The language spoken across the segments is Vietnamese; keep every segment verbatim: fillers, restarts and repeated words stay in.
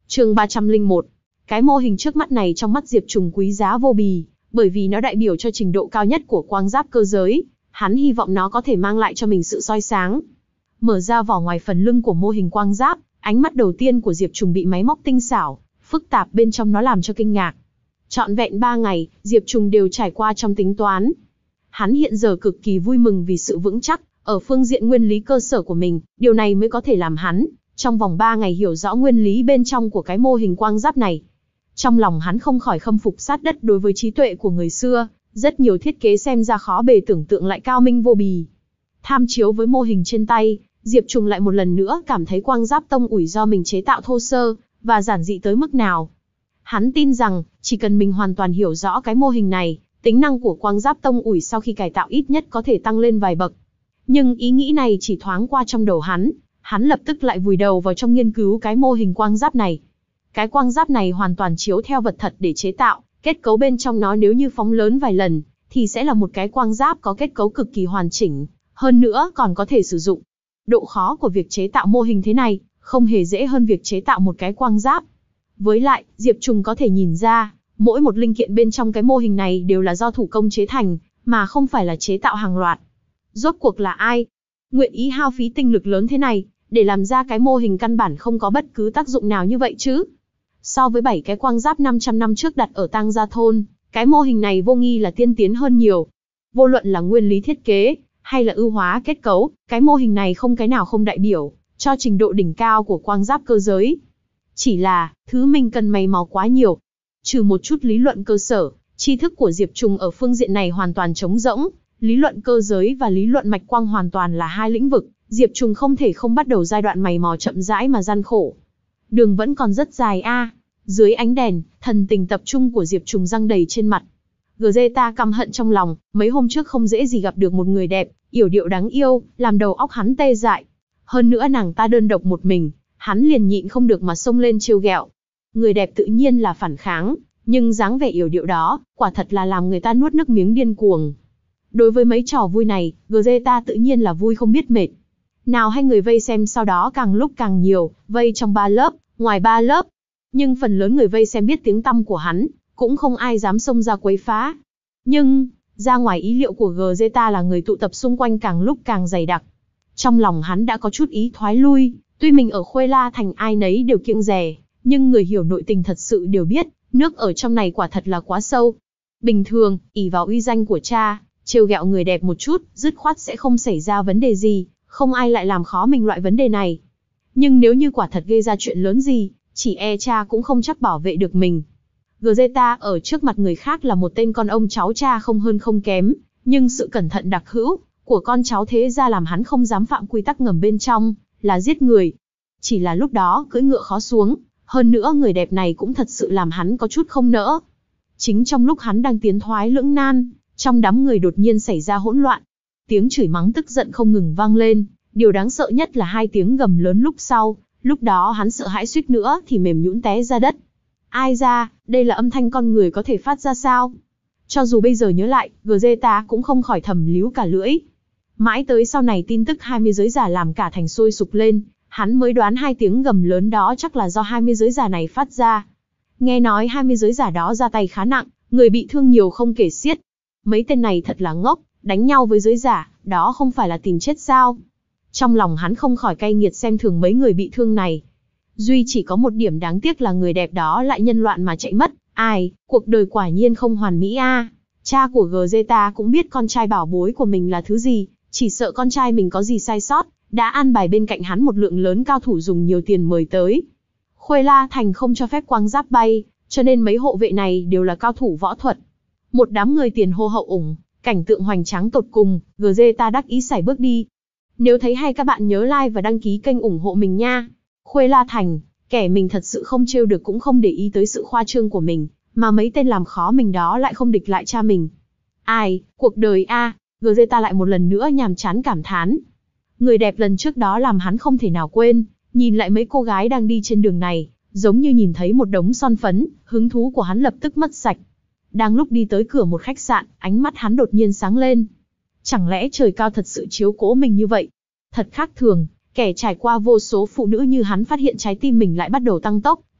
Chương ba trăm lẻ một. Cái mô hình trước mắt này trong mắt Diệp Trùng quý giá vô bì, bởi vì nó đại biểu cho trình độ cao nhất của quang giáp cơ giới, hắn hy vọng nó có thể mang lại cho mình sự soi sáng. Mở ra vỏ ngoài phần lưng của mô hình quang giáp, ánh mắt đầu tiên của Diệp Trùng bị máy móc tinh xảo, phức tạp bên trong nó làm cho kinh ngạc. Trọn vẹn ba ngày, Diệp Trùng đều trải qua trong tính toán. Hắn hiện giờ cực kỳ vui mừng vì sự vững chắc ở phương diện nguyên lý cơ sở của mình, điều này mới có thể làm hắn trong vòng ba ngày hiểu rõ nguyên lý bên trong của cái mô hình quang giáp này. Trong lòng hắn không khỏi khâm phục sát đất đối với trí tuệ của người xưa, rất nhiều thiết kế xem ra khó bề tưởng tượng lại cao minh vô bì. Tham chiếu với mô hình trên tay, Diệp Trùng lại một lần nữa cảm thấy quang giáp tông ủi do mình chế tạo thô sơ và giản dị tới mức nào. Hắn tin rằng, chỉ cần mình hoàn toàn hiểu rõ cái mô hình này, tính năng của quang giáp tông ủi sau khi cải tạo ít nhất có thể tăng lên vài bậc. Nhưng ý nghĩ này chỉ thoáng qua trong đầu hắn, hắn lập tức lại vùi đầu vào trong nghiên cứu cái mô hình quang giáp này. Cái quang giáp này hoàn toàn chiếu theo vật thật để chế tạo, kết cấu bên trong nó nếu như phóng lớn vài lần, thì sẽ là một cái quang giáp có kết cấu cực kỳ hoàn chỉnh, hơn nữa còn có thể sử dụng. Độ khó của việc chế tạo mô hình thế này, không hề dễ hơn việc chế tạo một cái quang giáp. Với lại, Diệp Trùng có thể nhìn ra, mỗi một linh kiện bên trong cái mô hình này đều là do thủ công chế thành, mà không phải là chế tạo hàng loạt. Rốt cuộc là ai nguyện ý hao phí tinh lực lớn thế này, để làm ra cái mô hình căn bản không có bất cứ tác dụng nào như vậy chứ? So với bảy cái quang giáp năm trăm năm trước đặt ở Tang Gia Thôn, cái mô hình này vô nghi là tiên tiến hơn nhiều. Vô luận là nguyên lý thiết kế, hay là ưu hóa kết cấu, cái mô hình này không cái nào không đại biểu cho trình độ đỉnh cao của quang giáp cơ giới. Chỉ là, thứ mình cần mày mò quá nhiều. Trừ một chút lý luận cơ sở, tri thức của Diệp Trùng ở phương diện này hoàn toàn trống rỗng. Lý luận cơ giới và lý luận mạch quang hoàn toàn là hai lĩnh vực, Diệp Trùng không thể không bắt đầu giai đoạn mày mò chậm rãi mà gian khổ. Đường vẫn còn rất dài a. À. Dưới ánh đèn, thần tình tập trung của Diệp Trùng răng đầy trên mặt. Gzeta căm hận trong lòng, mấy hôm trước không dễ gì gặp được một người đẹp, yểu điệu đáng yêu, làm đầu óc hắn tê dại. Hơn nữa nàng ta đơn độc một mình, hắn liền nhịn không được mà xông lên trêu ghẹo. Người đẹp tự nhiên là phản kháng, nhưng dáng vẻ yểu điệu đó, quả thật là làm người ta nuốt nước miếng điên cuồng. Đối với mấy trò vui này, Gzeta tự nhiên là vui không biết mệt. Nào hai người vây xem sau đó càng lúc càng nhiều, vây trong ba lớp, ngoài ba lớp. Nhưng phần lớn người vây xem biết tiếng tăm của hắn, cũng không ai dám xông ra quấy phá. Nhưng, ra ngoài ý liệu của Gzeta là người tụ tập xung quanh càng lúc càng dày đặc. Trong lòng hắn đã có chút ý thoái lui, tuy mình ở Khuê La Thành ai nấy đều kiêng dè, nhưng người hiểu nội tình thật sự đều biết, nước ở trong này quả thật là quá sâu. Bình thường, ỷ vào uy danh của cha, trêu ghẹo người đẹp một chút, dứt khoát sẽ không xảy ra vấn đề gì, không ai lại làm khó mình loại vấn đề này. Nhưng nếu như quả thật gây ra chuyện lớn gì, chỉ e cha cũng không chắc bảo vệ được mình. Gzeta ở trước mặt người khác là một tên con ông cháu cha không hơn không kém, nhưng sự cẩn thận đặc hữu của con cháu thế gia làm hắn không dám phạm quy tắc ngầm bên trong, là giết người. Chỉ là lúc đó cưỡi ngựa khó xuống, hơn nữa người đẹp này cũng thật sự làm hắn có chút không nỡ. Chính trong lúc hắn đang tiến thoái lưỡng nan, trong đám người đột nhiên xảy ra hỗn loạn. Tiếng chửi mắng tức giận không ngừng vang lên, điều đáng sợ nhất là hai tiếng gầm lớn lúc sau, lúc đó hắn sợ hãi suýt nữa thì mềm nhũn té ra đất. Ai ra, đây là âm thanh con người có thể phát ra sao? Cho dù bây giờ nhớ lại, Gzeta cũng không khỏi thầm líu cả lưỡi. Mãi tới sau này tin tức hai mươi giới giả làm cả thành sôi sục lên, hắn mới đoán hai tiếng gầm lớn đó chắc là do hai mươi giới giả này phát ra. Nghe nói hai mươi giới giả đó ra tay khá nặng, người bị thương nhiều không kể xiết. Mấy tên này thật là ngốc, đánh nhau với giới giả, đó không phải là tìm chết sao? Trong lòng hắn không khỏi cay nghiệt xem thường mấy người bị thương này. Duy chỉ có một điểm đáng tiếc là người đẹp đó lại nhân loạn mà chạy mất. Ai, cuộc đời quả nhiên không hoàn mỹ a. À. Cha của Gzeta cũng biết con trai bảo bối của mình là thứ gì, chỉ sợ con trai mình có gì sai sót, đã an bài bên cạnh hắn một lượng lớn cao thủ dùng nhiều tiền mời tới. Khuê La Thành không cho phép quang giáp bay, cho nên mấy hộ vệ này đều là cao thủ võ thuật. Một đám người tiền hô hậu ủng, cảnh tượng hoành tráng tột cùng, Gzeta đắc ý sải bước đi. Nếu thấy hay các bạn nhớ like và đăng ký kênh ủng hộ mình nha. Khuê La Thành, kẻ mình thật sự không trêu được cũng không để ý tới sự khoa trương của mình, mà mấy tên làm khó mình đó lại không địch lại cha mình. Ai, cuộc đời a, à, Gzeta lại một lần nữa nhàm chán cảm thán. Người đẹp lần trước đó làm hắn không thể nào quên, nhìn lại mấy cô gái đang đi trên đường này, giống như nhìn thấy một đống son phấn, hứng thú của hắn lập tức mất sạch. Đang lúc đi tới cửa một khách sạn, ánh mắt hắn đột nhiên sáng lên. Chẳng lẽ trời cao thật sự chiếu cố mình như vậy? Thật khác thường, kẻ trải qua vô số phụ nữ như hắn phát hiện trái tim mình lại bắt đầu tăng tốc,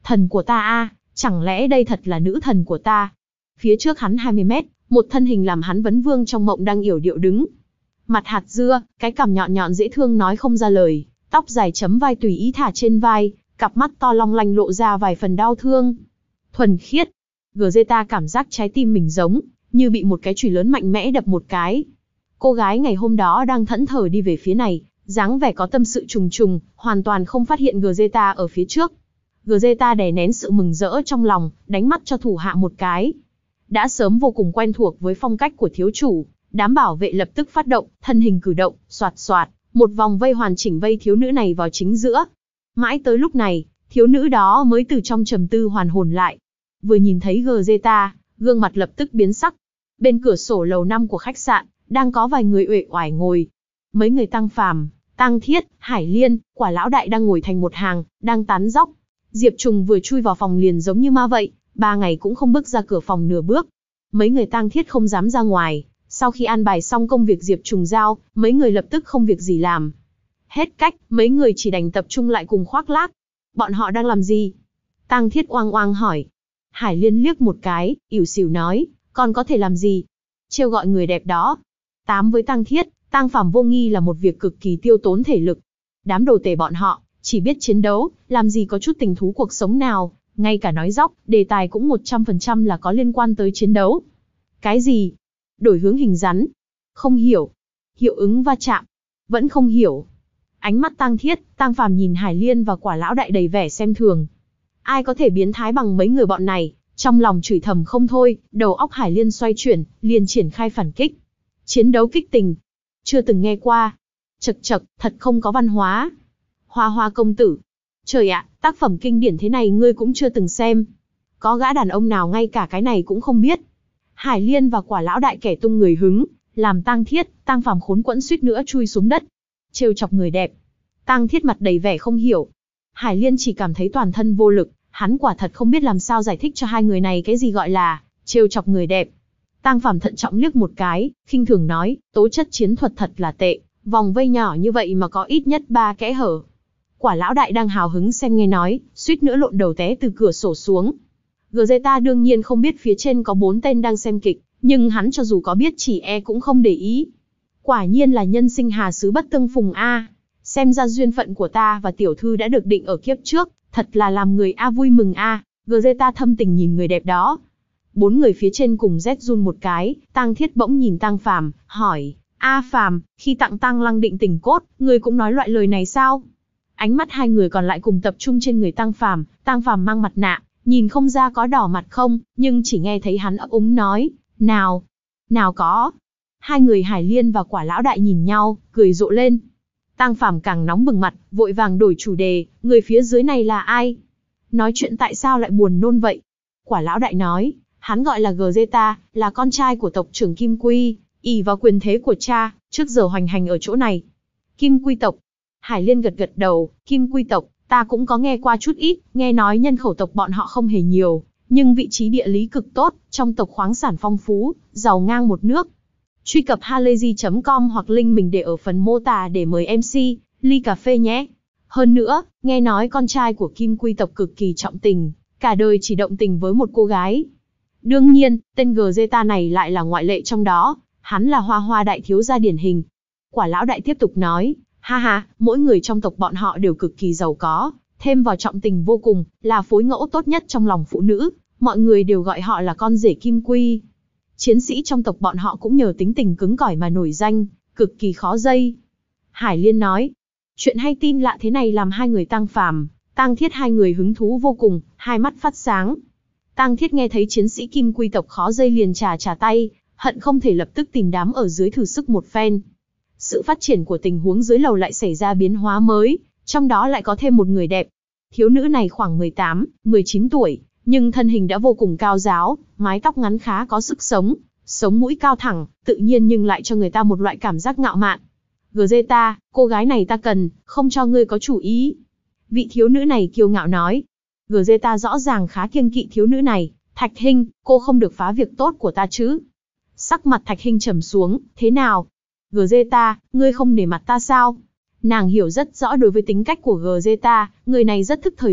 Thần của ta a, chẳng lẽ đây thật là nữ thần của ta? Phía trước hắn hai mươi mét, một thân hình làm hắn vấn vương trong mộng đang yểu điệu đứng. Mặt hạt dưa, cái cằm nhọn nhọn dễ thương nói không ra lời, tóc dài chấm vai tùy ý thả trên vai, cặp mắt to long lanh lộ ra vài phần đau thương. Thuần khiết. Gzeta cảm giác trái tim mình giống như bị một cái chùy lớn mạnh mẽ đập một cái. Cô gái ngày hôm đó đang thẫn thờ đi về phía này, dáng vẻ có tâm sự trùng trùng, hoàn toàn không phát hiện Gzeta ở phía trước. Gzeta đè nén sự mừng rỡ trong lòng, đánh mắt cho thủ hạ một cái. Đã sớm vô cùng quen thuộc với phong cách của thiếu chủ, đám bảo vệ lập tức phát động, thân hình cử động, xoạt xoạt, một vòng vây hoàn chỉnh vây thiếu nữ này vào chính giữa. Mãi tới lúc này, thiếu nữ đó mới từ trong trầm tư hoàn hồn lại. Vừa nhìn thấy Gzeta, gương mặt lập tức biến sắc. Bên cửa sổ lầu năm của khách sạn, đang có vài người uể oải ngồi. Mấy người Tăng Phàm, Tăng Thiết, Hải Liên, Quả Lão Đại đang ngồi thành một hàng, đang tán dóc. Diệp Trùng vừa chui vào phòng liền giống như ma vậy, ba ngày cũng không bước ra cửa phòng nửa bước. Mấy người Tăng Thiết không dám ra ngoài, sau khi an bài xong công việc Diệp Trùng giao, mấy người lập tức không việc gì làm. Hết cách, mấy người chỉ đành tập trung lại cùng khoác lác. Bọn họ đang làm gì? Tăng Thiết oang oang hỏi. Hải Liên liếc một cái, ỉu xìu nói, còn có thể làm gì? Trêu gọi người đẹp đó. Tám với Tăng Thiết, Tăng Phàm vô nghi là một việc cực kỳ tiêu tốn thể lực. Đám đồ tể bọn họ, chỉ biết chiến đấu, làm gì có chút tình thú cuộc sống nào, ngay cả nói dóc, đề tài cũng một trăm phần trăm là có liên quan tới chiến đấu. Cái gì? Đổi hướng hình rắn? Không hiểu. Hiệu ứng va chạm? Vẫn không hiểu. Ánh mắt Tăng Thiết, Tăng Phàm nhìn Hải Liên và Quả Lão Đại đầy vẻ xem thường. Ai có thể biến thái bằng mấy người bọn này, trong lòng chửi thầm không thôi, đầu óc Hải Liên xoay chuyển, liền triển khai phản kích. Chiến đấu kích tình. Chưa từng nghe qua. Chật chật, thật không có văn hóa. Hoa Hoa công tử. Trời ạ, tác phẩm kinh điển thế này ngươi cũng chưa từng xem. Có gã đàn ông nào ngay cả cái này cũng không biết. Hải Liên và Quả Lão Đại kẻ tung người hứng, làm Tăng Thiết, Tăng Phàm khốn quẫn suýt nữa chui xuống đất. Trêu chọc người đẹp. Tăng Thiết mặt đầy vẻ không hiểu. Hải Liên chỉ cảm thấy toàn thân vô lực, hắn quả thật không biết làm sao giải thích cho hai người này cái gì gọi là trêu chọc người đẹp. Tăng Phàm thận trọng liếc một cái, khinh thường nói, tố chất chiến thuật thật là tệ, vòng vây nhỏ như vậy mà có ít nhất ba kẽ hở. Quả Lão Đại đang hào hứng xem nghe nói, suýt nữa lộn đầu té từ cửa sổ xuống. Gzeta đương nhiên không biết phía trên có bốn tên đang xem kịch, nhưng hắn cho dù có biết chỉ e cũng không để ý. Quả nhiên là nhân sinh hà xứ bất tương phùng a. Xem ra duyên phận của ta và tiểu thư đã được định ở kiếp trước, thật là làm người a vui mừng a. Gzeta thâm tình nhìn người đẹp đó. Bốn người phía trên cùng rét run một cái, Tăng Thiết bỗng nhìn Tăng Phàm, hỏi, A Phàm, khi tặng Tăng Lăng định tình cốt, người cũng nói loại lời này sao? Ánh mắt hai người còn lại cùng tập trung trên người Tăng Phàm, Tăng Phàm mang mặt nạ, nhìn không ra có đỏ mặt không, nhưng chỉ nghe thấy hắn ấp úng nói, nào, nào có. Hai người Hải Liên và Quả Lão Đại nhìn nhau, cười rộ lên. Tăng Phàm càng nóng bừng mặt, vội vàng đổi chủ đề, người phía dưới này là ai? Nói chuyện tại sao lại buồn nôn vậy? Quả Lão Đại nói, hắn gọi là Gzeta, là con trai của tộc trưởng Kim Quy, ỷ vào quyền thế của cha, trước giờ hoành hành ở chỗ này. Kim Quy tộc. Hải Liên gật gật đầu, Kim Quy tộc, ta cũng có nghe qua chút ít, nghe nói nhân khẩu tộc bọn họ không hề nhiều, nhưng vị trí địa lý cực tốt, trong tộc khoáng sản phong phú, giàu ngang một nước. Truy cập halayzi chấm com hoặc link mình để ở phần mô tả để mời em xê, ly cà phê nhé. Hơn nữa, nghe nói con trai của Kim Quy tộc cực kỳ trọng tình, cả đời chỉ động tình với một cô gái. Đương nhiên, tên Gzeta này lại là ngoại lệ trong đó, hắn là Hoa Hoa đại thiếu gia điển hình. Quả Lão Đại tiếp tục nói, ha ha, mỗi người trong tộc bọn họ đều cực kỳ giàu có, thêm vào trọng tình vô cùng, là phối ngẫu tốt nhất trong lòng phụ nữ, mọi người đều gọi họ là con rể Kim Quy. Chiến sĩ trong tộc bọn họ cũng nhờ tính tình cứng cỏi mà nổi danh, cực kỳ khó dây. Hải Liên nói, chuyện hay tin lạ thế này làm hai người Tăng Phàm, Tăng Thiết hai người hứng thú vô cùng, hai mắt phát sáng. Tăng Thiết nghe thấy chiến sĩ Kim Quy tộc khó dây liền trà trà tay, hận không thể lập tức tìm đám ở dưới thử sức một phen. Sự phát triển của tình huống dưới lầu lại xảy ra biến hóa mới, trong đó lại có thêm một người đẹp. Thiếu nữ này khoảng mười tám, mười chín tuổi, nhưng thân hình đã vô cùng cao ráo, mái tóc ngắn khá có sức sống, sống mũi cao thẳng, tự nhiên nhưng lại cho người ta một loại cảm giác ngạo mạn. Gzeta, cô gái này ta cần, không cho ngươi có chủ ý. Vị thiếu nữ này kiêu ngạo nói. Gzeta rõ ràng khá kiêng kỵ thiếu nữ này, Thạch Hinh, cô không được phá việc tốt của ta chứ. Sắc mặt Thạch Hinh trầm xuống, thế nào? Gzeta, ngươi không nể mặt ta sao? Nàng hiểu rất rõ đối với tính cách của Gzeta, người này rất thức thời vụ,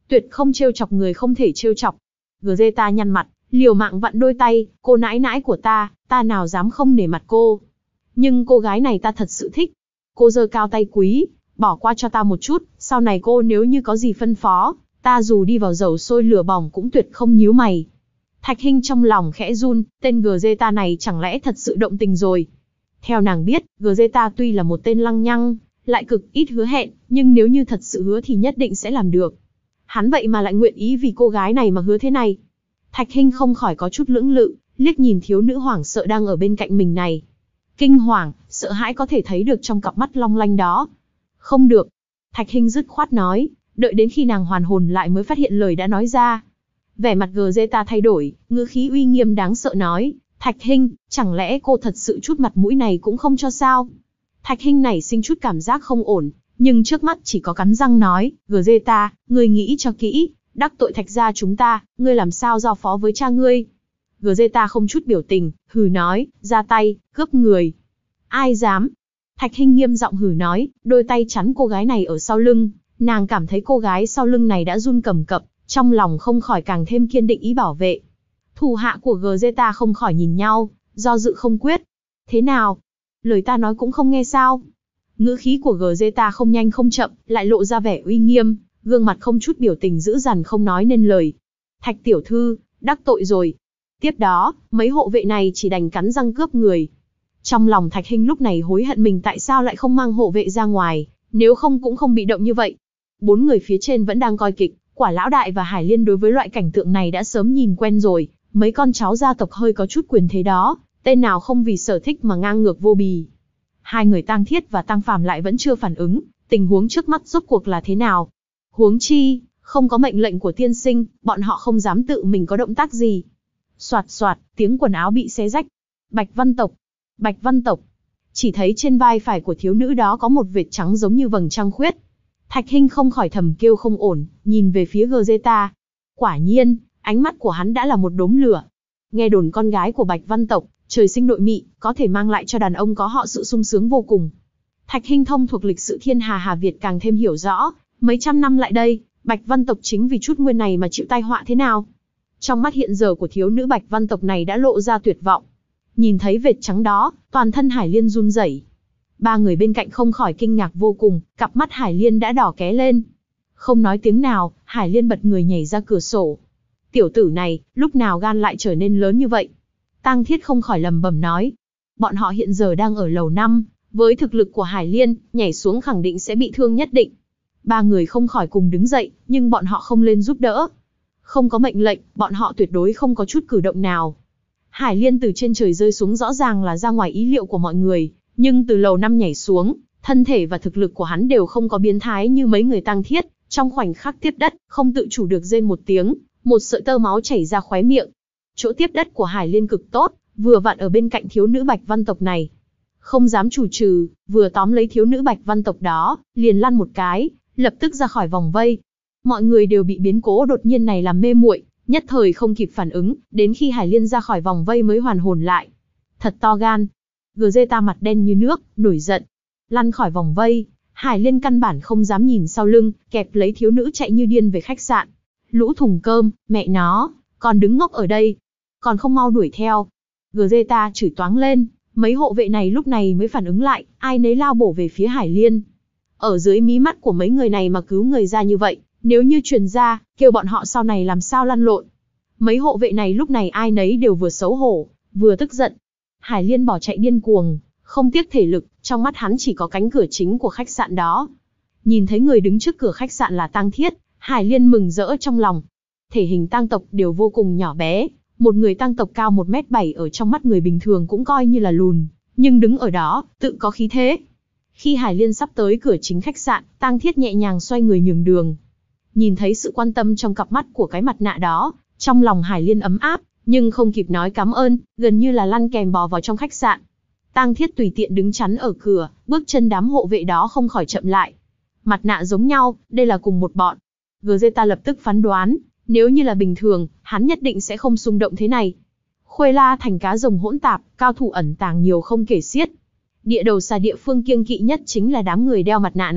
tuyệt không trêu chọc người không thể trêu chọc. Greta nhăn mặt, liều mạng vặn đôi tay, cô nãi nãi của ta, ta nào dám không nể mặt cô. Nhưng cô gái này ta thật sự thích. Cô giơ cao tay quý, bỏ qua cho ta một chút, sau này cô nếu như có gì phân phó, ta dù đi vào dầu sôi lửa bỏng cũng tuyệt không nhíu mày. Thạch Hinh trong lòng khẽ run, tên Greta này chẳng lẽ thật sự động tình rồi. Theo nàng biết, Greta tuy là một tên lăng nhăng, lại cực ít hứa hẹn, nhưng nếu như thật sự hứa thì nhất định sẽ làm được. Hắn vậy mà lại nguyện ý vì cô gái này mà hứa thế này. Thạch Hinh không khỏi có chút lưỡng lự, liếc nhìn thiếu nữ hoảng sợ đang ở bên cạnh mình này. Kinh hoàng, sợ hãi có thể thấy được trong cặp mắt long lanh đó. Không được. Thạch Hinh dứt khoát nói, đợi đến khi nàng hoàn hồn lại mới phát hiện lời đã nói ra. Vẻ mặt Greta thay đổi, ngữ khí uy nghiêm đáng sợ nói, Thạch Hinh, chẳng lẽ cô thật sự chút mặt mũi này cũng không cho sao? Thạch Hinh nảy sinh chút cảm giác không ổn, nhưng trước mắt chỉ có cắn răng nói, Greta, ngươi nghĩ cho kỹ, đắc tội Thạch gia chúng ta, ngươi làm sao giao phó với cha ngươi? Greta không chút biểu tình, hừ nói, ra tay, cướp người. Ai dám? Thạch Hinh nghiêm giọng hừ nói, đôi tay chắn cô gái này ở sau lưng, nàng cảm thấy cô gái sau lưng này đã run cầm cập, trong lòng không khỏi càng thêm kiên định ý bảo vệ. Thủ hạ của Greta không khỏi nhìn nhau, do dự không quyết. Thế nào? Lời ta nói cũng không nghe sao? Ngữ khí của Greta không nhanh không chậm, lại lộ ra vẻ uy nghiêm, gương mặt không chút biểu tình dữ dằn không nói nên lời. Thạch tiểu thư, đắc tội rồi. Tiếp đó, mấy hộ vệ này chỉ đành cắn răng cướp người. Trong lòng Thạch Hinh lúc này hối hận mình tại sao lại không mang hộ vệ ra ngoài, nếu không cũng không bị động như vậy. Bốn người phía trên vẫn đang coi kịch, Quả Lão Đại và Hải Liên đối với loại cảnh tượng này đã sớm nhìn quen rồi, mấy con cháu gia tộc hơi có chút quyền thế đó, tên nào không vì sở thích mà ngang ngược vô bì. Hai người Tang Thiết và Tang Phàm lại vẫn chưa phản ứng, tình huống trước mắt rốt cuộc là thế nào? Huống chi, không có mệnh lệnh của tiên sinh, bọn họ không dám tự mình có động tác gì. Soạt soạt, tiếng quần áo bị xé rách. Bạch Văn Tộc, Bạch Văn Tộc. Chỉ thấy trên vai phải của thiếu nữ đó có một vệt trắng giống như vầng trăng khuyết. Thạch Hinh không khỏi thầm kêu không ổn, nhìn về phía Greta. Quả nhiên, ánh mắt của hắn đã là một đốm lửa. Nghe đồn con gái của Bạch Văn Tộc, trời sinh nội mị, có thể mang lại cho đàn ông có họ sự sung sướng vô cùng. Thạch Hinh thông thuộc lịch sử thiên hà Hà Việt càng thêm hiểu rõ, mấy trăm năm lại đây, Bạch Văn Tộc chính vì chút nguyên này mà chịu tai họa thế nào. Trong mắt hiện giờ của thiếu nữ Bạch Văn Tộc này đã lộ ra tuyệt vọng. Nhìn thấy vệt trắng đó, toàn thân Hải Liên run rẩy. Ba người bên cạnh không khỏi kinh ngạc vô cùng, cặp mắt Hải Liên đã đỏ ké lên. Không nói tiếng nào, Hải Liên bật người nhảy ra cửa sổ. Tiểu tử này, lúc nào gan lại trở nên lớn như vậy? Tang Thiết không khỏi lầm bầm nói. Bọn họ hiện giờ đang ở lầu năm, với thực lực của Hải Liên, nhảy xuống khẳng định sẽ bị thương nhất định. Ba người không khỏi cùng đứng dậy, nhưng bọn họ không lên giúp đỡ. Không có mệnh lệnh, bọn họ tuyệt đối không có chút cử động nào. Hải Liên từ trên trời rơi xuống rõ ràng là ra ngoài ý liệu của mọi người, nhưng từ lầu năm nhảy xuống, thân thể và thực lực của hắn đều không có biến thái như mấy người Tang Thiết, trong khoảnh khắc tiếp đất, không tự chủ được rên một tiếng, một sợi tơ máu chảy ra khóe miệng. Chỗ tiếp đất của Hải Liên cực tốt, vừa vặn ở bên cạnh thiếu nữ Bạch Văn Tộc này. Không dám chủ trừ, vừa tóm lấy thiếu nữ Bạch Văn Tộc đó, liền lăn một cái, lập tức ra khỏi vòng vây. Mọi người đều bị biến cố đột nhiên này làm mê muội, nhất thời không kịp phản ứng, đến khi Hải Liên ra khỏi vòng vây mới hoàn hồn lại. Thật to gan. Greta mặt đen như nước, nổi giận. Lăn khỏi vòng vây, Hải Liên căn bản không dám nhìn sau lưng, kẹp lấy thiếu nữ chạy như điên về khách sạn. Lũ thùng cơm, mẹ nó, còn đứng ngốc ở đây, còn không mau đuổi theo. Greta chửi toáng lên, mấy hộ vệ này lúc này mới phản ứng lại, ai nấy lao bổ về phía Hải Liên. Ở dưới mí mắt của mấy người này mà cứu người ra như vậy, nếu như truyền ra, kêu bọn họ sau này làm sao lăn lộn. Mấy hộ vệ này lúc này ai nấy đều vừa xấu hổ, vừa tức giận. Hải Liên bỏ chạy điên cuồng, không tiếc thể lực, trong mắt hắn chỉ có cánh cửa chính của khách sạn đó. Nhìn thấy người đứng trước cửa khách sạn là Tang Thiết, Hải Liên mừng rỡ trong lòng. Thể hình Tang tộc đều vô cùng nhỏ bé, một người Tang tộc cao một mét bảy ở trong mắt người bình thường cũng coi như là lùn, nhưng đứng ở đó, tự có khí thế. Khi Hải Liên sắp tới cửa chính khách sạn, Tang Thiết nhẹ nhàng xoay người nhường đường. Nhìn thấy sự quan tâm trong cặp mắt của cái mặt nạ đó, trong lòng Hải Liên ấm áp, nhưng không kịp nói cảm ơn, gần như là lăn kèm bò vào trong khách sạn. Tang Thiết tùy tiện đứng chắn ở cửa, bước chân đám hộ vệ đó không khỏi chậm lại. Mặt nạ giống nhau, đây là cùng một bọn. Greta lập tức phán đoán, nếu như là bình thường, hắn nhất định sẽ không xung động thế này. Khuê La thành cá rồng hỗn tạp, cao thủ ẩn tàng nhiều không kể xiết. Địa đầu xà địa phương kiêng kỵ nhất chính là đám người đeo mặt nạ này,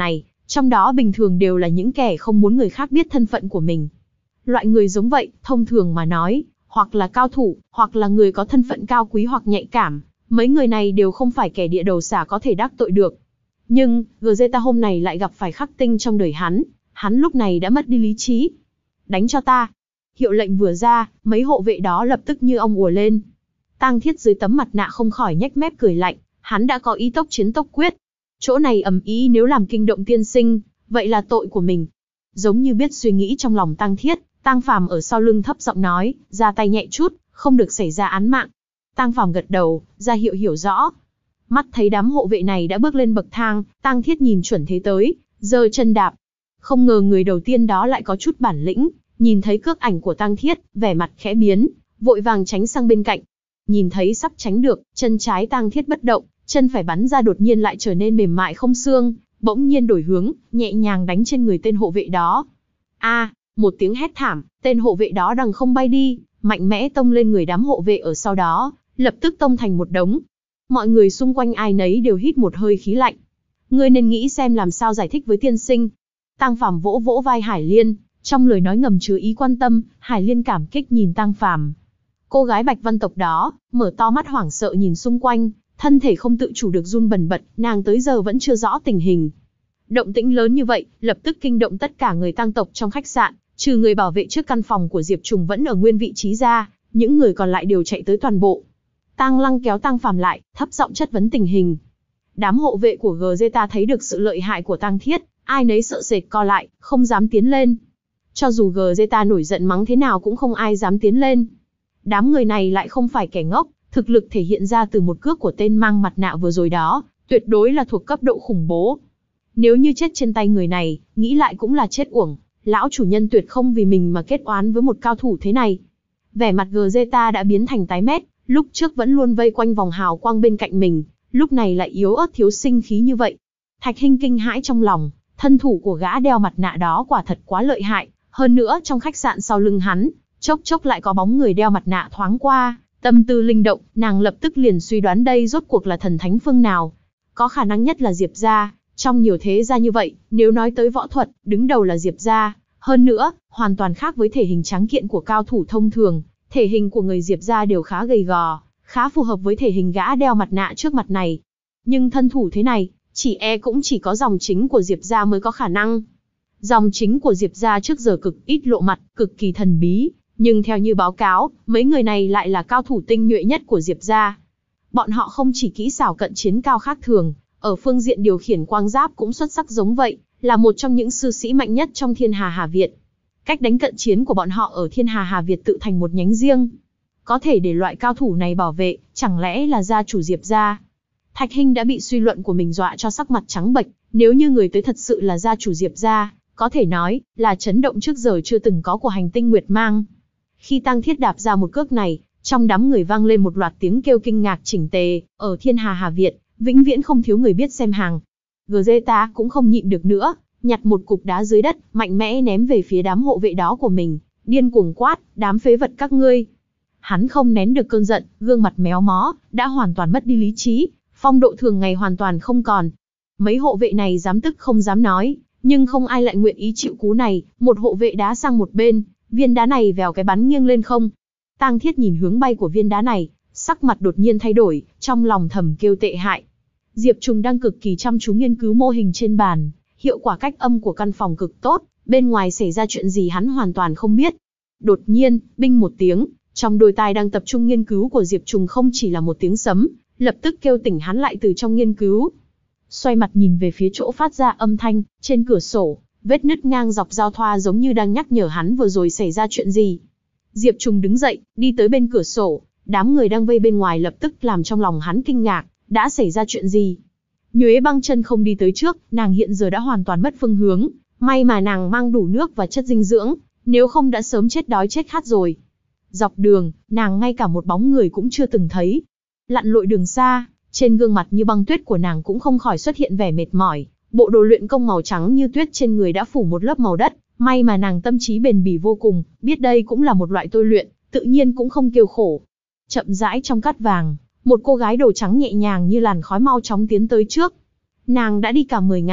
Trong đó bình thường đều là những kẻ không muốn người khác biết thân phận của mình. Loại người giống vậy, thông thường mà nói, hoặc là cao thủ, hoặc là người có thân phận cao quý hoặc nhạy cảm. Mấy người này đều không phải kẻ địa đầu xả có thể đắc tội được. Nhưng, Gzeta hôm này lại gặp phải khắc tinh trong đời hắn. Hắn lúc này đã mất đi lý trí. Đánh cho ta. Hiệu lệnh vừa ra, mấy hộ vệ đó lập tức như ong ùa lên. Tang Thiết dưới tấm mặt nạ không khỏi nhếch mép cười lạnh. Hắn đã có ý tốc chiến tốc quyết. Chỗ này ầm ĩ nếu làm kinh động tiên sinh, vậy là tội của mình. Giống như biết suy nghĩ trong lòng Tang Thiết, Tang Phàm ở sau lưng thấp giọng nói, ra tay nhẹ chút, không được xảy ra án mạng. Tang Phàm gật đầu, ra hiệu hiểu rõ. Mắt thấy đám hộ vệ này đã bước lên bậc thang, Tang Thiết nhìn chuẩn thế tới, giơ chân đạp. Không ngờ người đầu tiên đó lại có chút bản lĩnh, nhìn thấy cước ảnh của Tang Thiết, vẻ mặt khẽ biến, vội vàng tránh sang bên cạnh. Nhìn thấy sắp tránh được, chân trái Tang Thiết bất động, chân phải bắn ra đột nhiên lại trở nên mềm mại không xương, bỗng nhiên đổi hướng, nhẹ nhàng đánh trên người tên hộ vệ đó. A, một tiếng hét thảm, tên hộ vệ đó đằng không bay đi, mạnh mẽ tông lên người đám hộ vệ ở sau đó, lập tức tông thành một đống. Mọi người xung quanh ai nấy đều hít một hơi khí lạnh. Ngươi nên nghĩ xem làm sao giải thích với tiên sinh. Tang Phàm vỗ vỗ vai Hải Liên, trong lời nói ngầm chứa ý quan tâm. Hải Liên cảm kích nhìn Tang Phàm. Cô gái Bạch Văn tộc đó, mở to mắt hoảng sợ nhìn xung quanh, thân thể không tự chủ được run bần bật, nàng tới giờ vẫn chưa rõ tình hình. Động tĩnh lớn như vậy, lập tức kinh động tất cả người Tang tộc trong khách sạn, trừ người bảo vệ trước căn phòng của Diệp Trùng vẫn ở nguyên vị trí ra, những người còn lại đều chạy tới toàn bộ. Tang Lăng kéo Tang Phàm lại, thấp giọng chất vấn tình hình. Đám hộ vệ của Gzeta thấy được sự lợi hại của Tang Thiết, ai nấy sợ sệt co lại, không dám tiến lên. Cho dù Gzeta nổi giận mắng thế nào cũng không ai dám tiến lên. Đám người này lại không phải kẻ ngốc, thực lực thể hiện ra từ một cước của tên mang mặt nạ vừa rồi đó, tuyệt đối là thuộc cấp độ khủng bố. Nếu như chết trên tay người này, nghĩ lại cũng là chết uổng, lão chủ nhân tuyệt không vì mình mà kết oán với một cao thủ thế này. Vẻ mặt Gzeta đã biến thành tái mét, lúc trước vẫn luôn vây quanh vòng hào quang bên cạnh mình, lúc này lại yếu ớt thiếu sinh khí như vậy. Thạch Hinh kinh hãi trong lòng, thân thủ của gã đeo mặt nạ đó quả thật quá lợi hại, hơn nữa trong khách sạn sau lưng hắn, chốc chốc lại có bóng người đeo mặt nạ thoáng qua, tâm tư linh động, nàng lập tức liền suy đoán đây rốt cuộc là thần thánh phương nào. Có khả năng nhất là Diệp gia, trong nhiều thế gia như vậy, nếu nói tới võ thuật, đứng đầu là Diệp gia, hơn nữa, hoàn toàn khác với thể hình tráng kiện của cao thủ thông thường, thể hình của người Diệp gia đều khá gầy gò, khá phù hợp với thể hình gã đeo mặt nạ trước mặt này. Nhưng thân thủ thế này, chỉ e cũng chỉ có dòng chính của Diệp gia mới có khả năng. Dòng chính của Diệp gia trước giờ cực ít lộ mặt, cực kỳ thần bí, nhưng theo như báo cáo, mấy người này lại là cao thủ tinh nhuệ nhất của Diệp gia. Bọn họ không chỉ kỹ xảo cận chiến cao khác thường, ở phương diện điều khiển quang giáp cũng xuất sắc giống vậy, là một trong những sư sĩ mạnh nhất trong Thiên Hà Hà Việt. Cách đánh cận chiến của bọn họ ở Thiên Hà Hà Việt tự thành một nhánh riêng. Có thể để loại cao thủ này bảo vệ, chẳng lẽ là gia chủ Diệp gia? Thạch Hinh đã bị suy luận của mình dọa cho sắc mặt trắng bệch, nếu như người tới thật sự là gia chủ Diệp gia, có thể nói là chấn động trước giờ chưa từng có của hành tinh Nguyệt Mang. Khi Tang Thiết đạp ra một cước này, trong đám người vang lên một loạt tiếng kêu kinh ngạc chỉnh tề, ở Thiên Hà Hà Việt, vĩnh viễn không thiếu người biết xem hàng. Gzeta cũng không nhịn được nữa, nhặt một cục đá dưới đất, mạnh mẽ ném về phía đám hộ vệ đó của mình, điên cuồng quát, đám phế vật các ngươi. Hắn không nén được cơn giận, gương mặt méo mó, đã hoàn toàn mất đi lý trí, phong độ thường ngày hoàn toàn không còn. Mấy hộ vệ này dám tức không dám nói, nhưng không ai lại nguyện ý chịu cú này, một hộ vệ đá sang một bên, viên đá này vèo cái bắn nghiêng lên không. Tang Thiết nhìn hướng bay của viên đá này, sắc mặt đột nhiên thay đổi, trong lòng thầm kêu tệ hại. Diệp Trùng đang cực kỳ chăm chú nghiên cứu mô hình trên bàn, hiệu quả cách âm của căn phòng cực tốt, bên ngoài xảy ra chuyện gì hắn hoàn toàn không biết. Đột nhiên, binh một tiếng, trong đôi tai đang tập trung nghiên cứu của Diệp Trùng không chỉ là một tiếng sấm, lập tức kêu tỉnh hắn lại từ trong nghiên cứu. Xoay mặt nhìn về phía chỗ phát ra âm thanh, trên cửa sổ, vết nứt ngang dọc giao thoa giống như đang nhắc nhở hắn vừa rồi xảy ra chuyện gì. Diệp Trùng đứng dậy, đi tới bên cửa sổ, đám người đang vây bên ngoài lập tức làm trong lòng hắn kinh ngạc, đã xảy ra chuyện gì? Nhuế Băng Chân không đi tới trước, nàng hiện giờ đã hoàn toàn mất phương hướng, may mà nàng mang đủ nước và chất dinh dưỡng, nếu không đã sớm chết đói chết khát rồi. Dọc đường, nàng ngay cả một bóng người cũng chưa từng thấy. Lặn lội đường xa, trên gương mặt như băng tuyết của nàng cũng không khỏi xuất hiện vẻ mệt mỏi, bộ đồ luyện công màu trắng như tuyết trên người đã phủ một lớp màu đất, may mà nàng tâm trí bền bỉ vô cùng, biết đây cũng là một loại tôi luyện, tự nhiên cũng không kêu khổ. Chậm rãi trong cát vàng, một cô gái đồ trắng nhẹ nhàng như làn khói mau chóng tiến tới trước. Nàng đã đi cả mười ngày,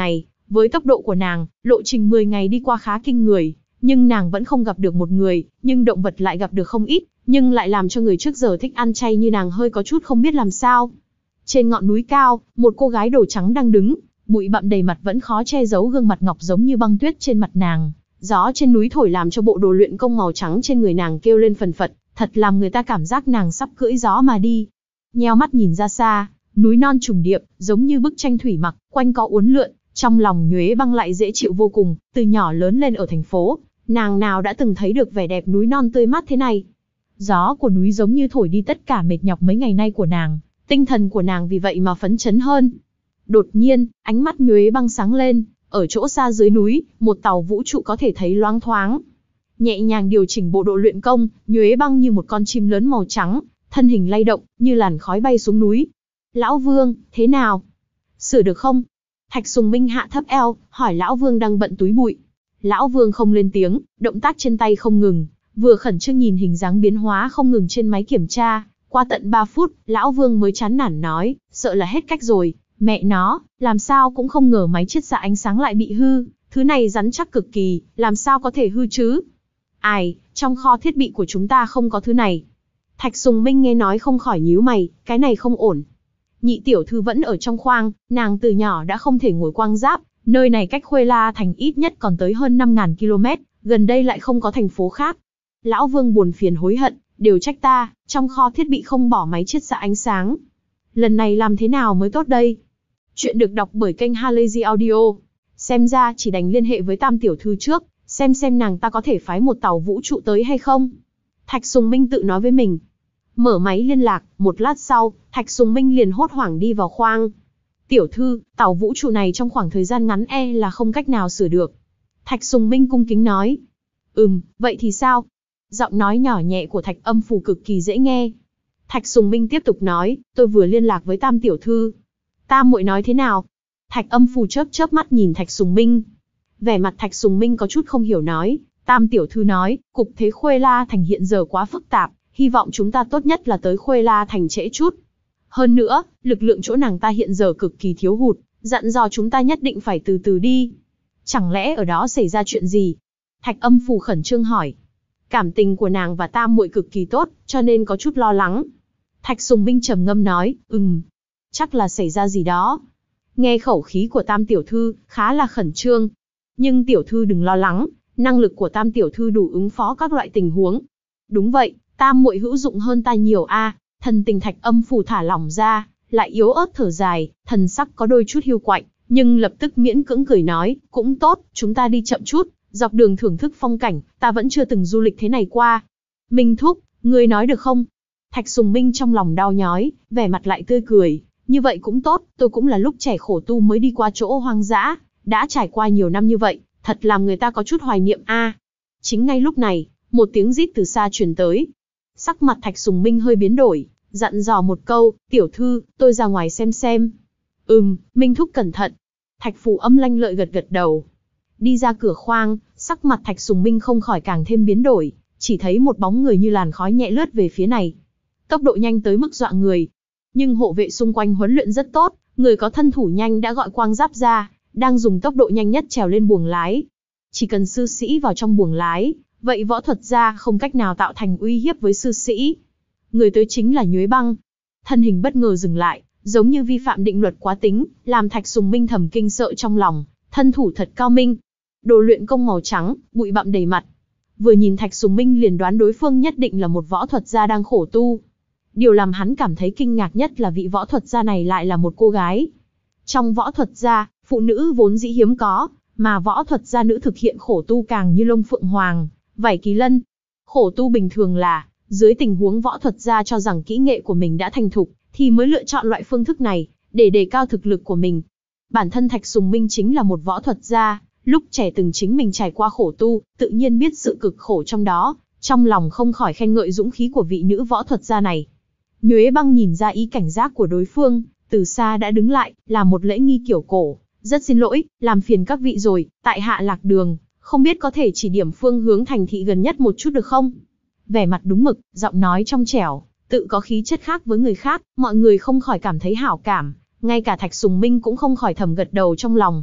Với tốc độ của nàng, lộ trình mười ngày đi qua khá kinh người, nhưng nàng vẫn không gặp được một người, nhưng động vật lại gặp được không ít, nhưng lại làm cho người trước giờ thích ăn chay như nàng hơi có chút không biết làm sao. Trên ngọn núi cao, một cô gái đồ trắng đang đứng, bụi bặm đầy mặt vẫn khó che giấu gương mặt ngọc giống như băng tuyết trên mặt nàng. Gió trên núi thổi làm cho bộ đồ luyện công màu trắng trên người nàng kêu lên phần phật, thật làm người ta cảm giác nàng sắp cưỡi gió mà đi. Nheo mắt nhìn ra xa, núi non trùng điệp, giống như bức tranh thủy mặc, quanh co uốn lượn, trong lòng Nhuế Băng lại dễ chịu vô cùng. Từ nhỏ lớn lên ở thành phố, nàng nào đã từng thấy được vẻ đẹp núi non tươi mát thế này. Gió của núi giống như thổi đi tất cả mệt nhọc mấy ngày nay của nàng, tinh thần của nàng vì vậy mà phấn chấn hơn. Đột nhiên, ánh mắt Nhuế Băng sáng lên, ở chỗ xa dưới núi, một tàu vũ trụ có thể thấy loáng thoáng. Nhẹ nhàng điều chỉnh bộ độ luyện công, Nhuế Băng như một con chim lớn màu trắng, thân hình lay động, như làn khói bay xuống núi. Lão Vương, thế nào? Sửa được không? Thạch Sùng Minh hạ thấp eo, hỏi Lão Vương đang bận túi bụi. Lão Vương không lên tiếng, động tác trên tay không ngừng, vừa khẩn trương nhìn hình dáng biến hóa không ngừng trên máy kiểm tra. Qua tận ba phút, Lão Vương mới chán nản nói, sợ là hết cách rồi. Mẹ nó, làm sao cũng không ngờ máy chiết xạ ánh sáng lại bị hư, thứ này rắn chắc cực kỳ, làm sao có thể hư chứ? Ai, trong kho thiết bị của chúng ta không có thứ này. Thạch Sùng Minh nghe nói không khỏi nhíu mày, cái này không ổn. Nhị tiểu thư vẫn ở trong khoang, nàng từ nhỏ đã không thể ngồi quang giáp, nơi này cách Khuê La Thành ít nhất còn tới hơn năm nghìn ki lô mét, gần đây lại không có thành phố khác. Lão Vương buồn phiền hối hận, đều trách ta, trong kho thiết bị không bỏ máy chiết xạ ánh sáng. Lần này làm thế nào mới tốt đây? Chuyện được đọc bởi kênh Halazy Audio. Xem ra chỉ đành liên hệ với Tam tiểu thư trước, xem xem nàng ta có thể phái một tàu vũ trụ tới hay không. Thạch Sùng Minh tự nói với mình. Mở máy liên lạc, một lát sau, Thạch Sùng Minh liền hốt hoảng đi vào khoang. Tiểu thư, tàu vũ trụ này trong khoảng thời gian ngắn e là không cách nào sửa được. Thạch Sùng Minh cung kính nói. Ừm, vậy thì sao? Giọng nói nhỏ nhẹ của Thạch Âm Phù cực kỳ dễ nghe. Thạch Sùng Minh tiếp tục nói, tôi vừa liên lạc với Tam tiểu thư. Tam muội nói thế nào? Thạch Âm Phù chớp chớp mắt nhìn Thạch Sùng Minh. Vẻ mặt Thạch Sùng Minh có chút không hiểu nói, Tam tiểu thư nói, cục thế Khuê La Thành hiện giờ quá phức tạp, hy vọng chúng ta tốt nhất là tới Khuê La Thành trễ chút. Hơn nữa, lực lượng chỗ nàng ta hiện giờ cực kỳ thiếu hụt, dặn dò chúng ta nhất định phải từ từ đi. Chẳng lẽ ở đó xảy ra chuyện gì? Thạch Âm Phù khẩn trương hỏi. Cảm tình của nàng và Tam muội cực kỳ tốt, cho nên có chút lo lắng. Thạch Sùng Minh trầm ngâm nói, ừm, chắc là xảy ra gì đó. Nghe khẩu khí của Tam tiểu thư, khá là khẩn trương. Nhưng tiểu thư đừng lo lắng, năng lực của Tam tiểu thư đủ ứng phó các loại tình huống. Đúng vậy, Tam muội hữu dụng hơn ta nhiều a. Thần tình Thạch Âm Phù thả lỏng ra, lại yếu ớt thở dài, thần sắc có đôi chút hiu quạnh, nhưng lập tức miễn cưỡng cười nói, cũng tốt, chúng ta đi chậm chút, dọc đường thưởng thức phong cảnh, ta vẫn chưa từng du lịch thế này qua. Minh thúc, ngươi nói được không? Thạch Sùng Minh trong lòng đau nhói, vẻ mặt lại tươi cười, như vậy cũng tốt, tôi cũng là lúc trẻ khổ tu mới đi qua chỗ hoang dã, đã trải qua nhiều năm như vậy, thật làm người ta có chút hoài niệm a. Chính ngay lúc này, một tiếng rít từ xa truyền tới. Sắc mặt Thạch Sùng Minh hơi biến đổi, dặn dò một câu, tiểu thư, tôi ra ngoài xem xem. Ừm, Minh thúc cẩn thận. Thạch Phù Âm lanh lợi gật gật đầu. Đi ra cửa khoang, sắc mặt Thạch Sùng Minh không khỏi càng thêm biến đổi, chỉ thấy một bóng người như làn khói nhẹ lướt về phía này. Tốc độ nhanh tới mức dọa người. Nhưng hộ vệ xung quanh huấn luyện rất tốt, người có thân thủ nhanh đã gọi quang giáp ra, đang dùng tốc độ nhanh nhất trèo lên buồng lái. Chỉ cần sư sĩ vào trong buồng lái, vậy võ thuật gia không cách nào tạo thành uy hiếp với sư sĩ. Người tới chính là Nhuế Băng. Thân hình bất ngờ dừng lại, giống như vi phạm định luật quá tính, làm Thạch Sùng Minh thầm kinh sợ trong lòng, thân thủ thật cao minh. Đồ luyện công màu trắng, bụi bặm đầy mặt. Vừa nhìn Thạch Sùng Minh liền đoán đối phương nhất định là một võ thuật gia đang khổ tu. Điều làm hắn cảm thấy kinh ngạc nhất là vị võ thuật gia này lại là một cô gái. Trong võ thuật gia, phụ nữ vốn dĩ hiếm có, mà võ thuật gia nữ thực hiện khổ tu càng như lông phượng hoàng, vảy kỳ lân. Khổ tu bình thường là, dưới tình huống võ thuật gia cho rằng kỹ nghệ của mình đã thành thục, thì mới lựa chọn loại phương thức này, để đề cao thực lực của mình. Bản thân Thạch Sùng Minh chính là một võ thuật gia, lúc trẻ từng chính mình trải qua khổ tu, tự nhiên biết sự cực khổ trong đó, trong lòng không khỏi khen ngợi dũng khí của vị nữ võ thuật gia này. Nhuế Băng nhìn ra ý cảnh giác của đối phương, từ xa đã đứng lại, làm một lễ nghi kiểu cổ. Rất xin lỗi, làm phiền các vị rồi, tại hạ lạc đường, không biết có thể chỉ điểm phương hướng thành thị gần nhất một chút được không? Vẻ mặt đúng mực, giọng nói trong trẻo, tự có khí chất khác với người khác, mọi người không khỏi cảm thấy hảo cảm, ngay cả Thạch Sùng Minh cũng không khỏi thầm gật đầu trong lòng.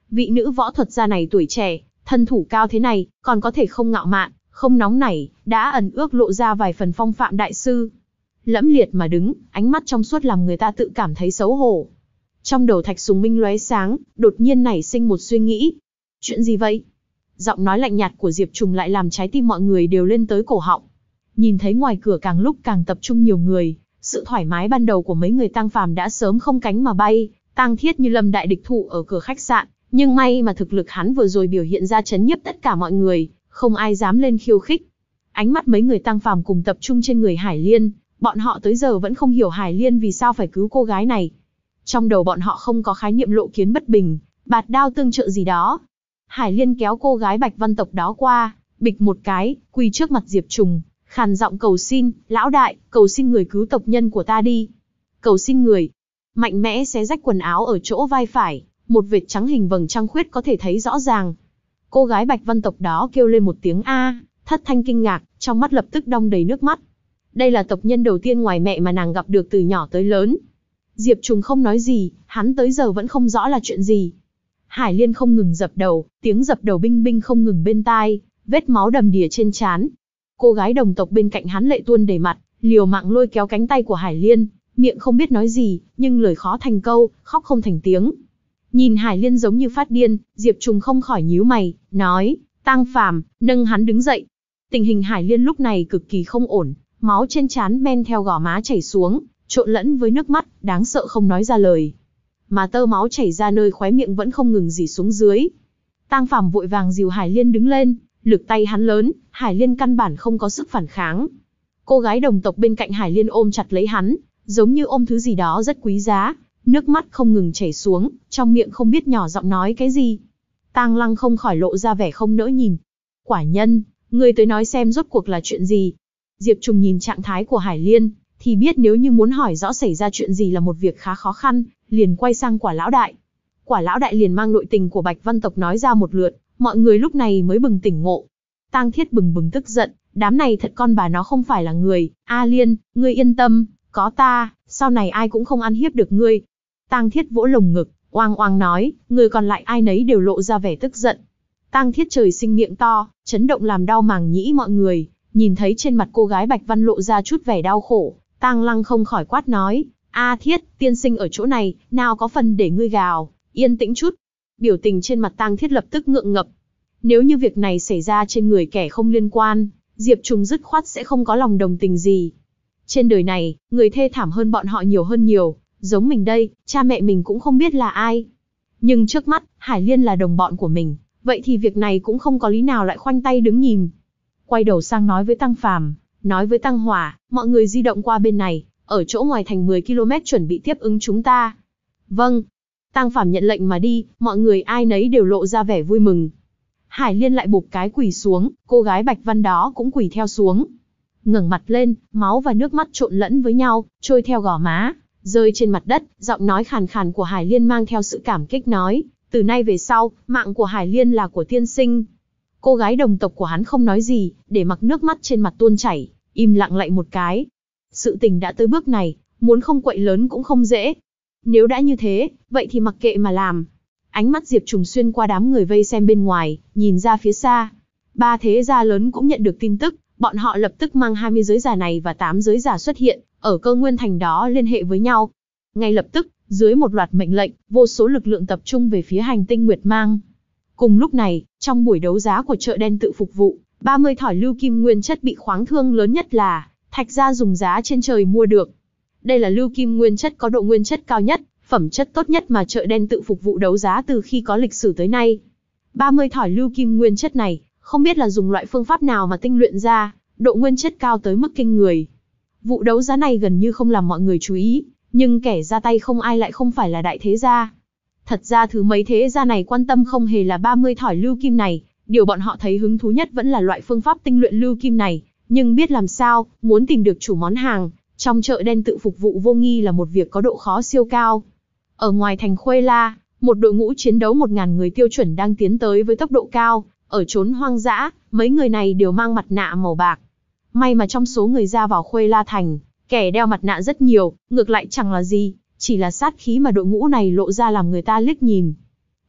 Vị nữ võ thuật gia này tuổi trẻ, thân thủ cao thế này, còn có thể không ngạo mạn, không nóng nảy, đã ẩn ước lộ ra vài phần phong phạm đại sư. Lẫm liệt mà đứng, ánh mắt trong suốt làm người ta tự cảm thấy xấu hổ. Trong đầu Thạch Sùng Minh lóe sáng, đột nhiên nảy sinh một suy nghĩ. Chuyện gì vậy? Giọng nói lạnh nhạt của Diệp Trùng lại làm trái tim mọi người đều lên tới cổ họng. Nhìn thấy ngoài cửa càng lúc càng tập trung nhiều người, sự thoải mái ban đầu của mấy người Tang Phàm đã sớm không cánh mà bay. Tang Thiết như lâm đại địch thủ ở cửa khách sạn, nhưng may mà thực lực hắn vừa rồi biểu hiện ra chấn nhiếp tất cả mọi người, không ai dám lên khiêu khích. Ánh mắt mấy người Tang Phàm cùng tập trung trên người Hải Liên, bọn họ tới giờ vẫn không hiểu Hải Liên vì sao phải cứu cô gái này. Trong đầu bọn họ không có khái niệm lộ kiến bất bình, bạt đao tương trợ gì đó. Hải Liên kéo cô gái Bạch Văn tộc đó qua, bịch một cái, quỳ trước mặt Diệp Trùng, khàn giọng cầu xin, lão đại, cầu xin người cứu tộc nhân của ta đi. Cầu xin người. Mạnh mẽ xé rách quần áo ở chỗ vai phải, một vệt trắng hình vầng trăng khuyết có thể thấy rõ ràng. Cô gái Bạch Văn tộc đó kêu lên một tiếng a, thất thanh kinh ngạc, trong mắt lập tức đong đầy nước mắt. Đây là tộc nhân đầu tiên ngoài mẹ mà nàng gặp được từ nhỏ tới lớn. Diệp Trùng không nói gì, hắn tới giờ vẫn không rõ là chuyện gì. Hải Liên không ngừng dập đầu, tiếng dập đầu binh binh không ngừng bên tai, vết máu đầm đìa trên trán. Cô gái đồng tộc bên cạnh hắn lệ tuôn đầy mặt, liều mạng lôi kéo cánh tay của Hải Liên, miệng không biết nói gì, nhưng lời khó thành câu, khóc không thành tiếng. Nhìn Hải Liên giống như phát điên, Diệp Trùng không khỏi nhíu mày, nói, Tang Phàm, nâng hắn đứng dậy. Tình hình Hải Liên lúc này cực kỳ không ổn, máu trên trán men theo gò má chảy xuống, trộn lẫn với nước mắt, đáng sợ không nói ra lời. Mà tơ máu chảy ra nơi khóe miệng vẫn không ngừng rỉ xuống dưới. Tang Phàm vội vàng dìu Hải Liên đứng lên, lực tay hắn lớn, Hải Liên căn bản không có sức phản kháng. Cô gái đồng tộc bên cạnh Hải Liên ôm chặt lấy hắn, giống như ôm thứ gì đó rất quý giá, nước mắt không ngừng chảy xuống, trong miệng không biết nhỏ giọng nói cái gì. Tang Lăng không khỏi lộ ra vẻ không nỡ nhìn. Quả nhân, ngươi tới nói xem rốt cuộc là chuyện gì. Diệp Trùng nhìn trạng thái của Hải Liên, thì biết nếu như muốn hỏi rõ xảy ra chuyện gì là một việc khá khó khăn, liền quay sang Quả lão đại. Quả lão đại liền mang nội tình của Bạch Văn tộc nói ra một lượt, mọi người lúc này mới bừng tỉnh ngộ. Tang Thiết bừng bừng tức giận, đám này thật con bà nó không phải là người, A Liên, ngươi yên tâm, có ta, sau này ai cũng không ăn hiếp được ngươi. Tang Thiết vỗ lồng ngực, oang oang nói, người còn lại ai nấy đều lộ ra vẻ tức giận. Tang Thiết trời sinh miệng to, chấn động làm đau màng nhĩ mọi người, nhìn thấy trên mặt cô gái Bạch Văn lộ ra chút vẻ đau khổ, Tang Lăng không khỏi quát nói, A Thiết, tiên sinh ở chỗ này, nào có phần để ngươi gào, yên tĩnh chút. Biểu tình trên mặt Tang Thiết lập tức ngượng ngập. Nếu như việc này xảy ra trên người kẻ không liên quan, Diệp Trùng dứt khoát sẽ không có lòng đồng tình gì. Trên đời này, người thê thảm hơn bọn họ nhiều hơn nhiều, giống mình đây, cha mẹ mình cũng không biết là ai. Nhưng trước mắt, Hải Liên là đồng bọn của mình, vậy thì việc này cũng không có lý nào lại khoanh tay đứng nhìn. Quay đầu sang nói với Tang Phàm, nói với Tang Hỏa, mọi người di động qua bên này, ở chỗ ngoài thành mười ki lô mét chuẩn bị tiếp ứng chúng ta. Vâng. Tang Phàm nhận lệnh mà đi, mọi người ai nấy đều lộ ra vẻ vui mừng. Hải Liên lại bụp cái quỳ xuống, cô gái Bạch Văn đó cũng quỳ theo xuống. Ngẩng mặt lên, máu và nước mắt trộn lẫn với nhau, trôi theo gò má, rơi trên mặt đất, giọng nói khàn khàn của Hải Liên mang theo sự cảm kích nói, từ nay về sau, mạng của Hải Liên là của tiên sinh. Cô gái đồng tộc của hắn không nói gì, để mặc nước mắt trên mặt tuôn chảy, im lặng lại một cái. Sự tình đã tới bước này, muốn không quậy lớn cũng không dễ. Nếu đã như thế, vậy thì mặc kệ mà làm. Ánh mắt Diệp Trùng xuyên qua đám người vây xem bên ngoài, nhìn ra phía xa. Ba thế gia lớn cũng nhận được tin tức, bọn họ lập tức mang hai mươi giới giả này và tám giới giả xuất hiện, ở Cơ Nguyên Thành đó liên hệ với nhau. Ngay lập tức, dưới một loạt mệnh lệnh, vô số lực lượng tập trung về phía hành tinh Nguyệt Mang. Cùng lúc này, trong buổi đấu giá của chợ đen tự phục vụ, ba mươi thỏi lưu kim nguyên chất bị khoáng thương lớn nhất là Thạch gia dùng giá trên trời mua được. Đây là lưu kim nguyên chất có độ nguyên chất cao nhất, phẩm chất tốt nhất mà chợ đen tự phục vụ đấu giá từ khi có lịch sử tới nay. ba mươi thỏi lưu kim nguyên chất này, không biết là dùng loại phương pháp nào mà tinh luyện ra, độ nguyên chất cao tới mức kinh người. Vụ đấu giá này gần như không làm mọi người chú ý, nhưng kẻ ra tay không ai lại không phải là đại thế gia. Thật ra thứ mấy thế gia này quan tâm không hề là ba mươi thỏi lưu kim này, điều bọn họ thấy hứng thú nhất vẫn là loại phương pháp tinh luyện lưu kim này, nhưng biết làm sao, muốn tìm được chủ món hàng, trong chợ đen tự phục vụ vô nghi là một việc có độ khó siêu cao. Ở ngoài thành Khuê La, một đội ngũ chiến đấu một nghìn người tiêu chuẩn đang tiến tới với tốc độ cao, ở chốn hoang dã, mấy người này đều mang mặt nạ màu bạc. May mà trong số người ra vào Khuê La thành, kẻ đeo mặt nạ rất nhiều, ngược lại chẳng là gì, chỉ là sát khí mà đội ngũ này lộ ra làm người ta liếc nhìn.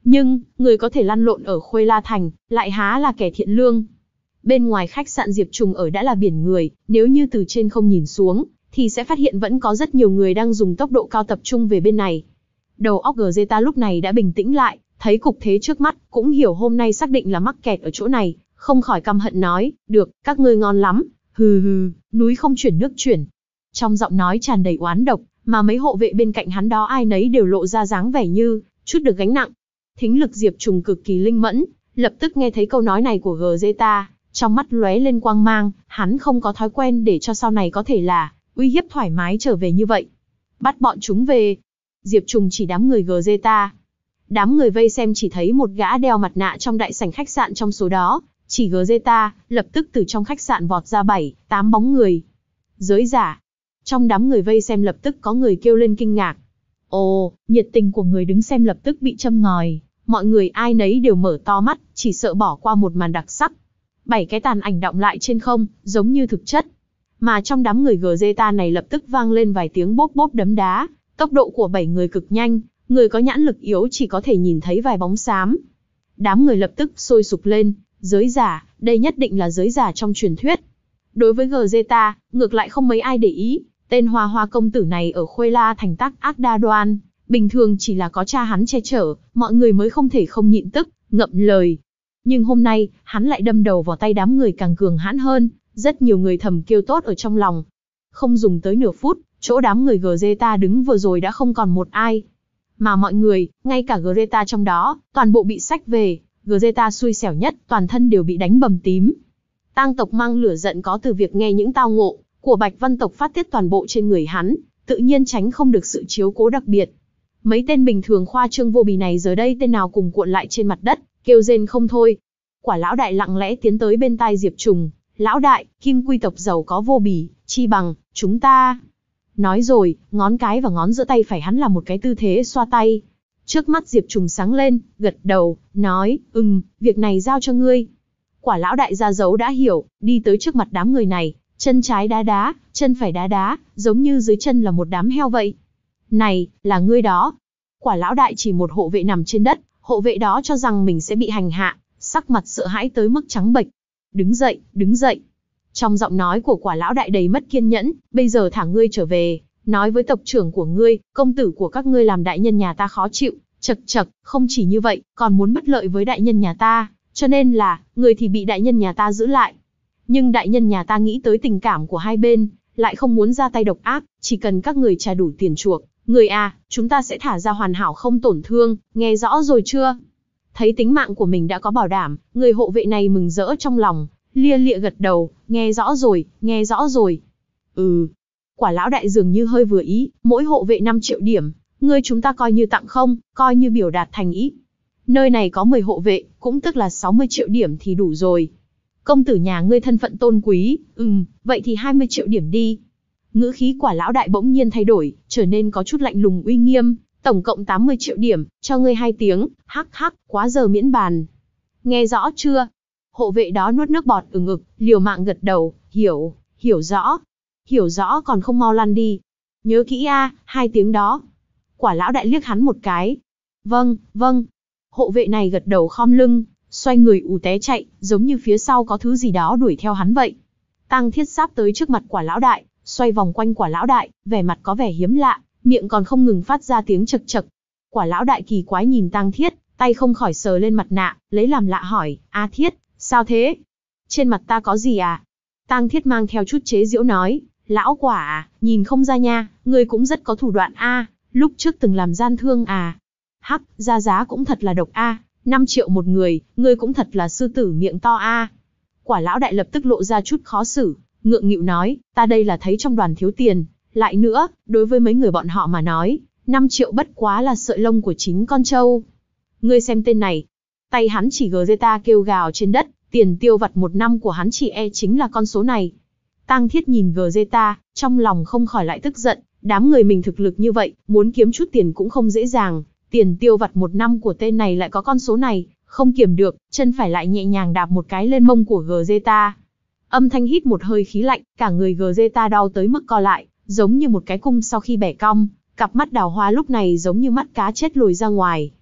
Nhưng, người có thể lăn lộn ở Khuê La Thành, lại há là kẻ thiện lương. Bên ngoài khách sạn Diệp Trùng ở đã là biển người, nếu như từ trên không nhìn xuống, thì sẽ phát hiện vẫn có rất nhiều người đang dùng tốc độ cao tập trung về bên này. Đầu óc Gzeta lúc này đã bình tĩnh lại, thấy cục thế trước mắt, cũng hiểu hôm nay xác định là mắc kẹt ở chỗ này, không khỏi căm hận nói, được, các ngươi ngon lắm, hừ hừ, núi không chuyển nước chuyển. Trong giọng nói tràn đầy oán độc, mà mấy hộ vệ bên cạnh hắn đó ai nấy đều lộ ra dáng vẻ như, chút được gánh nặng. Thính lực Diệp Trùng cực kỳ linh mẫn, lập tức nghe thấy câu nói này của Gzeta, trong mắt lóe lên quang mang, hắn không có thói quen để cho sau này có thể là uy hiếp thoải mái trở về như vậy. Bắt bọn chúng về. Diệp Trùng chỉ đám người Gzeta. Đám người vây xem chỉ thấy một gã đeo mặt nạ trong đại sảnh khách sạn trong số đó, chỉ Gzeta, lập tức từ trong khách sạn vọt ra bảy, tám bóng người. Giới giả. Trong đám người vây xem lập tức có người kêu lên kinh ngạc. Ồ, nhiệt tình của người đứng xem lập tức bị châm ngòi, mọi người ai nấy đều mở to mắt, chỉ sợ bỏ qua một màn đặc sắc. Bảy cái tàn ảnh đọng lại trên không, giống như thực chất. Mà trong đám người Gzeta này lập tức vang lên vài tiếng bốp bốp đấm đá, tốc độ của bảy người cực nhanh, người có nhãn lực yếu chỉ có thể nhìn thấy vài bóng xám. Đám người lập tức sôi sục lên, giới giả, đây nhất định là giới giả trong truyền thuyết. Đối với Gzeta, ngược lại không mấy ai để ý, tên Hoa Hoa công tử này ở Khuê La Thành tác ác đa đoan, bình thường chỉ là có cha hắn che chở, mọi người mới không thể không nhịn tức, ngậm lời. Nhưng hôm nay, hắn lại đâm đầu vào tay đám người càng cường hãn hơn, rất nhiều người thầm kêu tốt ở trong lòng. Không dùng tới nửa phút, chỗ đám người Gzeta đứng vừa rồi đã không còn một ai. Mà mọi người, ngay cả Gzeta trong đó, toàn bộ bị xách về, Gzeta xui xẻo nhất, toàn thân đều bị đánh bầm tím. Tang tộc mang lửa giận có từ việc nghe những tao ngộ của Bạch Văn tộc phát tiết toàn bộ trên người hắn, tự nhiên tránh không được sự chiếu cố đặc biệt. Mấy tên bình thường khoa trương vô bì này giờ đây tên nào cùng cuộn lại trên mặt đất, kêu rên không thôi. Quả lão đại lặng lẽ tiến tới bên tai Diệp Trùng, lão đại, Kim Quy tộc giàu có vô bì, chi bằng chúng ta. Nói rồi, ngón cái và ngón giữa tay phải hắn là một cái tư thế xoa tay. Trước mắt Diệp Trùng sáng lên, gật đầu, nói, ừm, việc này giao cho ngươi. Quả lão đại ra dấu đã hiểu, đi tới trước mặt đám người này, chân trái đá đá, chân phải đá đá, giống như dưới chân là một đám heo vậy. Này, là ngươi đó. Quả lão đại chỉ một hộ vệ nằm trên đất, hộ vệ đó cho rằng mình sẽ bị hành hạ, sắc mặt sợ hãi tới mức trắng bệch. Đứng dậy, đứng dậy. Trong giọng nói của quả lão đại đầy mất kiên nhẫn, bây giờ thả ngươi trở về, nói với tộc trưởng của ngươi, công tử của các ngươi làm đại nhân nhà ta khó chịu, chật chật, không chỉ như vậy, còn muốn bất lợi với đại nhân nhà ta, cho nên là, người thì bị đại nhân nhà ta giữ lại. Nhưng đại nhân nhà ta nghĩ tới tình cảm của hai bên, lại không muốn ra tay độc ác, chỉ cần các người trả đủ tiền chuộc, người à, chúng ta sẽ thả ra hoàn hảo không tổn thương, nghe rõ rồi chưa? Thấy tính mạng của mình đã có bảo đảm, người hộ vệ này mừng rỡ trong lòng, lia lịa gật đầu, nghe rõ rồi, nghe rõ rồi. Ừ, quả lão đại dường như hơi vừa ý, mỗi hộ vệ năm triệu điểm, ngươi chúng ta coi như tặng không, coi như biểu đạt thành ý. Nơi này có mười hộ vệ, cũng tức là sáu mươi triệu điểm thì đủ rồi. Công tử nhà ngươi thân phận tôn quý, ừm, vậy thì hai mươi triệu điểm đi. Ngữ khí quả lão đại bỗng nhiên thay đổi, trở nên có chút lạnh lùng uy nghiêm, tổng cộng tám mươi triệu điểm, cho ngươi hai tiếng, hắc hắc, quá giờ miễn bàn. Nghe rõ chưa? Hộ vệ đó nuốt nước bọt ừng ực, liều mạng gật đầu, hiểu, hiểu rõ. Hiểu rõ còn không mau lăn đi. Nhớ kỹ a, hai tiếng đó. Quả lão đại liếc hắn một cái. Vâng, vâng. Hộ vệ này gật đầu khom lưng, xoay người ù té chạy, giống như phía sau có thứ gì đó đuổi theo hắn vậy. Tăng Thiết sáp tới trước mặt quả lão đại, xoay vòng quanh quả lão đại, vẻ mặt có vẻ hiếm lạ, miệng còn không ngừng phát ra tiếng chật chật. Quả lão đại kỳ quái nhìn Tăng Thiết, tay không khỏi sờ lên mặt nạ, lấy làm lạ hỏi, A Thiết, sao thế? Trên mặt ta có gì à? Tăng Thiết mang theo chút chế giễu nói, lão quả à, nhìn không ra nha, ngươi cũng rất có thủ đoạn a, lúc trước từng làm gian thương à. Hắc, ra giá cũng thật là độc a, năm triệu một người, ngươi cũng thật là sư tử miệng to a. Quả lão đại lập tức lộ ra chút khó xử, ngượng nghịu nói, ta đây là thấy trong đoàn thiếu tiền, lại nữa, đối với mấy người bọn họ mà nói, năm triệu bất quá là sợi lông của chính con trâu. Ngươi xem tên này, tay hắn chỉ Gzeta kêu gào trên đất, tiền tiêu vặt một năm của hắn chỉ e chính là con số này. Tăng Thiết nhìn Gzeta, trong lòng không khỏi lại tức giận, đám người mình thực lực như vậy, muốn kiếm chút tiền cũng không dễ dàng, tiền tiêu vặt một năm của tên này lại có con số này, không kiểm được, chân phải lại nhẹ nhàng đạp một cái lên mông của Gzeta. Âm thanh hít một hơi khí lạnh, cả người Gzeta đau tới mức co lại, giống như một cái cung sau khi bẻ cong, cặp mắt đào hoa lúc này giống như mắt cá chết lồi ra ngoài.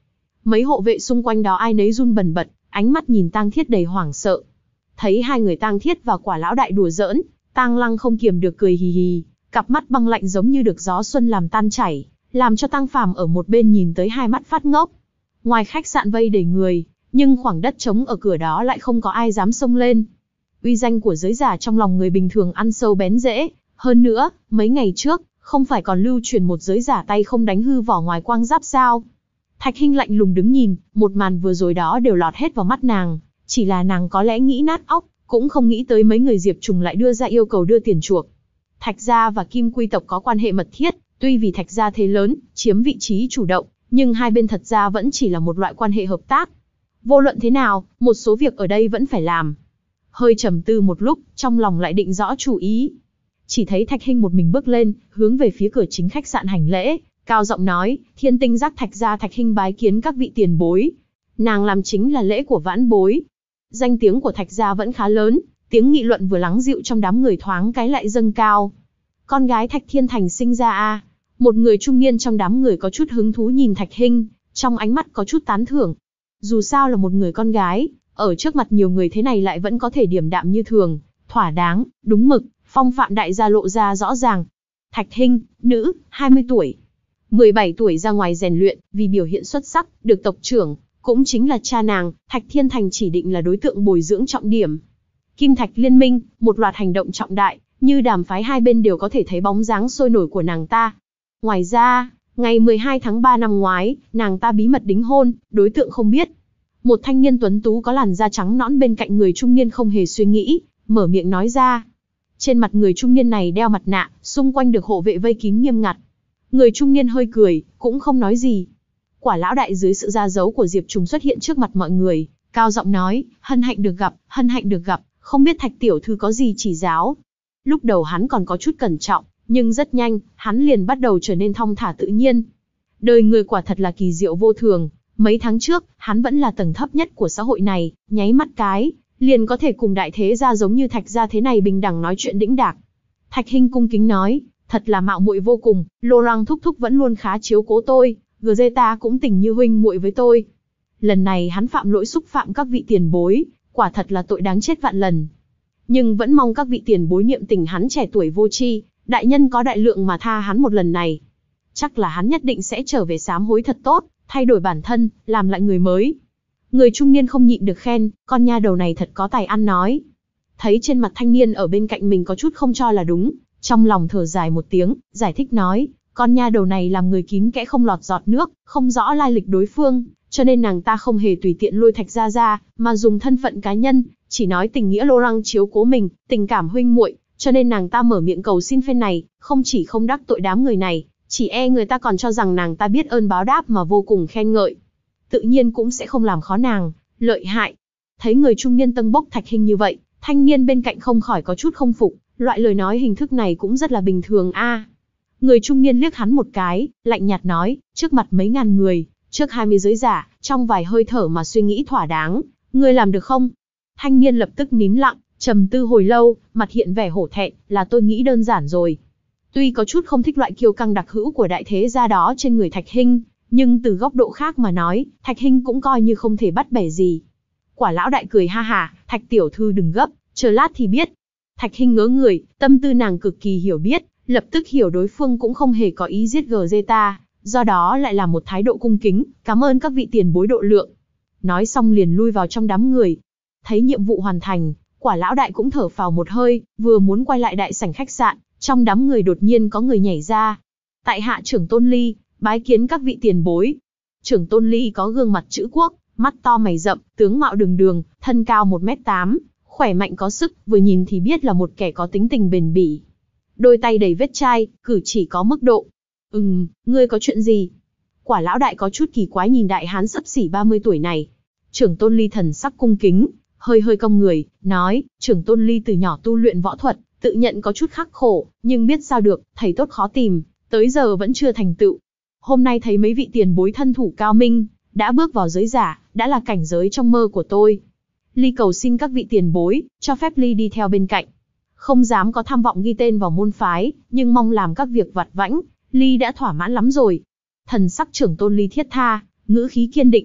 Mấy hộ vệ xung quanh đó ai nấy run bần bật, ánh mắt nhìn Tang Thiết đầy hoảng sợ. Thấy hai người Tang Thiết và Quả lão đại đùa giỡn, Tang Lăng không kiềm được cười hì hì, cặp mắt băng lạnh giống như được gió xuân làm tan chảy, làm cho Tang Phàm ở một bên nhìn tới hai mắt phát ngốc. Ngoài khách sạn vây đầy người, nhưng khoảng đất trống ở cửa đó lại không có ai dám xông lên. Uy danh của giới giả trong lòng người bình thường ăn sâu bén rễ, hơn nữa, mấy ngày trước, không phải còn lưu truyền một giới giả tay không đánh hư vỏ ngoài quang giáp sao? Thạch Hinh lạnh lùng đứng nhìn, một màn vừa rồi đó đều lọt hết vào mắt nàng, chỉ là nàng có lẽ nghĩ nát óc, cũng không nghĩ tới mấy người Diệp Trùng lại đưa ra yêu cầu đưa tiền chuộc. Thạch gia và Kim Quy tộc có quan hệ mật thiết, tuy vì Thạch gia thế lớn, chiếm vị trí chủ động, nhưng hai bên thật ra vẫn chỉ là một loại quan hệ hợp tác. Vô luận thế nào, một số việc ở đây vẫn phải làm. Hơi trầm tư một lúc, trong lòng lại định rõ chủ ý. Chỉ thấy Thạch Hinh một mình bước lên, hướng về phía cửa chính khách sạn hành lễ, cao giọng nói, Thiên Tinh Giác Thạch gia Thạch Hinh bái kiến các vị tiền bối. Nàng làm chính là lễ của vãn bối. Danh tiếng của Thạch gia vẫn khá lớn, tiếng nghị luận vừa lắng dịu trong đám người thoáng cái lại dâng cao. Con gái Thạch Thiên Thành sinh ra a à? Một người trung niên trong đám người có chút hứng thú nhìn Thạch Hinh, trong ánh mắt có chút tán thưởng. Dù sao là một người con gái, ở trước mặt nhiều người thế này lại vẫn có thể điềm đạm như thường, thỏa đáng, đúng mực, phong phạm đại gia lộ ra rõ ràng. Thạch Hinh, nữ, hai mươi tuổi. mười bảy tuổi ra ngoài rèn luyện, vì biểu hiện xuất sắc, được tộc trưởng, cũng chính là cha nàng, Thạch Thiên Thành chỉ định là đối tượng bồi dưỡng trọng điểm. Kim Thạch liên minh, một loạt hành động trọng đại, như đàm phái hai bên đều có thể thấy bóng dáng sôi nổi của nàng ta. Ngoài ra, ngày mười hai tháng ba năm ngoái, nàng ta bí mật đính hôn, đối tượng không biết. Một thanh niên tuấn tú có làn da trắng nõn bên cạnh người trung niên không hề suy nghĩ, mở miệng nói ra. Trên mặt người trung niên này đeo mặt nạ, xung quanh được hộ vệ vây kín nghiêm ngặt. Người trung niên hơi cười, cũng không nói gì. Quả lão đại dưới sự ra dấu của Diệp Trùng xuất hiện trước mặt mọi người, cao giọng nói, hân hạnh được gặp, hân hạnh được gặp, không biết Thạch tiểu thư có gì chỉ giáo. Lúc đầu hắn còn có chút cẩn trọng, nhưng rất nhanh, hắn liền bắt đầu trở nên thong thả tự nhiên. Đời người quả thật là kỳ diệu vô thường, mấy tháng trước, hắn vẫn là tầng thấp nhất của xã hội này, nháy mắt cái, liền có thể cùng đại thế gia giống như Thạch gia thế này bình đẳng nói chuyện đĩnh đạc. Thạch Hinh cung kính nói, thật là mạo muội vô cùng, Laurent thúc thúc vẫn luôn khá chiếu cố tôi, Greta cũng tình như huynh muội với tôi. Lần này hắn phạm lỗi xúc phạm các vị tiền bối, quả thật là tội đáng chết vạn lần. Nhưng vẫn mong các vị tiền bối niệm tình hắn trẻ tuổi vô tri, đại nhân có đại lượng mà tha hắn một lần này. Chắc là hắn nhất định sẽ trở về sám hối thật tốt, thay đổi bản thân, làm lại người mới. Người trung niên không nhịn được khen, con nha đầu này thật có tài ăn nói. Thấy trên mặt thanh niên ở bên cạnh mình có chút không cho là đúng, trong lòng thở dài một tiếng, giải thích nói, con nha đầu này làm người kín kẽ không lọt giọt nước, không rõ lai lịch đối phương, cho nên nàng ta không hề tùy tiện lôi Thạch gia ra, mà dùng thân phận cá nhân, chỉ nói tình nghĩa Laurent chiếu cố mình, tình cảm huynh muội, cho nên nàng ta mở miệng cầu xin phen này, không chỉ không đắc tội đám người này, chỉ e người ta còn cho rằng nàng ta biết ơn báo đáp mà vô cùng khen ngợi. Tự nhiên cũng sẽ không làm khó nàng, lợi hại. Thấy người trung niên tâng bốc Thạch Hinh như vậy, thanh niên bên cạnh không khỏi có chút không phục, loại lời nói hình thức này cũng rất là bình thường a. Người trung niên liếc hắn một cái, lạnh nhạt nói, trước mặt mấy ngàn người, trước hai mươi giới giả, trong vài hơi thở mà suy nghĩ thỏa đáng, ngươi làm được không? Thanh niên lập tức nín lặng, trầm tư hồi lâu, mặt hiện vẻ hổ thẹn, là tôi nghĩ đơn giản rồi. Tuy có chút không thích loại kiêu căng đặc hữu của đại thế gia đó trên người Thạch Hinh, nhưng từ góc độ khác mà nói, Thạch Hinh cũng coi như không thể bắt bẻ gì. Quả lão đại cười ha hả, Thạch tiểu thư đừng gấp, chờ lát thì biết. Thạch Hinh ngớ người, tâm tư nàng cực kỳ hiểu biết, lập tức hiểu đối phương cũng không hề có ý giết Greta, do đó lại là một thái độ cung kính, cảm ơn các vị tiền bối độ lượng. Nói xong liền lui vào trong đám người. Thấy nhiệm vụ hoàn thành, quả lão đại cũng thở phào một hơi, vừa muốn quay lại đại sảnh khách sạn, trong đám người đột nhiên có người nhảy ra. Tại hạ trưởng Tôn Ly, bái kiến các vị tiền bối. Trưởng Tôn Ly có gương mặt chữ quốc, mắt to mày rậm, tướng mạo đường đường, thân cao một mét tám, khỏe mạnh có sức, vừa nhìn thì biết là một kẻ có tính tình bền bỉ. Đôi tay đầy vết chai, cử chỉ có mức độ. Ừm, ngươi có chuyện gì? Quả lão đại có chút kỳ quái nhìn đại hán xấp xỉ ba mươi tuổi này. Trưởng Tôn Ly thần sắc cung kính, hơi hơi cong người, nói, trưởng Tôn Ly từ nhỏ tu luyện võ thuật, tự nhận có chút khắc khổ, nhưng biết sao được, thầy tốt khó tìm, tới giờ vẫn chưa thành tựu. Hôm nay thấy mấy vị tiền bối thân thủ cao minh, đã bước vào giới giả, đã là cảnh giới trong mơ của tôi. Ly cầu xin các vị tiền bối, cho phép Ly đi theo bên cạnh. Không dám có tham vọng ghi tên vào môn phái, nhưng mong làm các việc vặt vãnh, Ly đã thỏa mãn lắm rồi. Thần sắc trưởng Tôn Ly thiết tha, ngữ khí kiên định,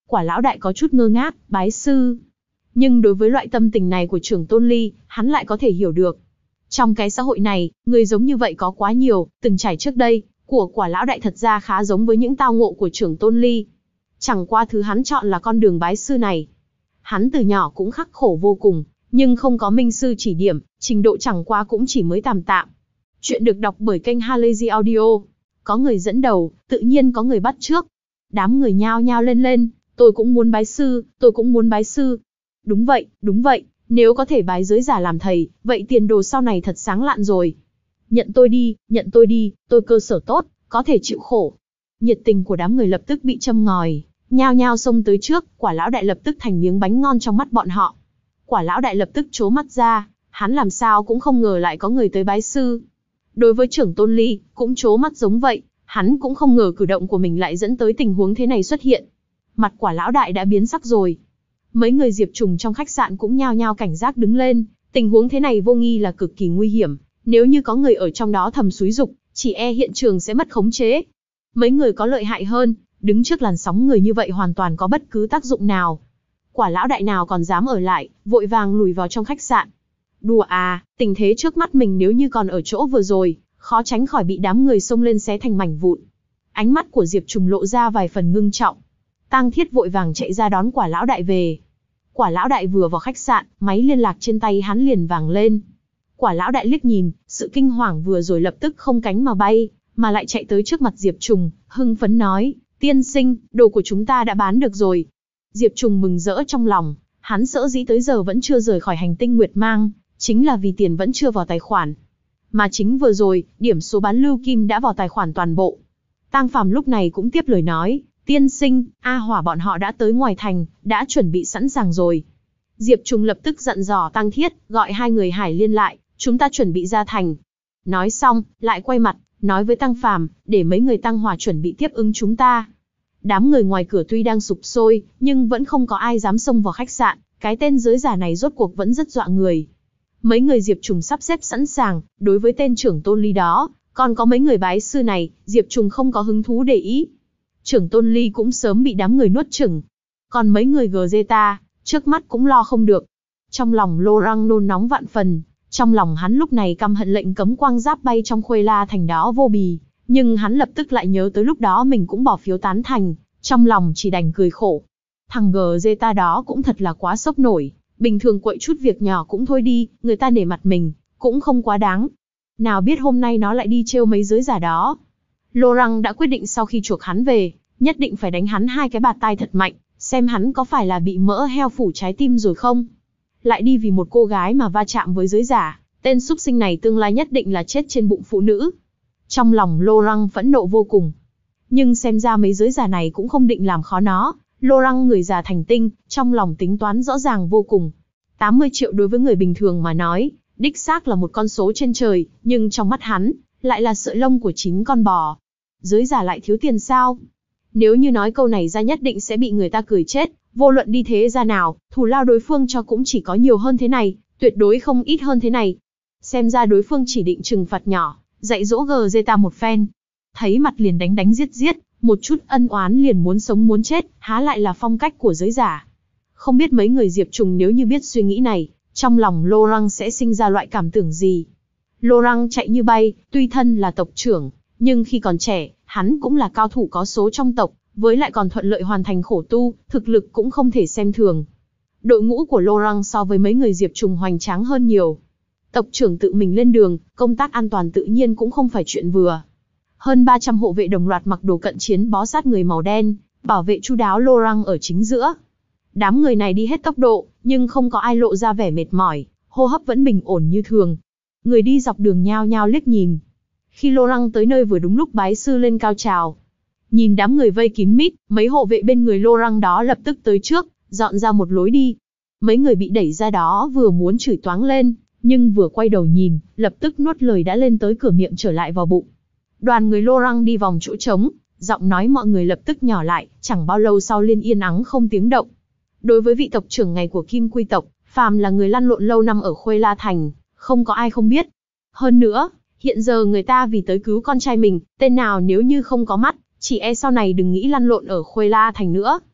Quả lão đại có chút ngơ ngác, bái sư. Nhưng đối với loại tâm tình này của trưởng tôn ly, hắn lại có thể hiểu được. Trong cái xã hội này, người giống như vậy có quá nhiều, từng trải trước đây, của quả lão đại thật ra khá giống với những tao ngộ của trưởng tôn ly. Chẳng qua thứ hắn chọn là con đường bái sư này. Hắn từ nhỏ cũng khắc khổ vô cùng, nhưng không có minh sư chỉ điểm, trình độ chẳng qua cũng chỉ mới tạm tạm. Chuyện được đọc bởi kênh Halazy Audio. Có người dẫn đầu, tự nhiên có người bắt chước. Đám người nhao nhao lên lên, tôi cũng muốn bái sư, tôi cũng muốn bái sư. Đúng vậy, đúng vậy, nếu có thể bái giới giả làm thầy, vậy tiền đồ sau này thật sáng lạn rồi. Nhận tôi đi, nhận tôi đi, tôi cơ sở tốt, có thể chịu khổ. Nhiệt tình của đám người lập tức bị châm ngòi, nhao nhao xông tới trước, quả lão đại lập tức thành miếng bánh ngon trong mắt bọn họ. Quả lão đại lập tức trố mắt ra, hắn làm sao cũng không ngờ lại có người tới bái sư. Đối với trưởng tôn ly, cũng trố mắt giống vậy, hắn cũng không ngờ cử động của mình lại dẫn tới tình huống thế này xuất hiện. Mặt quả lão đại đã biến sắc rồi. Mấy người Diệp Trùng trong khách sạn cũng nhao nhao cảnh giác đứng lên, tình huống thế này vô nghi là cực kỳ nguy hiểm, nếu như có người ở trong đó thầm xúi dục, chỉ e hiện trường sẽ mất khống chế. Mấy người có lợi hại hơn, đứng trước làn sóng người như vậy hoàn toàn có bất cứ tác dụng nào. Quả lão đại nào còn dám ở lại, vội vàng lùi vào trong khách sạn. Đùa à, tình thế trước mắt mình nếu như còn ở chỗ vừa rồi, khó tránh khỏi bị đám người xông lên xé thành mảnh vụn. Ánh mắt của Diệp Trùng lộ ra vài phần ngưng trọng. Tang Thiết vội vàng chạy ra đón quả lão đại về. Quả lão đại vừa vào khách sạn, máy liên lạc trên tay hắn liền vàng lên. Quả lão đại liếc nhìn, sự kinh hoàng vừa rồi lập tức không cánh mà bay, mà lại chạy tới trước mặt Diệp Trùng, hưng phấn nói, tiên sinh, đồ của chúng ta đã bán được rồi. Diệp Trùng mừng rỡ trong lòng, hắn sở dĩ tới giờ vẫn chưa rời khỏi hành tinh Nguyệt Mang, chính là vì tiền vẫn chưa vào tài khoản. Mà chính vừa rồi, điểm số bán lưu kim đã vào tài khoản toàn bộ. Tang Phàm lúc này cũng tiếp lời nói, tiên sinh, A Hỏa bọn họ đã tới ngoài thành, đã chuẩn bị sẵn sàng rồi. Diệp Trùng lập tức dặn dò Tang Thiết, gọi hai người Hải Liên lại, chúng ta chuẩn bị ra thành. Nói xong, lại quay mặt, nói với Tang Phàm, để mấy người Tang Hỏa chuẩn bị tiếp ứng chúng ta. Đám người ngoài cửa tuy đang sục sôi, nhưng vẫn không có ai dám xông vào khách sạn, cái tên giới giả này rốt cuộc vẫn rất dọa người. Mấy người Diệp Trùng sắp xếp sẵn sàng, đối với tên trưởng tôn ly đó, còn có mấy người bái sư này, Diệp Trùng không có hứng thú để ý. Trưởng tôn ly cũng sớm bị đám người nuốt chửng. Còn mấy người Gzeta, trước mắt cũng lo không được. Trong lòng Laurent nôn nóng vạn phần, trong lòng hắn lúc này căm hận lệnh cấm quang giáp bay trong Khuê La thành đó vô bì, nhưng hắn lập tức lại nhớ tới lúc đó mình cũng bỏ phiếu tán thành, trong lòng chỉ đành cười khổ. Thằng Gzeta đó cũng thật là quá sốc nổi, bình thường quậy chút việc nhỏ cũng thôi đi, người ta nể mặt mình, cũng không quá đáng. Nào biết hôm nay nó lại đi trêu mấy giới giả đó. Laurent đã quyết định sau khi chuộc hắn về, nhất định phải đánh hắn hai cái bạt tai thật mạnh, xem hắn có phải là bị mỡ heo phủ trái tim rồi không. Lại đi vì một cô gái mà va chạm với giới giả, tên súc sinh này tương lai nhất định là chết trên bụng phụ nữ. Trong lòng Laurent phẫn nộ vô cùng. Nhưng xem ra mấy giới giả này cũng không định làm khó nó. Laurent người già thành tinh, trong lòng tính toán rõ ràng vô cùng. tám mươi triệu đối với người bình thường mà nói, đích xác là một con số trên trời, nhưng trong mắt hắn, lại là sợi lông của chín con bò. Giới giả lại thiếu tiền sao? Nếu như nói câu này ra nhất định sẽ bị người ta cười chết, vô luận đi thế ra nào, thù lao đối phương cho cũng chỉ có nhiều hơn thế này, tuyệt đối không ít hơn thế này. Xem ra đối phương chỉ định trừng phạt nhỏ, dạy dỗ Gzeta một phen. Thấy mặt liền đánh đánh giết giết, một chút ân oán liền muốn sống muốn chết, há lại là phong cách của giới giả. Không biết mấy người Diệp Trùng nếu như biết suy nghĩ này, trong lòng Laurent sẽ sinh ra loại cảm tưởng gì. Laurent chạy như bay, tuy thân là tộc trưởng, nhưng khi còn trẻ, hắn cũng là cao thủ có số trong tộc, với lại còn thuận lợi hoàn thành khổ tu, thực lực cũng không thể xem thường. Đội ngũ của Laurent so với mấy người Diệp Trùng hoành tráng hơn nhiều. Tộc trưởng tự mình lên đường, công tác an toàn tự nhiên cũng không phải chuyện vừa. Hơn ba trăm hộ vệ đồng loạt mặc đồ cận chiến bó sát người màu đen, bảo vệ chu đáo Laurent ở chính giữa. Đám người này đi hết tốc độ, nhưng không có ai lộ ra vẻ mệt mỏi, hô hấp vẫn bình ổn như thường. Người đi dọc đường nhao nhao liếc nhìn. Khi Laurent tới nơi vừa đúng lúc bái sư lên cao trào. Nhìn đám người vây kín mít, mấy hộ vệ bên người Laurent đó lập tức tới trước, dọn ra một lối đi. Mấy người bị đẩy ra đó vừa muốn chửi toáng lên, nhưng vừa quay đầu nhìn, lập tức nuốt lời đã lên tới cửa miệng trở lại vào bụng. Đoàn người Laurent đi vòng chỗ trống, giọng nói mọi người lập tức nhỏ lại, chẳng bao lâu sau liền yên ắng không tiếng động. Đối với vị tộc trưởng ngày của Kim Quy tộc, phàm là người lăn lộn lâu năm ở Khuê La Thành, không có ai không biết. Hơn nữa, hiện giờ người ta vì tới cứu con trai mình, tên nào nếu như không có mắt, chỉ e sau này đừng nghĩ lăn lộn ở Khuê La Thành nữa.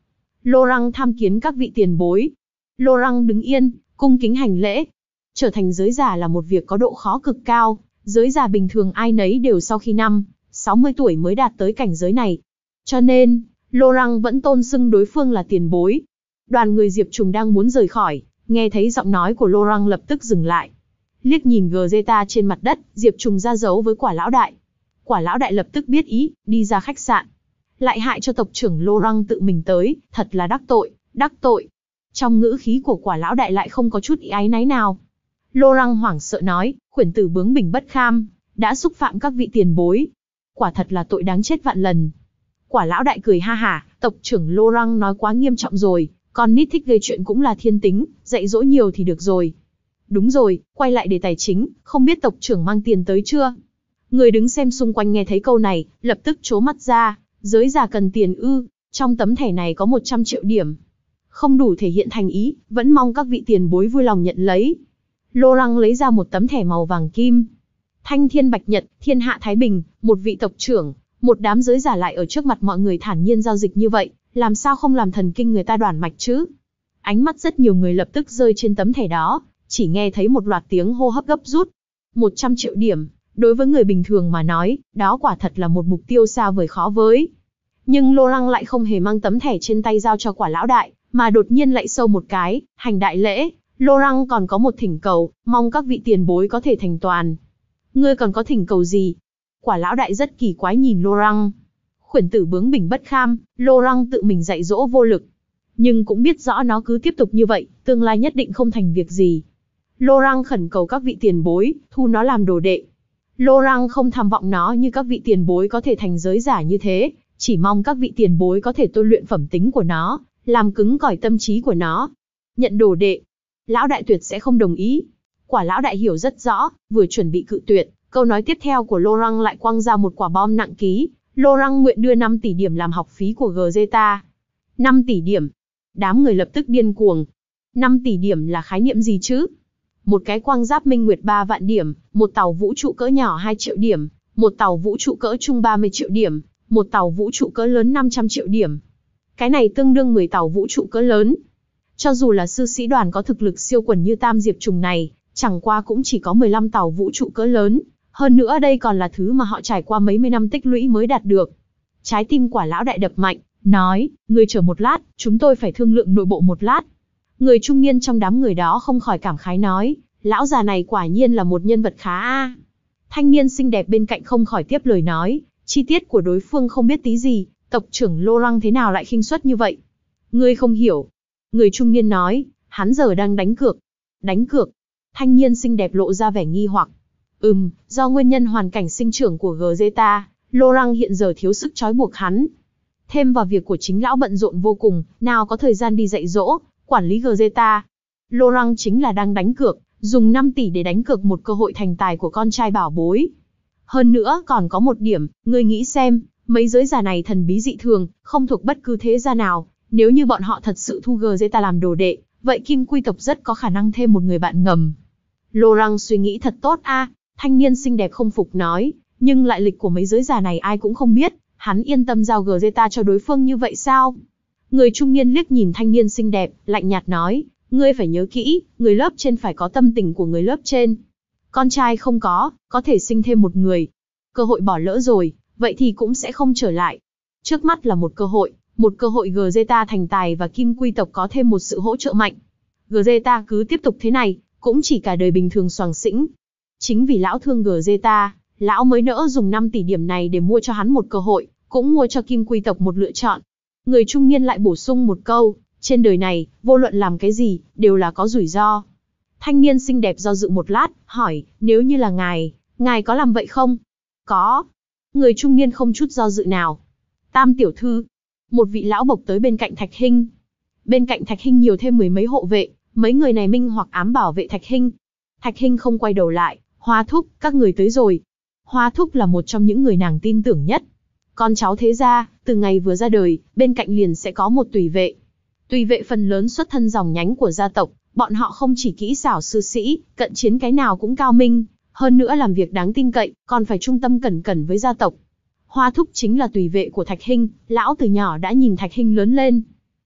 Laurent tham kiến các vị tiền bối. Laurent đứng yên, cung kính hành lễ. Trở thành giới giả là một việc có độ khó cực cao, giới giả bình thường ai nấy đều sau khi năm, sáu mươi tuổi mới đạt tới cảnh giới này. Cho nên, Laurent vẫn tôn xưng đối phương là tiền bối. Đoàn người Diệp Trùng đang muốn rời khỏi, nghe thấy giọng nói của Laurent lập tức dừng lại. Liếc nhìn Gzeta trên mặt đất, Diệp Trùng ra dấu với Quả lão đại. Quả lão đại lập tức biết ý, đi ra khách sạn. Lại hại cho tộc trưởng Laurent tự mình tới, thật là đắc tội, đắc tội. Trong ngữ khí của Quả lão đại lại không có chút ý áy náy nào. Laurent hoảng sợ nói, khuyển tử bướng bỉnh bất kham, đã xúc phạm các vị tiền bối. Quả thật là tội đáng chết vạn lần. Quả lão đại cười ha hả, tộc trưởng Laurent nói quá nghiêm trọng rồi, con nít thích gây chuyện cũng là thiên tính, dạy dỗ nhiều thì được rồi. Đúng rồi, quay lại đề tài chính, không biết tộc trưởng mang tiền tới chưa? Người đứng xem xung quanh nghe thấy câu này, lập tức trố mắt ra, giới giả cần tiền ư, trong tấm thẻ này có một trăm triệu điểm. Không đủ thể hiện thành ý, vẫn mong các vị tiền bối vui lòng nhận lấy. Laurent lấy ra một tấm thẻ màu vàng kim. Thanh thiên bạch nhật, thiên hạ thái bình, một vị tộc trưởng, một đám giới giả lại ở trước mặt mọi người thản nhiên giao dịch như vậy, làm sao không làm thần kinh người ta đoản mạch chứ? Ánh mắt rất nhiều người lập tức rơi trên tấm thẻ đó, chỉ nghe thấy một loạt tiếng hô hấp gấp rút. một trăm triệu điểm, đối với người bình thường mà nói, đó quả thật là một mục tiêu xa vời khó với. Nhưng Laurent lại không hề mang tấm thẻ trên tay giao cho Quả lão đại, mà đột nhiên lạy sâu một cái, hành đại lễ. Laurent còn có một thỉnh cầu, mong các vị tiền bối có thể thành toàn. Ngươi còn có thỉnh cầu gì? Quả lão đại rất kỳ quái nhìn Laurent. Khuyển tử bướng bỉnh bất kham, Laurent tự mình dạy dỗ vô lực. Nhưng cũng biết rõ nó cứ tiếp tục như vậy, tương lai nhất định không thành việc gì. Laurent khẩn cầu các vị tiền bối, thu nó làm đồ đệ. Laurent không tham vọng nó như các vị tiền bối có thể thành giới giả như thế, chỉ mong các vị tiền bối có thể tôi luyện phẩm tính của nó, làm cứng cỏi tâm trí của nó. Nhận đồ đệ, lão đại tuyệt sẽ không đồng ý. Quả lão đại hiểu rất rõ, vừa chuẩn bị cự tuyệt, câu nói tiếp theo của Laurent lại quăng ra một quả bom nặng ký. Laurent nguyện đưa năm tỷ điểm làm học phí của Gzeta. năm tỷ điểm. Đám người lập tức điên cuồng. năm tỷ điểm là khái niệm gì chứ? Một cái quang giáp minh nguyệt ba vạn điểm, một tàu vũ trụ cỡ nhỏ hai triệu điểm, một tàu vũ trụ cỡ trung ba mươi triệu điểm, một tàu vũ trụ cỡ lớn năm trăm triệu điểm. Cái này tương đương mười tàu vũ trụ cỡ lớn. Cho dù là sư sĩ đoàn có thực lực siêu quần như Tam Diệp Trùng này, chẳng qua cũng chỉ có mười lăm tàu vũ trụ cỡ lớn. Hơn nữa đây còn là thứ mà họ trải qua mấy mươi năm tích lũy mới đạt được. Trái tim Quả lão đại đập mạnh, nói, ngươi chờ một lát, chúng tôi phải thương lượng nội bộ một lát. Người trung niên trong đám người đó không khỏi cảm khái nói, lão già này quả nhiên là một nhân vật khá a. Thanh niên xinh đẹp bên cạnh không khỏi tiếp lời nói, chi tiết của đối phương không biết tí gì, tộc trưởng Laurent thế nào lại khinh suất như vậy? Ngươi không hiểu. Người trung niên nói, hắn giờ đang đánh cược. Đánh cược. Thanh niên xinh đẹp lộ ra vẻ nghi hoặc. Ừm, do nguyên nhân hoàn cảnh sinh trưởng của Gzeta, Laurent hiện giờ thiếu sức trói buộc hắn. Thêm vào việc của chính lão bận rộn vô cùng, nào có thời gian đi dạy dỗ, quản lý Gzeta. Laurent chính là đang đánh cược, dùng năm tỷ để đánh cược một cơ hội thành tài của con trai bảo bối. Hơn nữa còn có một điểm, ngươi nghĩ xem, mấy giới giả này thần bí dị thường, không thuộc bất cứ thế gia nào. Nếu như bọn họ thật sự thu Gzeta làm đồ đệ, vậy Kim Quy tộc rất có khả năng thêm một người bạn ngầm. Laurent suy nghĩ thật tốt a. Thanh niên xinh đẹp không phục nói, nhưng lại lịch của mấy giới giả này ai cũng không biết, hắn yên tâm giao Gzeta cho đối phương như vậy sao? Người trung niên liếc nhìn thanh niên xinh đẹp, lạnh nhạt nói, ngươi phải nhớ kỹ, người lớp trên phải có tâm tình của người lớp trên. Con trai không có, có thể sinh thêm một người. Cơ hội bỏ lỡ rồi, vậy thì cũng sẽ không trở lại. Trước mắt là một cơ hội, một cơ hội Gzeta thành tài và Kim Quy tộc có thêm một sự hỗ trợ mạnh. Gzeta cứ tiếp tục thế này, cũng chỉ cả đời bình thường xoàng xĩnh. Chính vì lão thương Gzeta, lão mới nỡ dùng năm tỷ điểm này để mua cho hắn một cơ hội, cũng mua cho Kim Quy tộc một lựa chọn. Người trung niên lại bổ sung một câu, trên đời này, vô luận làm cái gì, đều là có rủi ro. Thanh niên xinh đẹp do dự một lát, hỏi, nếu như là ngài, ngài có làm vậy không? Có. Người trung niên không chút do dự nào. Tam tiểu thư. Một vị lão bộc tới bên cạnh Thạch Hinh. Bên cạnh Thạch Hinh nhiều thêm mười mấy hộ vệ, mấy người này minh hoặc ám bảo vệ Thạch Hinh. Thạch Hinh không quay đầu lại, Hoa thúc, các người tới rồi. Hoa thúc là một trong những người nàng tin tưởng nhất. Con cháu thế gia, từ ngày vừa ra đời, bên cạnh liền sẽ có một tùy vệ. Tùy vệ phần lớn xuất thân dòng nhánh của gia tộc, bọn họ không chỉ kỹ xảo sư sĩ, cận chiến cái nào cũng cao minh, hơn nữa làm việc đáng tin cậy, còn phải trung tâm cẩn cẩn với gia tộc. Hoa thúc chính là tùy vệ của Thạch Hinh, lão từ nhỏ đã nhìn Thạch Hinh lớn lên.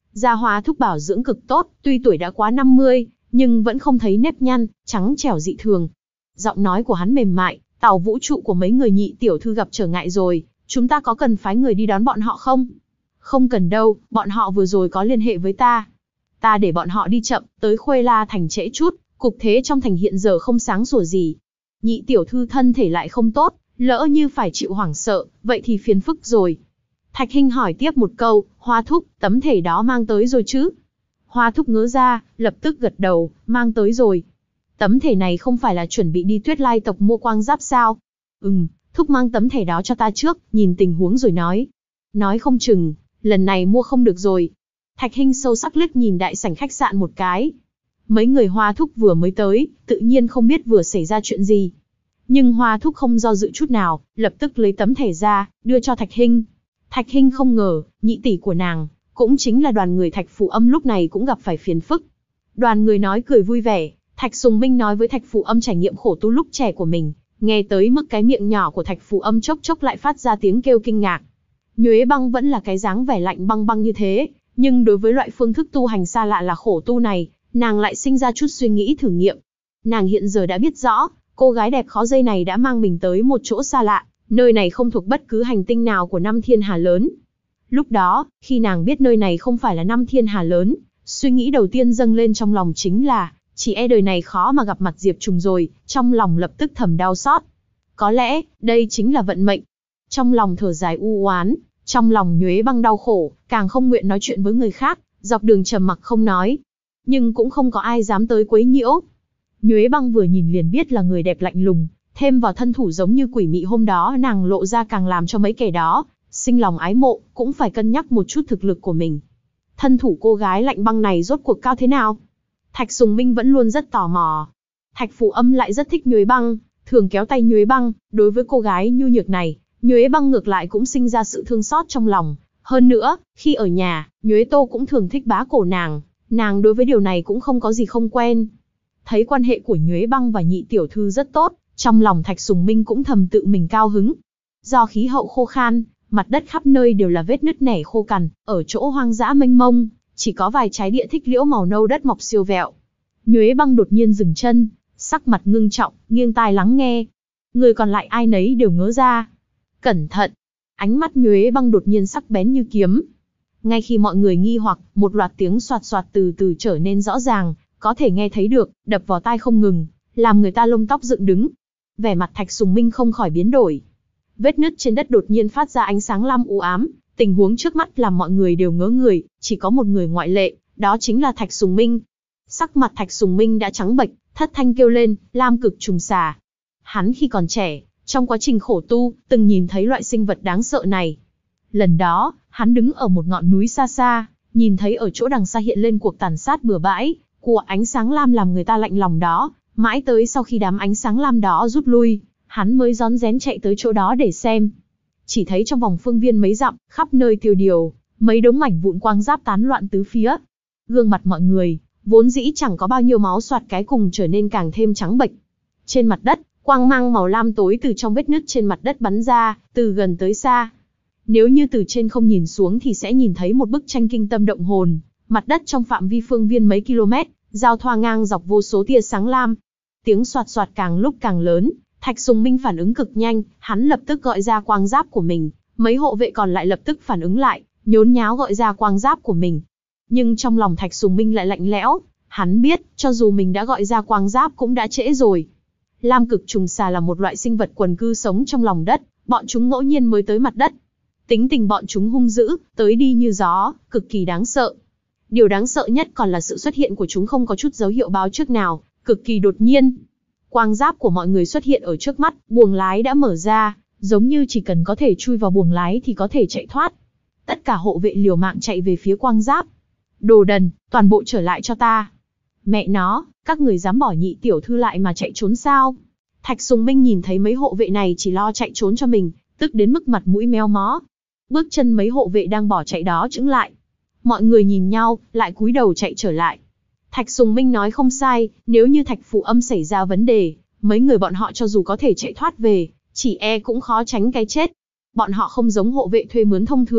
Gia Hóa Thúc bảo dưỡng cực tốt, tuy tuổi đã quá năm mươi, nhưng vẫn không thấy nếp nhăn, trắng trẻo dị thường. Giọng nói của hắn mềm mại, tàu vũ trụ của mấy người Nhị tiểu thư gặp trở ngại rồi, chúng ta có cần phái người đi đón bọn họ không? Không cần đâu, bọn họ vừa rồi có liên hệ với ta. Ta để bọn họ đi chậm, tới Khuê La thành trễ chút, cục thế trong thành hiện giờ không sáng sủa gì. Nhị tiểu thư thân thể lại không tốt, lỡ như phải chịu hoảng sợ, vậy thì phiền phức rồi. Thạch Hinh hỏi tiếp một câu, Hoa Thúc, tấm thể đó mang tới rồi chứ? Hoa Thúc ngớ ra, lập tức gật đầu, mang tới rồi. Tấm thể này không phải là chuẩn bị đi Tuyết Lai tộc mua quang giáp sao? Ừm, Thúc mang tấm thể đó cho ta trước, nhìn tình huống rồi nói. Nói không chừng, lần này mua không được rồi. Thạch Hinh sâu sắc liếc nhìn đại sảnh khách sạn một cái. Mấy người Hoa Thúc vừa mới tới, tự nhiên không biết vừa xảy ra chuyện gì. Nhưng Hoa Thúc không do dự chút nào, lập tức lấy tấm thẻ ra, đưa cho Thạch Hinh. Thạch Hinh không ngờ, nhị tỷ của nàng, cũng chính là đoàn người Thạch Phù Âm lúc này cũng gặp phải phiền phức. Đoàn người nói cười vui vẻ, Thạch Sùng Minh nói với Thạch Phù Âm trải nghiệm khổ tu lúc trẻ của mình, nghe tới mức cái miệng nhỏ của Thạch Phù Âm chốc chốc lại phát ra tiếng kêu kinh ngạc. Nhuế Băng vẫn là cái dáng vẻ lạnh băng băng như thế, nhưng đối với loại phương thức tu hành xa lạ là khổ tu này, nàng lại sinh ra chút suy nghĩ thử nghiệm. Nàng hiện giờ đã biết rõ, cô gái đẹp khó dây này đã mang mình tới một chỗ xa lạ, nơi này không thuộc bất cứ hành tinh nào của năm thiên hà lớn. Lúc đó, khi nàng biết nơi này không phải là năm thiên hà lớn, suy nghĩ đầu tiên dâng lên trong lòng chính là, chỉ e đời này khó mà gặp mặt Diệp Trùng rồi, trong lòng lập tức thầm đau xót. Có lẽ, đây chính là vận mệnh. Trong lòng thở dài u oán, trong lòng Nhuế Băng đau khổ, càng không nguyện nói chuyện với người khác, dọc đường trầm mặc không nói. Nhưng cũng không có ai dám tới quấy nhiễu. Nhuế Băng vừa nhìn liền biết là người đẹp lạnh lùng, thêm vào thân thủ giống như quỷ mị hôm đó nàng lộ ra càng làm cho mấy kẻ đó sinh lòng ái mộ, cũng phải cân nhắc một chút thực lực của mình. Thân thủ cô gái lạnh băng này rốt cuộc cao thế nào? Thạch Sùng Minh vẫn luôn rất tò mò. Thạch Phù Âm lại rất thích Nhuế Băng, thường kéo tay Nhuế Băng, đối với cô gái nhu nhược này, Nhuế Băng ngược lại cũng sinh ra sự thương xót trong lòng. Hơn nữa, khi ở nhà, Nhuế Tô cũng thường thích bá cổ nàng, nàng đối với điều này cũng không có gì không quen. Thấy quan hệ của Nhuế Băng và nhị tiểu thư rất tốt, trong lòng Thạch Sùng Minh cũng thầm tự mình cao hứng. Do khí hậu khô khan, mặt đất khắp nơi đều là vết nứt nẻ khô cằn, ở chỗ hoang dã mênh mông, chỉ có vài trái địa thích liễu màu nâu đất mọc siêu vẹo. Nhuế Băng đột nhiên dừng chân, sắc mặt ngưng trọng, nghiêng tai lắng nghe. Người còn lại ai nấy đều ngớ ra. Cẩn thận! Ánh mắt Nhuế Băng đột nhiên sắc bén như kiếm. Ngay khi mọi người nghi hoặc, một loạt tiếng soạt soạt từ từ trở nên rõ ràng, có thể nghe thấy được, đập vào tai không ngừng, làm người ta lông tóc dựng đứng. Vẻ mặt Thạch Sùng Minh không khỏi biến đổi. Vết nứt trên đất đột nhiên phát ra ánh sáng lam u ám, tình huống trước mắt làm mọi người đều ngớ người, chỉ có một người ngoại lệ, đó chính là Thạch Sùng Minh. Sắc mặt Thạch Sùng Minh đã trắng bệch, thất thanh kêu lên, Lam Cực Trùng Xà. Hắn khi còn trẻ, trong quá trình khổ tu, từng nhìn thấy loại sinh vật đáng sợ này. Lần đó, hắn đứng ở một ngọn núi xa xa, nhìn thấy ở chỗ đằng xa hiện lên cuộc tàn sát bừa bãi của ánh sáng lam làm người ta lạnh lòng đó, mãi tới sau khi đám ánh sáng lam đó rút lui, hắn mới rón rén chạy tới chỗ đó để xem. Chỉ thấy trong vòng phương viên mấy dặm, khắp nơi tiêu điều, mấy đống mảnh vụn quang giáp tán loạn tứ phía. Gương mặt mọi người, vốn dĩ chẳng có bao nhiêu máu soạt cái cùng trở nên càng thêm trắng bệch. Trên mặt đất, quang mang màu lam tối từ trong vết nứt trên mặt đất bắn ra, từ gần tới xa. Nếu như từ trên không nhìn xuống thì sẽ nhìn thấy một bức tranh kinh tâm động hồn. Mặt đất trong phạm vi phương viên mấy km, giao thoa ngang dọc vô số tia sáng lam. Tiếng soạt soạt càng lúc càng lớn, Thạch Sùng Minh phản ứng cực nhanh, hắn lập tức gọi ra quang giáp của mình. Mấy hộ vệ còn lại lập tức phản ứng lại, nhốn nháo gọi ra quang giáp của mình. Nhưng trong lòng Thạch Sùng Minh lại lạnh lẽo, hắn biết, cho dù mình đã gọi ra quang giáp cũng đã trễ rồi. Lam Cực Trùng Xà là một loại sinh vật quần cư sống trong lòng đất, bọn chúng ngẫu nhiên mới tới mặt đất. Tính tình bọn chúng hung dữ, tới đi như gió, cực kỳ đáng sợ. Điều đáng sợ nhất còn là sự xuất hiện của chúng không có chút dấu hiệu báo trước nào, cực kỳ đột nhiên. Quang giáp của mọi người xuất hiện ở trước mắt, buồng lái đã mở ra, giống như chỉ cần có thể chui vào buồng lái thì có thể chạy thoát. Tất cả hộ vệ liều mạng chạy về phía quang giáp. Đồ đần, toàn bộ trở lại cho ta. Mẹ nó, các người dám bỏ nhị tiểu thư lại mà chạy trốn sao? Thạch Sùng Minh nhìn thấy mấy hộ vệ này chỉ lo chạy trốn cho mình, tức đến mức mặt mũi méo mó. Bước chân mấy hộ vệ đang bỏ chạy đó chững lại. Mọi người nhìn nhau, lại cúi đầu chạy trở lại. Thạch Sùng Minh nói không sai, nếu như Thạch Phù Âm xảy ra vấn đề, mấy người bọn họ cho dù có thể chạy thoát về, chỉ e cũng khó tránh cái chết. Bọn họ không giống hộ vệ thuê mướn thông thường,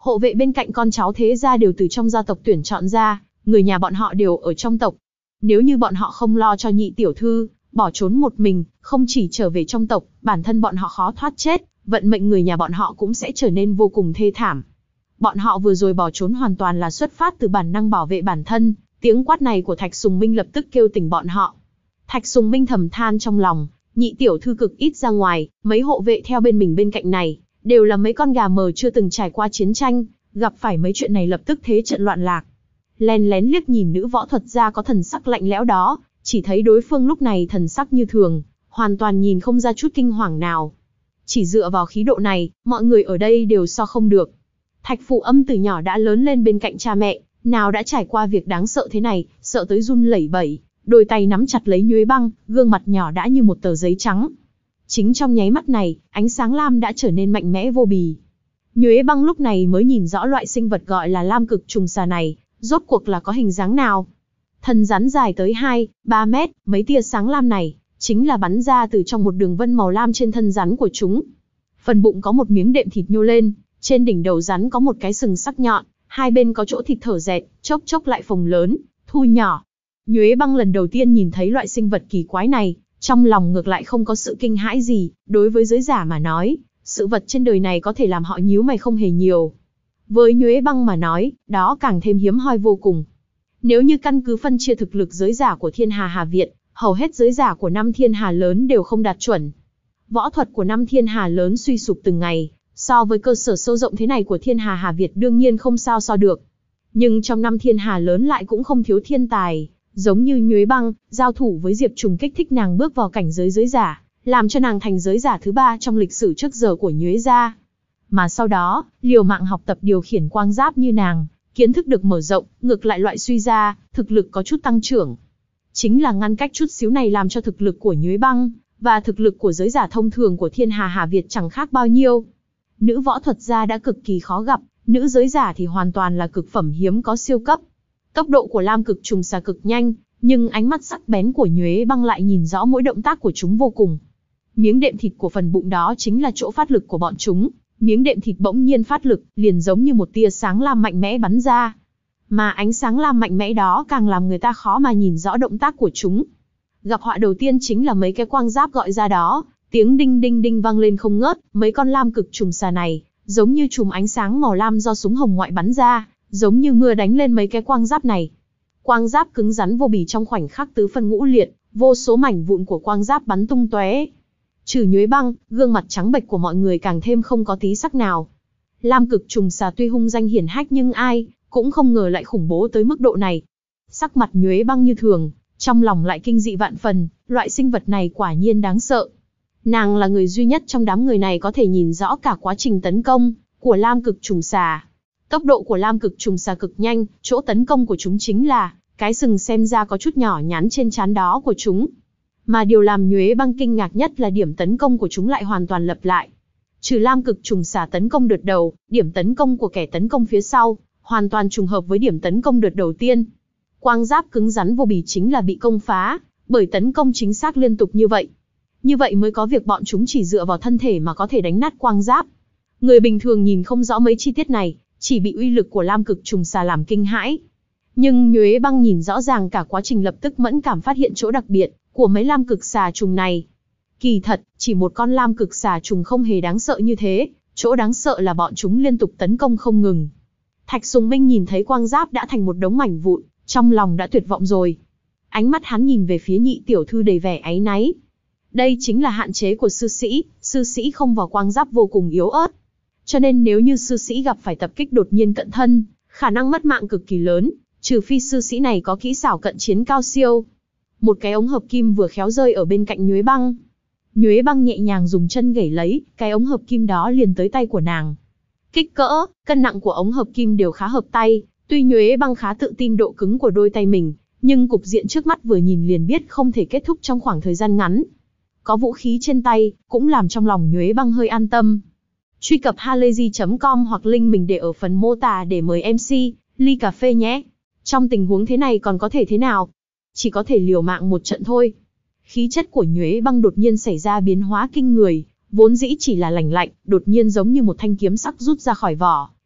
Hộ vệ bên cạnh con cháu thế gia đều từ trong gia tộc tuyển chọn ra, người nhà bọn họ đều ở trong tộc. Nếu như bọn họ không lo cho nhị tiểu thư, bỏ trốn một mình, không chỉ trở về trong tộc, bản thân bọn họ khó thoát chết, vận mệnh người nhà bọn họ cũng sẽ trở nên vô cùng thê thảm. Bọn họ vừa rồi bỏ trốn hoàn toàn là xuất phát từ bản năng bảo vệ bản thân, tiếng quát này của Thạch Sùng Minh lập tức kêu tỉnh bọn họ. Thạch Sùng Minh thầm than trong lòng, nhị tiểu thư cực ít ra ngoài, mấy hộ vệ theo bên mình bên cạnh này, đều là mấy con gà mờ chưa từng trải qua chiến tranh, gặp phải mấy chuyện này lập tức thế trận loạn lạc. Lén lén liếc nhìn nữ võ thuật gia có thần sắc lạnh lẽo đó, chỉ thấy đối phương lúc này thần sắc như thường, hoàn toàn nhìn không ra chút kinh hoàng nào. Chỉ dựa vào khí độ này, mọi người ở đây đều so không được. Thạch Phụ Âm từ nhỏ đã lớn lên bên cạnh cha mẹ, nào đã trải qua việc đáng sợ thế này, sợ tới run lẩy bẩy, đôi tay nắm chặt lấy Nhuế Băng, gương mặt nhỏ đã như một tờ giấy trắng. Chính trong nháy mắt này, ánh sáng lam đã trở nên mạnh mẽ vô bì. Nhuế Băng lúc này mới nhìn rõ loại sinh vật gọi là lam cực trùng xà này, rốt cuộc là có hình dáng nào. Thân rắn dài tới hai, ba mét, mấy tia sáng lam này, chính là bắn ra từ trong một đường vân màu lam trên thân rắn của chúng. Phần bụng có một miếng đệm thịt nhô lên, trên đỉnh đầu rắn có một cái sừng sắc nhọn, hai bên có chỗ thịt thở dẹt, chốc chốc lại phồng lớn, thu nhỏ. Nhuế Băng lần đầu tiên nhìn thấy loại sinh vật kỳ quái này, trong lòng ngược lại không có sự kinh hãi gì, đối với giới giả mà nói, sự vật trên đời này có thể làm họ nhíu mày không hề nhiều. Với Nhuế Băng mà nói, đó càng thêm hiếm hoi vô cùng. Nếu như căn cứ phân chia thực lực giới giả của Thiên Hà Hà Việt, hầu hết giới giả của năm Thiên Hà lớn đều không đạt chuẩn. Võ thuật của năm Thiên Hà lớn suy sụp từng ngày, so với cơ sở sâu rộng thế này của Thiên Hà Hà Việt đương nhiên không sao so được. Nhưng trong năm Thiên Hà lớn lại cũng không thiếu thiên tài, giống như Nhuế Băng, giao thủ với Diệp Trùng kích thích nàng bước vào cảnh giới giới giả, làm cho nàng thành giới giả thứ ba trong lịch sử trước giờ của Nhuế gia. Mà sau đó, liều mạng học tập điều khiển quang giáp như nàng, kiến thức được mở rộng, ngược lại loại suy ra, thực lực có chút tăng trưởng. Chính là ngăn cách chút xíu này làm cho thực lực của Nhuế Băng, và thực lực của giới giả thông thường của Thiên Hà Hà Việt chẳng khác bao nhiêu. Nữ võ thuật gia đã cực kỳ khó gặp, nữ giới giả thì hoàn toàn là cực phẩm hiếm có siêu cấp. Tốc độ của lam cực trùng xà cực nhanh, nhưng ánh mắt sắc bén của Nhuế Băng lại nhìn rõ mỗi động tác của chúng vô cùng. Miếng đệm thịt của phần bụng đó chính là chỗ phát lực của bọn chúng, miếng đệm thịt bỗng nhiên phát lực, liền giống như một tia sáng lam mạnh mẽ bắn ra. Mà ánh sáng lam mạnh mẽ đó càng làm người ta khó mà nhìn rõ động tác của chúng. Gặp họa đầu tiên chính là mấy cái quang giáp gọi ra đó, tiếng đinh đinh đinh vang lên không ngớt, mấy con lam cực trùng xà này, giống như chùm ánh sáng màu lam do súng hồng ngoại bắn ra, giống như mưa đánh lên mấy cái quang giáp này. Quang giáp cứng rắn vô bì trong khoảnh khắc tứ phân ngũ liệt, vô số mảnh vụn của quang giáp bắn tung tóe. Trừ Nhuế Băng, gương mặt trắng bệch của mọi người càng thêm không có tí sắc nào. Lam cực trùng xà tuy hung danh hiển hách nhưng ai cũng không ngờ lại khủng bố tới mức độ này. Sắc mặt Nhuế Băng như thường, trong lòng lại kinh dị vạn phần, loại sinh vật này quả nhiên đáng sợ. Nàng là người duy nhất trong đám người này có thể nhìn rõ cả quá trình tấn công của lam cực trùng xà. Tốc độ của lam cực trùng xà cực nhanh, chỗ tấn công của chúng chính là cái sừng xem ra có chút nhỏ nhắn trên trán đó của chúng. Mà điều làm Nhuế Băng kinh ngạc nhất là điểm tấn công của chúng lại hoàn toàn lặp lại. Trừ lam cực trùng xà tấn công đợt đầu, điểm tấn công của kẻ tấn công phía sau hoàn toàn trùng hợp với điểm tấn công đợt đầu tiên. Quang giáp cứng rắn vô bì chính là bị công phá, bởi tấn công chính xác liên tục như vậy. Như vậy mới có việc bọn chúng chỉ dựa vào thân thể mà có thể đánh nát quang giáp. Người bình thường nhìn không rõ mấy chi tiết này, chỉ bị uy lực của lam cực trùng xà làm kinh hãi. Nhưng Nhuế Băng nhìn rõ ràng cả quá trình, lập tức mẫn cảm phát hiện chỗ đặc biệt của mấy lam cực xà trùng này. Kỳ thật, chỉ một con lam cực xà trùng không hề đáng sợ như thế, chỗ đáng sợ là bọn chúng liên tục tấn công không ngừng. Thạch Sùng Minh nhìn thấy quang giáp đã thành một đống mảnh vụn, trong lòng đã tuyệt vọng rồi. Ánh mắt hắn nhìn về phía nhị tiểu thư đầy vẻ áy náy. Đây chính là hạn chế của sư sĩ, sư sĩ không vào quang giáp vô cùng yếu ớt. Cho nên nếu như sư sĩ gặp phải tập kích đột nhiên cận thân, khả năng mất mạng cực kỳ lớn, trừ phi sư sĩ này có kỹ xảo cận chiến cao siêu. Một cái ống hợp kim vừa khéo rơi ở bên cạnh Nhuế Băng. Nhuế Băng nhẹ nhàng dùng chân gẩy lấy, cái ống hợp kim đó liền tới tay của nàng. Kích cỡ, cân nặng của ống hợp kim đều khá hợp tay, tuy Nhuế Băng khá tự tin độ cứng của đôi tay mình, nhưng cục diện trước mắt vừa nhìn liền biết không thể kết thúc trong khoảng thời gian ngắn. Có vũ khí trên tay, cũng làm trong lòng Nhuế Băng hơi an tâm. Truy cập halayzi chấm com hoặc link mình để ở phần mô tả để mời em xê, ly cà phê nhé. Trong tình huống thế này còn có thể thế nào? Chỉ có thể liều mạng một trận thôi. Khí chất của Nhuế Băng đột nhiên xảy ra biến hóa kinh người, vốn dĩ chỉ là lành lạnh, đột nhiên giống như một thanh kiếm sắc rút ra khỏi vỏ,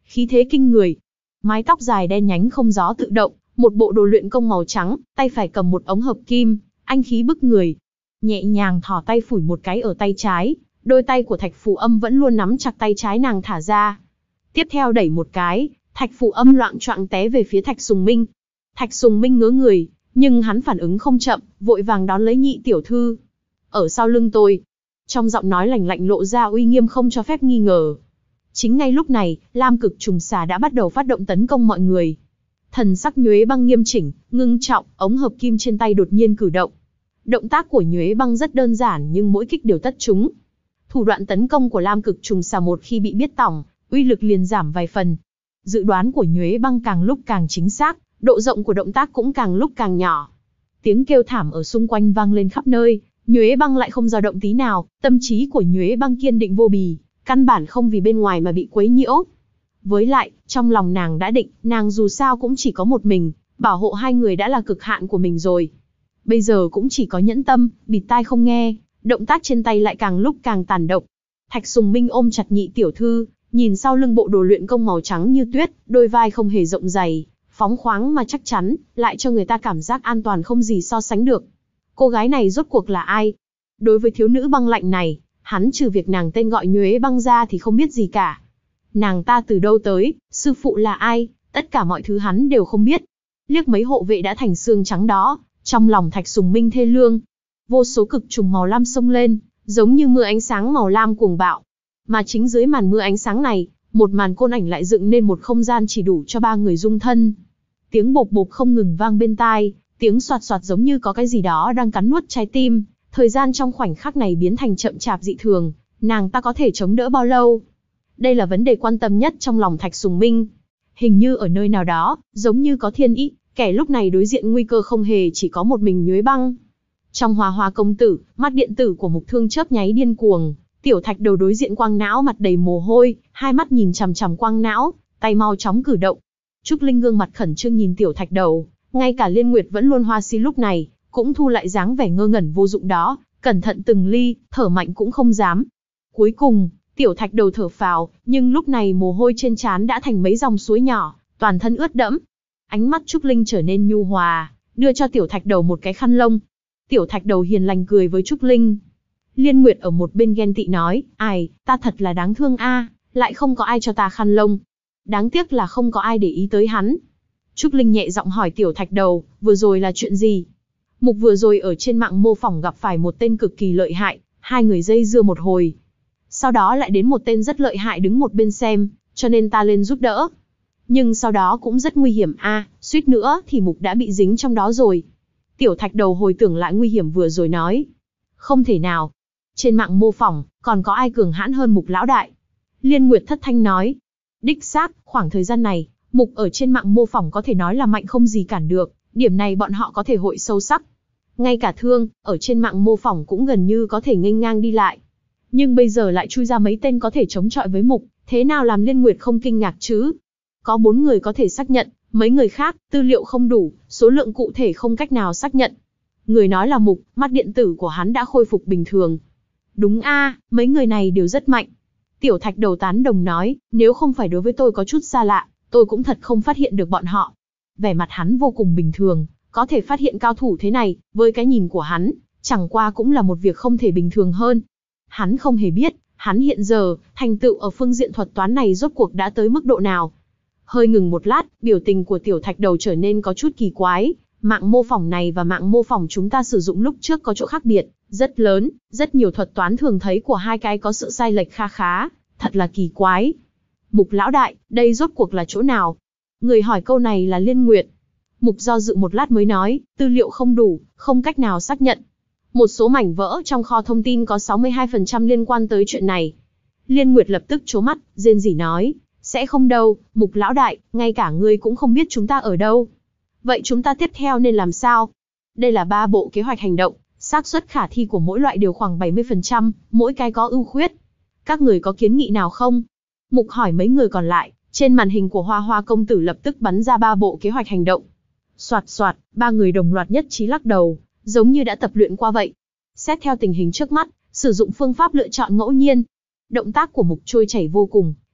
khí thế kinh người. Mái tóc dài đen nhánh không gió tự động, một bộ đồ luyện công màu trắng, tay phải cầm một ống hợp kim, anh khí bức người. Nhẹ nhàng thò tay phủi một cái ở tay trái, đôi tay của Thạch Phù Âm vẫn luôn nắm chặt tay trái nàng thả ra. Tiếp theo đẩy một cái, Thạch Phù Âm loạng choạng té về phía Thạch Sùng Minh. Thạch Sùng Minh ngớ người, nhưng hắn phản ứng không chậm, vội vàng đón lấy nhị tiểu thư. Ở sau lưng tôi. Trong giọng nói lạnh lạnh lộ ra uy nghiêm không cho phép nghi ngờ. Chính ngay lúc này, Lam Cực Trùng Xà đã bắt đầu phát động tấn công mọi người. Thần sắc Nhuế Băng nghiêm chỉnh, ngưng trọng, ống hợp kim trên tay đột nhiên cử động. Động tác của Nhuế Băng rất đơn giản nhưng mỗi kích đều tất trúng. Thủ đoạn tấn công của Lam Cực Trùng Xà một khi bị biết tỏng, uy lực liền giảm vài phần. Dự đoán của Nhuế Băng càng lúc càng chính xác, độ rộng của động tác cũng càng lúc càng nhỏ. Tiếng kêu thảm ở xung quanh vang lên khắp nơi, Nhuế Băng lại không dao động tí nào, tâm trí của Nhuế Băng kiên định vô bì, căn bản không vì bên ngoài mà bị quấy nhiễu. Với lại, trong lòng nàng đã định, nàng dù sao cũng chỉ có một mình, bảo hộ hai người đã là cực hạn của mình rồi. Bây giờ cũng chỉ có nhẫn tâm, bịt tai không nghe, động tác trên tay lại càng lúc càng tàn độc. Thạch Sùng Minh ôm chặt nhị tiểu thư, nhìn sau lưng bộ đồ luyện công màu trắng như tuyết, đôi vai không hề rộng dày, phóng khoáng mà chắc chắn, lại cho người ta cảm giác an toàn không gì so sánh được. Cô gái này rốt cuộc là ai? Đối với thiếu nữ băng lạnh này, hắn trừ việc nàng tên gọi Nhuế Băng ra thì không biết gì cả. Nàng ta từ đâu tới, sư phụ là ai, tất cả mọi thứ hắn đều không biết. Liếc mấy hộ vệ đã thành xương trắng đó, trong lòng Thạch Sùng Minh thê lương. Vô số cực trùng màu lam xông lên, giống như mưa ánh sáng màu lam cuồng bạo. Mà chính dưới màn mưa ánh sáng này, một màn côn ảnh lại dựng nên một không gian chỉ đủ cho ba người dung thân. Tiếng bộp bộp không ngừng vang bên tai, tiếng xoạt xoạt giống như có cái gì đó đang cắn nuốt trái tim. Thời gian trong khoảnh khắc này biến thành chậm chạp dị thường, nàng ta có thể chống đỡ bao lâu? Đây là vấn đề quan tâm nhất trong lòng Thạch Sùng Minh. Hình như ở nơi nào đó, giống như có thiên ý, kẻ lúc này đối diện nguy cơ không hề chỉ có một mình Nhuế Băng. Trong Hoa Hoa công tử, mắt điện tử của Mục Thương chớp nháy điên cuồng, Tiểu Thạch Đầu đối diện Quang Não mặt đầy mồ hôi, hai mắt nhìn chằm chằm Quang Não, tay mau chóng cử động. Trúc Linh gương mặt khẩn trương nhìn Tiểu Thạch Đầu, ngay cả Liên Nguyệt vẫn luôn hoa si lúc này, cũng thu lại dáng vẻ ngơ ngẩn vô dụng đó, cẩn thận từng ly, thở mạnh cũng không dám. Cuối cùng, Tiểu Thạch Đầu thở phào, nhưng lúc này mồ hôi trên trán đã thành mấy dòng suối nhỏ, toàn thân ướt đẫm. Ánh mắt Trúc Linh trở nên nhu hòa, đưa cho Tiểu Thạch Đầu một cái khăn lông. Tiểu Thạch Đầu hiền lành cười với Trúc Linh. Liên Nguyệt ở một bên ghen tị nói, ai, ta thật là đáng thương a, lại không có ai cho ta khăn lông. Đáng tiếc là không có ai để ý tới hắn. Trúc Linh nhẹ giọng hỏi Tiểu Thạch Đầu, vừa rồi là chuyện gì? Mục vừa rồi ở trên mạng mô phỏng gặp phải một tên cực kỳ lợi hại, hai người dây dưa một hồi. Sau đó lại đến một tên rất lợi hại đứng một bên xem, cho nên ta lên giúp đỡ. Nhưng sau đó cũng rất nguy hiểm a, suýt nữa thì Mục đã bị dính trong đó rồi. Tiểu Thạch Đầu hồi tưởng lại nguy hiểm vừa rồi nói. Không thể nào. Trên mạng mô phỏng, còn có ai cường hãn hơn Mục lão đại? Liên Nguyệt thất thanh nói. Đích xác, khoảng thời gian này, Mục ở trên mạng mô phỏng có thể nói là mạnh không gì cản được, điểm này bọn họ có thể hội sâu sắc. Ngay cả Thương, ở trên mạng mô phỏng cũng gần như có thể nghênh ngang đi lại. Nhưng bây giờ lại chui ra mấy tên có thể chống chọi với Mục, thế nào làm Liên Nguyệt không kinh ngạc chứ? Có bốn người có thể xác nhận, mấy người khác, tư liệu không đủ, số lượng cụ thể không cách nào xác nhận. Người nói là Mục, mắt điện tử của hắn đã khôi phục bình thường. Đúng a, mấy người này đều rất mạnh. Tiểu Thạch Đầu tán đồng nói, nếu không phải đối với tôi có chút xa lạ, tôi cũng thật không phát hiện được bọn họ. Vẻ mặt hắn vô cùng bình thường, có thể phát hiện cao thủ thế này, với cái nhìn của hắn, chẳng qua cũng là một việc không thể bình thường hơn. Hắn không hề biết, hắn hiện giờ, thành tựu ở phương diện thuật toán này rốt cuộc đã tới mức độ nào. Hơi ngừng một lát, biểu tình của Tiểu Thạch Đầu trở nên có chút kỳ quái. Mạng mô phỏng này và mạng mô phỏng chúng ta sử dụng lúc trước có chỗ khác biệt, rất lớn, rất nhiều thuật toán thường thấy của hai cái có sự sai lệch kha khá, thật là kỳ quái. Mục lão đại, đây rốt cuộc là chỗ nào? Người hỏi câu này là Liên Nguyệt. Mục do dự một lát mới nói, tư liệu không đủ, không cách nào xác nhận. Một số mảnh vỡ trong kho thông tin có sáu mươi hai phần trăm liên quan tới chuyện này. Liên Nguyệt lập tức trố mắt, rên rỉ nói, sẽ không đâu, Mục lão đại, ngay cả ngươi cũng không biết chúng ta ở đâu. Vậy chúng ta tiếp theo nên làm sao? Đây là ba bộ kế hoạch hành động, xác suất khả thi của mỗi loại đều khoảng bảy mươi phần trăm, mỗi cái có ưu khuyết. Các người có kiến nghị nào không? Mục hỏi mấy người còn lại, trên màn hình của Hoa Hoa công tử lập tức bắn ra ba bộ kế hoạch hành động. Soạt soạt, ba người đồng loạt nhất trí lắc đầu, giống như đã tập luyện qua vậy. Xét theo tình hình trước mắt, sử dụng phương pháp lựa chọn ngẫu nhiên. Động tác của Mục trôi chảy vô cùng,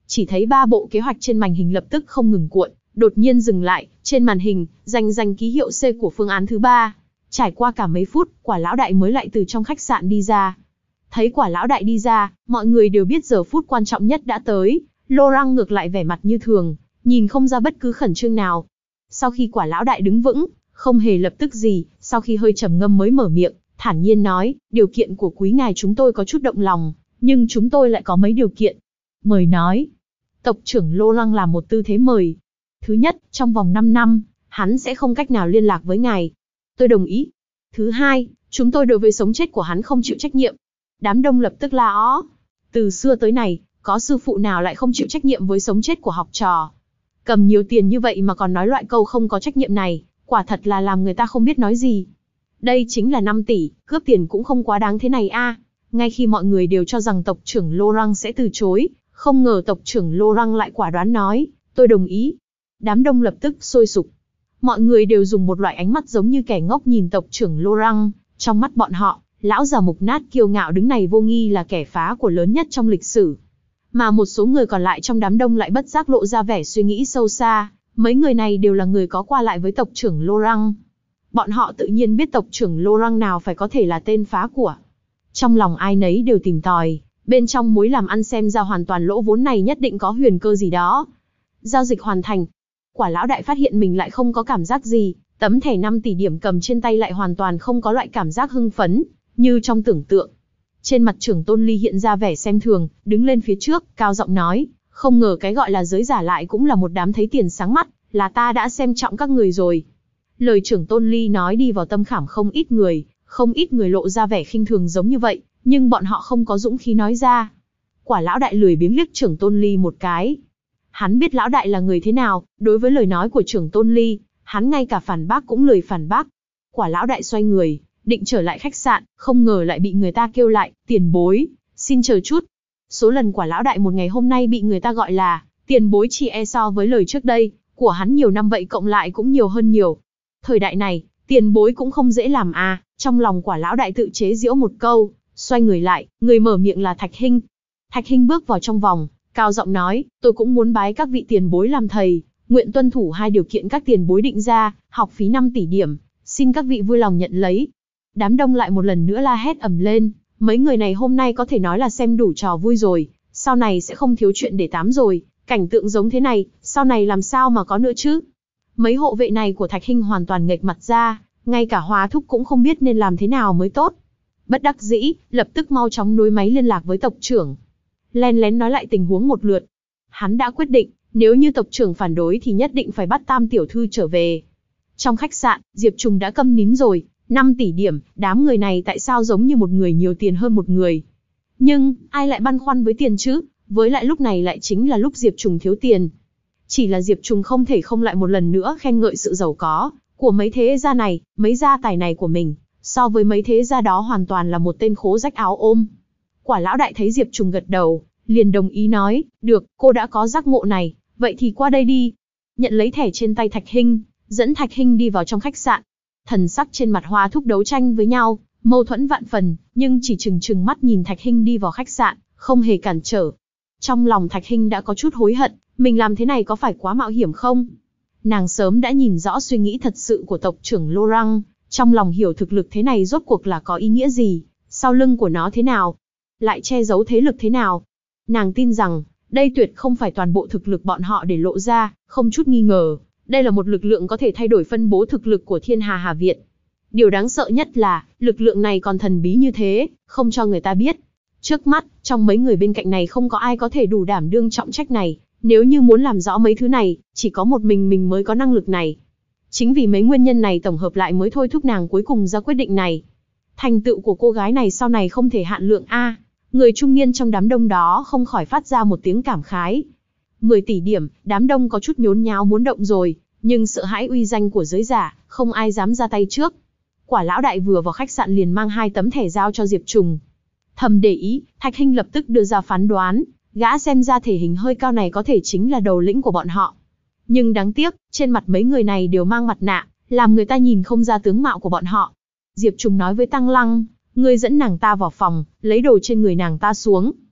Chỉ thấy ba bộ kế hoạch trên màn hình lập tức không ngừng cuộn, đột nhiên dừng lại, trên màn hình, danh danh ký hiệu C của phương án thứ ba. Trải qua cả mấy phút, Quả lão đại mới lại từ trong khách sạn đi ra. Thấy Quả lão đại đi ra, mọi người đều biết giờ phút quan trọng nhất đã tới. Laurent ngược lại vẻ mặt như thường, nhìn không ra bất cứ khẩn trương nào. Sau khi Quả lão đại đứng vững, không hề lập tức gì, sau khi hơi trầm ngâm mới mở miệng, thản nhiên nói, điều kiện của quý ngài chúng tôi có chút động lòng, nhưng chúng tôi lại có mấy điều kiện. Mời nói. Tộc trưởng Laurent làm một tư thế mời. Thứ nhất, trong vòng năm năm, hắn sẽ không cách nào liên lạc với ngài. Tôi đồng ý. Thứ hai, chúng tôi đối với sống chết của hắn không chịu trách nhiệm. Đám đông lập tức la ó. Từ xưa tới nay, có sư phụ nào lại không chịu trách nhiệm với sống chết của học trò. Cầm nhiều tiền như vậy mà còn nói loại câu không có trách nhiệm này, quả thật là làm người ta không biết nói gì. Đây chính là năm tỷ, cướp tiền cũng không quá đáng thế này a. Ngay khi mọi người đều cho rằng tộc trưởng Laurent sẽ từ chối, không ngờ tộc trưởng Laurent lại quả đoán nói, tôi đồng ý. Đám đông lập tức sôi sục. Mọi người đều dùng một loại ánh mắt giống như kẻ ngốc nhìn tộc trưởng Laurent, trong mắt bọn họ, lão già mục nát kiêu ngạo đứng này vô nghi là kẻ phá của lớn nhất trong lịch sử. Mà một số người còn lại trong đám đông lại bất giác lộ ra vẻ suy nghĩ sâu xa, mấy người này đều là người có qua lại với tộc trưởng Laurent. Bọn họ tự nhiên biết tộc trưởng Laurent nào phải có thể là tên phá của. Trong lòng ai nấy đều tìm tòi, bên trong mối làm ăn xem ra hoàn toàn lỗ vốn này nhất định có huyền cơ gì đó. Giao dịch hoàn thành. Quả lão đại phát hiện mình lại không có cảm giác gì, tấm thẻ năm tỷ điểm cầm trên tay lại hoàn toàn không có loại cảm giác hưng phấn, như trong tưởng tượng. Trên mặt trưởng Tôn Ly hiện ra vẻ xem thường, đứng lên phía trước, cao giọng nói, không ngờ cái gọi là giới giả lại cũng là một đám thấy tiền sáng mắt, là ta đã xem trọng các người rồi. Lời trưởng Tôn Ly nói đi vào tâm khảm không ít người, không ít người lộ ra vẻ khinh thường giống như vậy, nhưng bọn họ không có dũng khí nói ra. Quả lão đại lười biếng liếc trưởng Tôn Ly một cái. Hắn biết lão đại là người thế nào, đối với lời nói của trưởng Tôn Ly, hắn ngay cả phản bác cũng lười phản bác. Quả lão đại xoay người, định trở lại khách sạn, không ngờ lại bị người ta kêu lại, tiền bối, xin chờ chút. Số lần Quả lão đại một ngày hôm nay bị người ta gọi là tiền bối chỉ e so với lời trước đây, của hắn nhiều năm vậy cộng lại cũng nhiều hơn nhiều. Thời đại này, tiền bối cũng không dễ làm à, trong lòng Quả lão đại tự chế giễu một câu, xoay người lại, người mở miệng là Thạch Hinh. Thạch Hinh bước vào trong vòng, cao giọng nói, tôi cũng muốn bái các vị tiền bối làm thầy, nguyện tuân thủ hai điều kiện các tiền bối định ra, học phí năm tỷ điểm, xin các vị vui lòng nhận lấy. Đám đông lại một lần nữa la hét ầm lên, mấy người này hôm nay có thể nói là xem đủ trò vui rồi, sau này sẽ không thiếu chuyện để tám rồi, cảnh tượng giống thế này, sau này làm sao mà có nữa chứ. Mấy hộ vệ này của Thạch Hinh hoàn toàn nghệch mặt ra, ngay cả Hóa Thúc cũng không biết nên làm thế nào mới tốt. Bất đắc dĩ, lập tức mau chóng nối máy liên lạc với tộc trưởng. Len lén nói lại tình huống một lượt. Hắn đã quyết định, nếu như tộc trưởng phản đối thì nhất định phải bắt Tam tiểu thư trở về. Trong khách sạn, Diệp Trùng đã câm nín rồi, năm tỷ điểm, đám người này tại sao giống như một người nhiều tiền hơn một người. Nhưng, ai lại băn khoăn với tiền chứ, với lại lúc này lại chính là lúc Diệp Trùng thiếu tiền. Chỉ là Diệp Trùng không thể không lại một lần nữa khen ngợi sự giàu có của mấy thế gia này, mấy gia tài này của mình, so với mấy thế gia đó hoàn toàn là một tên khố rách áo ôm. Quả lão đại thấy Diệp Trùng gật đầu, liền đồng ý nói, được, cô đã có giác ngộ này, vậy thì qua đây đi. Nhận lấy thẻ trên tay Thạch Hinh, dẫn Thạch Hinh đi vào trong khách sạn. Thần sắc trên mặt Hóa Thúc đấu tranh với nhau, mâu thuẫn vạn phần, nhưng chỉ chừng chừng mắt nhìn Thạch Hinh đi vào khách sạn, không hề cản trở. Trong lòng Thạch Hinh đã có chút hối hận, mình làm thế này có phải quá mạo hiểm không? Nàng sớm đã nhìn rõ suy nghĩ thật sự của tộc trưởng Laurent, trong lòng hiểu thực lực thế này rốt cuộc là có ý nghĩa gì, sau lưng của nó thế nào, lại che giấu thế lực thế nào. Nàng tin rằng, đây tuyệt không phải toàn bộ thực lực bọn họ để lộ ra, không chút nghi ngờ, đây là một lực lượng có thể thay đổi phân bố thực lực của Thiên Hà Hà Viện. Điều đáng sợ nhất là, lực lượng này còn thần bí như thế, không cho người ta biết. Trước mắt, trong mấy người bên cạnh này không có ai có thể đủ đảm đương trọng trách này, nếu như muốn làm rõ mấy thứ này, chỉ có một mình mình mới có năng lực này. Chính vì mấy nguyên nhân này tổng hợp lại mới thôi thúc nàng cuối cùng ra quyết định này. Thành tựu của cô gái này sau này không thể hạn lượng a. Người trung niên trong đám đông đó không khỏi phát ra một tiếng cảm khái. mười tỷ điểm, đám đông có chút nhốn nháo muốn động rồi, nhưng sợ hãi uy danh của giới giả, không ai dám ra tay trước. Quả lão đại vừa vào khách sạn liền mang hai tấm thẻ giao cho Diệp Trùng. Thầm để ý, Thạch Hinh lập tức đưa ra phán đoán, gã xem ra thể hình hơi cao này có thể chính là đầu lĩnh của bọn họ. Nhưng đáng tiếc, trên mặt mấy người này đều mang mặt nạ, làm người ta nhìn không ra tướng mạo của bọn họ. Diệp Trùng nói với Tăng Lăng, ngươi dẫn nàng ta vào phòng, lấy đồ trên người nàng ta xuống.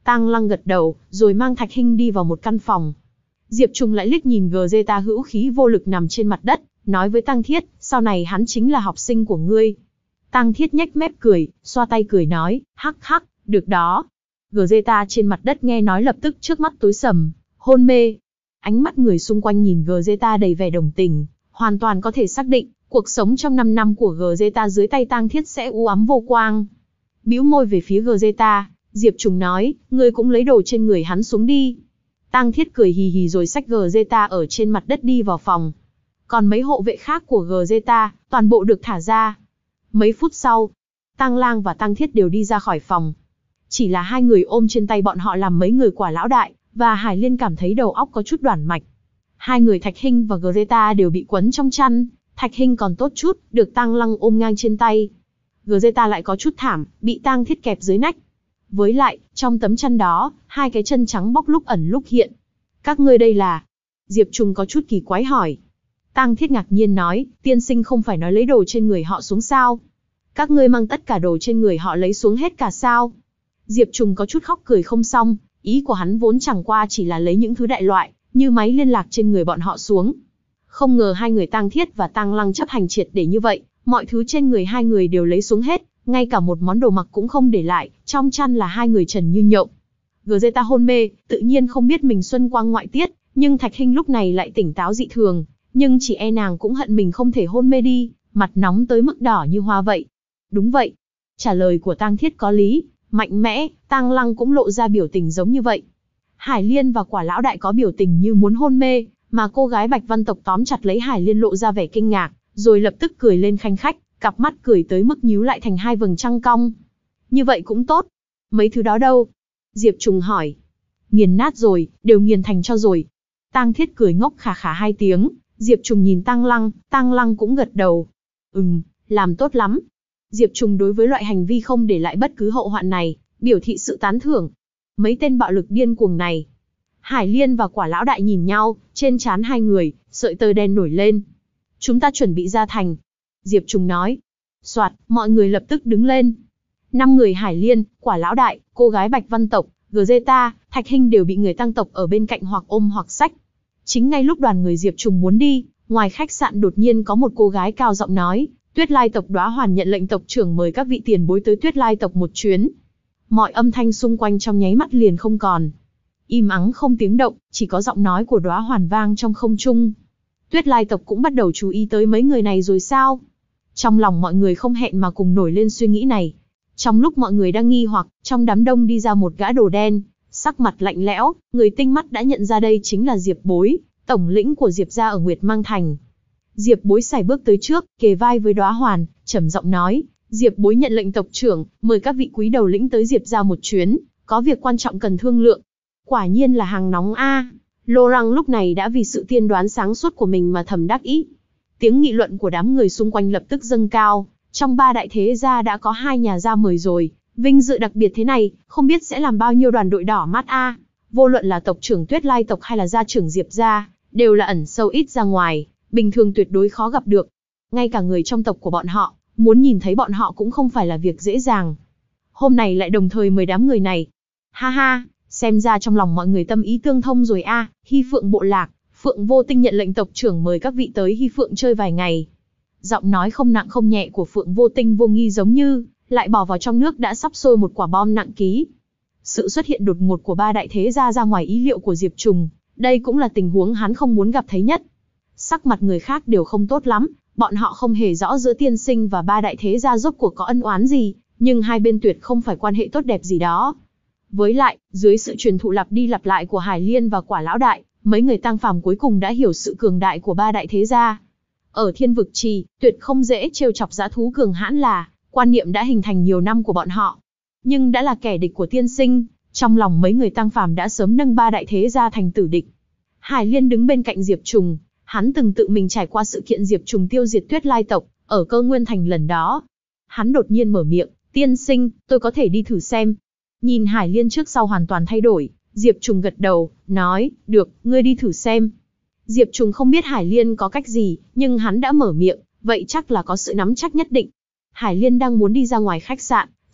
Tang Lăng gật đầu, rồi mang Thạch Hinh đi vào một căn phòng. Diệp Trùng lại liếc nhìn Gzeta hữu khí vô lực nằm trên mặt đất, nói với Tăng Thiết, sau này hắn chính là học sinh của ngươi. Tăng Thiết nhếch mép cười, xoa tay cười nói, hắc hắc, được đó. Gzeta trên mặt đất nghe nói lập tức trước mắt tối sầm, hôn mê. Ánh mắt người xung quanh nhìn Gzeta đầy vẻ đồng tình, hoàn toàn có thể xác định, cuộc sống trong năm năm của Gzeta dưới tay Tăng Thiết sẽ u ám vô quang. Bĩu môi về phía Gzeta, Diệp Trùng nói, ngươi cũng lấy đồ trên người hắn xuống đi. Tăng Thiết cười hì hì rồi xách Gzeta ở trên mặt đất đi vào phòng. Còn mấy hộ vệ khác của Gzeta, toàn bộ được thả ra. Mấy phút sau, Tang Lang và Tăng Thiết đều đi ra khỏi phòng. Chỉ là hai người ôm trên tay bọn họ làm mấy người Quả Lão Đại, và Hải Liên cảm thấy đầu óc có chút đoản mạch. Hai người Thạch Hinh và Gzeta đều bị quấn trong chăn, Thạch Hinh còn tốt chút, được Tang Lăng ôm ngang trên tay. Gzeta lại có chút thảm, bị Tang Thiết kẹp dưới nách. Với lại, trong tấm chăn đó, hai cái chân trắng bóc lúc ẩn lúc hiện. Các ngươi đây là... Diệp Trùng có chút kỳ quái hỏi. Tang Thiết ngạc nhiên nói, tiên sinh không phải nói lấy đồ trên người họ xuống sao? Các ngươi mang tất cả đồ trên người họ lấy xuống hết cả sao? Diệp Trùng có chút khóc cười không xong, ý của hắn vốn chẳng qua chỉ là lấy những thứ đại loại, như máy liên lạc trên người bọn họ xuống. Không ngờ hai người Tang Thiết và Tang Lăng chấp hành triệt để như vậy, mọi thứ trên người hai người đều lấy xuống hết, ngay cả một món đồ mặc cũng không để lại, trong chăn là hai người trần như nhộng. Gzeta hôn mê, tự nhiên không biết mình xuân quang ngoại tiết, nhưng Thạch Hinh lúc này lại tỉnh táo dị thường, nhưng chỉ e nàng cũng hận mình không thể hôn mê đi, mặt nóng tới mức đỏ như hoa vậy. Đúng vậy. Trả lời của Tang Thiết có lý, mạnh mẽ, Tang Lăng cũng lộ ra biểu tình giống như vậy. Hải Liên và Quả Lão Đại có biểu tình như muốn hôn mê, mà cô gái Bạch Văn tộc tóm chặt lấy Hải Liên lộ ra vẻ kinh ngạc, rồi lập tức cười lên khanh khách, cặp mắt cười tới mức nhíu lại thành hai vầng trăng cong. Như vậy cũng tốt. Mấy thứ đó đâu? Diệp Trùng hỏi. Nghiền nát rồi, đều nghiền thành cho rồi. Tang Thiết cười ngốc khà khà hai tiếng, Diệp Trùng nhìn Tang Lăng, Tang Lăng cũng gật đầu. Ừm, làm tốt lắm. Diệp Trùng đối với loại hành vi không để lại bất cứ hậu hoạn này, biểu thị sự tán thưởng. Mấy tên bạo lực điên cuồng này. Hải Liên và Quả Lão Đại nhìn nhau, trên trán hai người, sợi tơ đen nổi lên. Chúng ta chuẩn bị ra thành. Diệp Trùng nói. Soạt, mọi người lập tức đứng lên. Năm người Hải Liên, Quả Lão Đại, cô gái Bạch Văn tộc, Gzeta, Thạch Hinh đều bị người Tăng tộc ở bên cạnh hoặc ôm hoặc xách. Chính ngay lúc đoàn người Diệp Trùng muốn đi, ngoài khách sạn đột nhiên có một cô gái cao giọng nói, Tuyết Lai tộc Đóa Hoàn nhận lệnh tộc trưởng mời các vị tiền bối tới Tuyết Lai tộc một chuyến. Mọi âm thanh xung quanh trong nháy mắt liền không còn. Im ắng không tiếng động, chỉ có giọng nói của Đóa Hoàn vang trong không trung. Tuyết Lai tộc cũng bắt đầu chú ý tới mấy người này rồi sao? Trong lòng mọi người không hẹn mà cùng nổi lên suy nghĩ này. Trong lúc mọi người đang nghi hoặc, trong đám đông đi ra một gã đồ đen, sắc mặt lạnh lẽo, người tinh mắt đã nhận ra đây chính là Diệp Bối, tổng lĩnh của Diệp gia ở Nguyệt Mang Thành. Diệp Bối sải bước tới trước, kề vai với Đóa Hoàn, trầm giọng nói, Diệp Bối nhận lệnh tộc trưởng, mời các vị quý đầu lĩnh tới Diệp gia một chuyến, có việc quan trọng cần thương lượng. Quả nhiên là hàng nóng a. Lô Răng lúc này đã vì sự tiên đoán sáng suốt của mình mà thầm đắc ý. Tiếng nghị luận của đám người xung quanh lập tức dâng cao, trong ba đại thế gia đã có hai nhà gia mời rồi, vinh dự đặc biệt thế này, không biết sẽ làm bao nhiêu đoàn đội đỏ mắt a. Vô luận là tộc trưởng Tuyết Lai tộc hay là gia trưởng Diệp gia, đều là ẩn sâu ít ra ngoài, bình thường tuyệt đối khó gặp được. Ngay cả người trong tộc của bọn họ, muốn nhìn thấy bọn họ cũng không phải là việc dễ dàng. Hôm nay lại đồng thời mời đám người này. Ha ha, xem ra trong lòng mọi người tâm ý tương thông rồi a. Hy Phượng bộ lạc, Phượng Vô Tinh nhận lệnh tộc trưởng mời các vị tới Hy Phượng chơi vài ngày. Giọng nói không nặng không nhẹ của Phượng Vô Tinh vô nghi giống như lại bỏ vào trong nước đã sắp sôi một quả bom nặng ký. Sự xuất hiện đột ngột của ba đại thế gia ra ngoài ý liệu của Diệp Trùng, đây cũng là tình huống hắn không muốn gặp thấy nhất. Sắc mặt người khác đều không tốt lắm, bọn họ không hề rõ giữa tiên sinh và ba đại thế gia rốt cuộc có ân oán gì, nhưng hai bên tuyệt không phải quan hệ tốt đẹp gì đó. Với lại, dưới sự truyền thụ lặp đi lặp lại của Hải Liên và Quả Lão Đại, mấy người tăng phàm cuối cùng đã hiểu sự cường đại của ba đại thế gia. Ở Thiên Vực Trì, tuyệt không dễ trêu chọc dã thú cường hãn là quan niệm đã hình thành nhiều năm của bọn họ. Nhưng đã là kẻ địch của tiên sinh, trong lòng mấy người tăng phàm đã sớm nâng ba đại thế gia thành tử địch. Hải Liên đứng bên cạnh Diệp Trùng, hắn từng tự mình trải qua sự kiện Diệp Trùng tiêu diệt Tuyết Lai tộc ở Cơ Nguyên Thành lần đó. Hắn đột nhiên mở miệng, tiên sinh, tôi có thể đi thử xem. Nhìn Hải Liên trước sau hoàn toàn thay đổi, Diệp Trùng gật đầu, nói, được, ngươi đi thử xem. Diệp Trùng không biết Hải Liên có cách gì, nhưng hắn đã mở miệng, vậy chắc là có sự nắm chắc nhất định. Hải Liên đang muốn đi ra ngoài khách sạn,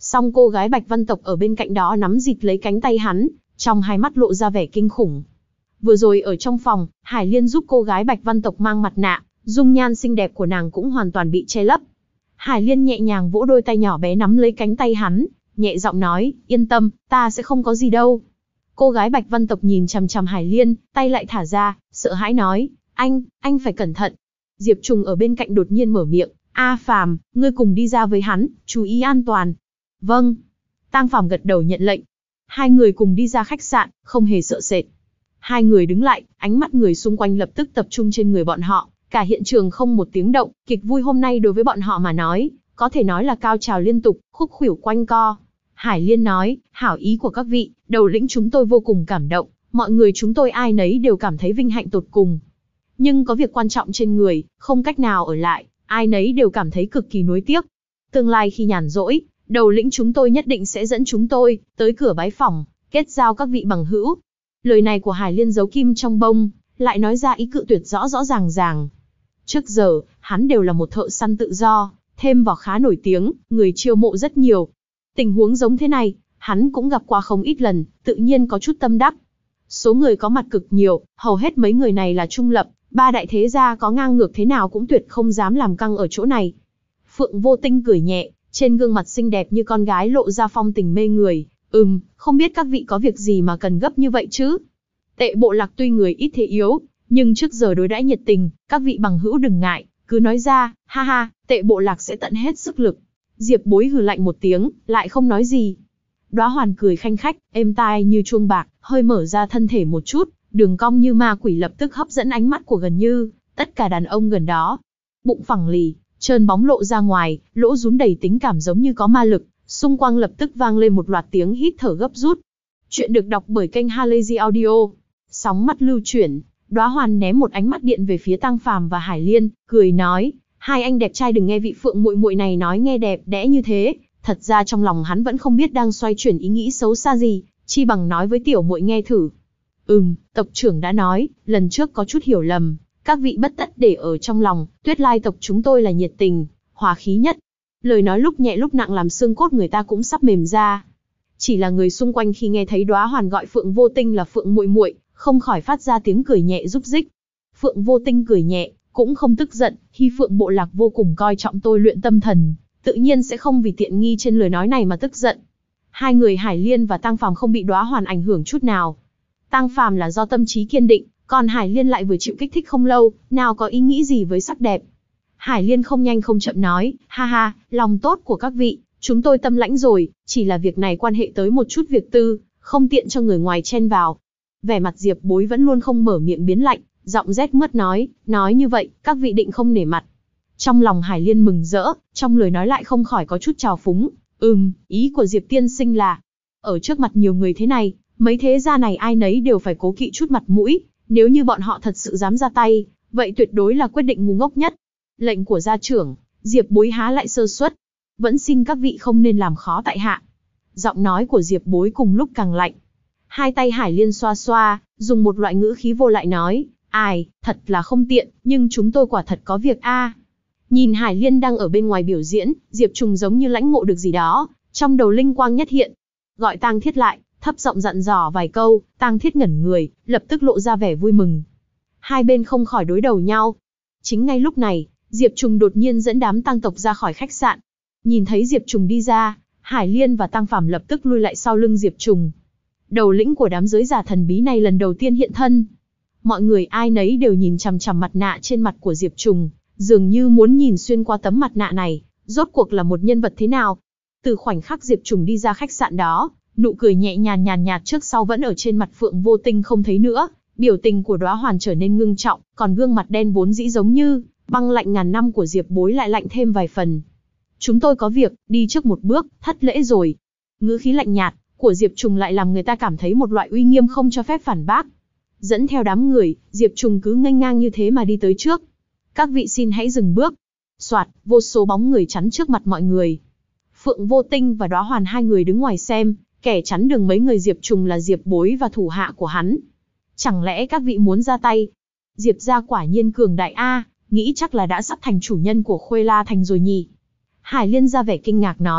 Song cô gái Bạch Văn tộc ở bên cạnh đó nắm dịt lấy cánh tay hắn, trong hai mắt lộ ra vẻ kinh khủng. Vừa rồi ở trong phòng, Hải Liên giúp cô gái Bạch Văn tộc mang mặt nạ, dung nhan xinh đẹp của nàng cũng hoàn toàn bị che lấp. Hải Liên nhẹ nhàng vỗ đôi tay nhỏ bé nắm lấy cánh tay hắn, nhẹ giọng nói, yên tâm, ta sẽ không có gì đâu. Cô gái Bạch Văn tộc nhìn chằm chằm Hải Liên, tay lại thả ra, sợ hãi nói, anh, anh phải cẩn thận. Diệp Trùng ở bên cạnh đột nhiên mở miệng, A Phàm, ngươi cùng đi ra với hắn, chú ý an toàn. Vâng. Tang Phàm gật đầu nhận lệnh. Hai người cùng đi ra khách sạn, không hề sợ sệt. Hai người đứng lại, ánh mắt người xung quanh lập tức tập trung trên người bọn họ, cả hiện trường không một tiếng động, kịch vui hôm nay đối với bọn họ mà nói, có thể nói là cao trào liên tục, khúc khuỷu quanh co. Hải Liên nói, hảo ý của các vị, đầu lĩnh chúng tôi vô cùng cảm động, mọi người chúng tôi ai nấy đều cảm thấy vinh hạnh tột cùng. Nhưng có việc quan trọng trên người, không cách nào ở lại, ai nấy đều cảm thấy cực kỳ nuối tiếc. Tương lai khi nhàn rỗi, đầu lĩnh chúng tôi nhất định sẽ dẫn chúng tôi tới cửa bái phỏng, kết giao các vị bằng hữu. Lời này của Hải Liên giấu kim trong bông, lại nói ra ý cự tuyệt rõ rõ ràng ràng. Trước giờ, hắn đều là một thợ săn tự do, thêm vào khá nổi tiếng, người chiêu mộ rất nhiều. Tình huống giống thế này, hắn cũng gặp qua không ít lần, tự nhiên có chút tâm đắc. Số người có mặt cực nhiều, hầu hết mấy người này là trung lập, ba đại thế gia có ngang ngược thế nào cũng tuyệt không dám làm căng ở chỗ này. Phượng Vô Tinh cười nhẹ, trên gương mặt xinh đẹp như con gái lộ ra phong tình mê người. Ừm, không biết các vị có việc gì mà cần gấp như vậy chứ? Tệ Bộ Lạc tuy người ít thế yếu, nhưng trước giờ đối đãi nhiệt tình, các vị bằng hữu đừng ngại, cứ nói ra, ha ha, Tệ Bộ Lạc sẽ tận hết sức lực. Diệp Bối hừ lạnh một tiếng, lại không nói gì. Đóa Hoàn cười khanh khách, êm tai như chuông bạc, hơi mở ra thân thể một chút, đường cong như ma quỷ lập tức hấp dẫn ánh mắt của gần như tất cả đàn ông gần đó. Bụng phẳng lì, trơn bóng lộ ra ngoài, lỗ rún đầy tính cảm giống như có ma lực, xung quanh lập tức vang lên một loạt tiếng hít thở gấp rút. Chuyện được đọc bởi kênh Halazy Audio. Sóng mắt lưu chuyển, Đóa Hoàn ném một ánh mắt điện về phía Tang Phàm và Hải Liên, cười nói, hai anh đẹp trai đừng nghe vị Phượng muội muội này nói nghe đẹp đẽ như thế, thật ra trong lòng hắn vẫn không biết đang xoay chuyển ý nghĩ xấu xa gì, chi bằng nói với tiểu muội nghe thử. Ừm, tộc trưởng đã nói, lần trước có chút hiểu lầm, các vị bất tất để ở trong lòng, Tuyết Lai tộc chúng tôi là nhiệt tình, hòa khí nhất. Lời nói lúc nhẹ lúc nặng làm xương cốt người ta cũng sắp mềm ra. Chỉ là người xung quanh khi nghe thấy Đóa Hoàn gọi Phượng Vô Tinh là Phượng muội muội, không khỏi phát ra tiếng cười nhẹ rúc rích. Phượng Vô Tinh cười nhẹ, cũng không tức giận, Hy Phượng Bộ Lạc vô cùng coi trọng tôi luyện tâm thần, tự nhiên sẽ không vì tiện nghi trên lời nói này mà tức giận. Hai người Hải Liên và Tang Phàm không bị Đóa Hoàn ảnh hưởng chút nào. Tang Phàm là do tâm trí kiên định, còn Hải Liên lại vừa chịu kích thích không lâu, nào có ý nghĩ gì với sắc đẹp. Hải Liên không nhanh không chậm nói, ha ha, lòng tốt của các vị, chúng tôi tâm lãnh rồi, chỉ là việc này quan hệ tới một chút việc tư, không tiện cho người ngoài chen vào. Vẻ mặt Diệp Bối vẫn luôn không mở miệng biến lạnh, giọng rét mướt nói, nói như vậy, các vị định không nể mặt. Trong lòng Hải Liên mừng rỡ, trong lời nói lại không khỏi có chút trào phúng. Ừm, ý của Diệp tiên sinh là, ở trước mặt nhiều người thế này, mấy thế gia này ai nấy đều phải cố kỵ chút mặt mũi, nếu như bọn họ thật sự dám ra tay, vậy tuyệt đối là quyết định ngu ngốc nhất. Lệnh của gia trưởng, Diệp Bối há lại sơ suất, vẫn xin các vị không nên làm khó tại hạ. Giọng nói của Diệp Bối cùng lúc càng lạnh. Hai tay Hải Liên xoa xoa, dùng một loại ngữ khí vô lại nói, ai, thật là không tiện, nhưng chúng tôi quả thật có việc a. Nhìn Hải Liên đang ở bên ngoài biểu diễn, Diệp Trùng giống như lãnh ngộ được gì đó, trong đầu linh quang nhất hiện. Gọi Tang Thiết lại, thấp giọng dặn dò vài câu, Tang Thiết ngẩn người, lập tức lộ ra vẻ vui mừng. Hai bên không khỏi đối đầu nhau. Chính ngay lúc này, Diệp Trùng đột nhiên dẫn đám Tang tộc ra khỏi khách sạn. Nhìn thấy Diệp Trùng đi ra, Hải Liên và Tang Phàm lập tức lui lại sau lưng Diệp Trùng. Đầu lĩnh của đám giới giả thần bí này lần đầu tiên hiện thân. Mọi người ai nấy đều nhìn chằm chằm mặt nạ trên mặt của Diệp Trùng, dường như muốn nhìn xuyên qua tấm mặt nạ này, rốt cuộc là một nhân vật thế nào. Từ khoảnh khắc Diệp Trùng đi ra khách sạn đó, nụ cười nhẹ nhàng nhàn nhạt trước sau vẫn ở trên mặt Phượng Vô Tinh không thấy nữa, biểu tình của Đóa Hoàn trở nên ngưng trọng, còn gương mặt đen vốn dĩ giống như băng lạnh ngàn năm của Diệp Bối lại lạnh thêm vài phần. Chúng tôi có việc, đi trước một bước, thất lễ rồi. Ngữ khí lạnh nhạt của Diệp Trùng lại làm người ta cảm thấy một loại uy nghiêm không cho phép phản bác. Dẫn theo đám người, Diệp Trùng cứ nghênh ngang như thế mà đi tới trước. Các vị xin hãy dừng bước. Soạt, vô số bóng người chắn trước mặt mọi người. Phượng Vô Tinh và Đóa Hoàn hai người đứng ngoài xem, kẻ chắn đường mấy người Diệp Trùng là Diệp Bối và thủ hạ của hắn. Chẳng lẽ các vị muốn ra tay? Diệp gia quả nhiên cường đại a, nghĩ chắc là đã sắp thành chủ nhân của Khuê La Thành rồi nhỉ? Hải Liên ra vẻ kinh ngạc nói,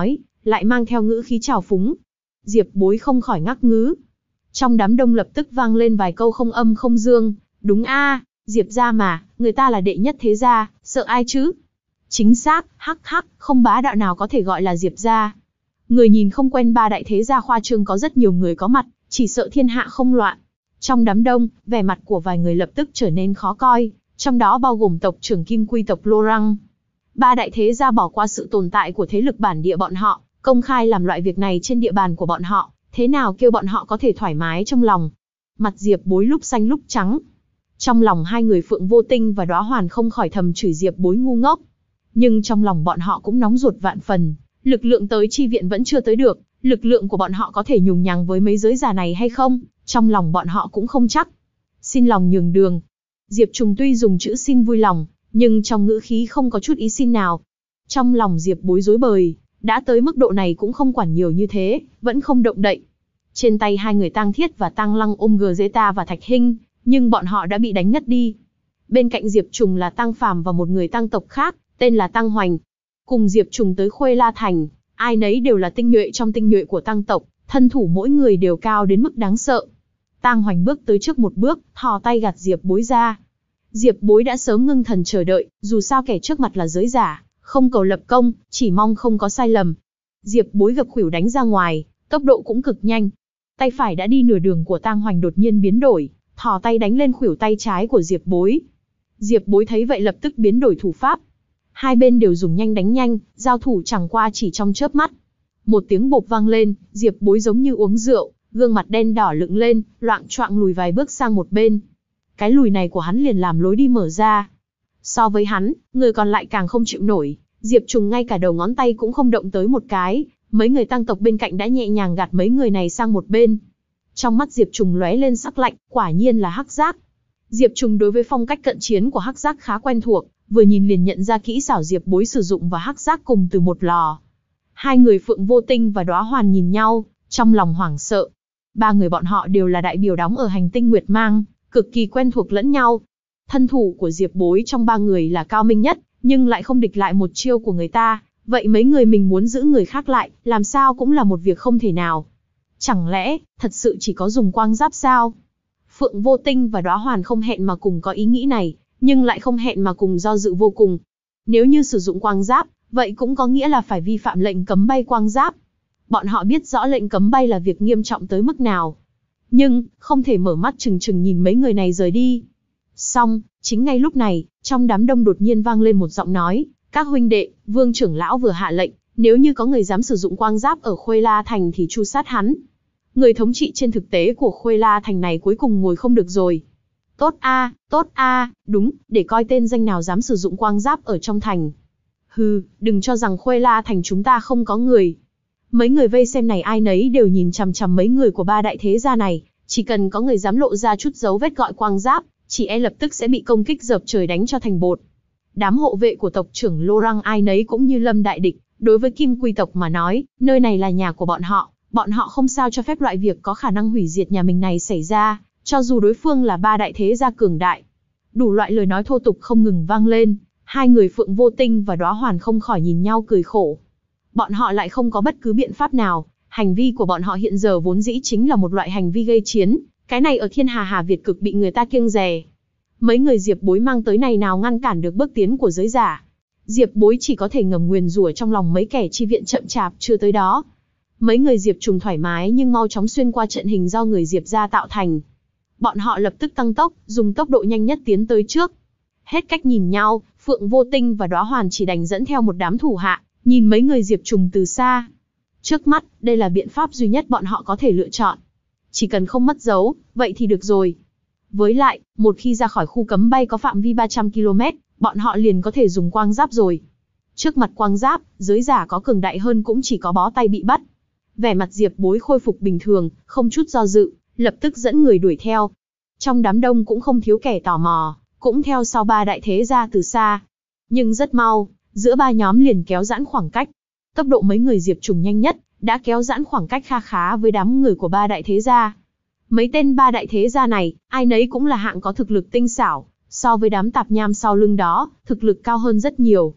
lại mang theo ngữ khí trào phúng. Diệp Bối không khỏi ngắc ngứ. Trong đám đông lập tức vang lên vài câu không âm không dương. Đúng a, Diệp gia mà, người ta là đệ nhất thế gia, sợ ai chứ? Chính xác, hắc hắc, không bá đạo nào có thể gọi là Diệp gia. Người nhìn không quen ba đại thế gia khoa trương có rất nhiều người có mặt, chỉ sợ thiên hạ không loạn. Trong đám đông, vẻ mặt của vài người lập tức trở nên khó coi, trong đó bao gồm tộc trưởng Kim Quy tộc Lô Răng. Ba đại thế gia bỏ qua sự tồn tại của thế lực bản địa bọn họ, công khai làm loại việc này trên địa bàn của bọn họ, thế nào kêu bọn họ có thể thoải mái trong lòng. Mặt Diệp Bối lúc xanh lúc trắng. Trong lòng hai người Phượng Vô Tinh và Đóa Hoàn không khỏi thầm chửi Diệp Bối ngu ngốc. Nhưng trong lòng bọn họ cũng nóng ruột vạn phần, lực lượng tới chi viện vẫn chưa tới được, lực lượng của bọn họ có thể nhùng nhằng với mấy giới giả này hay không, trong lòng bọn họ cũng không chắc. Xin lòng nhường đường. Diệp Trùng tuy dùng chữ xin vui lòng, nhưng trong ngữ khí không có chút ý xin nào. Trong lòng Diệp Bối rối bời, đã tới mức độ này cũng không quản nhiều như thế, vẫn không động đậy. Trên tay hai người Tang Thiết và Tang Lăng ôm Gzeta và Thạch Hinh, nhưng bọn họ đã bị đánh ngất đi. Bên cạnh Diệp Trùng là Tang Phàm và một người Tang tộc khác, tên là Tang Hoành. Cùng Diệp Trùng tới Khuê La Thành, ai nấy đều là tinh nhuệ trong tinh nhuệ của Tang tộc, thân thủ mỗi người đều cao đến mức đáng sợ. Tang Hoành bước tới trước một bước, thò tay gạt Diệp Bối ra. Diệp Bối đã sớm ngưng thần chờ đợi, dù sao kẻ trước mặt là giới giả, không cầu lập công, chỉ mong không có sai lầm. Diệp Bối gập khuỷu đánh ra ngoài, tốc độ cũng cực nhanh. Tay phải đã đi nửa đường của Tang Hoành đột nhiên biến đổi, thò tay đánh lên khuỷu tay trái của Diệp Bối. Diệp Bối thấy vậy lập tức biến đổi thủ pháp. Hai bên đều dùng nhanh đánh nhanh, giao thủ chẳng qua chỉ trong chớp mắt. Một tiếng bộp vang lên, Diệp Bối giống như uống rượu, gương mặt đen đỏ lựng lên, loạng choạng lùi vài bước sang một bên. Cái lùi này của hắn liền làm lối đi mở ra. So với hắn, người còn lại càng không chịu nổi, Diệp Trùng ngay cả đầu ngón tay cũng không động tới một cái, mấy người Tang tộc bên cạnh đã nhẹ nhàng gạt mấy người này sang một bên. Trong mắt Diệp Trùng lóe lên sắc lạnh, quả nhiên là hắc giác. Diệp Trùng đối với phong cách cận chiến của hắc giác khá quen thuộc, vừa nhìn liền nhận ra kỹ xảo Diệp Bối sử dụng và hắc giác cùng từ một lò. Hai người Phượng Vô Tinh và Đóa Hoàn nhìn nhau, trong lòng hoảng sợ. Ba người bọn họ đều là đại biểu đóng ở hành tinh Nguyệt Mang, cực kỳ quen thuộc lẫn nhau. Thân thủ của Diệp Bối trong ba người là cao minh nhất, nhưng lại không địch lại một chiêu của người ta, vậy mấy người mình muốn giữ người khác lại, làm sao cũng là một việc không thể nào. Chẳng lẽ, thật sự chỉ có dùng quang giáp sao? Phượng Vô Tinh và Đóa Hoàn không hẹn mà cùng có ý nghĩ này, nhưng lại không hẹn mà cùng do dự vô cùng. Nếu như sử dụng quang giáp, vậy cũng có nghĩa là phải vi phạm lệnh cấm bay quang giáp. Bọn họ biết rõ lệnh cấm bay là việc nghiêm trọng tới mức nào. Nhưng, không thể mở mắt trừng trừng nhìn mấy người này rời đi. Xong, chính ngay lúc này, trong đám đông đột nhiên vang lên một giọng nói, các huynh đệ, Vương trưởng lão vừa hạ lệnh, nếu như có người dám sử dụng quang giáp ở Khuê La Thành thì tru sát hắn. Người thống trị trên thực tế của Khuê La Thành này cuối cùng ngồi không được rồi. Tốt a, tốt a, đúng, để coi tên danh nào dám sử dụng quang giáp ở trong thành. Hừ, đừng cho rằng Khuê La Thành chúng ta không có người. Mấy người vây xem này ai nấy đều nhìn chằm chằm mấy người của ba đại thế gia này, chỉ cần có người dám lộ ra chút dấu vết gọi quang giáp, chỉ e lập tức sẽ bị công kích dợp trời đánh cho thành bột. Đám hộ vệ của tộc trưởng Lô Răng ai nấy cũng như lâm đại địch, đối với Kim Quy tộc mà nói, nơi này là nhà của bọn họ, bọn họ không sao cho phép loại việc có khả năng hủy diệt nhà mình này xảy ra, cho dù đối phương là ba đại thế gia cường đại. Đủ loại lời nói thô tục không ngừng vang lên, hai người Phượng Vô Tinh và Đóa Hoàn không khỏi nhìn nhau cười khổ. Bọn họ lại không có bất cứ biện pháp nào, hành vi của bọn họ hiện giờ vốn dĩ chính là một loại hành vi gây chiến, cái này ở thiên hà Hà Việt cực bị người ta kiêng dè. Mấy người Diệp Bối mang tới này nào ngăn cản được bước tiến của giới giả. Diệp Bối chỉ có thể ngầm nguyền rủa trong lòng mấy kẻ chi viện chậm chạp chưa tới đó. Mấy người Diệp Trùng thoải mái nhưng mau chóng xuyên qua trận hình do người Diệp gia tạo thành. Bọn họ lập tức tăng tốc, dùng tốc độ nhanh nhất tiến tới trước. Hết cách nhìn nhau, Phượng Vô Tinh và Đóa Hoàn chỉ đành dẫn theo một đám thủ hạ, nhìn mấy người Diệp Trùng từ xa. Trước mắt, đây là biện pháp duy nhất bọn họ có thể lựa chọn. Chỉ cần không mất dấu, vậy thì được rồi. Với lại, một khi ra khỏi khu cấm bay có phạm vi ba trăm ki lô mét, bọn họ liền có thể dùng quang giáp rồi. Trước mặt quang giáp, giới giả có cường đại hơn cũng chỉ có bó tay bị bắt. Vẻ mặt Diệp Bối khôi phục bình thường, không chút do dự, lập tức dẫn người đuổi theo. Trong đám đông cũng không thiếu kẻ tò mò, cũng theo sau ba đại thế gia từ xa. Nhưng rất mau, giữa ba nhóm liền kéo giãn khoảng cách. Tốc độ mấy người Diệp Trùng nhanh nhất, đã kéo giãn khoảng cách kha khá với đám người của ba đại thế gia. Mấy tên ba đại thế gia này, ai nấy cũng là hạng có thực lực tinh xảo, so với đám tạp nham sau lưng đó, thực lực cao hơn rất nhiều.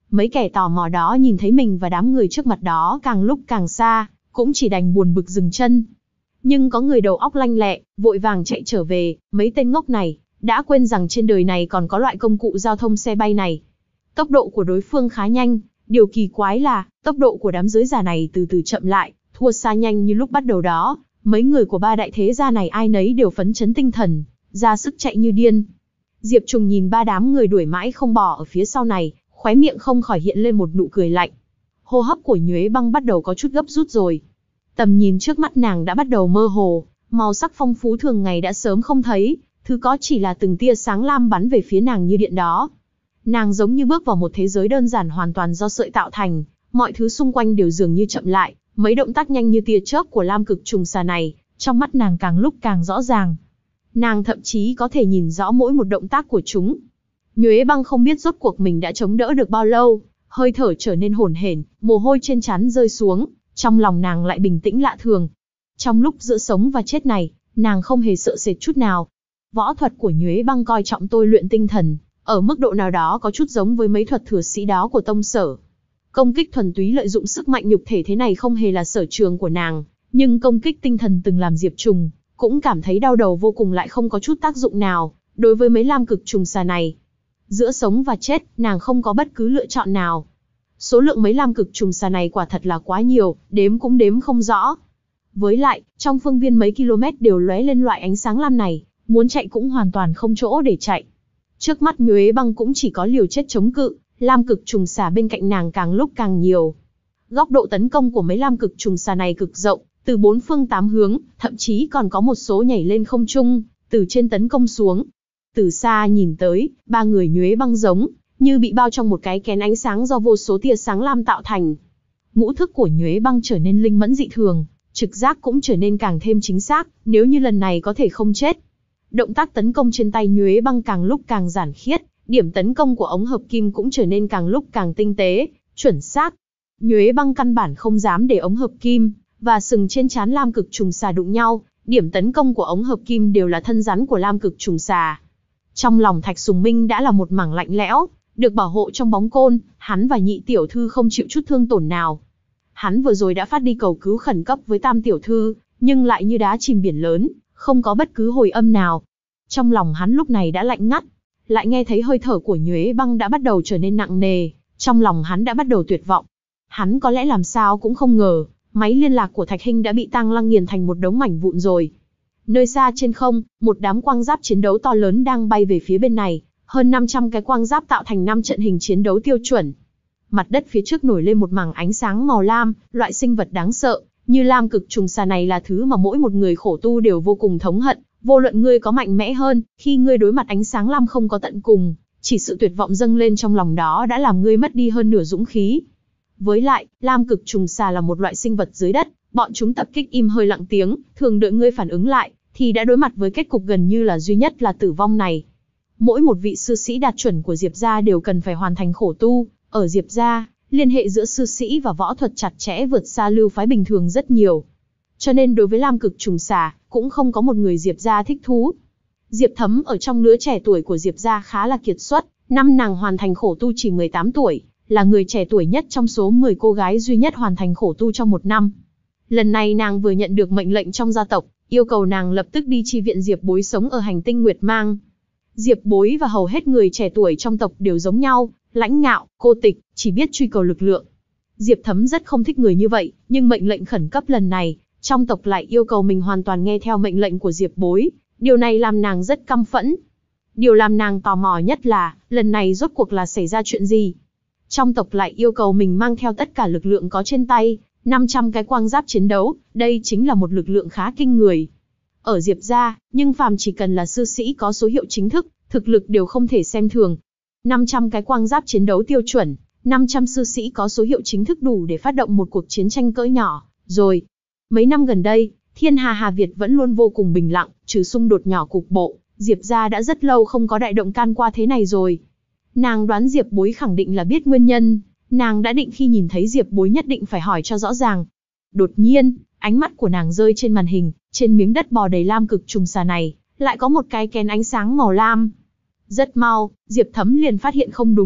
Mấy kẻ tò mò đó nhìn thấy mình và đám người trước mặt đó càng lúc càng xa, cũng chỉ đành buồn bực dừng chân. Nhưng có người đầu óc lanh lẹ, vội vàng chạy trở về, mấy tên ngốc này, đã quên rằng trên đời này còn có loại công cụ giao thông xe bay này. Tốc độ của đối phương khá nhanh, điều kỳ quái là, tốc độ của đám giới giả này từ từ chậm lại, thua xa nhanh như lúc bắt đầu đó. Mấy người của ba đại thế gia này ai nấy đều phấn chấn tinh thần, ra sức chạy như điên. Diệp Trùng nhìn ba đám người đuổi mãi không bỏ ở phía sau này, khóe miệng không khỏi hiện lên một nụ cười lạnh. Hô hấp của Nhuế Băng bắt đầu có chút gấp rút rồi. Tầm nhìn trước mắt nàng đã bắt đầu mơ hồ, màu sắc phong phú thường ngày đã sớm không thấy, thứ có chỉ là từng tia sáng lam bắn về phía nàng như điện đó. Nàng giống như bước vào một thế giới đơn giản hoàn toàn do sợi tạo thành, mọi thứ xung quanh đều dường như chậm lại, mấy động tác nhanh như tia chớp của lam cực trùng xà này, trong mắt nàng càng lúc càng rõ ràng. Nàng thậm chí có thể nhìn rõ mỗi một động tác của chúng. Nhuế Băng không biết rốt cuộc mình đã chống đỡ được bao lâu, hơi thở trở nên hổn hển, mồ hôi trên trán rơi xuống, trong lòng nàng lại bình tĩnh lạ thường. Trong lúc giữa sống và chết này, nàng không hề sợ sệt chút nào. Võ thuật của Nhuế Băng coi trọng tôi luyện tinh thần, ở mức độ nào đó có chút giống với mấy thuật thừa sĩ đó của tông sở. Công kích thuần túy lợi dụng sức mạnh nhục thể thế này không hề là sở trường của nàng, nhưng công kích tinh thần từng làm Diệp Trùng cũng cảm thấy đau đầu vô cùng, lại không có chút tác dụng nào đối với mấy lam cực trùng xà này. Giữa sống và chết, nàng không có bất cứ lựa chọn nào. Số lượng mấy lam cực trùng xà này quả thật là quá nhiều, đếm cũng đếm không rõ. Với lại, trong phương viên mấy km đều lóe lên loại ánh sáng lam này, muốn chạy cũng hoàn toàn không chỗ để chạy. Trước mắt Nhuế Băng cũng chỉ có liều chết chống cự, lam cực trùng xà bên cạnh nàng càng lúc càng nhiều. Góc độ tấn công của mấy lam cực trùng xà này cực rộng, từ bốn phương tám hướng, thậm chí còn có một số nhảy lên không trung, từ trên tấn công xuống. Từ xa nhìn tới, ba người Nhuế Băng giống như bị bao trong một cái kén ánh sáng do vô số tia sáng lam tạo thành. Ngũ thức của Nhuế Băng trở nên linh mẫn dị thường, trực giác cũng trở nên càng thêm chính xác, nếu như lần này có thể không chết. Động tác tấn công trên tay Nhuế Băng càng lúc càng giản khiết, điểm tấn công của ống hợp kim cũng trở nên càng lúc càng tinh tế, chuẩn xác. Nhuế Băng căn bản không dám để ống hợp kim và sừng trên trán lam cực trùng xà đụng nhau, điểm tấn công của ống hợp kim đều là thân rắn của lam cực trùng xà. Trong lòng Thạch Sùng Minh đã là một mảng lạnh lẽo, được bảo hộ trong bóng côn, hắn và nhị tiểu thư không chịu chút thương tổn nào. Hắn vừa rồi đã phát đi cầu cứu khẩn cấp với tam tiểu thư, nhưng lại như đá chìm biển lớn, không có bất cứ hồi âm nào. Trong lòng hắn lúc này đã lạnh ngắt, lại nghe thấy hơi thở của Nhuế Băng đã bắt đầu trở nên nặng nề, trong lòng hắn đã bắt đầu tuyệt vọng. Hắn có lẽ làm sao cũng không ngờ, máy liên lạc của Thạch Hinh đã bị Tang Lăng nghiền thành một đống mảnh vụn rồi. Nơi xa trên không, một đám quang giáp chiến đấu to lớn đang bay về phía bên này, hơn năm trăm cái quang giáp tạo thành năm trận hình chiến đấu tiêu chuẩn. Mặt đất phía trước nổi lên một mảng ánh sáng màu lam, loại sinh vật đáng sợ, như lam cực trùng xà này là thứ mà mỗi một người khổ tu đều vô cùng thống hận, vô luận ngươi có mạnh mẽ hơn, khi ngươi đối mặt ánh sáng lam không có tận cùng, chỉ sự tuyệt vọng dâng lên trong lòng đó đã làm ngươi mất đi hơn nửa dũng khí. Với lại, lam cực trùng xà là một loại sinh vật dưới đất, bọn chúng tập kích im hơi lặng tiếng, thường đợi ngươi phản ứng lại, thì đã đối mặt với kết cục gần như là duy nhất là tử vong này. Mỗi một vị sư sĩ đạt chuẩn của Diệp gia đều cần phải hoàn thành khổ tu, ở Diệp gia, liên hệ giữa sư sĩ và võ thuật chặt chẽ vượt xa lưu phái bình thường rất nhiều. Cho nên đối với lam cực trùng xà, cũng không có một người Diệp gia thích thú. Diệp Thấm ở trong lứa trẻ tuổi của Diệp gia khá là kiệt xuất, năm nàng hoàn thành khổ tu chỉ mười tám tuổi, là người trẻ tuổi nhất trong số mười cô gái duy nhất hoàn thành khổ tu trong một năm. Lần này nàng vừa nhận được mệnh lệnh trong gia tộc, yêu cầu nàng lập tức đi chi viện Diệp Bối sống ở hành tinh Nguyệt Mang. Diệp Bối và hầu hết người trẻ tuổi trong tộc đều giống nhau, lãnh ngạo, cô tịch, chỉ biết truy cầu lực lượng. Diệp Thấm rất không thích người như vậy, nhưng mệnh lệnh khẩn cấp lần này, trong tộc lại yêu cầu mình hoàn toàn nghe theo mệnh lệnh của Diệp Bối, điều này làm nàng rất căm phẫn. Điều làm nàng tò mò nhất là, lần này rốt cuộc là xảy ra chuyện gì? Trong tộc lại yêu cầu mình mang theo tất cả lực lượng có trên tay, năm trăm cái quang giáp chiến đấu, đây chính là một lực lượng khá kinh người. Ở Diệp gia, nhưng phàm chỉ cần là sư sĩ có số hiệu chính thức, thực lực đều không thể xem thường. năm trăm cái quang giáp chiến đấu tiêu chuẩn, năm trăm sư sĩ có số hiệu chính thức đủ để phát động một cuộc chiến tranh cỡ nhỏ, rồi. Mấy năm gần đây, thiên hà Hà Việt vẫn luôn vô cùng bình lặng, trừ xung đột nhỏ cục bộ, Diệp gia đã rất lâu không có đại động can qua thế này rồi. Nàng đoán Diệp Bối khẳng định là biết nguyên nhân, nàng đã định khi nhìn thấy Diệp Bối nhất định phải hỏi cho rõ ràng. Đột nhiên, ánh mắt của nàng rơi trên màn hình, trên miếng đất bò đầy lam cực trùng xà này, lại có một cái kén ánh sáng màu lam. Rất mau, Diệp Thấm liền phát hiện không đúng,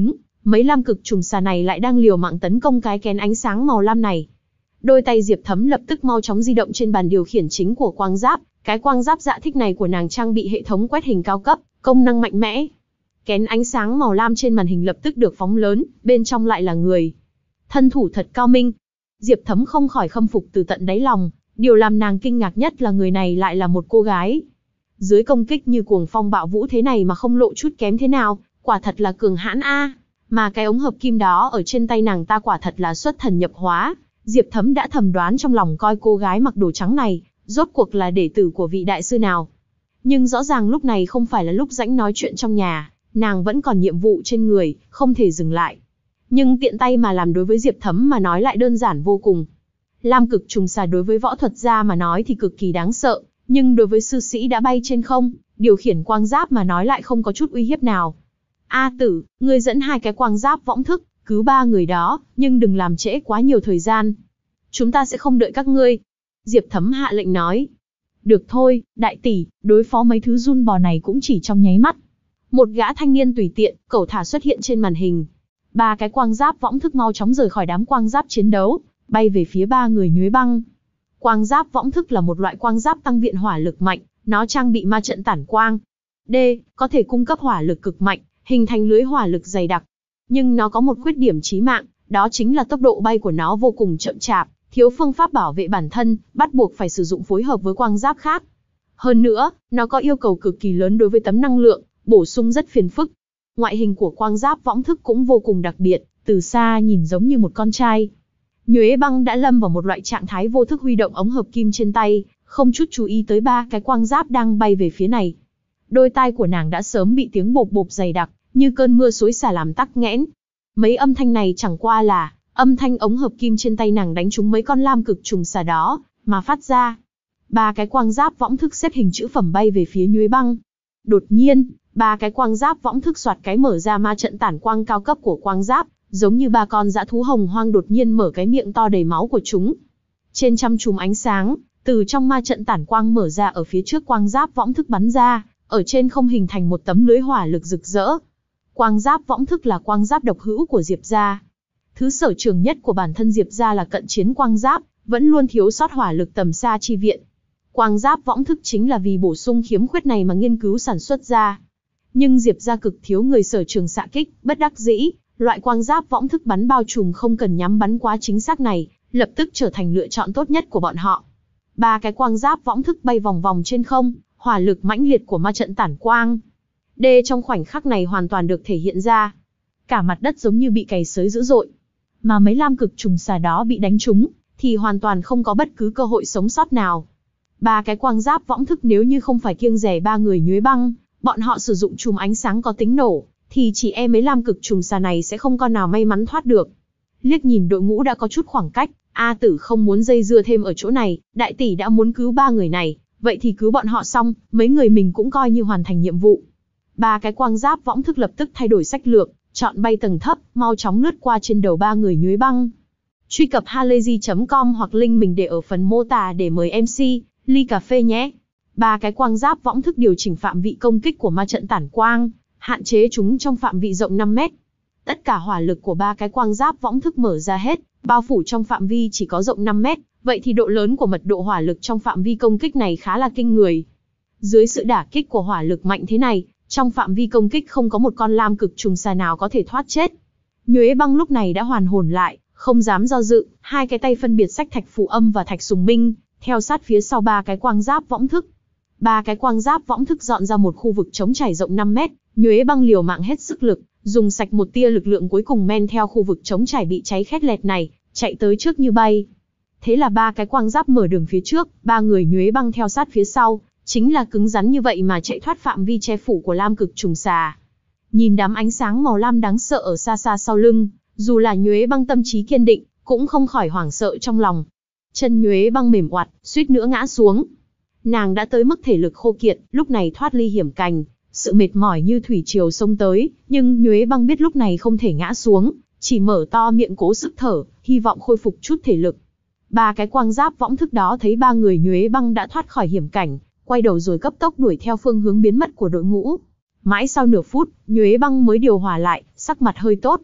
Mấy lam cực trùng xà này lại đang liều mạng tấn công cái kén ánh sáng màu lam này. Đôi tay Diệp Thấm lập tức mau chóng di động trên bàn điều khiển chính của quang giáp, cái quang giáp dạ thích này của nàng trang bị hệ thống quét hình cao cấp, công năng mạnh mẽ. Kén ánh sáng màu lam trên màn hình lập tức được phóng lớn, bên trong lại là người. Thân thủ thật cao minh. Diệp Thấm không khỏi khâm phục từ tận đáy lòng, điều làm nàng kinh ngạc nhất là người này lại là một cô gái. Dưới công kích như cuồng phong bạo vũ thế này mà không lộ chút kém thế nào, quả thật là cường hãn a. Mà cái ống hợp kim đó ở trên tay nàng ta quả thật là xuất thần nhập hóa. Diệp Thấm đã thầm đoán trong lòng coi cô gái mặc đồ trắng này, rốt cuộc là đệ tử của vị đại sư nào. Nhưng rõ ràng lúc này không phải là lúc rảnh nói chuyện trong nhà, nàng vẫn còn nhiệm vụ trên người, không thể dừng lại. Nhưng tiện tay mà làm đối với Diệp Thấm mà nói lại đơn giản vô cùng. Lam cực trùng xà đối với võ thuật gia mà nói thì cực kỳ đáng sợ, nhưng đối với sư sĩ đã bay trên không, điều khiển quang giáp mà nói lại không có chút uy hiếp nào. A tử, ngươi dẫn hai cái quang giáp võng thức, cứu ba người đó, nhưng đừng làm trễ quá nhiều thời gian. Chúng ta sẽ không đợi các ngươi. Diệp Thấm hạ lệnh nói. Được thôi, đại tỷ, đối phó mấy thứ run bò này cũng chỉ trong nháy mắt. Một gã thanh niên tùy tiện, cẩu thả xuất hiện trên màn hình. Ba cái quang giáp võng thức mau chóng rời khỏi đám quang giáp chiến đấu, bay về phía ba người Nhuế Băng. Quang giáp võng thức là một loại quang giáp tăng viện hỏa lực mạnh, nó trang bị ma trận tản quang. D, có thể cung cấp hỏa lực cực mạnh, hình thành lưới hỏa lực dày đặc. Nhưng nó có một khuyết điểm chí mạng, đó chính là tốc độ bay của nó vô cùng chậm chạp, thiếu phương pháp bảo vệ bản thân, bắt buộc phải sử dụng phối hợp với quang giáp khác. Hơn nữa, nó có yêu cầu cực kỳ lớn đối với tấm năng lượng, bổ sung rất phiền phức. Ngoại hình của quang giáp võng thức cũng vô cùng đặc biệt, từ xa nhìn giống như một con trai. Nhuế Băng đã lâm vào một loại trạng thái vô thức huy động ống hợp kim trên tay, không chút chú ý tới ba cái quang giáp đang bay về phía này. Đôi tai của nàng đã sớm bị tiếng bộp bộp dày đặc, như cơn mưa xối xả làm tắc nghẽn. Mấy âm thanh này chẳng qua là âm thanh ống hợp kim trên tay nàng đánh trúng mấy con lam cực trùng xà đó mà phát ra. Ba cái quang giáp võng thức xếp hình chữ phẩm bay về phía Nhuế Băng. Đột nhiên, ba cái quang giáp võng thức soạt cái mở ra ma trận tản quang cao cấp của quang giáp, giống như ba con dã thú hồng hoang đột nhiên mở cái miệng to đầy máu của chúng. Trên trăm chùm ánh sáng, từ trong ma trận tản quang mở ra ở phía trước quang giáp võng thức bắn ra, ở trên không hình thành một tấm lưới hỏa lực rực rỡ. Quang giáp võng thức là quang giáp độc hữu của Diệp gia. Thứ sở trường nhất của bản thân Diệp gia là cận chiến quang giáp, vẫn luôn thiếu sót hỏa lực tầm xa chi viện. Quang giáp võng thức chính là vì bổ sung khiếm khuyết này mà nghiên cứu sản xuất ra. Nhưng Diệp gia cực thiếu người sở trường xạ kích, bất đắc dĩ, loại quang giáp võng thức bắn bao trùm không cần nhắm bắn quá chính xác này, lập tức trở thành lựa chọn tốt nhất của bọn họ. Ba cái quang giáp võng thức bay vòng vòng trên không, hỏa lực mãnh liệt của ma trận tản quang. D trong khoảnh khắc này hoàn toàn được thể hiện ra. Cả mặt đất giống như bị cày xới dữ dội. Mà mấy lam cực trùng xà đó bị đánh trúng, thì hoàn toàn không có bất cứ cơ hội sống sót nào. Ba cái quang giáp võng thức nếu như không phải kiêng dè ba người Nhuế Băng, bọn họ sử dụng chùm ánh sáng có tính nổ, thì chỉ e mấy lam cực trùng xà này sẽ không con nào may mắn thoát được. Liếc nhìn đội ngũ đã có chút khoảng cách, A Tử không muốn dây dưa thêm ở chỗ này, đại tỷ đã muốn cứu ba người này, vậy thì cứu bọn họ xong, mấy người mình cũng coi như hoàn thành nhiệm vụ. Ba cái quang giáp võng thức lập tức thay đổi sách lược, chọn bay tầng thấp, mau chóng lướt qua trên đầu ba người Nhuế Băng. Truy cập halayzi chấm com hoặc link mình để ở phần mô tả để mời em xê, ly cà phê nhé. Ba cái quang giáp võng thức điều chỉnh phạm vị công kích của ma trận tản quang, hạn chế chúng trong phạm vị rộng năm mét. Tất cả hỏa lực của ba cái quang giáp võng thức mở ra hết, bao phủ trong phạm vi chỉ có rộng năm mét, vậy thì độ lớn của mật độ hỏa lực trong phạm vi công kích này khá là kinh người. Dưới sự đả kích của hỏa lực mạnh thế này, trong phạm vi công kích không có một con lam cực trùng xà nào có thể thoát chết. Nhuế Băng lúc này đã hoàn hồn lại, không dám do dự, hai cái tay phân biệt xách thạch phù âm và thạch sùng minh, theo sát phía sau ba cái quang giáp võng thức. Ba cái quang giáp võng thức dọn ra một khu vực trống trải rộng năm mét, Nhuế Băng liều mạng hết sức lực, dùng sạch một tia lực lượng cuối cùng men theo khu vực trống trải bị cháy khét lẹt này, chạy tới trước như bay. Thế là ba cái quang giáp mở đường phía trước, ba người Nhuế Băng theo sát phía sau, chính là cứng rắn như vậy mà chạy thoát phạm vi che phủ của lam cực trùng xà. Nhìn đám ánh sáng màu lam đáng sợ ở xa xa sau lưng, dù là Nhuế Băng tâm trí kiên định, cũng không khỏi hoảng sợ trong lòng. Chân Nhuế Băng mềm oặt, suýt nữa ngã xuống. Nàng đã tới mức thể lực khô kiệt, lúc này thoát ly hiểm cảnh, sự mệt mỏi như thủy triều xông tới, nhưng Nhuế Băng biết lúc này không thể ngã xuống, chỉ mở to miệng cố sức thở, hy vọng khôi phục chút thể lực. Ba cái quang giáp võng thức đó thấy ba người Nhuế Băng đã thoát khỏi hiểm cảnh, quay đầu rồi cấp tốc đuổi theo phương hướng biến mất của đội ngũ. Mãi sau nửa phút, Nhuế Băng mới điều hòa lại, sắc mặt hơi tốt.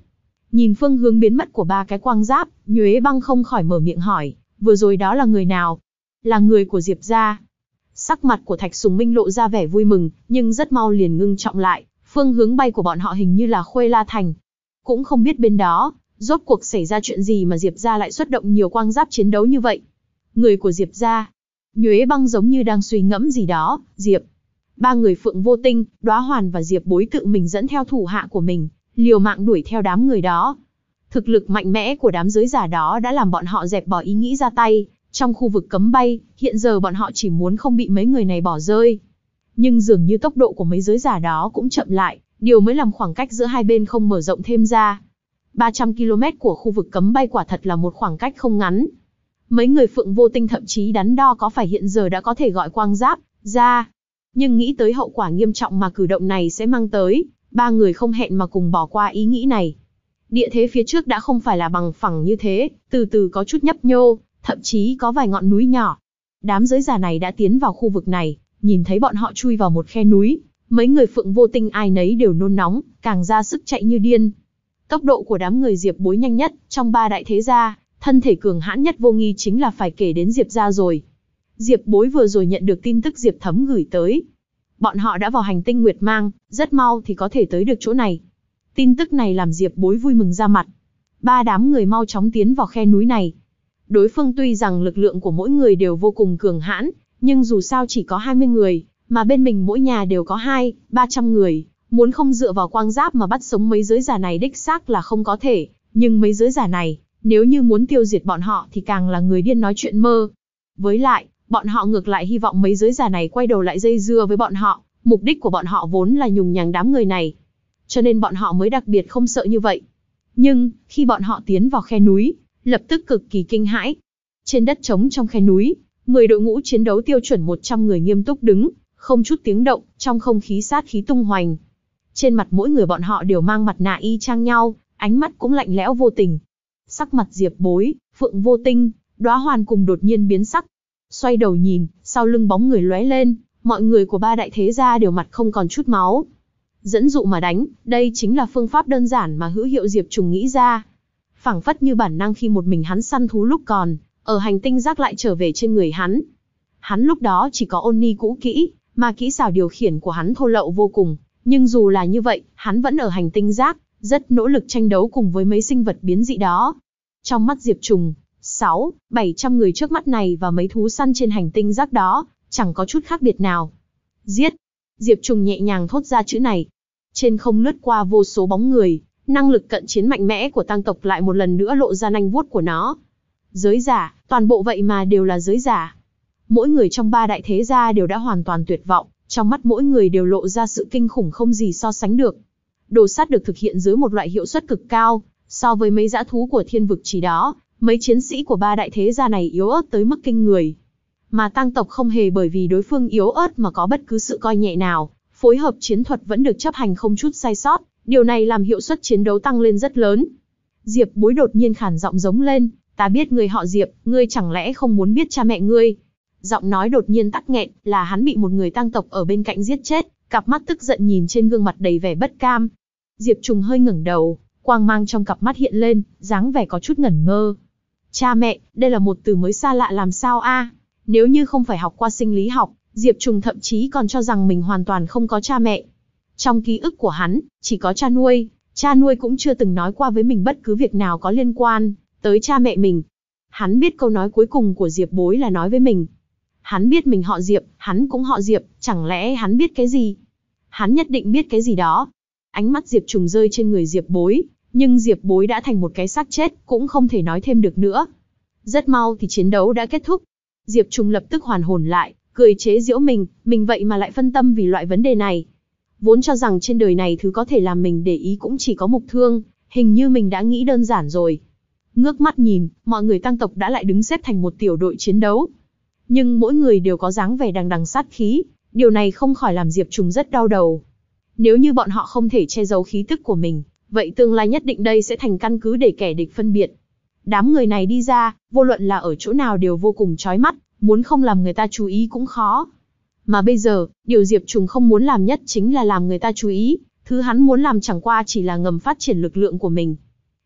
Nhìn phương hướng biến mất của ba cái quang giáp, Nhuế Băng không khỏi mở miệng hỏi, vừa rồi đó là người nào? Là người của Diệp gia. Sắc mặt của Thạch Sùng Minh lộ ra vẻ vui mừng, nhưng rất mau liền ngưng trọng lại, phương hướng bay của bọn họ hình như là Khuê La Thành. Cũng không biết bên đó, rốt cuộc xảy ra chuyện gì mà Diệp gia lại xuất động nhiều quang giáp chiến đấu như vậy. Người của Diệp gia. Nhuế Băng giống như đang suy ngẫm gì đó, Diệp. Ba người Phượng Vô Tinh, Đóa Hoàn và Diệp Bối tự mình dẫn theo thủ hạ của mình, liều mạng đuổi theo đám người đó. Thực lực mạnh mẽ của đám giới giả đó đã làm bọn họ dẹp bỏ ý nghĩ ra tay, trong khu vực cấm bay, hiện giờ bọn họ chỉ muốn không bị mấy người này bỏ rơi. Nhưng dường như tốc độ của mấy giới giả đó cũng chậm lại, điều mới làm khoảng cách giữa hai bên không mở rộng thêm ra. ba trăm ki lô mét của khu vực cấm bay quả thật là một khoảng cách không ngắn. Mấy người Phượng Vô Tinh thậm chí đắn đo có phải hiện giờ đã có thể gọi quang giáp ra. Nhưng nghĩ tới hậu quả nghiêm trọng mà cử động này sẽ mang tới, ba người không hẹn mà cùng bỏ qua ý nghĩ này. Địa thế phía trước đã không phải là bằng phẳng như thế, từ từ có chút nhấp nhô, thậm chí có vài ngọn núi nhỏ. Đám giới giả này đã tiến vào khu vực này, nhìn thấy bọn họ chui vào một khe núi, mấy người Phượng Vô Tinh ai nấy đều nôn nóng, càng ra sức chạy như điên. Tốc độ của đám người Diệp Bối nhanh nhất, trong ba đại thế gia, thân thể cường hãn nhất vô nghi chính là phải kể đến Diệp gia rồi. Diệp Bối vừa rồi nhận được tin tức Diệp Thấm gửi tới. Bọn họ đã vào hành tinh Nguyệt Mang, rất mau thì có thể tới được chỗ này. Tin tức này làm Diệp Bối vui mừng ra mặt. Ba đám người mau chóng tiến vào khe núi này. Đối phương tuy rằng lực lượng của mỗi người đều vô cùng cường hãn, nhưng dù sao chỉ có hai mươi người, mà bên mình mỗi nhà đều có hai, ba trăm người. Muốn không dựa vào quang giáp mà bắt sống mấy giới giả này đích xác là không có thể. Nhưng mấy giới giả này, nếu như muốn tiêu diệt bọn họ thì càng là người điên nói chuyện mơ. Với lại, bọn họ ngược lại hy vọng mấy giới giả này quay đầu lại dây dưa với bọn họ. Mục đích của bọn họ vốn là nhùng nhằng đám người này. Cho nên bọn họ mới đặc biệt không sợ như vậy. Nhưng, khi bọn họ tiến vào khe núi, lập tức cực kỳ kinh hãi. Trên đất trống trong khe núi, mười đội ngũ chiến đấu tiêu chuẩn một trăm người nghiêm túc đứng, không chút tiếng động, trong không khí sát khí tung hoành. Trên mặt mỗi người bọn họ đều mang mặt nạ y chang nhau, ánh mắt cũng lạnh lẽo vô tình. Sắc mặt Diệp Bối, Phượng Vô Tinh, Đóa Hoàn cùng đột nhiên biến sắc. Xoay đầu nhìn, sau lưng bóng người lóe lên, mọi người của ba đại thế gia đều mặt không còn chút máu. Dẫn dụ mà đánh, đây chính là phương pháp đơn giản mà hữu hiệu Diệp Trùng nghĩ ra. Phảng phất như bản năng khi một mình hắn săn thú lúc còn, ở hành tinh giác lại trở về trên người hắn. Hắn lúc đó chỉ có ôn ni cũ kỹ, mà kỹ xảo điều khiển của hắn thô lậu vô cùng. Nhưng dù là như vậy, hắn vẫn ở hành tinh giác, rất nỗ lực tranh đấu cùng với mấy sinh vật biến dị đó. Trong mắt Diệp Trùng, sáu, bảy trăm người trước mắt này và mấy thú săn trên hành tinh giác đó, chẳng có chút khác biệt nào. Giết! Diệp Trùng nhẹ nhàng thốt ra chữ này. Trên không lướt qua vô số bóng người, năng lực cận chiến mạnh mẽ của tăng tộc lại một lần nữa lộ ra nanh vuốt của nó. Giới giả, toàn bộ vậy mà đều là giới giả. Mỗi người trong ba đại thế gia đều đã hoàn toàn tuyệt vọng, trong mắt mỗi người đều lộ ra sự kinh khủng không gì so sánh được. Đồ sát được thực hiện dưới một loại hiệu suất cực cao, so với mấy dã thú của thiên vực chỉ đó, mấy chiến sĩ của ba đại thế gia này yếu ớt tới mức kinh người. Mà tăng tộc không hề bởi vì đối phương yếu ớt mà có bất cứ sự coi nhẹ nào, phối hợp chiến thuật vẫn được chấp hành không chút sai sót, điều này làm hiệu suất chiến đấu tăng lên rất lớn. Diệp Bối đột nhiên khản giọng giống lên, ta biết ngươi họ Diệp, ngươi chẳng lẽ không muốn biết cha mẹ ngươi? Giọng nói đột nhiên tắc nghẹn, là hắn bị một người tăng tộc ở bên cạnh giết chết, cặp mắt tức giận nhìn trên gương mặt đầy vẻ bất cam. Diệp Trùng hơi ngẩng đầu, quang mang trong cặp mắt hiện lên, dáng vẻ có chút ngẩn ngơ. Cha mẹ, đây là một từ mới xa lạ làm sao a? Nếu như không phải học qua sinh lý học, Diệp Trùng thậm chí còn cho rằng mình hoàn toàn không có cha mẹ. Trong ký ức của hắn, chỉ có cha nuôi, cha nuôi cũng chưa từng nói qua với mình bất cứ việc nào có liên quan tới cha mẹ mình. Hắn biết câu nói cuối cùng của Diệp Bối là nói với mình. Hắn biết mình họ Diệp, hắn cũng họ Diệp, chẳng lẽ hắn biết cái gì? Hắn nhất định biết cái gì đó. Ánh mắt Diệp Trùng rơi trên người Diệp Bối, nhưng Diệp Bối đã thành một cái xác chết, cũng không thể nói thêm được nữa. Rất mau thì chiến đấu đã kết thúc. Diệp Trùng lập tức hoàn hồn lại, cười chế giễu mình, mình vậy mà lại phân tâm vì loại vấn đề này. Vốn cho rằng trên đời này thứ có thể làm mình để ý cũng chỉ có mục thương, hình như mình đã nghĩ đơn giản rồi. Ngước mắt nhìn, mọi người tăng tộc đã lại đứng xếp thành một tiểu đội chiến đấu. Nhưng mỗi người đều có dáng vẻ đằng đằng sát khí, điều này không khỏi làm Diệp Trùng rất đau đầu. Nếu như bọn họ không thể che giấu khí tức của mình, vậy tương lai nhất định đây sẽ thành căn cứ để kẻ địch phân biệt. Đám người này đi ra, vô luận là ở chỗ nào đều vô cùng chói mắt, muốn không làm người ta chú ý cũng khó. Mà bây giờ, điều Diệp Trùng không muốn làm nhất chính là làm người ta chú ý, thứ hắn muốn làm chẳng qua chỉ là ngầm phát triển lực lượng của mình.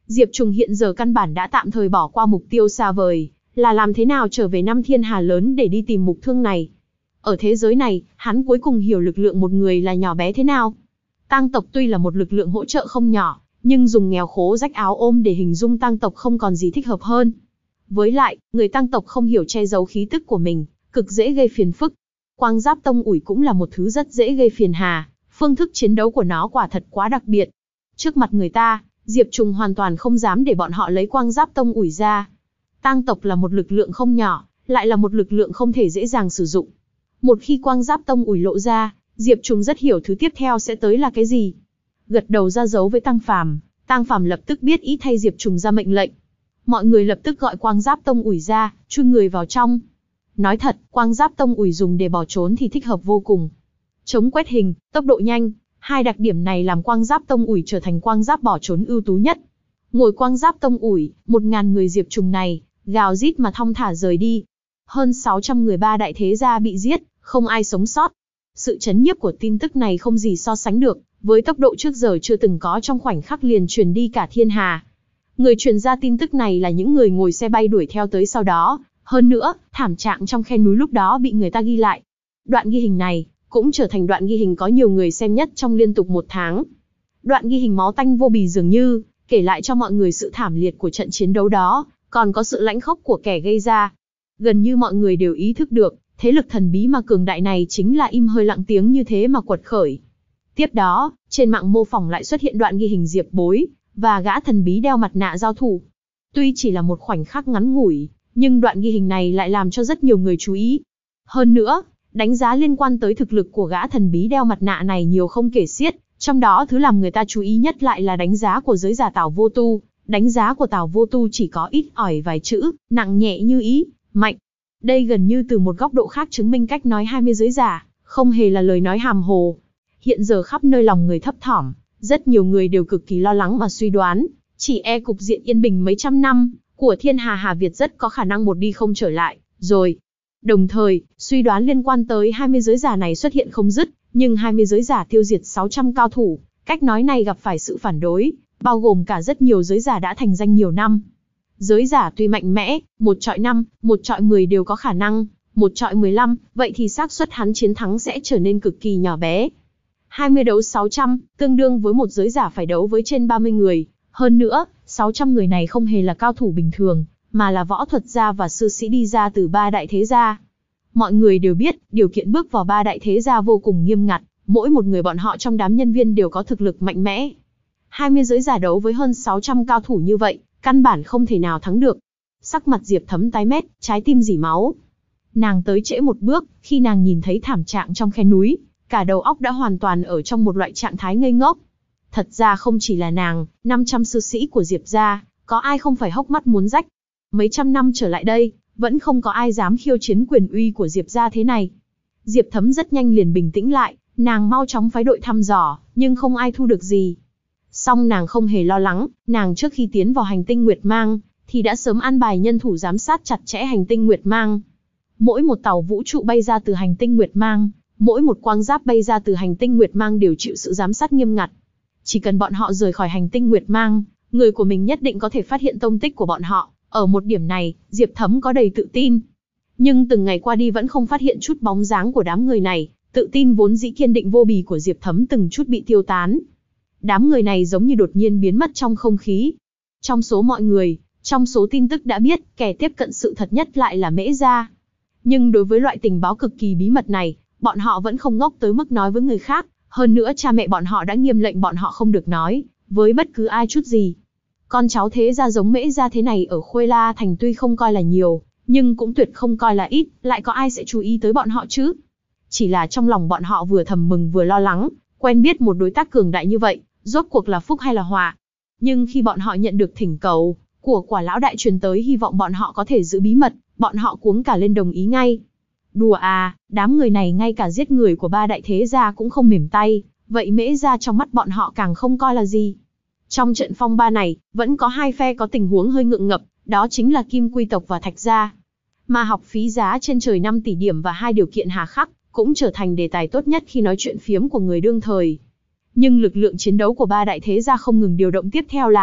Diệp Trùng hiện giờ căn bản đã tạm thời bỏ qua mục tiêu xa vời, là làm thế nào trở về năm thiên hà lớn để đi tìm mục thương này. Ở thế giới này, hắn cuối cùng hiểu lực lượng một người là nhỏ bé thế nào. Tang tộc tuy là một lực lượng hỗ trợ không nhỏ, nhưng dùng nghèo khố rách áo ôm để hình dung tang tộc không còn gì thích hợp hơn. Với lại, người tang tộc không hiểu che giấu khí tức của mình, cực dễ gây phiền phức. Quang giáp tông ủi cũng là một thứ rất dễ gây phiền hà, phương thức chiến đấu của nó quả thật quá đặc biệt. Trước mặt người ta, Diệp Trùng hoàn toàn không dám để bọn họ lấy quang giáp tông ủi ra. Tang tộc là một lực lượng không nhỏ, lại là một lực lượng không thể dễ dàng sử dụng. Một khi quang giáp tông ủi lộ ra, Diệp Trùng rất hiểu thứ tiếp theo sẽ tới là cái gì. Gật đầu ra dấu với Tăng Phàm, Tăng Phàm lập tức biết ý thay Diệp Trùng ra mệnh lệnh. Mọi người lập tức gọi quang giáp tông ủi ra, chui người vào trong. Nói thật, quang giáp tông ủi dùng để bỏ trốn thì thích hợp vô cùng. Chống quét hình, tốc độ nhanh, hai đặc điểm này làm quang giáp tông ủi trở thành quang giáp bỏ trốn ưu tú nhất. Ngồi quang giáp tông ủi, một ngàn người Diệp Trùng này, gào rít mà thong thả rời đi. Hơn sáu trăm người ba đại thế gia bị giết, không ai sống sót. Sự chấn nhiếp của tin tức này không gì so sánh được, với tốc độ trước giờ chưa từng có trong khoảnh khắc liền truyền đi cả thiên hà. Người truyền ra tin tức này là những người ngồi xe bay đuổi theo tới sau đó. Hơn nữa, thảm trạng trong khe núi lúc đó bị người ta ghi lại. Đoạn ghi hình này cũng trở thành đoạn ghi hình có nhiều người xem nhất trong liên tục một tháng. Đoạn ghi hình máu tanh vô bì dường như kể lại cho mọi người sự thảm liệt của trận chiến đấu đó, còn có sự lãnh khốc của kẻ gây ra. Gần như mọi người đều ý thức được, thế lực thần bí mà cường đại này chính là im hơi lặng tiếng như thế mà quật khởi. Tiếp đó, trên mạng mô phỏng lại xuất hiện đoạn ghi hình Diệp Bối và gã thần bí đeo mặt nạ giao thủ. Tuy chỉ là một khoảnh khắc ngắn ngủi, nhưng đoạn ghi hình này lại làm cho rất nhiều người chú ý. Hơn nữa, đánh giá liên quan tới thực lực của gã thần bí đeo mặt nạ này nhiều không kể xiết, trong đó thứ làm người ta chú ý nhất lại là đánh giá của giới giả Tào Vô Tu. Đánh giá của Tào Vô Tu chỉ có ít ỏi vài chữ, nặng nhẹ như ý, mạnh. Đây gần như từ một góc độ khác chứng minh cách nói hai mươi giới giả, không hề là lời nói hàm hồ. Hiện giờ khắp nơi lòng người thấp thỏm, rất nhiều người đều cực kỳ lo lắng mà suy đoán, chỉ e cục diện yên bình mấy trăm năm của thiên hà Hà Việt rất có khả năng một đi không trở lại, rồi. Đồng thời, suy đoán liên quan tới hai mươi giới giả này xuất hiện không dứt, nhưng hai mươi giới giả tiêu diệt sáu trăm cao thủ, cách nói này gặp phải sự phản đối, bao gồm cả rất nhiều giới giả đã thành danh nhiều năm. Giới giả tuy mạnh mẽ, một trọi năm, một trọi mười đều có khả năng, một trọi mười lăm, vậy thì xác suất hắn chiến thắng sẽ trở nên cực kỳ nhỏ bé. hai mươi đấu sáu trăm, tương đương với một giới giả phải đấu với trên ba mươi người. Hơn nữa, sáu trăm người này không hề là cao thủ bình thường, mà là võ thuật gia và sư sĩ đi ra từ ba đại thế gia. Mọi người đều biết, điều kiện bước vào ba đại thế gia vô cùng nghiêm ngặt, mỗi một người bọn họ trong đám nhân viên đều có thực lực mạnh mẽ. hai mươi giới giả đấu với hơn sáu trăm cao thủ như vậy, căn bản không thể nào thắng được. Sắc mặt Diệp Thấm tái mét, trái tim rỉ máu. Nàng tới trễ một bước, khi nàng nhìn thấy thảm trạng trong khe núi, cả đầu óc đã hoàn toàn ở trong một loại trạng thái ngây ngốc. Thật ra không chỉ là nàng, năm trăm sư sĩ của Diệp gia, có ai không phải hốc mắt muốn rách. Mấy trăm năm trở lại đây, vẫn không có ai dám khiêu chiến quyền uy của Diệp gia thế này. Diệp Thấm rất nhanh liền bình tĩnh lại, nàng mau chóng phái đội thăm dò, nhưng không ai thu được gì. Song nàng không hề lo lắng, nàng trước khi tiến vào hành tinh Nguyệt Mang, thì đã sớm an bài nhân thủ giám sát chặt chẽ hành tinh Nguyệt Mang. Mỗi một tàu vũ trụ bay ra từ hành tinh Nguyệt Mang, mỗi một quang giáp bay ra từ hành tinh Nguyệt Mang đều chịu sự giám sát nghiêm ngặt. Chỉ cần bọn họ rời khỏi hành tinh Nguyệt Mang, người của mình nhất định có thể phát hiện tông tích của bọn họ. Ở một điểm này, Diệp Thấm có đầy tự tin. Nhưng từng ngày qua đi vẫn không phát hiện chút bóng dáng của đám người này, tự tin vốn dĩ kiên định vô bì của Diệp Thấm từng chút bị tiêu tán. Đám người này giống như đột nhiên biến mất trong không khí. Trong số mọi người, trong số tin tức đã biết, kẻ tiếp cận sự thật nhất lại là Mễ Gia. Nhưng đối với loại tình báo cực kỳ bí mật này, bọn họ vẫn không ngốc tới mức nói với người khác. Hơn nữa cha mẹ bọn họ đã nghiêm lệnh bọn họ không được nói với bất cứ ai chút gì. Con cháu thế gia giống Mễ Gia thế này ở Khuê La Thành tuy không coi là nhiều, nhưng cũng tuyệt không coi là ít, lại có ai sẽ chú ý tới bọn họ chứ? Chỉ là trong lòng bọn họ vừa thầm mừng vừa lo lắng, quen biết một đối tác cường đại như vậy, rốt cuộc là phúc hay là họa. Nhưng khi bọn họ nhận được thỉnh cầu của Quả Lão Đại truyền tới hy vọng bọn họ có thể giữ bí mật, bọn họ cuống cả lên đồng ý ngay. Đùa à, đám người này ngay cả giết người của ba đại thế gia cũng không mềm tay, vậy Mễ Gia trong mắt bọn họ càng không coi là gì. Trong trận phong ba này, vẫn có hai phe có tình huống hơi ngượng ngập, đó chính là Kim Quy tộc và Thạch Gia. Mà học phí giá trên trời năm tỷ điểm và hai điều kiện hà khắc, cũng trở thành đề tài tốt nhất khi nói chuyện phiếm của người đương thời. Nhưng lực lượng chiến đấu của ba đại thế gia không ngừng điều động tiếp theo làm,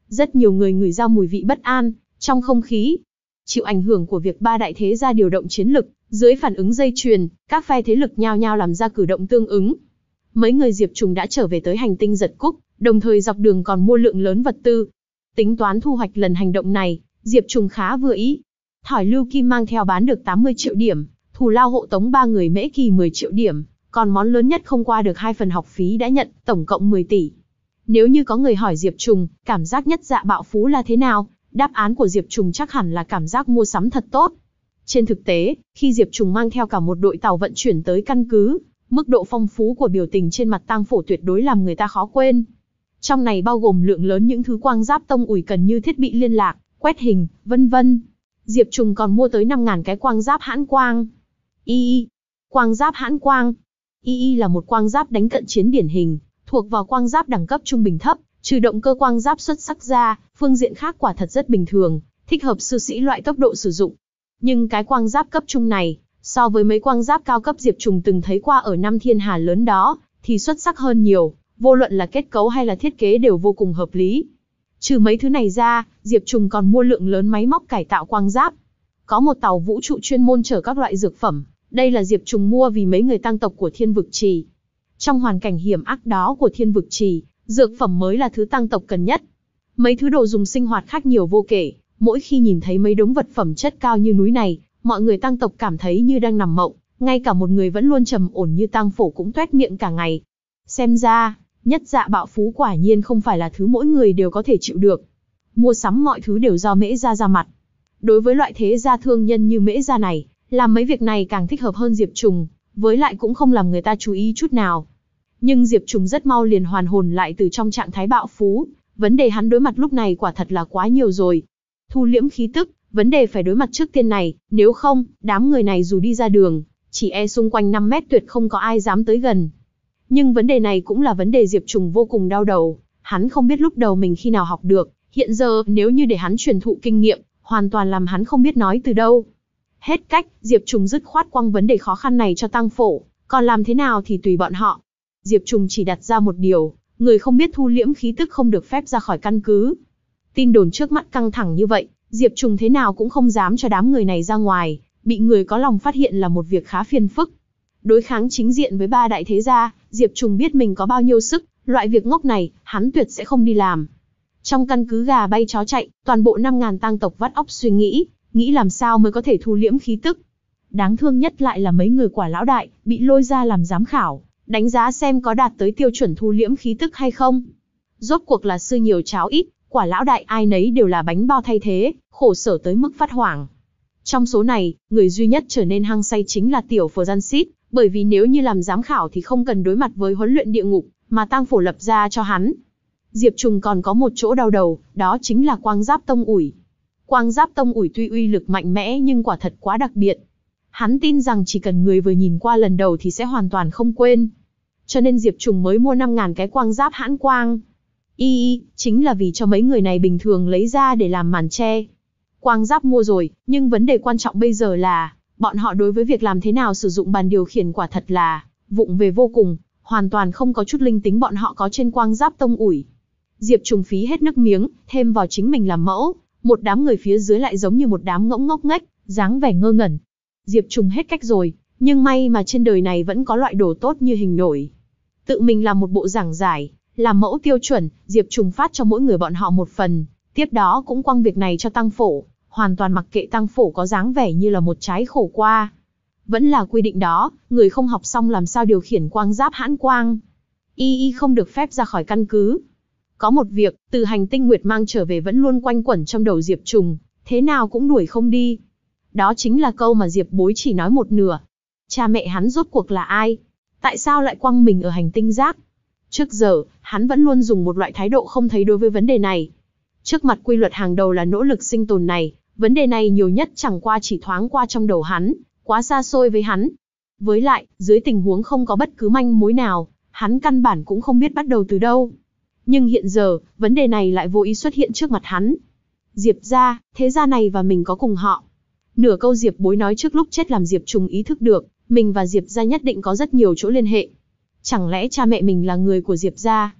Rất nhiều người ngửi ra mùi vị bất an trong không khí. Chịu ảnh hưởng của việc ba đại thế gia điều động chiến lực, dưới phản ứng dây chuyền, các phe thế lực nhao nhao làm ra cử động tương ứng. Mấy người Diệp Trùng đã trở về tới hành tinh Giật Cúc, đồng thời dọc đường còn mua lượng lớn vật tư. Tính toán thu hoạch lần hành động này, Diệp Trùng khá vừa ý. Thỏi lưu kim mang theo bán được tám mươi triệu điểm, thù lao hộ tống ba người Mễ Kỳ mười triệu điểm, còn món lớn nhất không qua được hai phần học phí đã nhận, tổng cộng mười tỷ. Nếu như có người hỏi Diệp Trùng, cảm giác nhất dạ bạo phú là thế nào? Đáp án của Diệp Trùng chắc hẳn là cảm giác mua sắm thật tốt. Trên thực tế, khi Diệp Trùng mang theo cả một đội tàu vận chuyển tới căn cứ, mức độ phong phú của biểu tình trên mặt Tang Phổ tuyệt đối làm người ta khó quên. Trong này bao gồm lượng lớn những thứ quang giáp tông ủi cần như thiết bị liên lạc, quét hình, vân vân. Diệp Trùng còn mua tới năm nghìn cái quang giáp hãn quang. i i. Quang giáp hãn quang. i i là một quang giáp đánh cận chiến điển hình, thuộc vào quang giáp đẳng cấp trung bình thấp, trừ động cơ quang giáp xuất sắc ra, phương diện khác quả thật rất bình thường, thích hợp sư sĩ loại tốc độ sử dụng. Nhưng cái quang giáp cấp trung này, so với mấy quang giáp cao cấp Diệp Trùng từng thấy qua ở năm thiên hà lớn đó, thì xuất sắc hơn nhiều, vô luận là kết cấu hay là thiết kế đều vô cùng hợp lý. Trừ mấy thứ này ra, Diệp Trùng còn mua lượng lớn máy móc cải tạo quang giáp. Có một tàu vũ trụ chuyên môn chở các loại dược phẩm, đây là Diệp Trùng mua vì mấy người tăng tộc của Thiên Vực Trì. Trong hoàn cảnh hiểm ác đó của Thiên Vực Trì, dược phẩm mới là thứ tăng tộc cần nhất. Mấy thứ đồ dùng sinh hoạt khác nhiều vô kể, mỗi khi nhìn thấy mấy đống vật phẩm chất cao như núi này, mọi người tăng tộc cảm thấy như đang nằm mộng, ngay cả một người vẫn luôn trầm ổn như Tang Phổ cũng toét miệng cả ngày. Xem ra, nhất dạ bạo phú quả nhiên không phải là thứ mỗi người đều có thể chịu được. Mua sắm mọi thứ đều do Mễ gia ra mặt. Đối với loại thế gia thương nhân như Mễ gia này, làm mấy việc này càng thích hợp hơn Diệp Trùng, với lại cũng không làm người ta chú ý chút nào. Nhưng Diệp Trùng rất mau liền hoàn hồn lại từ trong trạng thái bạo phú, vấn đề hắn đối mặt lúc này quả thật là quá nhiều rồi. Thu liễm khí tức, vấn đề phải đối mặt trước tiên này, nếu không, đám người này dù đi ra đường, chỉ e xung quanh năm mét tuyệt không có ai dám tới gần. Nhưng vấn đề này cũng là vấn đề Diệp Trùng vô cùng đau đầu, hắn không biết lúc đầu mình khi nào học được, hiện giờ nếu như để hắn truyền thụ kinh nghiệm, hoàn toàn làm hắn không biết nói từ đâu. Hết cách, Diệp Trùng dứt khoát quăng vấn đề khó khăn này cho Tang Phổ, còn làm thế nào thì tùy bọn họ. Diệp Trùng chỉ đặt ra một điều, người không biết thu liễm khí tức không được phép ra khỏi căn cứ. Tin đồn trước mắt căng thẳng như vậy, Diệp Trùng thế nào cũng không dám cho đám người này ra ngoài, bị người có lòng phát hiện là một việc khá phiền phức. Đối kháng chính diện với ba đại thế gia, Diệp Trùng biết mình có bao nhiêu sức, loại việc ngốc này, hắn tuyệt sẽ không đi làm. Trong căn cứ gà bay chó chạy, toàn bộ năm nghìn tang tộc vắt óc suy nghĩ, nghĩ làm sao mới có thể thu liễm khí tức. Đáng thương nhất lại là mấy người Quả lão đại, bị lôi ra làm giám khảo, đánh giá xem có đạt tới tiêu chuẩn thu liễm khí tức hay không. Rốt cuộc là sư nhiều cháo ít, Quả lão đại ai nấy đều là bánh bao thay thế, khổ sở tới mức phát hoảng. Trong số này, người duy nhất trở nên hăng say chính là tiểu Phờ Gian Xít, bởi vì nếu như làm giám khảo thì không cần đối mặt với huấn luyện địa ngục mà Tang Phổ lập ra cho hắn. Diệp Trùng còn có một chỗ đau đầu, đó chính là quang giáp tông ủi. Quang giáp tông ủi tuy uy lực mạnh mẽ nhưng quả thật quá đặc biệt. Hắn tin rằng chỉ cần người vừa nhìn qua lần đầu thì sẽ hoàn toàn không quên. Cho nên Diệp Trùng mới mua năm nghìn cái quang giáp hãn quang. Y y, chính là vì cho mấy người này bình thường lấy ra để làm màn che. Quang giáp mua rồi, nhưng vấn đề quan trọng bây giờ là, bọn họ đối với việc làm thế nào sử dụng bàn điều khiển quả thật là vụng về vô cùng, hoàn toàn không có chút linh tính bọn họ có trên quang giáp tông ủi. Diệp Trùng phí hết nước miếng, thêm vào chính mình làm mẫu, một đám người phía dưới lại giống như một đám ngỗng ngốc nghếch, dáng vẻ ngơ ngẩn. Diệp Trùng hết cách rồi, nhưng may mà trên đời này vẫn có loại đồ tốt như hình nổi. Tự mình làm một bộ giảng giải, làm mẫu tiêu chuẩn, Diệp Trùng phát cho mỗi người bọn họ một phần, tiếp đó cũng quăng việc này cho Tang Phổ, hoàn toàn mặc kệ Tang Phổ có dáng vẻ như là một trái khổ qua. Vẫn là quy định đó, người không học xong làm sao điều khiển quang giáp hãn quang. Y y không được phép ra khỏi căn cứ. Có một việc, từ hành tinh Nguyệt mang trở về vẫn luôn quanh quẩn trong đầu Diệp Trùng, thế nào cũng đuổi không đi. Đó chính là câu mà Diệp Bối chỉ nói một nửa. Cha mẹ hắn rốt cuộc là ai? Tại sao lại quăng mình ở hành tinh rác? Trước giờ, hắn vẫn luôn dùng một loại thái độ không thấy đối với vấn đề này. Trước mặt quy luật hàng đầu là nỗ lực sinh tồn này, vấn đề này nhiều nhất chẳng qua chỉ thoáng qua trong đầu hắn, quá xa xôi với hắn. Với lại, dưới tình huống không có bất cứ manh mối nào, hắn căn bản cũng không biết bắt đầu từ đâu. Nhưng hiện giờ, vấn đề này lại vô ý xuất hiện trước mặt hắn. Diệp gia, thế gia này và mình có cùng họ. Nửa câu Diệp Bối nói trước lúc chết làm Diệp Trùng ý thức được, mình và Diệp gia nhất định có rất nhiều chỗ liên hệ. Chẳng lẽ cha mẹ mình là người của Diệp gia?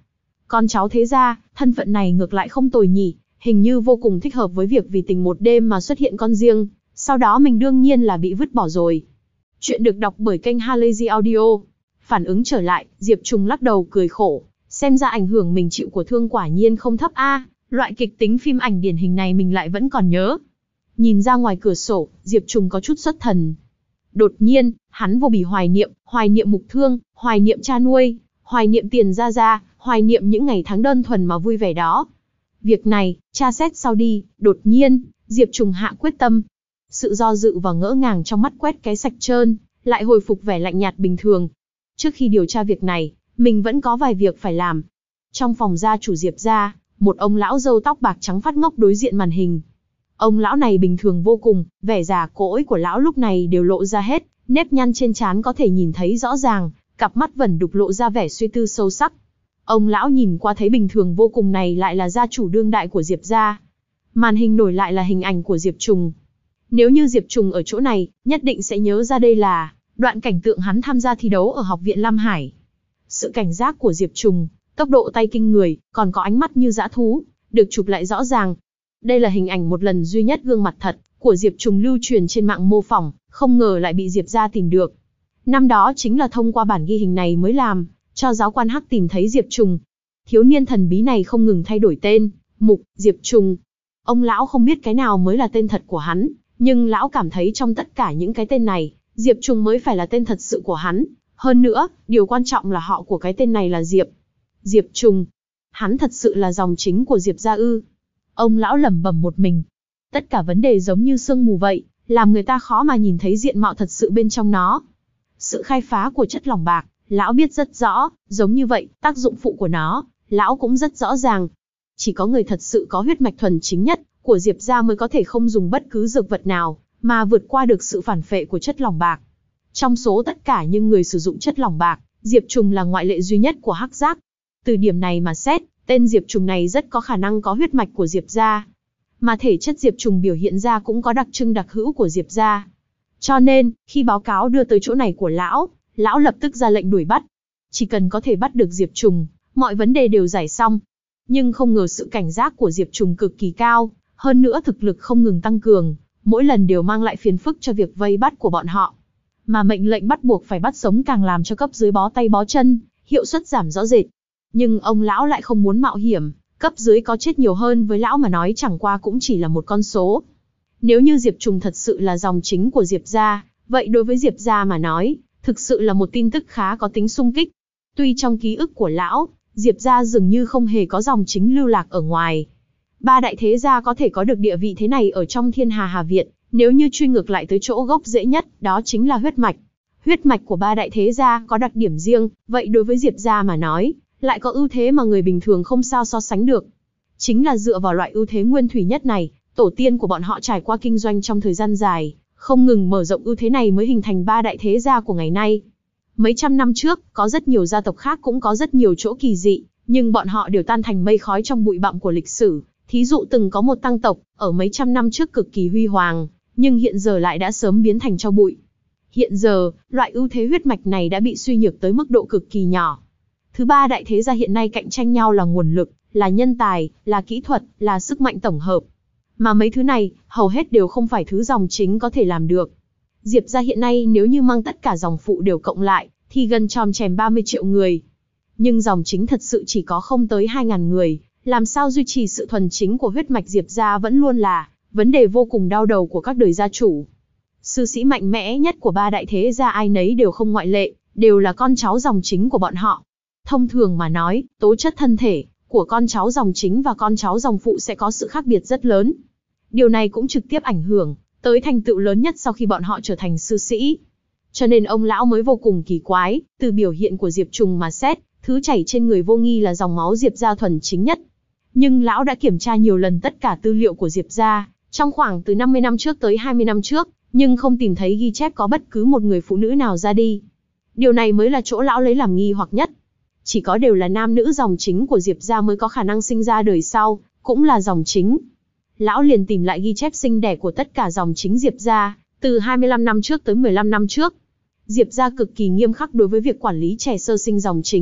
Con cháu thế gia, thân phận này ngược lại không tồi nhỉ, hình như vô cùng thích hợp với việc vì tình một đêm mà xuất hiện con riêng, sau đó mình đương nhiên là bị vứt bỏ rồi. Chuyện được đọc bởi kênh Halazy Audio. Phản ứng trở lại, Diệp Trùng lắc đầu cười khổ, xem ra ảnh hưởng mình chịu của thương quả nhiên không thấp a, loại kịch tính phim ảnh điển hình này mình lại vẫn còn nhớ. Nhìn ra ngoài cửa sổ, Diệp Trùng có chút xuất thần. Đột nhiên, hắn vô bì hoài niệm, hoài niệm mục thương, hoài niệm cha nuôi, hoài niệm tiền gia gia, hoài niệm những ngày tháng đơn thuần mà vui vẻ đó. Việc này, tra xét sau đi, đột nhiên, Diệp Trùng hạ quyết tâm. Sự do dự và ngỡ ngàng trong mắt quét cái sạch trơn, lại hồi phục vẻ lạnh nhạt bình thường. Trước khi điều tra việc này, mình vẫn có vài việc phải làm. Trong phòng gia chủ Diệp gia, một ông lão râu tóc bạc trắng phát ngốc đối diện màn hình. Ông lão này bình thường vô cùng, vẻ già cỗi của lão lúc này đều lộ ra hết, nếp nhăn trên trán có thể nhìn thấy rõ ràng, cặp mắt vẩn đục lộ ra vẻ suy tư sâu sắc. Ông lão nhìn qua thấy bình thường vô cùng này lại là gia chủ đương đại của Diệp gia. Màn hình nổi lại là hình ảnh của Diệp Trùng. Nếu như Diệp Trùng ở chỗ này, nhất định sẽ nhớ ra đây là đoạn cảnh tượng hắn tham gia thi đấu ở học viện Lam Hải. Sự cảnh giác của Diệp Trùng, tốc độ tay kinh người, còn có ánh mắt như dã thú, được chụp lại rõ ràng. Đây là hình ảnh một lần duy nhất gương mặt thật của Diệp Trùng lưu truyền trên mạng mô phỏng, không ngờ lại bị Diệp gia tìm được. Năm đó chính là thông qua bản ghi hình này mới làm cho giáo quan Hắc tìm thấy Diệp Trùng. Thiếu niên thần bí này không ngừng thay đổi tên, Mục, Diệp Trùng. Ông lão không biết cái nào mới là tên thật của hắn, nhưng lão cảm thấy trong tất cả những cái tên này, Diệp Trùng mới phải là tên thật sự của hắn. Hơn nữa, điều quan trọng là họ của cái tên này là Diệp. Diệp Trùng. Hắn thật sự là dòng chính của Diệp gia ư? Ông lão lẩm bẩm một mình. Tất cả vấn đề giống như sương mù vậy, làm người ta khó mà nhìn thấy diện mạo thật sự bên trong nó. Sự khai phá của chất lỏng bạc, lão biết rất rõ, giống như vậy, tác dụng phụ của nó, lão cũng rất rõ ràng. Chỉ có người thật sự có huyết mạch thuần chính nhất của Diệp gia mới có thể không dùng bất cứ dược vật nào, mà vượt qua được sự phản phệ của chất lỏng bạc. Trong số tất cả những người sử dụng chất lỏng bạc, Diệp Trùng là ngoại lệ duy nhất của Hắc Giác. Từ điểm này mà xét, tên Diệp Trùng này rất có khả năng có huyết mạch của Diệp gia. Mà thể chất Diệp Trùng biểu hiện ra cũng có đặc trưng đặc hữu của Diệp gia. Cho nên, khi báo cáo đưa tới chỗ này của lão, lão lập tức ra lệnh đuổi bắt. Chỉ cần có thể bắt được Diệp Trùng, mọi vấn đề đều giải xong. Nhưng không ngờ sự cảnh giác của Diệp Trùng cực kỳ cao, hơn nữa thực lực không ngừng tăng cường, mỗi lần đều mang lại phiền phức cho việc vây bắt của bọn họ. Mà mệnh lệnh bắt buộc phải bắt sống càng làm cho cấp dưới bó tay bó chân, hiệu suất giảm rõ rệt. Nhưng ông lão lại không muốn mạo hiểm, cấp dưới có chết nhiều hơn với lão mà nói chẳng qua cũng chỉ là một con số. Nếu như Diệp Trùng thật sự là dòng chính của Diệp gia, vậy đối với Diệp gia mà nói, thực sự là một tin tức khá có tính xung kích. Tuy trong ký ức của lão, Diệp gia dường như không hề có dòng chính lưu lạc ở ngoài. Ba đại thế gia có thể có được địa vị thế này ở trong Thiên Hà Hà Viện, nếu như truy ngược lại tới chỗ gốc dễ nhất, đó chính là huyết mạch. Huyết mạch của ba đại thế gia có đặc điểm riêng, vậy đối với Diệp gia mà nói, lại có ưu thế mà người bình thường không sao so sánh được. Chính là dựa vào loại ưu thế nguyên thủy nhất này, tổ tiên của bọn họ trải qua kinh doanh trong thời gian dài, không ngừng mở rộng ưu thế này mới hình thành ba đại thế gia của ngày nay. Mấy trăm năm trước, có rất nhiều gia tộc khác cũng có rất nhiều chỗ kỳ dị, nhưng bọn họ đều tan thành mây khói trong bụi bặm của lịch sử. Thí dụ từng có một tăng tộc, ở mấy trăm năm trước cực kỳ huy hoàng, nhưng hiện giờ lại đã sớm biến thành tro bụi. Hiện giờ, loại ưu thế huyết mạch này đã bị suy nhược tới mức độ cực kỳ nhỏ. Thứ ba đại thế gia hiện nay cạnh tranh nhau là nguồn lực, là nhân tài, là kỹ thuật, là sức mạnh tổng hợp. Mà mấy thứ này, hầu hết đều không phải thứ dòng chính có thể làm được. Diệp gia hiện nay nếu như mang tất cả dòng phụ đều cộng lại, thì gần chòm chèm ba mươi triệu người. Nhưng dòng chính thật sự chỉ có không tới hai nghìn người, làm sao duy trì sự thuần chính của huyết mạch Diệp gia vẫn luôn là vấn đề vô cùng đau đầu của các đời gia chủ. Sư sĩ mạnh mẽ nhất của ba đại thế gia ai nấy đều không ngoại lệ, đều là con cháu dòng chính của bọn họ. Thông thường mà nói, tố chất thân thể của con cháu dòng chính và con cháu dòng phụ sẽ có sự khác biệt rất lớn. Điều này cũng trực tiếp ảnh hưởng tới thành tựu lớn nhất sau khi bọn họ trở thành sư sĩ. Cho nên ông lão mới vô cùng kỳ quái, từ biểu hiện của Diệp Trùng mà xét, thứ chảy trên người vô nghi là dòng máu Diệp gia thuần chính nhất. Nhưng lão đã kiểm tra nhiều lần tất cả tư liệu của Diệp gia, trong khoảng từ năm mươi năm trước tới hai mươi năm trước, nhưng không tìm thấy ghi chép có bất cứ một người phụ nữ nào ra đi. Điều này mới là chỗ lão lấy làm nghi hoặc nhất. Chỉ có đều là nam nữ dòng chính của Diệp gia mới có khả năng sinh ra đời sau, cũng là dòng chính. Lão liền tìm lại ghi chép sinh đẻ của tất cả dòng chính Diệp gia, từ hai mươi lăm năm trước tới mười lăm năm trước. Diệp gia cực kỳ nghiêm khắc đối với việc quản lý trẻ sơ sinh dòng chính,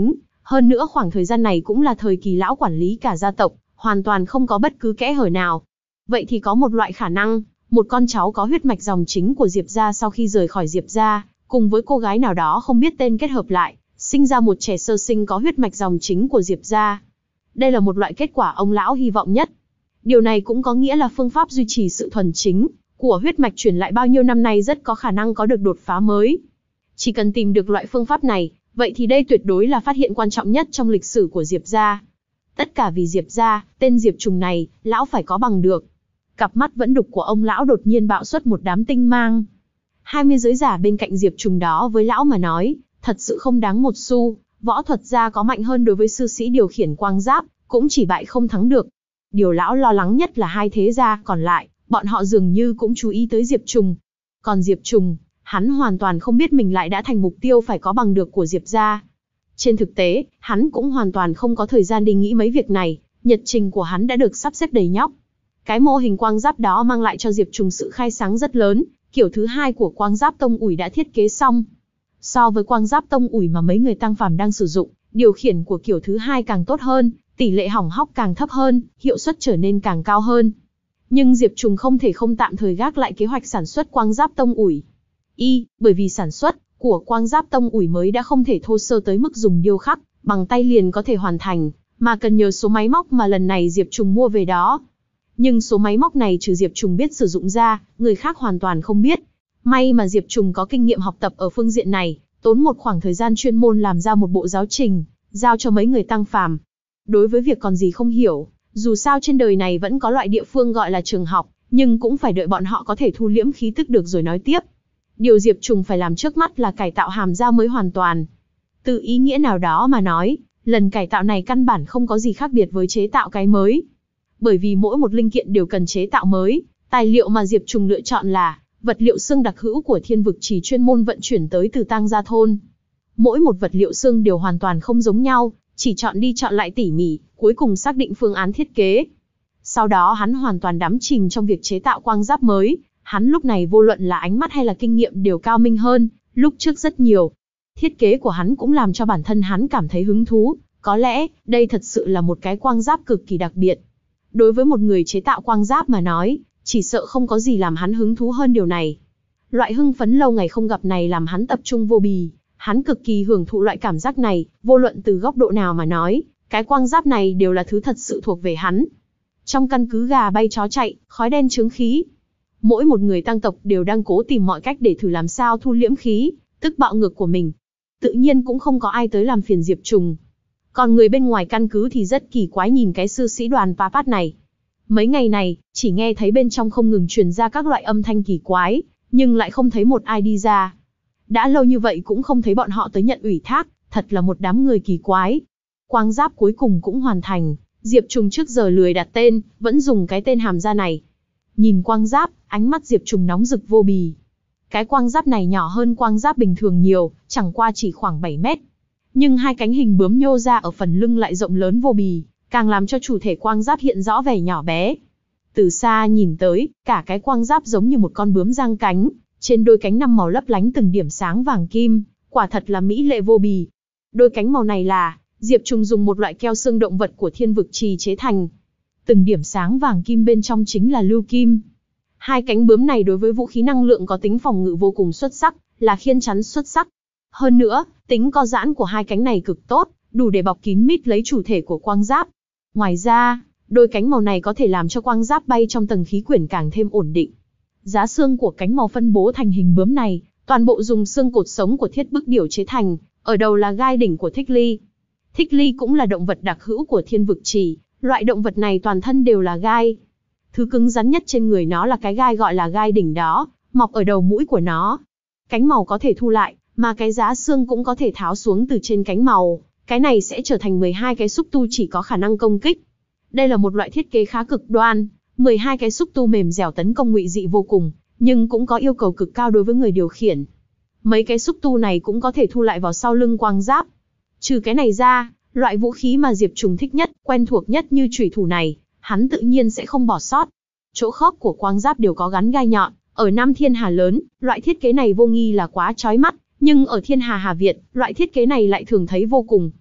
Hơn nữa khoảng thời gian này cũng là thời kỳ lão quản lý cả gia tộc, hoàn toàn không có bất cứ kẽ hở nào. Vậy thì có một loại khả năng, một con cháu có huyết mạch dòng chính của Diệp gia sau khi rời khỏi Diệp gia, cùng với cô gái nào đó không biết tên kết hợp lại, sinh ra một trẻ sơ sinh có huyết mạch dòng chính của Diệp gia. Đây là một loại kết quả ông lão hy vọng nhất. Điều này cũng có nghĩa là phương pháp duy trì sự thuần chính của huyết mạch truyền lại bao nhiêu năm nay rất có khả năng có được đột phá mới. Chỉ cần tìm được loại phương pháp này, vậy thì đây tuyệt đối là phát hiện quan trọng nhất trong lịch sử của Diệp gia. Tất cả vì Diệp gia, tên Diệp Trùng này, lão phải có bằng được. Cặp mắt vẫn đục của ông lão đột nhiên bạo xuất một đám tinh mang. hai mươi giới giả bên cạnh Diệp Trùng đó với lão mà nói, thật sự không đáng một xu, võ thuật gia có mạnh hơn đối với sư sĩ điều khiển quang giáp, cũng chỉ bại không thắng được. Điều lão lo lắng nhất là hai thế gia còn lại, bọn họ dường như cũng chú ý tới Diệp Trùng. Còn Diệp Trùng, hắn hoàn toàn không biết mình lại đã thành mục tiêu phải có bằng được của Diệp gia. Trên thực tế, hắn cũng hoàn toàn không có thời gian đi nghĩ mấy việc này, nhật trình của hắn đã được sắp xếp đầy nhóc. Cái mô hình quang giáp đó mang lại cho Diệp Trùng sự khai sáng rất lớn, kiểu thứ hai của quang giáp tông ủi đã thiết kế xong. So với quang giáp tông ủi mà mấy người tăng phàm đang sử dụng, điều khiển của kiểu thứ hai càng tốt hơn, tỷ lệ hỏng hóc càng thấp hơn, hiệu suất trở nên càng cao hơn. Nhưng Diệp Trùng không thể không tạm thời gác lại kế hoạch sản xuất quang giáp tông ủi. Y, bởi vì sản xuất của quang giáp tông ủi mới đã không thể thô sơ tới mức dùng điêu khắc, bằng tay liền có thể hoàn thành, mà cần nhờ số máy móc mà lần này Diệp Trùng mua về đó. Nhưng số máy móc này trừ Diệp Trùng biết sử dụng ra, người khác hoàn toàn không biết. May mà Diệp Trùng có kinh nghiệm học tập ở phương diện này, tốn một khoảng thời gian chuyên môn làm ra một bộ giáo trình, giao cho mấy người tăng phàm. Đối với việc còn gì không hiểu, dù sao trên đời này vẫn có loại địa phương gọi là trường học, nhưng cũng phải đợi bọn họ có thể thu liễm khí tức được rồi nói tiếp. Điều Diệp Trùng phải làm trước mắt là cải tạo hàm da mới hoàn toàn. Từ ý nghĩa nào đó mà nói, lần cải tạo này căn bản không có gì khác biệt với chế tạo cái mới. Bởi vì mỗi một linh kiện đều cần chế tạo mới, tài liệu mà Diệp Trùng lựa chọn là vật liệu xương đặc hữu của Thiên Vực Trì chuyên môn vận chuyển tới từ Tang Gia thôn. Mỗi một vật liệu xương đều hoàn toàn không giống nhau, chỉ chọn đi chọn lại tỉ mỉ, cuối cùng xác định phương án thiết kế. Sau đó hắn hoàn toàn đắm chìm trong việc chế tạo quang giáp mới, hắn lúc này vô luận là ánh mắt hay là kinh nghiệm đều cao minh hơn, lúc trước rất nhiều. Thiết kế của hắn cũng làm cho bản thân hắn cảm thấy hứng thú, có lẽ, đây thật sự là một cái quang giáp cực kỳ đặc biệt. Đối với một người chế tạo quang giáp mà nói, chỉ sợ không có gì làm hắn hứng thú hơn điều này. Loại hưng phấn lâu ngày không gặp này làm hắn tập trung vô bì, hắn cực kỳ hưởng thụ loại cảm giác này, vô luận từ góc độ nào mà nói, cái quang giáp này đều là thứ thật sự thuộc về hắn. Trong căn cứ gà bay chó chạy, khói đen chướng khí. Mỗi một người tăng tộc đều đang cố tìm mọi cách để thử làm sao thu liễm khí, tức bạo ngược của mình. Tự nhiên cũng không có ai tới làm phiền Diệp Trùng. Còn người bên ngoài căn cứ thì rất kỳ quái nhìn cái sư sĩ đoàn Papat này. Mấy ngày này, chỉ nghe thấy bên trong không ngừng truyền ra các loại âm thanh kỳ quái, nhưng lại không thấy một ai đi ra. Đã lâu như vậy cũng không thấy bọn họ tới nhận ủy thác, thật là một đám người kỳ quái. Quang giáp cuối cùng cũng hoàn thành, Diệp Trùng trước giờ lười đặt tên, vẫn dùng cái tên hàm ra này. Nhìn quang giáp, ánh mắt Diệp Trùng nóng rực vô bì. Cái quang giáp này nhỏ hơn quang giáp bình thường nhiều, chẳng qua chỉ khoảng bảy mét. Nhưng hai cánh hình bướm nhô ra ở phần lưng lại rộng lớn vô bì, càng làm cho chủ thể quang giáp hiện rõ vẻ nhỏ bé. Từ xa nhìn tới, cả cái quang giáp giống như một con bướm giang cánh, trên đôi cánh năm màu lấp lánh từng điểm sáng vàng kim, quả thật là mỹ lệ vô bì. Đôi cánh màu này là Diệp Trùng dùng một loại keo xương động vật của Thiên Vực Trì chế thành. Từng điểm sáng vàng kim bên trong chính là lưu kim. Hai cánh bướm này đối với vũ khí năng lượng có tính phòng ngự vô cùng xuất sắc, là khiên chắn xuất sắc. Hơn nữa, tính co giãn của hai cánh này cực tốt, đủ để bọc kín mít lấy chủ thể của quang giáp. Ngoài ra, đôi cánh màu này có thể làm cho quang giáp bay trong tầng khí quyển càng thêm ổn định. Giá xương của cánh màu phân bố thành hình bướm này, toàn bộ dùng xương cột sống của thiết bức điểu chế thành, ở đầu là gai đỉnh của Thích Ly. Thích Ly cũng là động vật đặc hữu của Thiên Vực Trì, loại động vật này toàn thân đều là gai. Thứ cứng rắn nhất trên người nó là cái gai gọi là gai đỉnh đó, mọc ở đầu mũi của nó. Cánh màu có thể thu lại, mà cái giá xương cũng có thể tháo xuống từ trên cánh màu, cái này sẽ trở thành mười hai cái xúc tu chỉ có khả năng công kích. Đây là một loại thiết kế khá cực đoan, mười hai cái xúc tu mềm dẻo tấn công ngụy dị vô cùng, nhưng cũng có yêu cầu cực cao đối với người điều khiển. Mấy cái xúc tu này cũng có thể thu lại vào sau lưng quang giáp. Trừ cái này ra, loại vũ khí mà Diệp Trùng thích nhất, quen thuộc nhất như chủy thủ này, hắn tự nhiên sẽ không bỏ sót. Chỗ khớp của quang giáp đều có gắn gai nhọn, ở Nam Thiên Hà lớn, loại thiết kế này vô nghi là quá chói mắt, nhưng ở Thiên Hà Hà Việt, loại thiết kế này lại thường thấy vô cùng.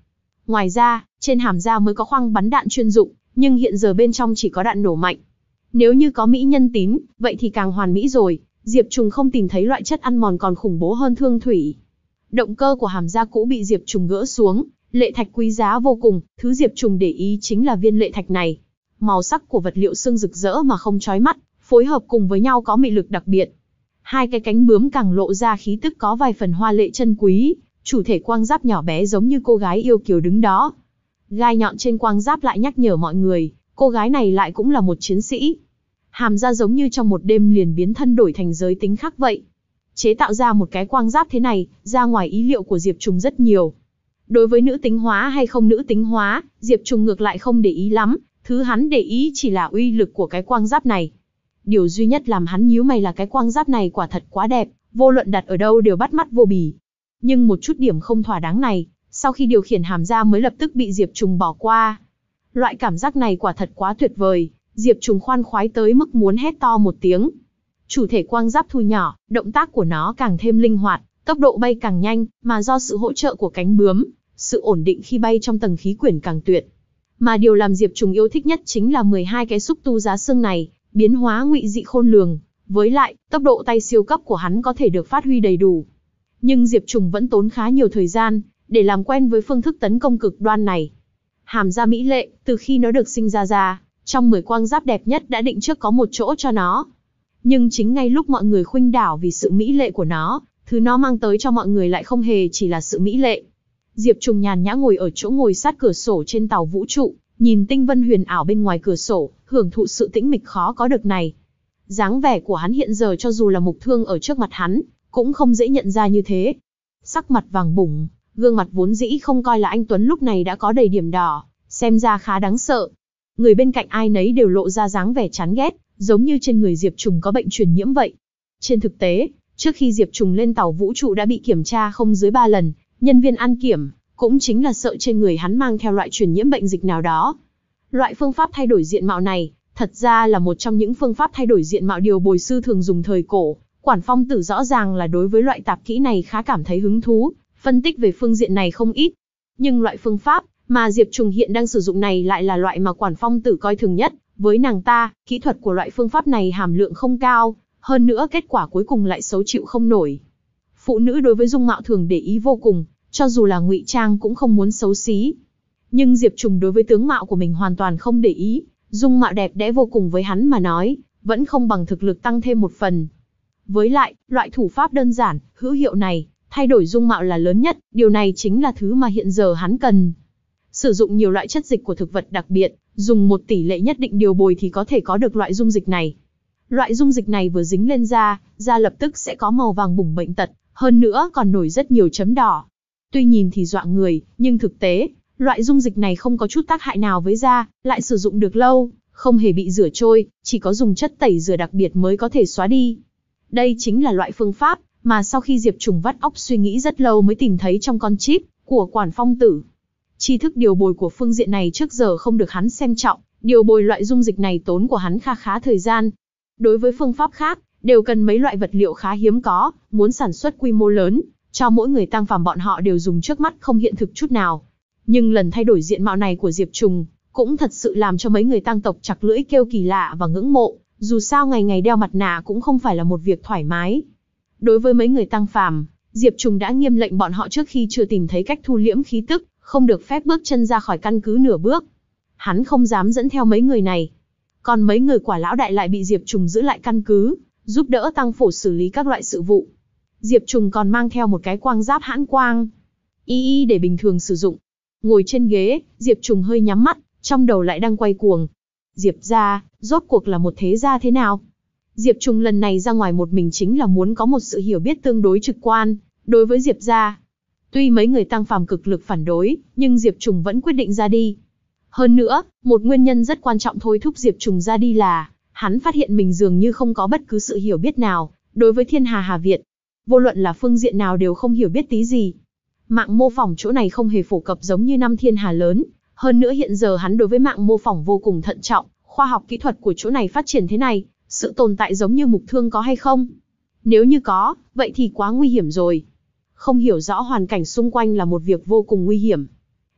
Ngoài ra, trên hàm da mới có khoang bắn đạn chuyên dụng, nhưng hiện giờ bên trong chỉ có đạn nổ mạnh. Nếu như có mỹ nhân tín, vậy thì càng hoàn mỹ rồi, Diệp Trùng không tìm thấy loại chất ăn mòn còn khủng bố hơn thương thủy. Động cơ của hàm da cũ bị Diệp Trùng gỡ xuống, lệ thạch quý giá vô cùng, thứ Diệp Trùng để ý chính là viên lệ thạch này. Màu sắc của vật liệu xương rực rỡ mà không chói mắt, phối hợp cùng với nhau có mị lực đặc biệt. Hai cái cánh bướm càng lộ ra khí tức có vài phần hoa lệ chân quý, chủ thể quang giáp nhỏ bé giống như cô gái yêu kiều đứng đó. Gai nhọn trên quang giáp lại nhắc nhở mọi người, cô gái này lại cũng là một chiến sĩ. Hàm da giống như trong một đêm liền biến thân đổi thành giới tính khác vậy. Chế tạo ra một cái quang giáp thế này, ra ngoài ý liệu của Diệp Trùng rất nhiều. Đối với nữ tính hóa hay không nữ tính hóa, Diệp Trùng ngược lại không để ý lắm, thứ hắn để ý chỉ là uy lực của cái quang giáp này. Điều duy nhất làm hắn nhíu mày là cái quang giáp này quả thật quá đẹp, vô luận đặt ở đâu đều bắt mắt vô bì. Nhưng một chút điểm không thỏa đáng này, sau khi điều khiển hàm da mới lập tức bị Diệp Trùng bỏ qua. Loại cảm giác này quả thật quá tuyệt vời, Diệp Trùng khoan khoái tới mức muốn hét to một tiếng. Chủ thể quang giáp thu nhỏ, động tác của nó càng thêm linh hoạt, tốc độ bay càng nhanh, mà do sự hỗ trợ của cánh bướm, sự ổn định khi bay trong tầng khí quyển càng tuyệt. Mà điều làm Diệp Trùng yêu thích nhất chính là mười hai cái xúc tu giá xương này, biến hóa ngụy dị khôn lường, với lại, tốc độ tay siêu cấp của hắn có thể được phát huy đầy đủ. Nhưng Diệp Trùng vẫn tốn khá nhiều thời gian để làm quen với phương thức tấn công cực đoan này. Hàm da mỹ lệ, từ khi nó được sinh ra ra, trong mười quang giáp đẹp nhất đã định trước có một chỗ cho nó. Nhưng chính ngay lúc mọi người khuynh đảo vì sự mỹ lệ của nó, thứ nó mang tới cho mọi người lại không hề chỉ là sự mỹ lệ. Diệp Trùng nhàn nhã ngồi ở chỗ ngồi sát cửa sổ trên tàu vũ trụ, nhìn tinh vân huyền ảo bên ngoài cửa sổ, hưởng thụ sự tĩnh mịch khó có được này. Dáng vẻ của hắn hiện giờ cho dù là mục thương ở trước mặt hắn, cũng không dễ nhận ra như thế. Sắc mặt vàng bủng, gương mặt vốn dĩ không coi là anh tuấn lúc này đã có đầy điểm đỏ, xem ra khá đáng sợ. Người bên cạnh ai nấy đều lộ ra dáng vẻ chán ghét, giống như trên người Diệp Trùng có bệnh truyền nhiễm vậy. Trên thực tế, trước khi Diệp Trùng lên tàu vũ trụ đã bị kiểm tra không dưới ba lần, nhân viên an kiểm cũng chính là sợ trên người hắn mang theo loại truyền nhiễm bệnh dịch nào đó. Loại phương pháp thay đổi diện mạo này, thật ra là một trong những phương pháp thay đổi diện mạo điều bồi sư thường dùng thời cổ. Quản Phong Tử rõ ràng là đối với loại tạp kỹ này khá cảm thấy hứng thú, phân tích về phương diện này không ít. Nhưng loại phương pháp mà Diệp Trùng hiện đang sử dụng này lại là loại mà Quản Phong Tử coi thường nhất. Với nàng ta, kỹ thuật của loại phương pháp này hàm lượng không cao, hơn nữa kết quả cuối cùng lại xấu chịu không nổi. Phụ nữ đối với dung mạo thường để ý vô cùng, cho dù là ngụy trang cũng không muốn xấu xí. Nhưng Diệp Trùng đối với tướng mạo của mình hoàn toàn không để ý, dung mạo đẹp đẽ vô cùng với hắn mà nói, vẫn không bằng thực lực tăng thêm một phần. Với lại, loại thủ pháp đơn giản, hữu hiệu này, thay đổi dung mạo là lớn nhất, điều này chính là thứ mà hiện giờ hắn cần. Sử dụng nhiều loại chất dịch của thực vật đặc biệt, dùng một tỷ lệ nhất định điều bồi thì có thể có được loại dung dịch này. Loại dung dịch này vừa dính lên da, da lập tức sẽ có màu vàng bủng bệnh tật, hơn nữa còn nổi rất nhiều chấm đỏ. Tuy nhìn thì dọa người, nhưng thực tế, loại dung dịch này không có chút tác hại nào với da, lại sử dụng được lâu, không hề bị rửa trôi, chỉ có dùng chất tẩy rửa đặc biệt mới có thể xóa đi. Đây chính là loại phương pháp mà sau khi Diệp Trùng vắt óc suy nghĩ rất lâu mới tìm thấy trong con chip của Quản Phong Tử. Tri thức điều bồi của phương diện này trước giờ không được hắn xem trọng, điều bồi loại dung dịch này tốn của hắn kha khá thời gian. Đối với phương pháp khác, đều cần mấy loại vật liệu khá hiếm có, muốn sản xuất quy mô lớn, cho mỗi người tăng phàm bọn họ đều dùng trước mắt không hiện thực chút nào. Nhưng lần thay đổi diện mạo này của Diệp Trùng, cũng thật sự làm cho mấy người tăng tộc chặt lưỡi kêu kỳ lạ và ngưỡng mộ, dù sao ngày ngày đeo mặt nạ cũng không phải là một việc thoải mái. Đối với mấy người tăng phàm, Diệp Trùng đã nghiêm lệnh bọn họ trước khi chưa tìm thấy cách thu liễm khí tức, không được phép bước chân ra khỏi căn cứ nửa bước. Hắn không dám dẫn theo mấy người này. Còn mấy người Quả lão đại lại bị Diệp Trùng giữ lại căn cứ, giúp đỡ tăng phổ xử lý các loại sự vụ. Diệp Trùng còn mang theo một cái quang giáp hãn quang, y y để bình thường sử dụng. Ngồi trên ghế, Diệp Trùng hơi nhắm mắt, trong đầu lại đang quay cuồng. Diệp gia, rốt cuộc là một thế gia thế nào? Diệp Trùng lần này ra ngoài một mình chính là muốn có một sự hiểu biết tương đối trực quan đối với Diệp gia. Tuy mấy người tăng phàm cực lực phản đối, nhưng Diệp Trùng vẫn quyết định ra đi. Hơn nữa, một nguyên nhân rất quan trọng thôi thúc Diệp Trùng ra đi là, hắn phát hiện mình dường như không có bất cứ sự hiểu biết nào đối với Thiên Hà Hà Việt. Vô luận là phương diện nào đều không hiểu biết tí gì. Mạng mô phỏng chỗ này không hề phổ cập giống như năm Thiên Hà lớn. Hơn nữa hiện giờ hắn đối với mạng mô phỏng vô cùng thận trọng, khoa học kỹ thuật của chỗ này phát triển thế này, sự tồn tại giống như mục thương có hay không? Nếu như có, vậy thì quá nguy hiểm rồi. Không hiểu rõ hoàn cảnh xung quanh là một việc vô cùng nguy hiểm.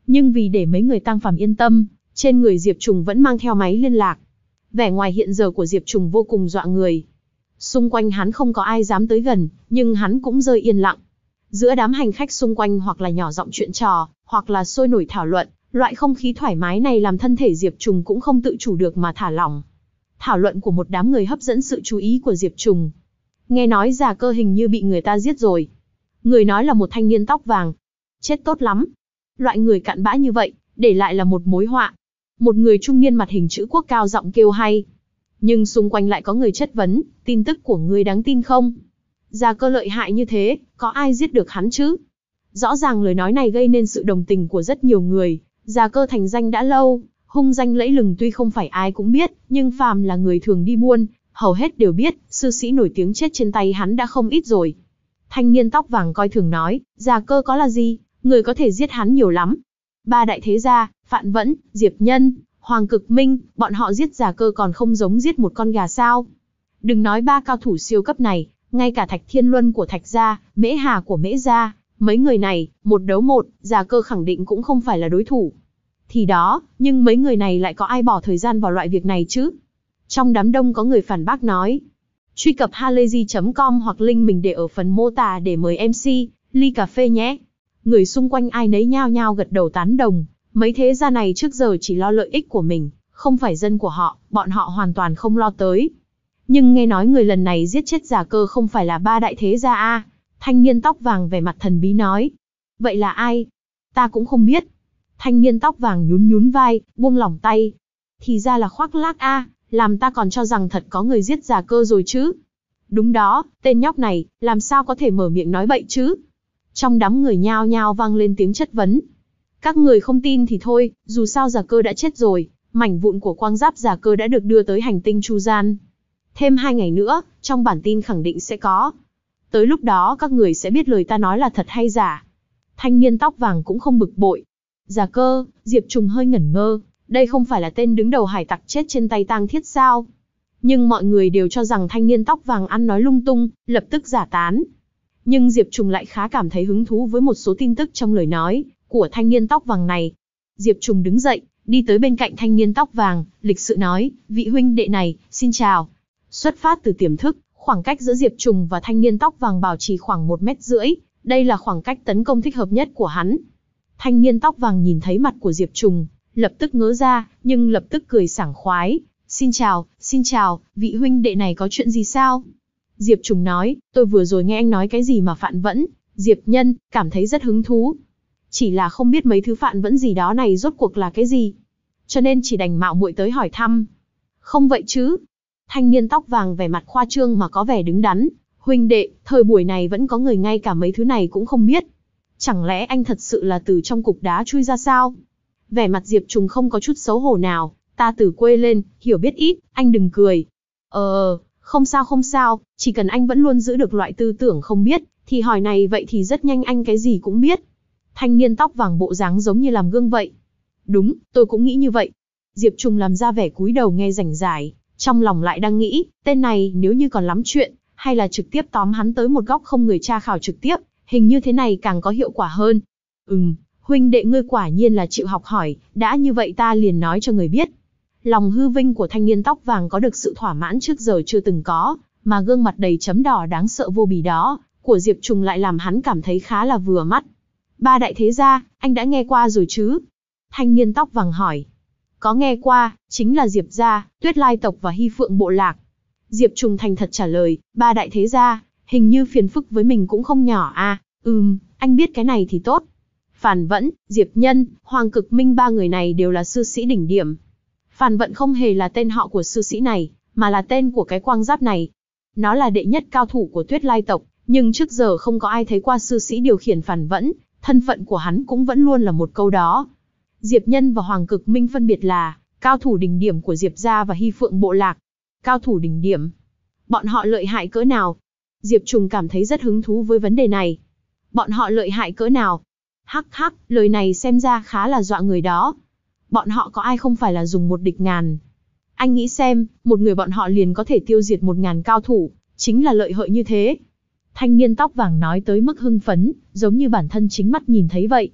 Nhưng vì để mấy người Tăng Phàm yên tâm, trên người Diệp Trùng vẫn mang theo máy liên lạc. Vẻ ngoài hiện giờ của Diệp Trùng vô cùng dọa người. Xung quanh hắn không có ai dám tới gần, nhưng hắn cũng rơi yên lặng. Giữa đám hành khách xung quanh hoặc là nhỏ giọng chuyện trò, hoặc là sôi nổi thảo luận, loại không khí thoải mái này làm thân thể Diệp Trùng cũng không tự chủ được mà thả lỏng. Thảo luận của một đám người hấp dẫn sự chú ý của Diệp Trùng. Nghe nói Già Cơ hình như bị người ta giết rồi. Người nói là một thanh niên tóc vàng. Chết tốt lắm. Loại người cặn bã như vậy, để lại là một mối họa. Một người trung niên mặt hình chữ quốc cao giọng kêu hay. Nhưng xung quanh lại có người chất vấn, tin tức của ngươi đáng tin không? Già Cơ lợi hại như thế, có ai giết được hắn chứ? Rõ ràng lời nói này gây nên sự đồng tình của rất nhiều người. Già Cơ thành danh đã lâu, hung danh lẫy lừng tuy không phải ai cũng biết, nhưng phàm là người thường đi buôn, hầu hết đều biết, sư sĩ nổi tiếng chết trên tay hắn đã không ít rồi. Thanh niên tóc vàng coi thường nói, Già Cơ có là gì, người có thể giết hắn nhiều lắm. Ba đại thế gia, Phạn Vẫn, Diệp Nhân, Hoàng Cực Minh, bọn họ giết Già Cơ còn không giống giết một con gà sao? Đừng nói ba cao thủ siêu cấp này, ngay cả Thạch Thiên Luân của Thạch gia, Mễ Hà của Mễ gia, mấy người này, một đấu một, Già Cơ khẳng định cũng không phải là đối thủ. Thì đó, nhưng mấy người này lại có ai bỏ thời gian vào loại việc này chứ? Trong đám đông có người phản bác nói. Truy cập halayzi chấm com hoặc link mình để ở phần mô tả để mời em xê, ly cà phê nhé. Người xung quanh ai nấy nhao nhao gật đầu tán đồng. Mấy thế gia này trước giờ chỉ lo lợi ích của mình, không phải dân của họ, bọn họ hoàn toàn không lo tới. Nhưng nghe nói người lần này giết chết Già Cơ không phải là ba đại thế gia a. Thanh niên tóc vàng vẻ mặt thần bí nói. Vậy là ai? Ta cũng không biết. Thanh niên tóc vàng nhún nhún vai, buông lỏng tay. Thì ra là Khoác Lác a, làm ta còn cho rằng thật có người giết Già Cơ rồi chứ. Đúng đó, tên nhóc này, làm sao có thể mở miệng nói bậy chứ? Trong đám người nhao nhao vang lên tiếng chất vấn. Các người không tin thì thôi, dù sao Già Cơ đã chết rồi, mảnh vụn của quang giáp Già Cơ đã được đưa tới hành tinh Chu Gian. Thêm hai ngày nữa, trong bản tin khẳng định sẽ có. Tới lúc đó các người sẽ biết lời ta nói là thật hay giả. Thanh niên tóc vàng cũng không bực bội. Già Cơ, Diệp Trùng hơi ngẩn ngơ, đây không phải là tên đứng đầu hải tặc chết trên tay Tang Thiết sao? Nhưng mọi người đều cho rằng thanh niên tóc vàng ăn nói lung tung, lập tức giả tán. Nhưng Diệp Trùng lại khá cảm thấy hứng thú với một số tin tức trong lời nói của thanh niên tóc vàng này. Diệp Trùng đứng dậy, đi tới bên cạnh thanh niên tóc vàng, lịch sự nói, vị huynh đệ này, xin chào. Xuất phát từ tiềm thức, khoảng cách giữa Diệp Trùng và thanh niên tóc vàng bảo trì khoảng một mét rưỡi, đây là khoảng cách tấn công thích hợp nhất của hắn. Thanh niên tóc vàng nhìn thấy mặt của Diệp Trùng, lập tức ngớ ra, nhưng lập tức cười sảng khoái. Xin chào, xin chào, vị huynh đệ này có chuyện gì sao? Diệp Trùng nói, tôi vừa rồi nghe anh nói cái gì mà Phạn Vẫn, Diệp Nhân, cảm thấy rất hứng thú. Chỉ là không biết mấy thứ Phạn Vẫn gì đó này rốt cuộc là cái gì. Cho nên chỉ đành mạo muội tới hỏi thăm. Không vậy chứ. Thanh niên tóc vàng vẻ mặt khoa trương mà có vẻ đứng đắn. Huynh đệ, thời buổi này vẫn có người ngay cả mấy thứ này cũng không biết. Chẳng lẽ anh thật sự là từ trong cục đá chui ra sao? Vẻ mặt Diệp Trùng không có chút xấu hổ nào. Ta từ quê lên, hiểu biết ít, anh đừng cười. Ờ, không sao không sao, chỉ cần anh vẫn luôn giữ được loại tư tưởng không biết, thì hỏi này vậy thì rất nhanh anh cái gì cũng biết. Thanh niên tóc vàng bộ dáng giống như làm gương vậy. Đúng, tôi cũng nghĩ như vậy. Diệp Trùng làm ra vẻ cúi đầu nghe rành rải, trong lòng lại đang nghĩ, tên này nếu như còn lắm chuyện, hay là trực tiếp tóm hắn tới một góc không người tra khảo trực tiếp, hình như thế này càng có hiệu quả hơn. Ừm, huynh đệ ngươi quả nhiên là chịu học hỏi, đã như vậy ta liền nói cho người biết. Lòng hư vinh của thanh niên tóc vàng có được sự thỏa mãn trước giờ chưa từng có, mà gương mặt đầy chấm đỏ đáng sợ vô bì đó, của Diệp Trùng lại làm hắn cảm thấy khá là vừa mắt. Ba đại thế gia, anh đã nghe qua rồi chứ? Thanh niên tóc vàng hỏi. Có nghe qua, chính là Diệp gia, Tuyết Lai tộc và Hy Phượng bộ lạc. Diệp Trùng thành thật trả lời, ba đại thế gia, hình như phiền phức với mình cũng không nhỏ à, ừm, anh biết cái này thì tốt. Phản Vẫn, Diệp Nhân, Hoàng Cực Minh ba người này đều là sư sĩ đỉnh điểm. Phản Vận không hề là tên họ của sư sĩ này, mà là tên của cái quang giáp này. Nó là đệ nhất cao thủ của Tuyết Lai tộc, nhưng trước giờ không có ai thấy qua sư sĩ điều khiển Phản Vẫn, thân phận của hắn cũng vẫn luôn là một câu đó. Diệp Nhân và Hoàng Cực Minh phân biệt là cao thủ đỉnh điểm của Diệp gia và Hy Phượng bộ lạc. Cao thủ đỉnh điểm. Bọn họ lợi hại cỡ nào? Diệp Trùng cảm thấy rất hứng thú với vấn đề này. Bọn họ lợi hại cỡ nào? Hắc hắc, lời này xem ra khá là dọa người đó. Bọn họ có ai không phải là dùng một địch ngàn. Anh nghĩ xem, một người bọn họ liền có thể tiêu diệt một ngàn cao thủ, chính là lợi hại như thế. Thanh niên tóc vàng nói tới mức hưng phấn, giống như bản thân chính mắt nhìn thấy vậy.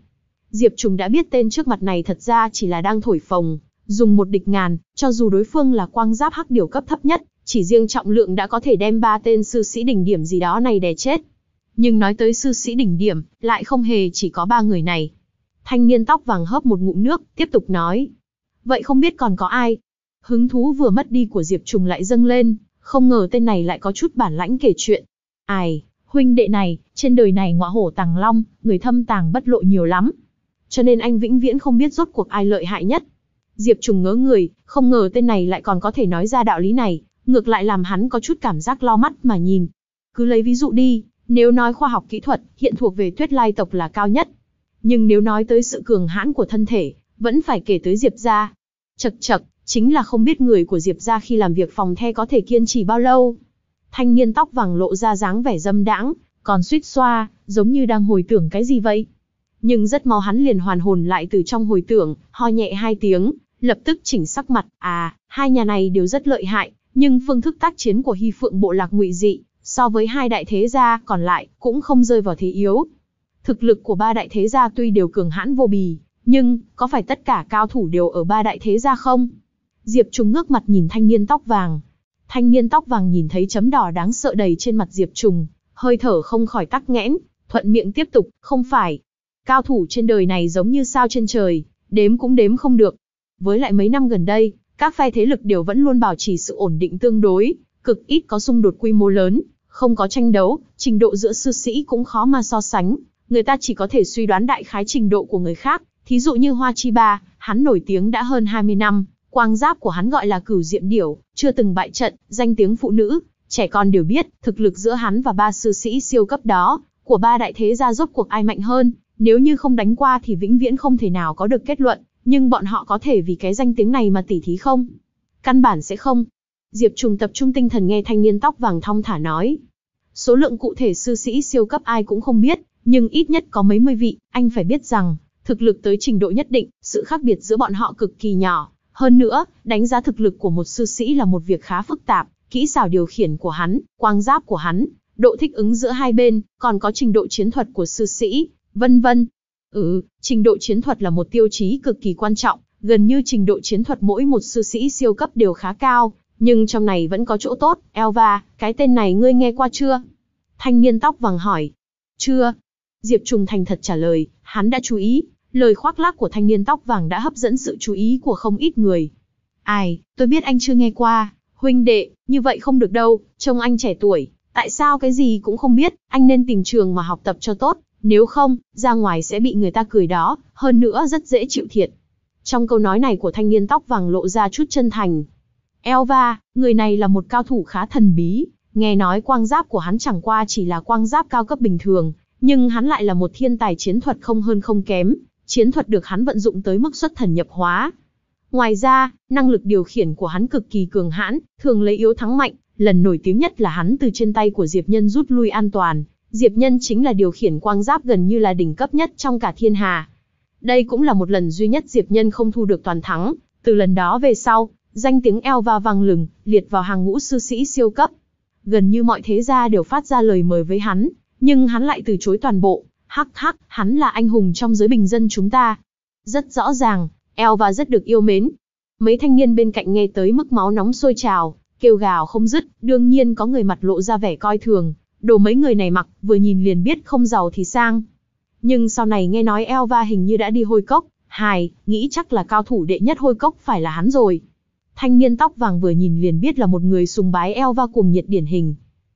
Diệp Trùng đã biết tên trước mặt này thật ra chỉ là đang thổi phồng, dùng một địch ngàn, cho dù đối phương là quang giáp hắc điểu cấp thấp nhất, chỉ riêng trọng lượng đã có thể đem ba tên sư sĩ đỉnh điểm gì đó này đè chết. Nhưng nói tới sư sĩ đỉnh điểm, lại không hề chỉ có ba người này. Thanh niên tóc vàng hớp một ngụm nước, tiếp tục nói. Vậy không biết còn có ai? Hứng thú vừa mất đi của Diệp Trùng lại dâng lên, không ngờ tên này lại có chút bản lãnh kể chuyện. Ai, huynh đệ này, trên đời này ngọa hổ tàng long, người thâm tàng bất lộ nhiều lắm. Cho nên anh vĩnh viễn không biết rốt cuộc ai lợi hại nhất. Diệp Trùng ngớ người, không ngờ tên này lại còn có thể nói ra đạo lý này, ngược lại làm hắn có chút cảm giác lau mắt mà nhìn. Cứ lấy ví dụ đi, nếu nói khoa học kỹ thuật, hiện thuộc về Tuyết Lai tộc là cao nhất. Nhưng nếu nói tới sự cường hãn của thân thể, vẫn phải kể tới Diệp gia. Chậc chậc, chính là không biết người của Diệp gia khi làm việc phòng the có thể kiên trì bao lâu. Thanh niên tóc vàng lộ ra dáng vẻ dâm đãng, còn suýt xoa, giống như đang hồi tưởng cái gì vậy. Nhưng rất mau hắn liền hoàn hồn lại từ trong hồi tưởng, ho nhẹ hai tiếng, lập tức chỉnh sắc mặt. À, hai nhà này đều rất lợi hại, nhưng phương thức tác chiến của Hy Phượng bộ lạc ngụy dị, so với hai đại thế gia còn lại, cũng không rơi vào thế yếu. Thực lực của ba đại thế gia tuy đều cường hãn vô bì, nhưng, có phải tất cả cao thủ đều ở ba đại thế gia không? Diệp Trùng ngước mặt nhìn thanh niên tóc vàng. Thanh niên tóc vàng nhìn thấy chấm đỏ đáng sợ đầy trên mặt Diệp Trùng, hơi thở không khỏi tắc nghẽn, thuận miệng tiếp tục, không phải. Cao thủ trên đời này giống như sao trên trời, đếm cũng đếm không được. Với lại mấy năm gần đây, các phe thế lực đều vẫn luôn bảo trì sự ổn định tương đối, cực ít có xung đột quy mô lớn, không có tranh đấu, trình độ giữa sư sĩ cũng khó mà so sánh. Người ta chỉ có thể suy đoán đại khái trình độ của người khác, thí dụ như Hoa Chi Ba, hắn nổi tiếng đã hơn hai mươi năm, quang giáp của hắn gọi là Cửu Diệm Điểu, chưa từng bại trận, danh tiếng phụ nữ, trẻ con đều biết, thực lực giữa hắn và ba sư sĩ siêu cấp đó, của ba đại thế gia rốt cuộc ai mạnh hơn, nếu như không đánh qua thì vĩnh viễn không thể nào có được kết luận, nhưng bọn họ có thể vì cái danh tiếng này mà tỉ thí không? Căn bản sẽ không. Diệp Trùng tập trung tinh thần nghe thanh niên tóc vàng thong thả nói. Số lượng cụ thể sư sĩ siêu cấp ai cũng không biết, nhưng ít nhất có mấy mươi vị, anh phải biết rằng, thực lực tới trình độ nhất định, sự khác biệt giữa bọn họ cực kỳ nhỏ. Hơn nữa, đánh giá thực lực của một sư sĩ là một việc khá phức tạp, kỹ xảo điều khiển của hắn, quang giáp của hắn, độ thích ứng giữa hai bên, còn có trình độ chiến thuật của sư sĩ, vân vân. Ừ, trình độ chiến thuật là một tiêu chí cực kỳ quan trọng, gần như trình độ chiến thuật mỗi một sư sĩ siêu cấp đều khá cao, nhưng trong này vẫn có chỗ tốt. Elva, cái tên này ngươi nghe qua chưa? Thanh niên tóc vàng hỏi. Chưa. Diệp Trùng thành thật trả lời, hắn đã chú ý, lời khoác lác của thanh niên tóc vàng đã hấp dẫn sự chú ý của không ít người. Ai, tôi biết anh chưa nghe qua, huynh đệ, như vậy không được đâu, trông anh trẻ tuổi, tại sao cái gì cũng không biết, anh nên tìm trường mà học tập cho tốt, nếu không, ra ngoài sẽ bị người ta cười đó, hơn nữa rất dễ chịu thiệt. Trong câu nói này của thanh niên tóc vàng lộ ra chút chân thành. Elva, người này là một cao thủ khá thần bí, nghe nói quang giáp của hắn chẳng qua chỉ là quang giáp cao cấp bình thường, nhưng hắn lại là một thiên tài chiến thuật không hơn không kém, chiến thuật được hắn vận dụng tới mức xuất thần nhập hóa. Ngoài ra, năng lực điều khiển của hắn cực kỳ cường hãn, thường lấy yếu thắng mạnh, lần nổi tiếng nhất là hắn từ trên tay của Diệp Nhân rút lui an toàn. Diệp Nhân chính là điều khiển quang giáp gần như là đỉnh cấp nhất trong cả thiên hà. Đây cũng là một lần duy nhất Diệp Nhân không thu được toàn thắng, từ lần đó về sau, danh tiếng Elva vang lừng, liệt vào hàng ngũ sư sĩ siêu cấp. Gần như mọi thế gia đều phát ra lời mời với hắn, nhưng hắn lại từ chối toàn bộ. Hắc hắc, hắn là anh hùng trong giới bình dân chúng ta. Rất rõ ràng, Elva rất được yêu mến. Mấy thanh niên bên cạnh nghe tới mức máu nóng sôi trào, kêu gào không dứt, đương nhiên có người mặt lộ ra vẻ coi thường. Đồ mấy người này mặc, vừa nhìn liền biết không giàu thì sang. Nhưng sau này nghe nói Elva hình như đã đi hôi cốc, hài, nghĩ chắc là cao thủ đệ nhất hôi cốc phải là hắn rồi. Thanh niên tóc vàng vừa nhìn liền biết là một người sùng bái Elva cuồng nhiệt điển hình.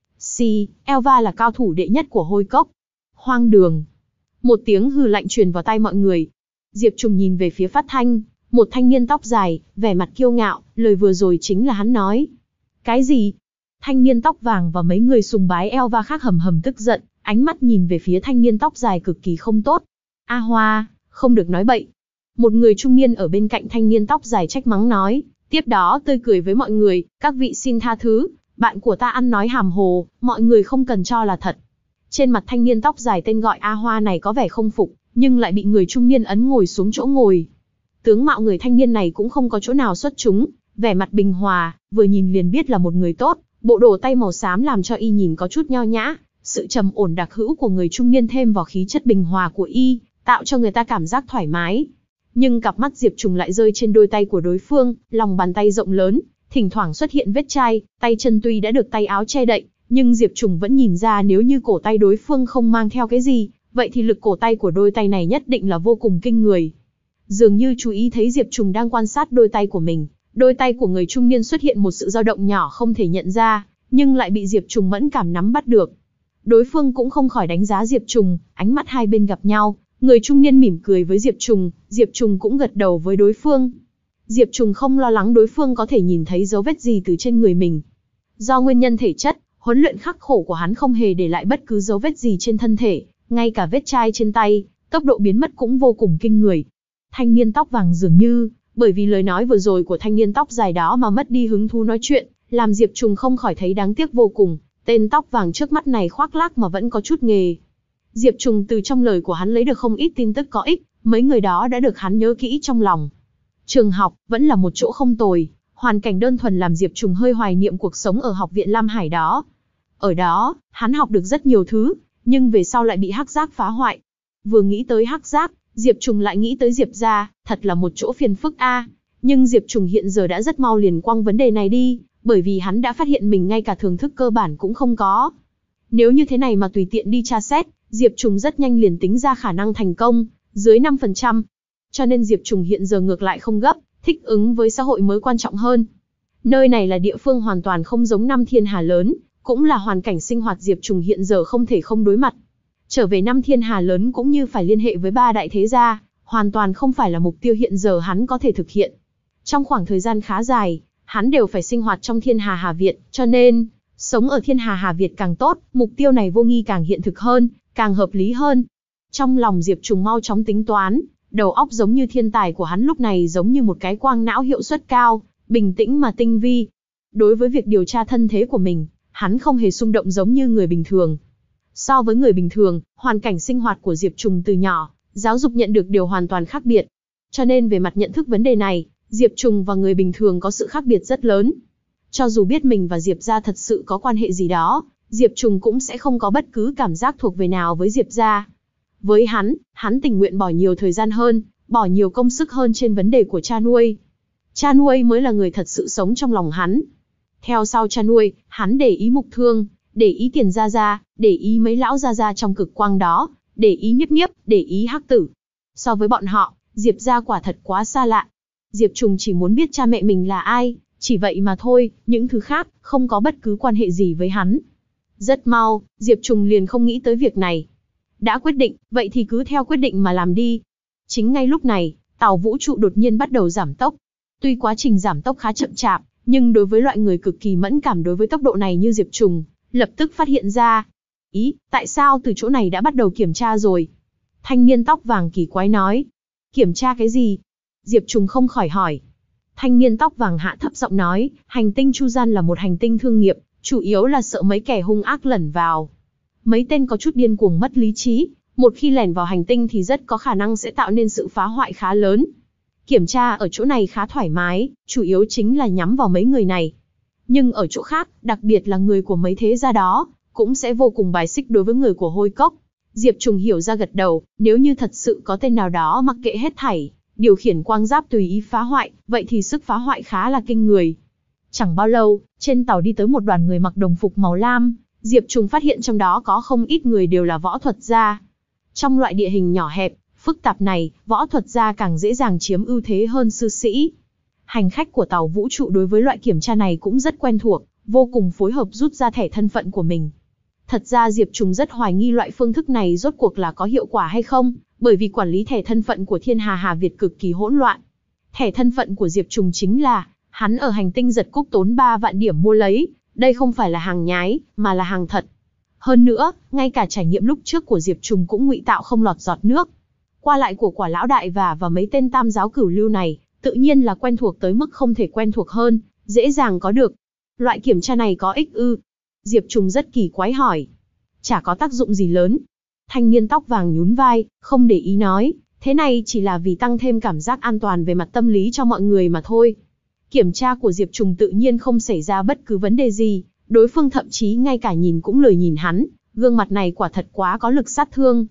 Si, Elva là cao thủ đệ nhất của hôi cốc. Hoang đường. Một tiếng hừ lạnh truyền vào tai mọi người. Diệp Trùng nhìn về phía Phát Thanh, một thanh niên tóc dài, vẻ mặt kiêu ngạo, lời vừa rồi chính là hắn nói. Cái gì? Thanh niên tóc vàng và mấy người sùng bái Elva khác hầm hầm tức giận, ánh mắt nhìn về phía thanh niên tóc dài cực kỳ không tốt. A Hoa, không được nói bậy. Một người trung niên ở bên cạnh thanh niên tóc dài trách mắng nói, tiếp đó tươi cười với mọi người, các vị xin tha thứ, bạn của ta ăn nói hàm hồ, mọi người không cần cho là thật. Trên mặt thanh niên tóc dài tên gọi A Hoa này có vẻ không phục, nhưng lại bị người trung niên ấn ngồi xuống chỗ ngồi. Tướng mạo người thanh niên này cũng không có chỗ nào xuất chúng, vẻ mặt bình hòa, vừa nhìn liền biết là một người tốt, bộ đồ tay màu xám làm cho y nhìn có chút nho nhã, sự trầm ổn đặc hữu của người trung niên thêm vào khí chất bình hòa của y, tạo cho người ta cảm giác thoải mái. Nhưng cặp mắt Diệp Trùng lại rơi trên đôi tay của đối phương, lòng bàn tay rộng lớn, thỉnh thoảng xuất hiện vết chai, tay chân tuy đã được tay áo che đậy, nhưng Diệp Trùng vẫn nhìn ra nếu như cổ tay đối phương không mang theo cái gì, vậy thì lực cổ tay của đôi tay này nhất định là vô cùng kinh người. Dường như chú ý thấy Diệp Trùng đang quan sát đôi tay của mình, đôi tay của người trung niên xuất hiện một sự dao động nhỏ không thể nhận ra, nhưng lại bị Diệp Trùng mẫn cảm nắm bắt được. Đối phương cũng không khỏi đánh giá Diệp Trùng, ánh mắt hai bên gặp nhau, người trung niên mỉm cười với Diệp Trùng, Diệp Trùng cũng gật đầu với đối phương. Diệp Trùng không lo lắng đối phương có thể nhìn thấy dấu vết gì từ trên người mình. Do nguyên nhân thể chất, huấn luyện khắc khổ của hắn không hề để lại bất cứ dấu vết gì trên thân thể, ngay cả vết chai trên tay, tốc độ biến mất cũng vô cùng kinh người. Thanh niên tóc vàng dường như, bởi vì lời nói vừa rồi của thanh niên tóc dài đó mà mất đi hứng thú nói chuyện, làm Diệp Trùng không khỏi thấy đáng tiếc vô cùng, tên tóc vàng trước mắt này khoác lác mà vẫn có chút nghề. Diệp Trùng từ trong lời của hắn lấy được không ít tin tức có ích, mấy người đó đã được hắn nhớ kỹ trong lòng. Trường học, vẫn là một chỗ không tồi, hoàn cảnh đơn thuần làm Diệp Trùng hơi hoài niệm cuộc sống ở học viện Lam Hải đó. Ở đó, hắn học được rất nhiều thứ, nhưng về sau lại bị Hắc Giác phá hoại. Vừa nghĩ tới Hắc Giác, Diệp Trùng lại nghĩ tới Diệp gia, thật là một chỗ phiền phức a. À. Nhưng Diệp Trùng hiện giờ đã rất mau liền quăng vấn đề này đi, bởi vì hắn đã phát hiện mình ngay cả thưởng thức cơ bản cũng không có. Nếu như thế này mà tùy tiện đi tra xét, Diệp Trùng rất nhanh liền tính ra khả năng thành công, dưới năm phần trăm. Cho nên Diệp Trùng hiện giờ ngược lại không gấp, thích ứng với xã hội mới quan trọng hơn. Nơi này là địa phương hoàn toàn không giống Năm Thiên Hà lớn, cũng là hoàn cảnh sinh hoạt Diệp Trùng hiện giờ không thể không đối mặt. Trở về Năm Thiên Hà lớn cũng như phải liên hệ với ba đại thế gia, hoàn toàn không phải là mục tiêu hiện giờ hắn có thể thực hiện. Trong khoảng thời gian khá dài, hắn đều phải sinh hoạt trong Thiên Hà Hà Việt, cho nên, sống ở Thiên Hà Hà Việt càng tốt, mục tiêu này vô nghi càng hiện thực hơn, càng hợp lý hơn. Trong lòng Diệp Trùng mau chóng tính toán, đầu óc giống như thiên tài của hắn lúc này giống như một cái quang não hiệu suất cao, bình tĩnh mà tinh vi. Đối với việc điều tra thân thế của mình, hắn không hề xung động giống như người bình thường. So với người bình thường, hoàn cảnh sinh hoạt của Diệp Trùng từ nhỏ, giáo dục nhận được điều hoàn toàn khác biệt. Cho nên về mặt nhận thức vấn đề này, Diệp Trùng và người bình thường có sự khác biệt rất lớn. Cho dù biết mình và Diệp gia thật sự có quan hệ gì đó, Diệp Trùng cũng sẽ không có bất cứ cảm giác thuộc về nào với Diệp gia. Với hắn, hắn tình nguyện bỏ nhiều thời gian hơn, bỏ nhiều công sức hơn trên vấn đề của cha nuôi. Cha nuôi mới là người thật sự sống trong lòng hắn. Theo sau cha nuôi, hắn để ý Mục Thương, để ý Tiền Gia Gia, để ý mấy lão gia gia trong cực quang đó, để ý Nhiếp Nhiếp, để ý Hắc Tử. So với bọn họ, Diệp gia quả thật quá xa lạ. Diệp Trùng chỉ muốn biết cha mẹ mình là ai, chỉ vậy mà thôi, những thứ khác không có bất cứ quan hệ gì với hắn. Rất mau, Diệp Trùng liền không nghĩ tới việc này. Đã quyết định, vậy thì cứ theo quyết định mà làm đi. Chính ngay lúc này, tàu vũ trụ đột nhiên bắt đầu giảm tốc. Tuy quá trình giảm tốc khá chậm chạp, nhưng đối với loại người cực kỳ mẫn cảm đối với tốc độ này như Diệp Trùng, lập tức phát hiện ra. Ý, tại sao từ chỗ này đã bắt đầu kiểm tra rồi? Thanh niên tóc vàng kỳ quái nói. Kiểm tra cái gì? Diệp Trùng không khỏi hỏi. Thanh niên tóc vàng hạ thấp giọng nói, hành tinh Chu Gian là một hành tinh thương nghiệp, chủ yếu là sợ mấy kẻ hung ác lẩn vào. Mấy tên có chút điên cuồng mất lý trí, một khi lẻn vào hành tinh thì rất có khả năng sẽ tạo nên sự phá hoại khá lớn. Kiểm tra ở chỗ này khá thoải mái, chủ yếu chính là nhắm vào mấy người này. Nhưng ở chỗ khác, đặc biệt là người của mấy thế gia đó, cũng sẽ vô cùng bài xích đối với người của Hôi Cốc. Diệp Trùng hiểu ra gật đầu, nếu như thật sự có tên nào đó mặc kệ hết thảy, điều khiển quang giáp tùy ý phá hoại, vậy thì sức phá hoại khá là kinh người. Chẳng bao lâu, trên tàu đi tới một đoàn người mặc đồng phục màu lam, Diệp Trùng phát hiện trong đó có không ít người đều là võ thuật gia. Trong loại địa hình nhỏ hẹp, phức tạp này, võ thuật gia càng dễ dàng chiếm ưu thế hơn sư sĩ. Hành khách của tàu vũ trụ đối với loại kiểm tra này cũng rất quen thuộc, vô cùng phối hợp rút ra thẻ thân phận của mình. Thật ra Diệp Trùng rất hoài nghi loại phương thức này rốt cuộc là có hiệu quả hay không, bởi vì quản lý thẻ thân phận của Thiên Hà Hà Việt cực kỳ hỗn loạn. Thẻ thân phận của Diệp Trùng chính là, hắn ở hành tinh Giật Cúc tốn ba vạn điểm mua lấy, đây không phải là hàng nhái, mà là hàng thật. Hơn nữa, ngay cả trải nghiệm lúc trước của Diệp Trùng cũng ngụy tạo không lọt giọt nước. Qua lại của Quả Lão Đại và và mấy tên tam giáo cửu lưu này, tự nhiên là quen thuộc tới mức không thể quen thuộc hơn, dễ dàng có được. Loại kiểm tra này có ích ư? Diệp Trùng rất kỳ quái hỏi. Chả có tác dụng gì lớn. Thanh niên tóc vàng nhún vai, không để ý nói, thế này chỉ là vì tăng thêm cảm giác an toàn về mặt tâm lý cho mọi người mà thôi. Kiểm tra của Diệp Trùng tự nhiên không xảy ra bất cứ vấn đề gì, đối phương thậm chí ngay cả nhìn cũng lười nhìn hắn, gương mặt này quả thật quá có lực sát thương.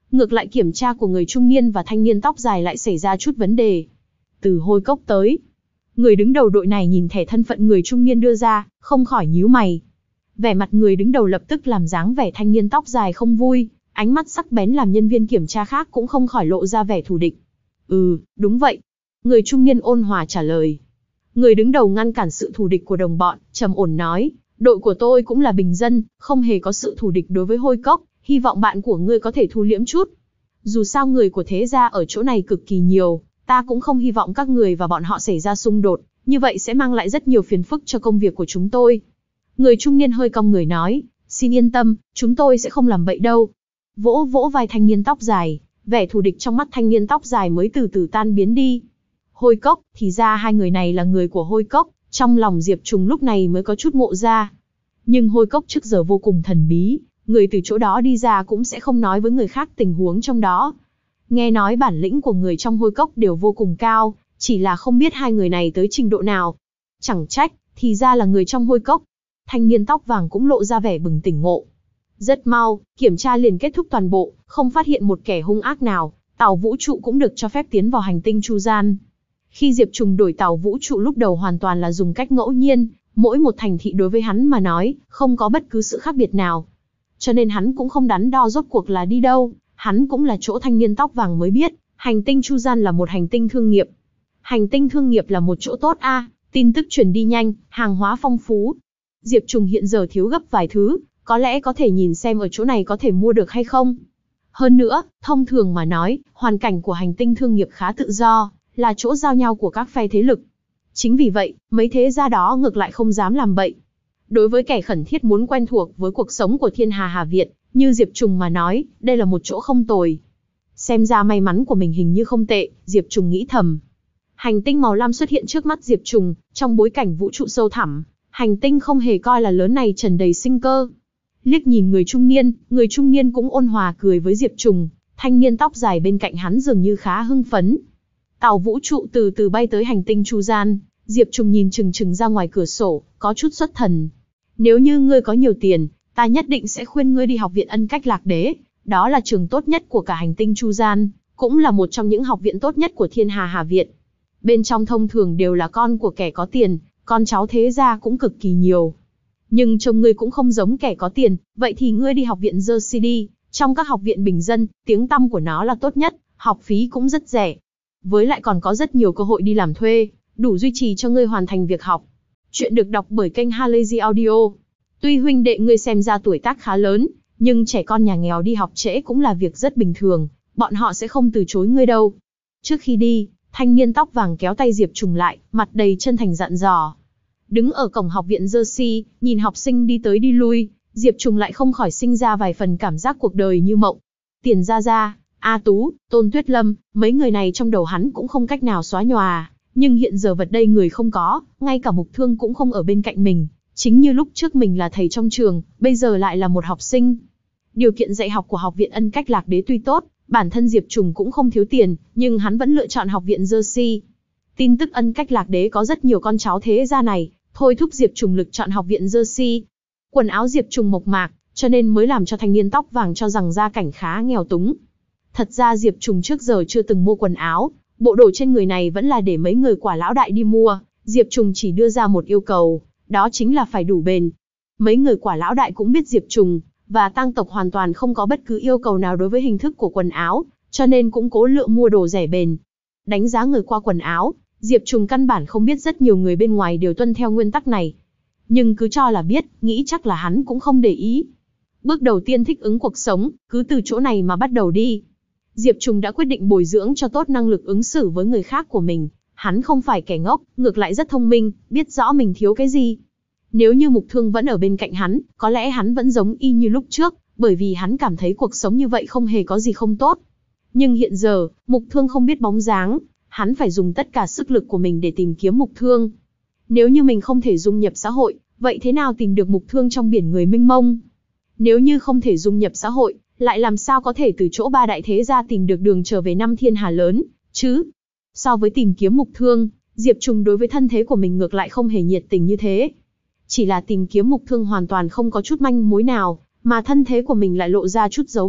Ngược lại kiểm tra của người trung niên và thanh niên tóc dài lại xảy ra chút vấn đề. Từ hôi cốc tới. Người đứng đầu đội này nhìn thẻ thân phận người trung niên đưa ra, không khỏi nhíu mày. Vẻ mặt người đứng đầu lập tức làm dáng vẻ thanh niên tóc dài không vui, ánh mắt sắc bén làm nhân viên kiểm tra khác cũng không khỏi lộ ra vẻ thù địch. Ừ, đúng vậy. Người trung niên ôn hòa trả lời. Người đứng đầu ngăn cản sự thù địch của đồng bọn, trầm ổn nói, đội của tôi cũng là bình dân, không hề có sự thù địch đối với hôi cốc, hy vọng bạn của ngươi có thể thu liễm chút. Dù sao người của thế gia ở chỗ này cực kỳ nhiều, ta cũng không hy vọng các người và bọn họ xảy ra xung đột, như vậy sẽ mang lại rất nhiều phiền phức cho công việc của chúng tôi. Người trung niên hơi cong người nói, xin yên tâm, chúng tôi sẽ không làm bậy đâu. Vỗ vỗ vai thanh niên tóc dài, vẻ thù địch trong mắt thanh niên tóc dài mới từ từ tan biến đi. Hôi cốc, thì ra hai người này là người của hôi cốc, trong lòng Diệp Trùng lúc này mới có chút ngộ ra. Nhưng hôi cốc trước giờ vô cùng thần bí, người từ chỗ đó đi ra cũng sẽ không nói với người khác tình huống trong đó. Nghe nói bản lĩnh của người trong hôi cốc đều vô cùng cao, chỉ là không biết hai người này tới trình độ nào. Chẳng trách, thì ra là người trong hôi cốc. Thanh niên tóc vàng cũng lộ ra vẻ bừng tỉnh ngộ. Rất mau, kiểm tra liền kết thúc toàn bộ, không phát hiện một kẻ hung ác nào, tàu vũ trụ cũng được cho phép tiến vào hành tinh Chu Gian. Khi Diệp Trùng đổi tàu vũ trụ lúc đầu hoàn toàn là dùng cách ngẫu nhiên, mỗi một thành thị đối với hắn mà nói, không có bất cứ sự khác biệt nào. Cho nên hắn cũng không đắn đo rốt cuộc là đi đâu, hắn cũng là chỗ thanh niên tóc vàng mới biết, hành tinh Chu Gian là một hành tinh thương nghiệp. Hành tinh thương nghiệp là một chỗ tốt a, à, tin tức truyền đi nhanh, hàng hóa phong phú. Diệp Trùng hiện giờ thiếu gấp vài thứ, có lẽ có thể nhìn xem ở chỗ này có thể mua được hay không. Hơn nữa, thông thường mà nói, hoàn cảnh của hành tinh thương nghiệp khá tự do, là chỗ giao nhau của các phe thế lực. Chính vì vậy, mấy thế gia đó ngược lại không dám làm bậy. Đối với kẻ khẩn thiết muốn quen thuộc với cuộc sống của thiên hà Hà Việt, như Diệp Trùng mà nói, đây là một chỗ không tồi. Xem ra may mắn của mình hình như không tệ, Diệp Trùng nghĩ thầm. Hành tinh màu lam xuất hiện trước mắt Diệp Trùng, trong bối cảnh vũ trụ sâu thẳm, hành tinh không hề coi là lớn này tràn đầy sinh cơ. Liếc nhìn người trung niên, người trung niên cũng ôn hòa cười với Diệp Trùng, thanh niên tóc dài bên cạnh hắn dường như khá hưng phấn. Tàu vũ trụ từ từ bay tới hành tinh Chu Gian, Diệp Trùng nhìn chừng chừng ra ngoài cửa sổ, có chút xuất thần. Nếu như ngươi có nhiều tiền, ta nhất định sẽ khuyên ngươi đi học viện Ân Cách Lạc Đế, đó là trường tốt nhất của cả hành tinh Chu Gian, cũng là một trong những học viện tốt nhất của thiên hà Hà Việt. Bên trong thông thường đều là con của kẻ có tiền, con cháu thế gia cũng cực kỳ nhiều. Nhưng trông ngươi cũng không giống kẻ có tiền, vậy thì ngươi đi học viện Jersey đi, trong các học viện bình dân, tiếng tăm của nó là tốt nhất, học phí cũng rất rẻ. Với lại còn có rất nhiều cơ hội đi làm thuê, đủ duy trì cho ngươi hoàn thành việc học. Chuyện được đọc bởi kênh Halazy Audio. Tuy huynh đệ ngươi xem ra tuổi tác khá lớn, nhưng trẻ con nhà nghèo đi học trễ cũng là việc rất bình thường, bọn họ sẽ không từ chối ngươi đâu. Trước khi đi, thanh niên tóc vàng kéo tay Diệp Trùng lại, mặt đầy chân thành dặn dò. Đứng ở cổng học viện Jersey, nhìn học sinh đi tới đi lui, Diệp Trùng lại không khỏi sinh ra vài phần cảm giác cuộc đời như mộng. Tiền Gia Gia, A Tú, Tôn Tuyết Lâm, mấy người này trong đầu hắn cũng không cách nào xóa nhòa, nhưng hiện giờ vật đây người không có, ngay cả Mục Thương cũng không ở bên cạnh mình, chính như lúc trước mình là thầy trong trường, bây giờ lại là một học sinh. Điều kiện dạy học của học viện Ân Cách Lạc Đế tuy tốt, bản thân Diệp Trùng cũng không thiếu tiền, nhưng hắn vẫn lựa chọn học viện Jersey. Tin tức Ân Cách Lạc Đế có rất nhiều con cháu thế gia này, thôi thúc Diệp Trùng lực chọn học viện Jersey. Quần áo Diệp Trùng mộc mạc, cho nên mới làm cho thanh niên tóc vàng cho rằng gia cảnh khá nghèo túng. Thật ra Diệp Trùng trước giờ chưa từng mua quần áo, bộ đồ trên người này vẫn là để mấy người quả lão đại đi mua, Diệp Trùng chỉ đưa ra một yêu cầu, đó chính là phải đủ bền. Mấy người quả lão đại cũng biết Diệp Trùng và Tang tộc hoàn toàn không có bất cứ yêu cầu nào đối với hình thức của quần áo, cho nên cũng cố lựa mua đồ rẻ bền. Đánh giá người qua quần áo, Diệp Trùng căn bản không biết rất nhiều người bên ngoài đều tuân theo nguyên tắc này. Nhưng cứ cho là biết, nghĩ chắc là hắn cũng không để ý. Bước đầu tiên thích ứng cuộc sống, cứ từ chỗ này mà bắt đầu đi. Diệp Trùng đã quyết định bồi dưỡng cho tốt năng lực ứng xử với người khác của mình. Hắn không phải kẻ ngốc, ngược lại rất thông minh, biết rõ mình thiếu cái gì. Nếu như Mục Thương vẫn ở bên cạnh hắn, có lẽ hắn vẫn giống y như lúc trước, bởi vì hắn cảm thấy cuộc sống như vậy không hề có gì không tốt. Nhưng hiện giờ, Mục Thương không biết bóng dáng, hắn phải dùng tất cả sức lực của mình để tìm kiếm Mục Thương. Nếu như mình không thể dung nhập xã hội, vậy thế nào tìm được Mục Thương trong biển người mênh mông? Nếu như không thể dung nhập xã hội, lại làm sao có thể từ chỗ ba đại thế gia tìm được đường trở về năm thiên hà lớn, chứ? So với tìm kiếm Mục Thương, Diệp Trùng đối với thân thế của mình ngược lại không hề nhiệt tình như thế. Chỉ là tìm kiếm Mục Thương hoàn toàn không có chút manh mối nào, mà thân thế của mình lại lộ ra chút dấu vết,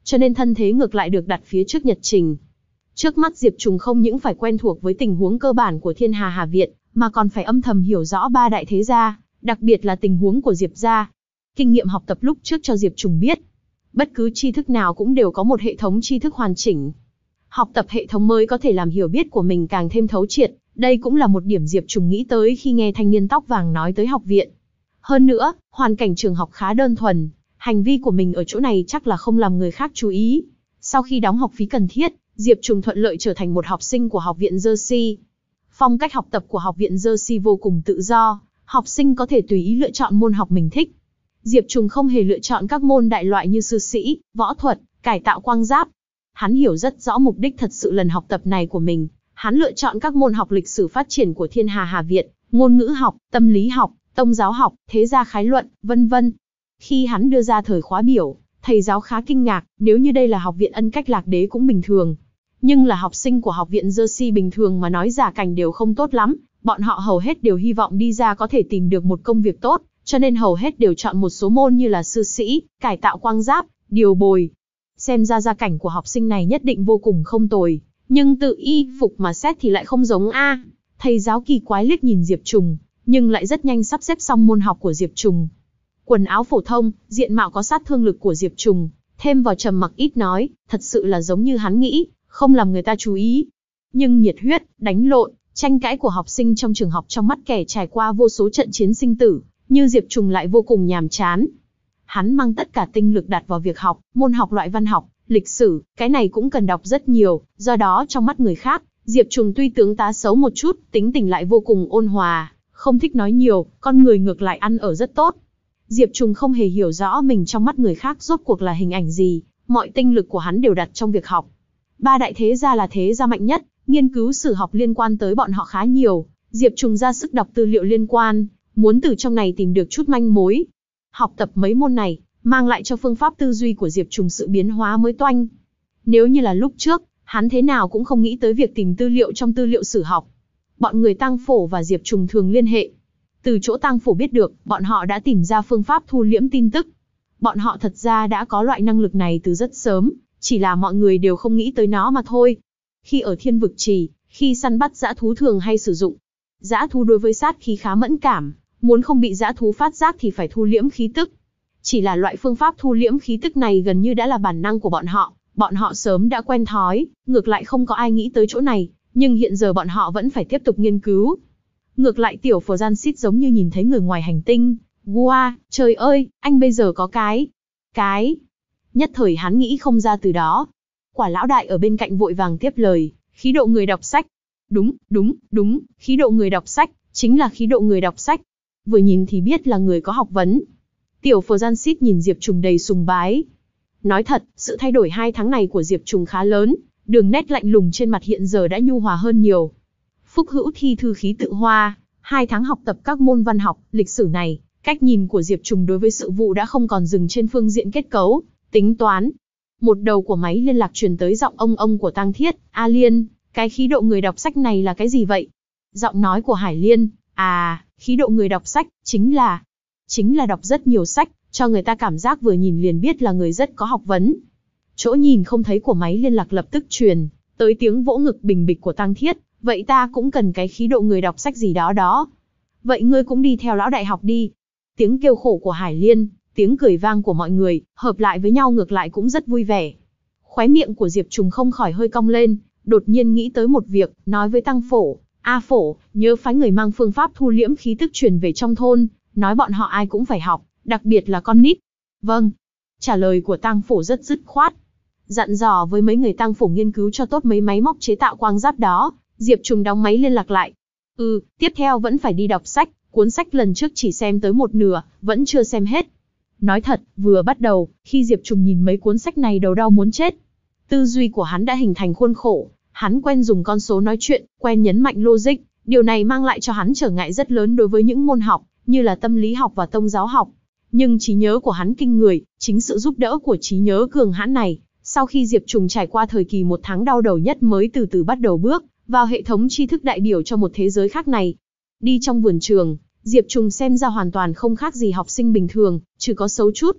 cho nên thân thế ngược lại được đặt phía trước nhật trình. Trước mắt Diệp Trùng không những phải quen thuộc với tình huống cơ bản của Thiên Hà Hà Viện, mà còn phải âm thầm hiểu rõ ba đại thế gia, đặc biệt là tình huống của Diệp gia. Kinh nghiệm học tập lúc trước cho Diệp Trùng biết, bất cứ tri thức nào cũng đều có một hệ thống tri thức hoàn chỉnh. Học tập hệ thống mới có thể làm hiểu biết của mình càng thêm thấu triệt, đây cũng là một điểm Diệp Trùng nghĩ tới khi nghe thanh niên tóc vàng nói tới học viện. Hơn nữa, hoàn cảnh trường học khá đơn thuần, hành vi của mình ở chỗ này chắc là không làm người khác chú ý. Sau khi đóng học phí cần thiết, Diệp Trùng thuận lợi trở thành một học sinh của học viện Jersey. Phong cách học tập của học viện Jersey vô cùng tự do, học sinh có thể tùy ý lựa chọn môn học mình thích. Diệp Trùng không hề lựa chọn các môn đại loại như sư sĩ, võ thuật, cải tạo quang giáp. Hắn hiểu rất rõ mục đích thật sự lần học tập này của mình. Hắn lựa chọn các môn học lịch sử phát triển của Thiên Hà Hà Viện, ngôn ngữ học, tâm lý học, tông giáo học, thế gia khái luận, vân vân. Khi hắn đưa ra thời khóa biểu, thầy giáo khá kinh ngạc, nếu như đây là học viện Ân Cách Lạc Đế cũng bình thường. Nhưng là học sinh của học viện Jersey bình thường mà nói giả cảnh đều không tốt lắm, bọn họ hầu hết đều hy vọng đi ra có thể tìm được một công việc tốt, cho nên hầu hết đều chọn một số môn như là sư sĩ, cải tạo quang giáp, điều bồi. Xem ra gia cảnh của học sinh này nhất định vô cùng không tồi, nhưng tự y phục mà xét thì lại không giống a. Thầy giáo kỳ quái liếc nhìn Diệp Trùng, nhưng lại rất nhanh sắp xếp xong môn học của Diệp Trùng. Quần áo phổ thông, diện mạo có sát thương lực của Diệp Trùng, thêm vào trầm mặc ít nói, thật sự là giống như hắn nghĩ, không làm người ta chú ý. Nhưng nhiệt huyết, đánh lộn, tranh cãi của học sinh trong trường học trong mắt kẻ trải qua vô số trận chiến sinh tử, như Diệp Trùng lại vô cùng nhàm chán. Hắn mang tất cả tinh lực đặt vào việc học, môn học loại văn học, lịch sử, cái này cũng cần đọc rất nhiều, do đó trong mắt người khác, Diệp Trùng tuy tướng tá xấu một chút, tính tình lại vô cùng ôn hòa, không thích nói nhiều, con người ngược lại ăn ở rất tốt. Diệp Trùng không hề hiểu rõ mình trong mắt người khác rốt cuộc là hình ảnh gì, mọi tinh lực của hắn đều đặt trong việc học. Ba đại thế gia là thế gia mạnh nhất, nghiên cứu sử học liên quan tới bọn họ khá nhiều, Diệp Trùng ra sức đọc tư liệu liên quan, muốn từ trong này tìm được chút manh mối. Học tập mấy môn này, mang lại cho phương pháp tư duy của Diệp Trùng sự biến hóa mới toanh. Nếu như là lúc trước, hắn thế nào cũng không nghĩ tới việc tìm tư liệu trong tư liệu sử học. Bọn người Tang Phổ và Diệp Trùng thường liên hệ. Từ chỗ Tang Phổ biết được, bọn họ đã tìm ra phương pháp thu liễm tin tức. Bọn họ thật ra đã có loại năng lực này từ rất sớm, chỉ là mọi người đều không nghĩ tới nó mà thôi. Khi ở Thiên Vực Trì, khi săn bắt dã thú thường hay sử dụng. Dã thú đối với sát khí khá mẫn cảm, muốn không bị dã thú phát giác thì phải thu liễm khí tức. Chỉ là loại phương pháp thu liễm khí tức này gần như đã là bản năng của bọn họ, bọn họ sớm đã quen thói, ngược lại không có ai nghĩ tới chỗ này, nhưng hiện giờ bọn họ vẫn phải tiếp tục nghiên cứu. Ngược lại tiểu Phờ Gian Xít giống như nhìn thấy người ngoài hành tinh. Wow, trời ơi, anh bây giờ có cái... Cái... Nhất thời hắn nghĩ không ra từ đó. Quả lão đại ở bên cạnh vội vàng tiếp lời, khí độ người đọc sách. Đúng, đúng, đúng, khí độ người đọc sách, chính là khí độ người đọc sách. Vừa nhìn thì biết là người có học vấn. Tiểu Phờ Gian Xít nhìn Diệp Trùng đầy sùng bái. Nói thật, sự thay đổi hai tháng này của Diệp Trùng khá lớn, đường nét lạnh lùng trên mặt hiện giờ đã nhu hòa hơn nhiều. Phúc hữu thi thư khí tự hoa, hai tháng học tập các môn văn học, lịch sử này, cách nhìn của Diệp Trùng đối với sự vụ đã không còn dừng trên phương diện kết cấu, tính toán. Một đầu của máy liên lạc truyền tới giọng ông ông của Tang Thiết, A Liên, cái khí độ người đọc sách này là cái gì vậy? Giọng nói của Hải Liên, à, khí độ người đọc sách, chính là, chính là đọc rất nhiều sách, cho người ta cảm giác vừa nhìn liền biết là người rất có học vấn. Chỗ nhìn không thấy của máy liên lạc lập tức truyền tới tiếng vỗ ngực bình bịch của Tang Thiết, vậy ta cũng cần cái khí độ người đọc sách gì đó đó. Vậy ngươi cũng đi theo lão đại học đi. Tiếng kêu khổ của Hải Liên, tiếng cười vang của mọi người, hợp lại với nhau ngược lại cũng rất vui vẻ. Khóe miệng của Diệp Trùng không khỏi hơi cong lên, đột nhiên nghĩ tới một việc, nói với Tang Phổ, A Phổ, nhớ phái người mang phương pháp thu liễm khí tức truyền về trong thôn, nói bọn họ ai cũng phải học, đặc biệt là con nít. Vâng. Trả lời của Tang Phổ rất dứt khoát. Dặn dò với mấy người Tang Phổ nghiên cứu cho tốt mấy máy móc chế tạo quang giáp đó, Diệp Trùng đóng máy liên lạc lại. Ừ, tiếp theo vẫn phải đi đọc sách, cuốn sách lần trước chỉ xem tới một nửa, vẫn chưa xem hết. Nói thật, vừa bắt đầu, khi Diệp Trùng nhìn mấy cuốn sách này đầu đau muốn chết. Tư duy của hắn đã hình thành khuôn khổ, hắn quen dùng con số nói chuyện, quen nhấn mạnh logic, điều này mang lại cho hắn trở ngại rất lớn đối với những môn học, như là tâm lý học và tông giáo học. Nhưng trí nhớ của hắn kinh người, chính sự giúp đỡ của trí nhớ cường hãn này, sau khi Diệp Trùng trải qua thời kỳ một tháng đau đầu nhất mới từ từ bắt đầu bước vào hệ thống tri thức đại biểu cho một thế giới khác này. Đi trong vườn trường, Diệp Trùng xem ra hoàn toàn không khác gì học sinh bình thường, trừ có xấu chút.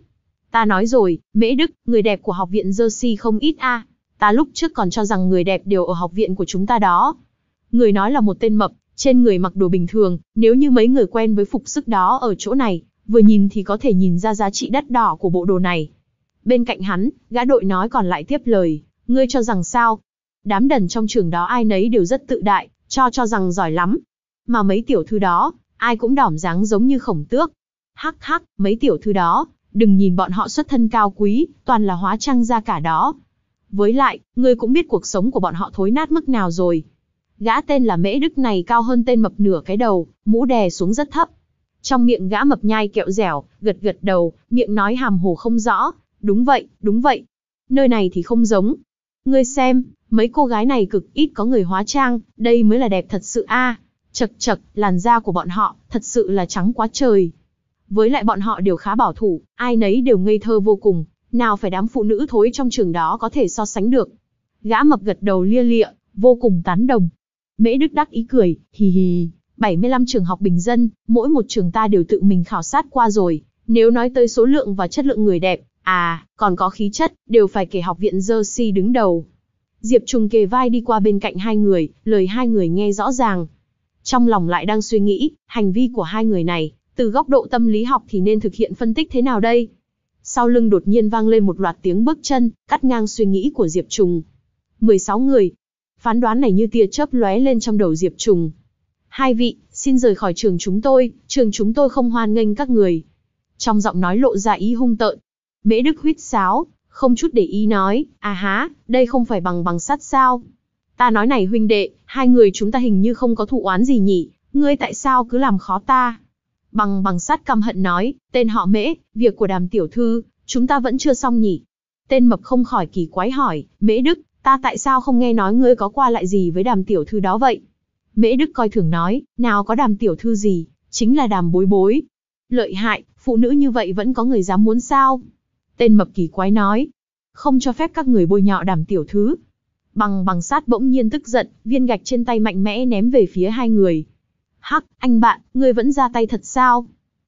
Ta nói rồi, Mễ Đức, người đẹp của học viện Jersey không ít a. Ta lúc trước còn cho rằng người đẹp đều ở học viện của chúng ta đó. Người nói là một tên mập, trên người mặc đồ bình thường, nếu như mấy người quen với phục sức đó ở chỗ này, vừa nhìn thì có thể nhìn ra giá trị đắt đỏ của bộ đồ này. Bên cạnh hắn, gã đội nói còn lại tiếp lời, ngươi cho rằng sao? Đám đần trong trường đó ai nấy đều rất tự đại, cho cho rằng giỏi lắm. Mà mấy tiểu thư đó, ai cũng đỏm dáng giống như khổng tước. Hắc hắc, mấy tiểu thư đó, đừng nhìn bọn họ xuất thân cao quý, toàn là hóa trang ra cả đó. Với lại, ngươi cũng biết cuộc sống của bọn họ thối nát mức nào rồi. Gã tên là Mễ Đức này cao hơn tên mập nửa cái đầu, mũ đè xuống rất thấp. Trong miệng gã mập nhai kẹo dẻo, gật gật đầu, miệng nói hàm hồ không rõ. Đúng vậy, đúng vậy. Nơi này thì không giống. Ngươi xem, mấy cô gái này cực ít có người hóa trang, đây mới là đẹp thật sự a. À, chật chật, làn da của bọn họ, thật sự là trắng quá trời. Với lại bọn họ đều khá bảo thủ, ai nấy đều ngây thơ vô cùng, nào phải đám phụ nữ thối trong trường đó có thể so sánh được. Gã mập gật đầu lia lịa, vô cùng tán đồng. Mễ Đức đắc ý cười, hì hì, bảy mươi lăm trường học bình dân, mỗi một trường ta đều tự mình khảo sát qua rồi. Nếu nói tới số lượng và chất lượng người đẹp, à, còn có khí chất, đều phải kể học viện Jersey đứng đầu. Diệp Trùng kề vai đi qua bên cạnh hai người, lời hai người nghe rõ ràng. Trong lòng lại đang suy nghĩ, hành vi của hai người này, từ góc độ tâm lý học thì nên thực hiện phân tích thế nào đây? Sau lưng đột nhiên vang lên một loạt tiếng bước chân, cắt ngang suy nghĩ của Diệp Trùng. mười sáu người. Phán đoán này như tia chớp lóe lên trong đầu Diệp Trùng. Hai vị, xin rời khỏi trường chúng tôi, trường chúng tôi không hoan nghênh các người. Trong giọng nói lộ ra ý hung tợn. Mễ Đức huýt sáo, không chút để ý nói, à há, đây không phải bằng bằng sắt sao? Ta nói này huynh đệ, hai người chúng ta hình như không có thù oán gì nhỉ, ngươi tại sao cứ làm khó ta? Bằng bằng sắt căm hận nói, tên họ Mễ, việc của Đàm tiểu thư, chúng ta vẫn chưa xong nhỉ? Tên mập không khỏi kỳ quái hỏi, Mễ Đức, ta tại sao không nghe nói ngươi có qua lại gì với Đàm tiểu thư đó vậy? Mễ Đức coi thường nói, nào có Đàm tiểu thư gì, chính là Đàm bối bối. Lợi hại, phụ nữ như vậy vẫn có người dám muốn sao? Tên mập kỳ quái nói, không cho phép các người bôi nhọ Đàm tiểu thư. Bằng bằng sát bỗng nhiên tức giận, viên gạch trên tay mạnh mẽ ném về phía hai người. Hắc, anh bạn, ngươi vẫn ra tay thật sao?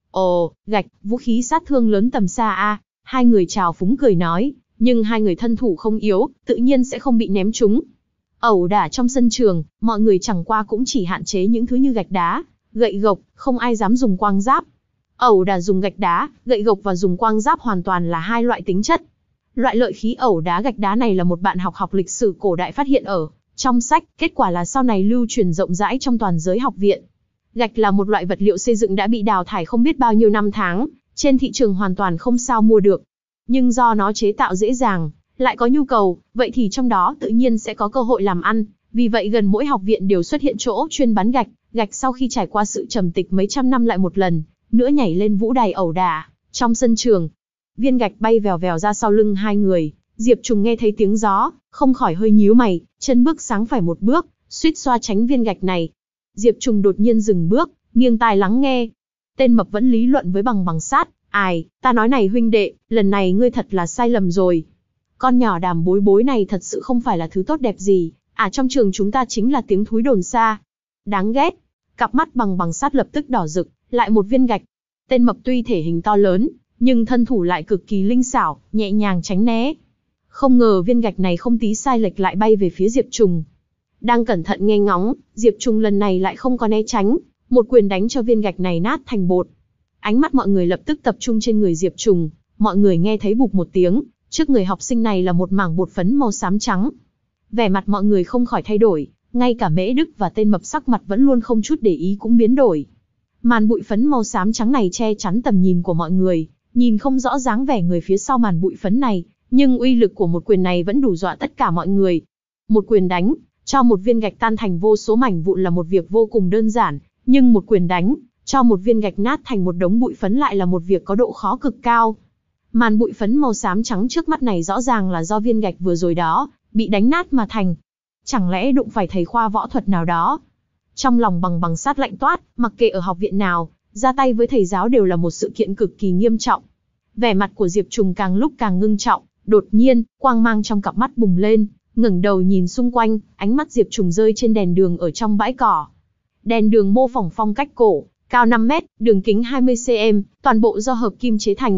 Ồ, gạch, vũ khí sát thương lớn tầm xa a. À. Hai người chào phúng cười nói, nhưng hai người thân thủ không yếu, tự nhiên sẽ không bị ném trúng. Ẩu đả trong sân trường, mọi người chẳng qua cũng chỉ hạn chế những thứ như gạch đá, gậy gộc, không ai dám dùng quang giáp. Ẩu đả dùng gạch đá, gậy gộc và dùng quang giáp hoàn toàn là hai loại tính chất. Loại lợi khí ẩu đá gạch đá này là một bạn học học lịch sử cổ đại phát hiện ở trong sách, kết quả là sau này lưu truyền rộng rãi trong toàn giới học viện. Gạch là một loại vật liệu xây dựng đã bị đào thải không biết bao nhiêu năm tháng, trên thị trường hoàn toàn không sao mua được. Nhưng do nó chế tạo dễ dàng, lại có nhu cầu, vậy thì trong đó tự nhiên sẽ có cơ hội làm ăn. Vì vậy gần mỗi học viện đều xuất hiện chỗ chuyên bán gạch, gạch sau khi trải qua sự trầm tịch mấy trăm năm lại một lần nữa nhảy lên vũ đài ẩu đả trong sân trường. Viên gạch bay vèo vèo ra sau lưng hai người, Diệp Trùng nghe thấy tiếng gió, không khỏi hơi nhíu mày, chân bước sáng phải một bước, suýt xoa tránh viên gạch này. Diệp Trùng đột nhiên dừng bước, nghiêng tai lắng nghe. Tên mập vẫn lý luận với bằng bằng sát, ai, ta nói này huynh đệ, lần này ngươi thật là sai lầm rồi. Con nhỏ Đàm bối bối này thật sự không phải là thứ tốt đẹp gì, à trong trường chúng ta chính là tiếng thúi đồn xa. Đáng ghét. Cặp mắt bằng bằng sát lập tức đỏ rực, lại một viên gạch. Tên mập tuy thể hình to lớn, nhưng thân thủ lại cực kỳ linh xảo, nhẹ nhàng tránh né. Không ngờ viên gạch này không tí sai lệch lại bay về phía Diệp Trùng. Đang cẩn thận nghe ngóng, Diệp Trùng lần này lại không có né tránh, một quyền đánh cho viên gạch này nát thành bột. Ánh mắt mọi người lập tức tập trung trên người Diệp Trùng, mọi người nghe thấy bụp một tiếng, trước người học sinh này là một mảng bột phấn màu xám trắng. Vẻ mặt mọi người không khỏi thay đổi, ngay cả Mễ Đức và tên mập sắc mặt vẫn luôn không chút để ý cũng biến đổi. Màn bụi phấn màu xám trắng này che chắn tầm nhìn của mọi người, nhìn không rõ dáng vẻ người phía sau màn bụi phấn này, nhưng uy lực của một quyền này vẫn đủ dọa tất cả mọi người. Một quyền đánh, cho một viên gạch tan thành vô số mảnh vụn là một việc vô cùng đơn giản, nhưng một quyền đánh, cho một viên gạch nát thành một đống bụi phấn lại là một việc có độ khó cực cao. Màn bụi phấn màu xám trắng trước mắt này rõ ràng là do viên gạch vừa rồi đó, bị đánh nát mà thành. Chẳng lẽ đụng phải thầy khoa võ thuật nào đó? Trong lòng bằng bằng sát lạnh toát, mặc kệ ở học viện nào, ra tay với thầy giáo đều là một sự kiện cực kỳ nghiêm trọng. Vẻ mặt của Diệp Trùng càng lúc càng ngưng trọng, đột nhiên, quang mang trong cặp mắt bùng lên, ngẩng đầu nhìn xung quanh, ánh mắt Diệp Trùng rơi trên đèn đường ở trong bãi cỏ. Đèn đường mô phỏng phong cách cổ, cao năm mét, đường kính hai mươi xăng-ti-mét, toàn bộ do hợp kim chế thành,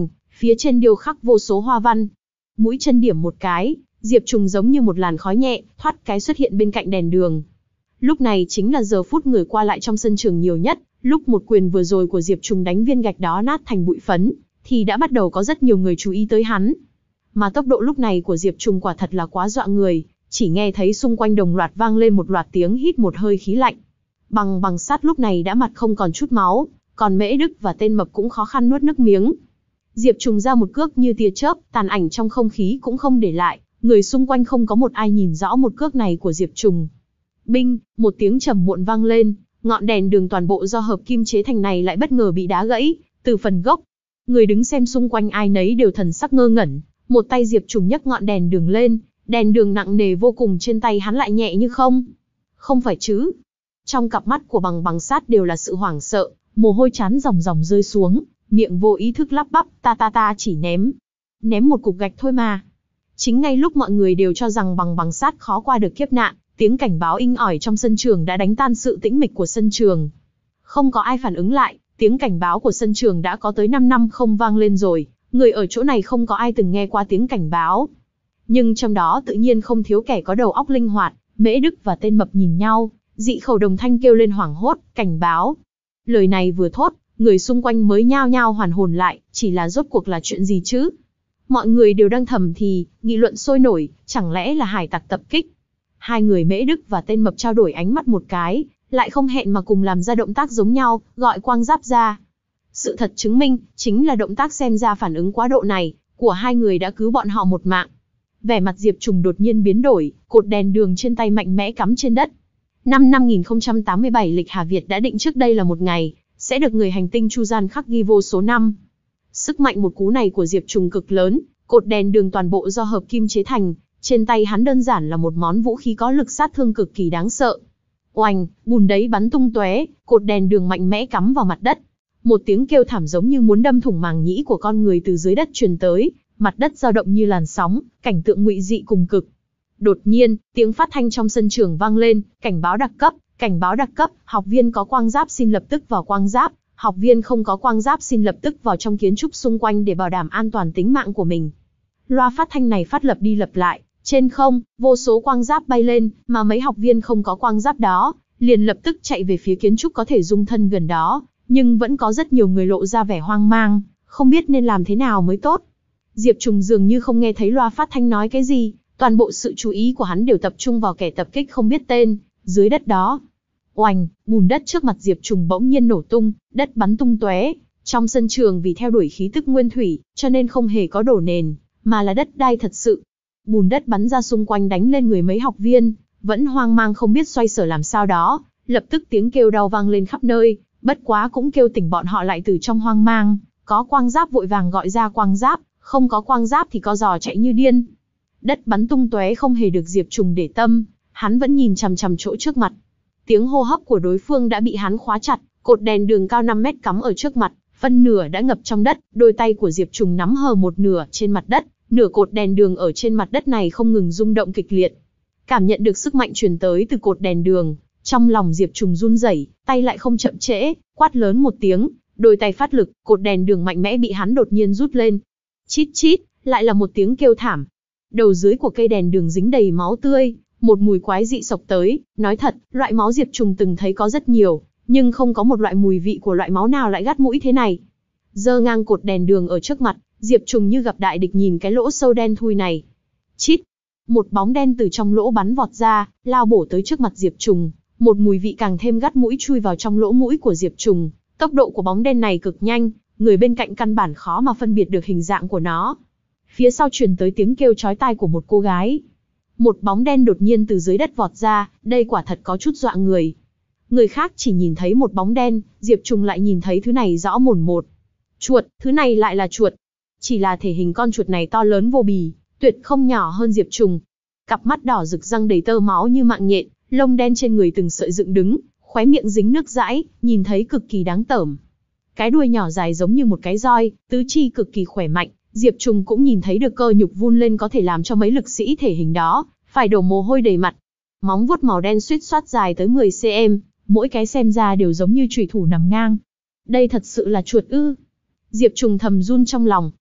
Phía trên điêu khắc vô số hoa văn. Mũi chân điểm một cái, Diệp Trùng giống như một làn khói nhẹ, thoát cái xuất hiện bên cạnh đèn đường. Lúc này chính là giờ phút người qua lại trong sân trường nhiều nhất, lúc một quyền vừa rồi của Diệp Trùng đánh viên gạch đó nát thành bụi phấn, thì đã bắt đầu có rất nhiều người chú ý tới hắn. Mà tốc độ lúc này của Diệp Trùng quả thật là quá dọa người, chỉ nghe thấy xung quanh đồng loạt vang lên một loạt tiếng hít một hơi khí lạnh. Bằng bằng sát lúc này đã mặt không còn chút máu, còn Mễ Đức và tên mập cũng khó khăn nuốt nước miếng. Diệp Trùng ra một cước như tia chớp, tàn ảnh trong không khí cũng không để lại, người xung quanh không có một ai nhìn rõ một cước này của Diệp Trùng. Binh, một tiếng trầm muộn vang lên, ngọn đèn đường toàn bộ do hợp kim chế thành này lại bất ngờ bị đá gãy, từ phần gốc. Người đứng xem xung quanh ai nấy đều thần sắc ngơ ngẩn, một tay Diệp Trùng nhấc ngọn đèn đường lên, đèn đường nặng nề vô cùng trên tay hắn lại nhẹ như không. Không phải chứ? Trong cặp mắt của Bằng Bằng Sát đều là sự hoảng sợ, mồ hôi chán ròng ròng rơi xuống, miệng vô ý thức lắp bắp, ta ta ta chỉ ném. Ném một cục gạch thôi mà. Chính ngay lúc mọi người đều cho rằng Bằng Bằng Sát khó qua được kiếp nạn, tiếng cảnh báo inh ỏi trong sân trường đã đánh tan sự tĩnh mịch của sân trường. Không có ai phản ứng lại, tiếng cảnh báo của sân trường đã có tới năm năm không vang lên rồi, người ở chỗ này không có ai từng nghe qua tiếng cảnh báo. Nhưng trong đó tự nhiên không thiếu kẻ có đầu óc linh hoạt, Mễ Đức và tên mập nhìn nhau, dị khẩu đồng thanh kêu lên hoảng hốt, cảnh báo. Lời này vừa thốt, người xung quanh mới nhao nhao hoàn hồn lại, chỉ là rốt cuộc là chuyện gì chứ? Mọi người đều đang thầm thì, nghị luận sôi nổi, chẳng lẽ là hải tặc tập kích? Hai người Mễ Đức và tên mập trao đổi ánh mắt một cái, lại không hẹn mà cùng làm ra động tác giống nhau, gọi quang giáp ra. Sự thật chứng minh, chính là động tác xem ra phản ứng quá độ này, của hai người đã cứu bọn họ một mạng. Vẻ mặt Diệp Trùng đột nhiên biến đổi, cột đèn đường trên tay mạnh mẽ cắm trên đất. Năm năm nghìn không trăm tám mươi bảy lịch Hà Việt đã định trước đây là một ngày, sẽ được người hành tinh Chu Gian khắc ghi vô số năm. Sức mạnh một cú này của Diệp Trùng cực lớn, cột đèn đường toàn bộ do hợp kim chế thành, trên tay hắn đơn giản là một món vũ khí có lực sát thương cực kỳ đáng sợ. Oanh, bùn đấy bắn tung tóe, cột đèn đường mạnh mẽ cắm vào mặt đất. Một tiếng kêu thảm giống như muốn đâm thủng màng nhĩ của con người từ dưới đất truyền tới, mặt đất dao động như làn sóng, cảnh tượng ngụy dị cùng cực. Đột nhiên, tiếng phát thanh trong sân trường vang lên, cảnh báo đặc cấp, cảnh báo đặc cấp, học viên có quang giáp xin lập tức vào quang giáp, học viên không có quang giáp xin lập tức vào trong kiến trúc xung quanh để bảo đảm an toàn tính mạng của mình. Loa phát thanh này phát lập đi lập lại, trên không, vô số quang giáp bay lên, mà mấy học viên không có quang giáp đó, liền lập tức chạy về phía kiến trúc có thể dung thân gần đó, nhưng vẫn có rất nhiều người lộ ra vẻ hoang mang, không biết nên làm thế nào mới tốt. Diệp Trùng dường như không nghe thấy loa phát thanh nói cái gì, toàn bộ sự chú ý của hắn đều tập trung vào kẻ tập kích không biết tên, dưới đất đó. Oành, bùn đất trước mặt Diệp Trùng bỗng nhiên nổ tung, đất bắn tung tóe. Trong sân trường vì theo đuổi khí tức nguyên thủy, cho nên không hề có đổ nền, mà là đất đai thật sự. Bùn đất bắn ra xung quanh đánh lên người mấy học viên, vẫn hoang mang không biết xoay sở làm sao đó, lập tức tiếng kêu đau vang lên khắp nơi, bất quá cũng kêu tỉnh bọn họ lại từ trong hoang mang, có quang giáp vội vàng gọi ra quang giáp, không có quang giáp thì co giò chạy như điên. Đất bắn tung tóe không hề được Diệp Trùng để tâm, hắn vẫn nhìn chằm chằm chỗ trước mặt. Tiếng hô hấp của đối phương đã bị hắn khóa chặt, cột đèn đường cao năm mét cắm ở trước mặt, phân nửa đã ngập trong đất, đôi tay của Diệp Trùng nắm hờ một nửa trên mặt đất, nửa cột đèn đường ở trên mặt đất này không ngừng rung động kịch liệt. Cảm nhận được sức mạnh truyền tới từ cột đèn đường, trong lòng Diệp Trùng run rẩy, tay lại không chậm trễ, quát lớn một tiếng, đôi tay phát lực, cột đèn đường mạnh mẽ bị hắn đột nhiên rút lên. Chít chít, lại là một tiếng kêu thảm. Đầu dưới của cây đèn đường dính đầy máu tươi, một mùi quái dị xộc tới, nói thật, loại máu Diệp Trùng từng thấy có rất nhiều, nhưng không có một loại mùi vị của loại máu nào lại gắt mũi thế này. Giơ ngang cột đèn đường ở trước mặt, Diệp Trùng như gặp đại địch nhìn cái lỗ sâu đen thui này. Chít, một bóng đen từ trong lỗ bắn vọt ra, lao bổ tới trước mặt Diệp Trùng, một mùi vị càng thêm gắt mũi chui vào trong lỗ mũi của Diệp Trùng. Tốc độ của bóng đen này cực nhanh, người bên cạnh căn bản khó mà phân biệt được hình dạng của nó. Phía sau truyền tới tiếng kêu chói tai của một cô gái. Một bóng đen đột nhiên từ dưới đất vọt ra, đây quả thật có chút dọa người. Người khác chỉ nhìn thấy một bóng đen, Diệp Trùng lại nhìn thấy thứ này rõ mồn một. Chuột, thứ này lại là chuột. Chỉ là thể hình con chuột này to lớn vô bì, tuyệt không nhỏ hơn Diệp Trùng. Cặp mắt đỏ rực răng đầy tơ máu như mạng nhện, lông đen trên người từng sợi dựng đứng, khóe miệng dính nước dãi, nhìn thấy cực kỳ đáng tởm. Cái đuôi nhỏ dài giống như một cái roi, tứ chi cực kỳ khỏe mạnh, Diệp Trùng cũng nhìn thấy được cơ nhục vun lên có thể làm cho mấy lực sĩ thể hình đó phải đổ mồ hôi đầy mặt. Móng vuốt màu đen suýt xoát dài tới mười xăng-ti-mét, mỗi cái xem ra đều giống như chùy thủ nằm ngang. Đây thật sự là chuột ư? Diệp Trùng thầm run trong lòng.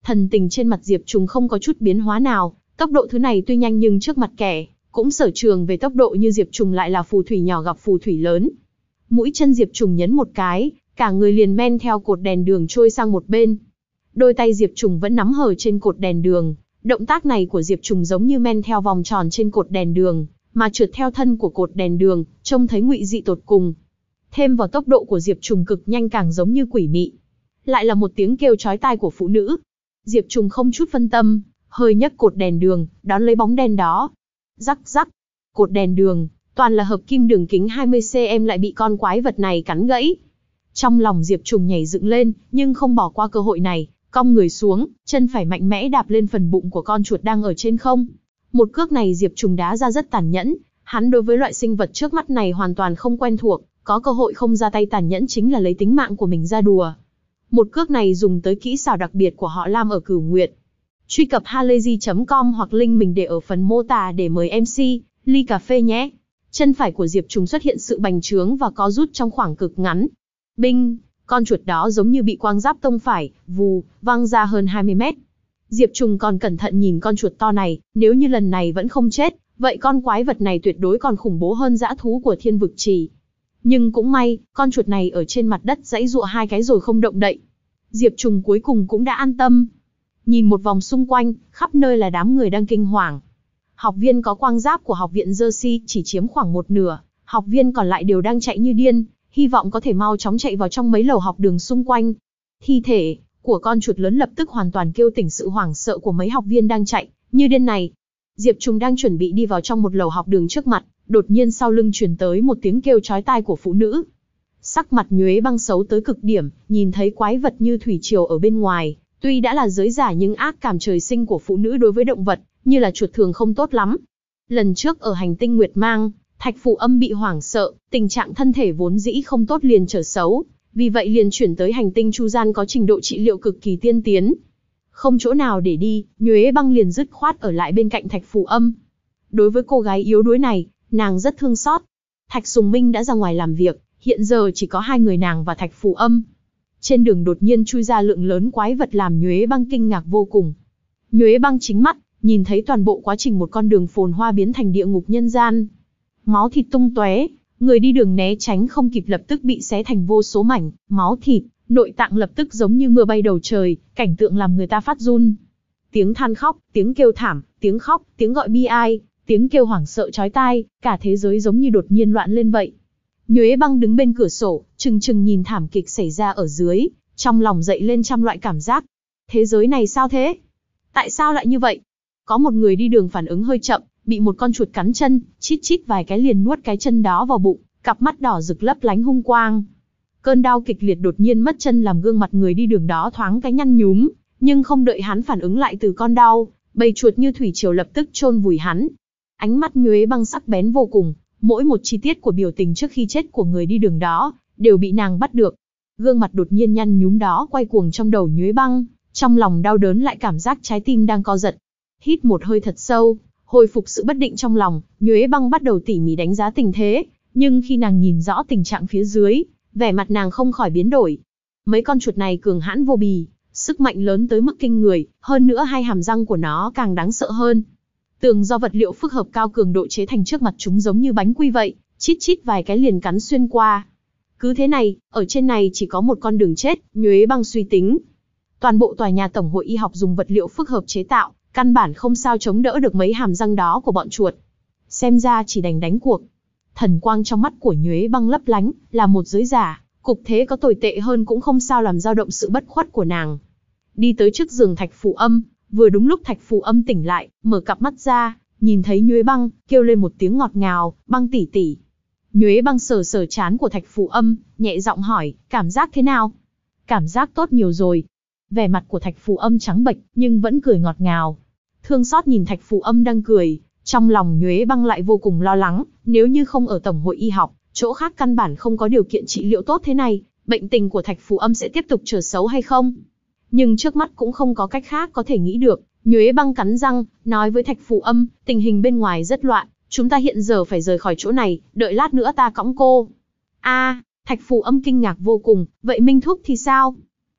Thần tình trên mặt Diệp Trùng không có chút biến hóa nào, tốc độ thứ này tuy nhanh nhưng trước mặt kẻ cũng sở trường về tốc độ như Diệp Trùng lại là phù thủy nhỏ gặp phù thủy lớn. Mũi chân Diệp Trùng nhấn một cái, cả người liền men theo cột đèn đường trôi sang một bên. Đôi tay Diệp Trùng vẫn nắm hờ trên cột đèn đường, động tác này của Diệp Trùng giống như men theo vòng tròn trên cột đèn đường, mà trượt theo thân của cột đèn đường, trông thấy ngụy dị tột cùng. Thêm vào tốc độ của Diệp Trùng cực nhanh càng giống như quỷ mị. Lại là một tiếng kêu chói tai của phụ nữ. Diệp Trùng không chút phân tâm, hơi nhấc cột đèn đường, đón lấy bóng đen đó. Rắc rắc, cột đèn đường, toàn là hợp kim đường kính hai mươi xăng-ti-mét lại bị con quái vật này cắn gãy. Trong lòng Diệp Trùng nhảy dựng lên, nhưng không bỏ qua cơ hội này, cong người xuống, chân phải mạnh mẽ đạp lên phần bụng của con chuột đang ở trên không. Một cước này Diệp Trùng đá ra rất tàn nhẫn, hắn đối với loại sinh vật trước mắt này hoàn toàn không quen thuộc, có cơ hội không ra tay tàn nhẫn chính là lấy tính mạng của mình ra đùa. Một cước này dùng tới kỹ xảo đặc biệt của họ Lam ở Cửu Nguyệt. Truy cập halayzi chấm com hoặc link mình để ở phần mô tả để mời em xê, ly cà phê nhé. Chân phải của Diệp Trùng xuất hiện sự bành trướng và co rút trong khoảng cực ngắn. Binh, con chuột đó giống như bị quang giáp tông phải, vù, văng ra hơn hai mươi mét. Diệp Trùng còn cẩn thận nhìn con chuột to này, nếu như lần này vẫn không chết, vậy con quái vật này tuyệt đối còn khủng bố hơn dã thú của Thiên Vực Trì. Nhưng cũng may, con chuột này ở trên mặt đất giãy giụa hai cái rồi không động đậy. Diệp Trùng cuối cùng cũng đã an tâm. Nhìn một vòng xung quanh, khắp nơi là đám người đang kinh hoàng. Học viên có quang giáp của học viện Jersey chỉ chiếm khoảng một nửa, học viên còn lại đều đang chạy như điên, hy vọng có thể mau chóng chạy vào trong mấy lầu học đường xung quanh. Thi thể của con chuột lớn lập tức hoàn toàn kêu tỉnh sự hoảng sợ của mấy học viên đang chạy như điên này. Diệp Trùng đang chuẩn bị đi vào trong một lầu học đường trước mặt, đột nhiên sau lưng truyền tới một tiếng kêu chói tai của phụ nữ. Sắc mặt Nhuế Băng xấu tới cực điểm, nhìn thấy quái vật như thủy triều ở bên ngoài, tuy đã là giới giả nhưng ác cảm trời sinh của phụ nữ đối với động vật, như là chuột thường không tốt lắm. Lần trước ở hành tinh Nguyệt Mang, Thạch Phù Âm bị hoảng sợ, tình trạng thân thể vốn dĩ không tốt liền trở xấu, vì vậy liền chuyển tới hành tinh Chu Gian có trình độ trị liệu cực kỳ tiên tiến. Không chỗ nào để đi, Nhuế Băng liền dứt khoát ở lại bên cạnh Thạch Phù Âm. Đối với cô gái yếu đuối này, nàng rất thương xót. Thạch Sùng Minh đã ra ngoài làm việc, hiện giờ chỉ có hai người nàng và Thạch Phù Âm. Trên đường đột nhiên chui ra lượng lớn quái vật làm Nhuế Băng kinh ngạc vô cùng. Nhuế Băng chính mắt nhìn thấy toàn bộ quá trình một con đường phồn hoa biến thành địa ngục nhân gian. Máu thịt tung tóe, người đi đường né tránh không kịp lập tức bị xé thành vô số mảnh, máu thịt, nội tạng lập tức giống như mưa bay đầu trời, cảnh tượng làm người ta phát run. Tiếng than khóc, tiếng kêu thảm, tiếng khóc, tiếng gọi bi ai, tiếng kêu hoảng sợ chói tai, cả thế giới giống như đột nhiên loạn lên vậy. Nhuế Băng đứng bên cửa sổ, chừng chừng nhìn thảm kịch xảy ra ở dưới, trong lòng dậy lên trăm loại cảm giác. Thế giới này sao thế? Tại sao lại như vậy? Có một người đi đường phản ứng hơi chậm, bị một con chuột cắn chân, chít chít vài cái liền nuốt cái chân đó vào bụng, cặp mắt đỏ rực lấp lánh hung quang. Cơn đau kịch liệt đột nhiên mất chân làm gương mặt người đi đường đó thoáng cái nhăn nhúm, nhưng không đợi hắn phản ứng lại từ con đau, bầy chuột như thủy triều lập tức chôn vùi hắn. Ánh mắt Nhuế Băng sắc bén vô cùng, mỗi một chi tiết của biểu tình trước khi chết của người đi đường đó đều bị nàng bắt được. Gương mặt đột nhiên nhăn nhúm đó quay cuồng trong đầu Nhuế Băng, trong lòng đau đớn lại cảm giác trái tim đang co giật. Hít một hơi thật sâu, hồi phục sự bất định trong lòng, Nhuế Băng bắt đầu tỉ mỉ đánh giá tình thế, nhưng khi nàng nhìn rõ tình trạng phía dưới, vẻ mặt nàng không khỏi biến đổi. Mấy con chuột này cường hãn vô bì, sức mạnh lớn tới mức kinh người, hơn nữa hai hàm răng của nó càng đáng sợ hơn. Tường do vật liệu phức hợp cao cường độ chế thành trước mặt chúng giống như bánh quy vậy, chít chít vài cái liền cắn xuyên qua. Cứ thế này, ở trên này chỉ có một con đường chết, Nhuế Băng suy tính. Toàn bộ tòa nhà Tổng hội Y học dùng vật liệu phức hợp chế tạo, căn bản không sao chống đỡ được mấy hàm răng đó của bọn chuột. Xem ra chỉ đành đánh cuộc. Thần quang trong mắt của Nhuế Băng lấp lánh, là một giới giả, cục thế có tồi tệ hơn cũng không sao làm dao động sự bất khuất của nàng. Đi tới trước giường Thạch Phù Âm, vừa đúng lúc Thạch Phù Âm tỉnh lại, mở cặp mắt ra, nhìn thấy Nhuế Băng, kêu lên một tiếng ngọt ngào, "Băng tỷ tỷ." Nhuế Băng sờ sờ trán của Thạch Phù Âm, nhẹ giọng hỏi, "Cảm giác thế nào?" "Cảm giác tốt nhiều rồi." Vẻ mặt của Thạch Phù Âm trắng bệch, nhưng vẫn cười ngọt ngào. Thương xót nhìn Thạch Phù Âm đang cười, trong lòng Nhuế Băng lại vô cùng lo lắng, nếu như không ở Tổng hội Y học, chỗ khác căn bản không có điều kiện trị liệu tốt thế này, bệnh tình của Thạch Phù Âm sẽ tiếp tục trở xấu hay không? Nhưng trước mắt cũng không có cách khác có thể nghĩ được, Nhuế Băng cắn răng, nói với Thạch Phù Âm, tình hình bên ngoài rất loạn, chúng ta hiện giờ phải rời khỏi chỗ này, đợi lát nữa ta cõng cô. A, Thạch Phù Âm kinh ngạc vô cùng, vậy Minh Thúc thì sao?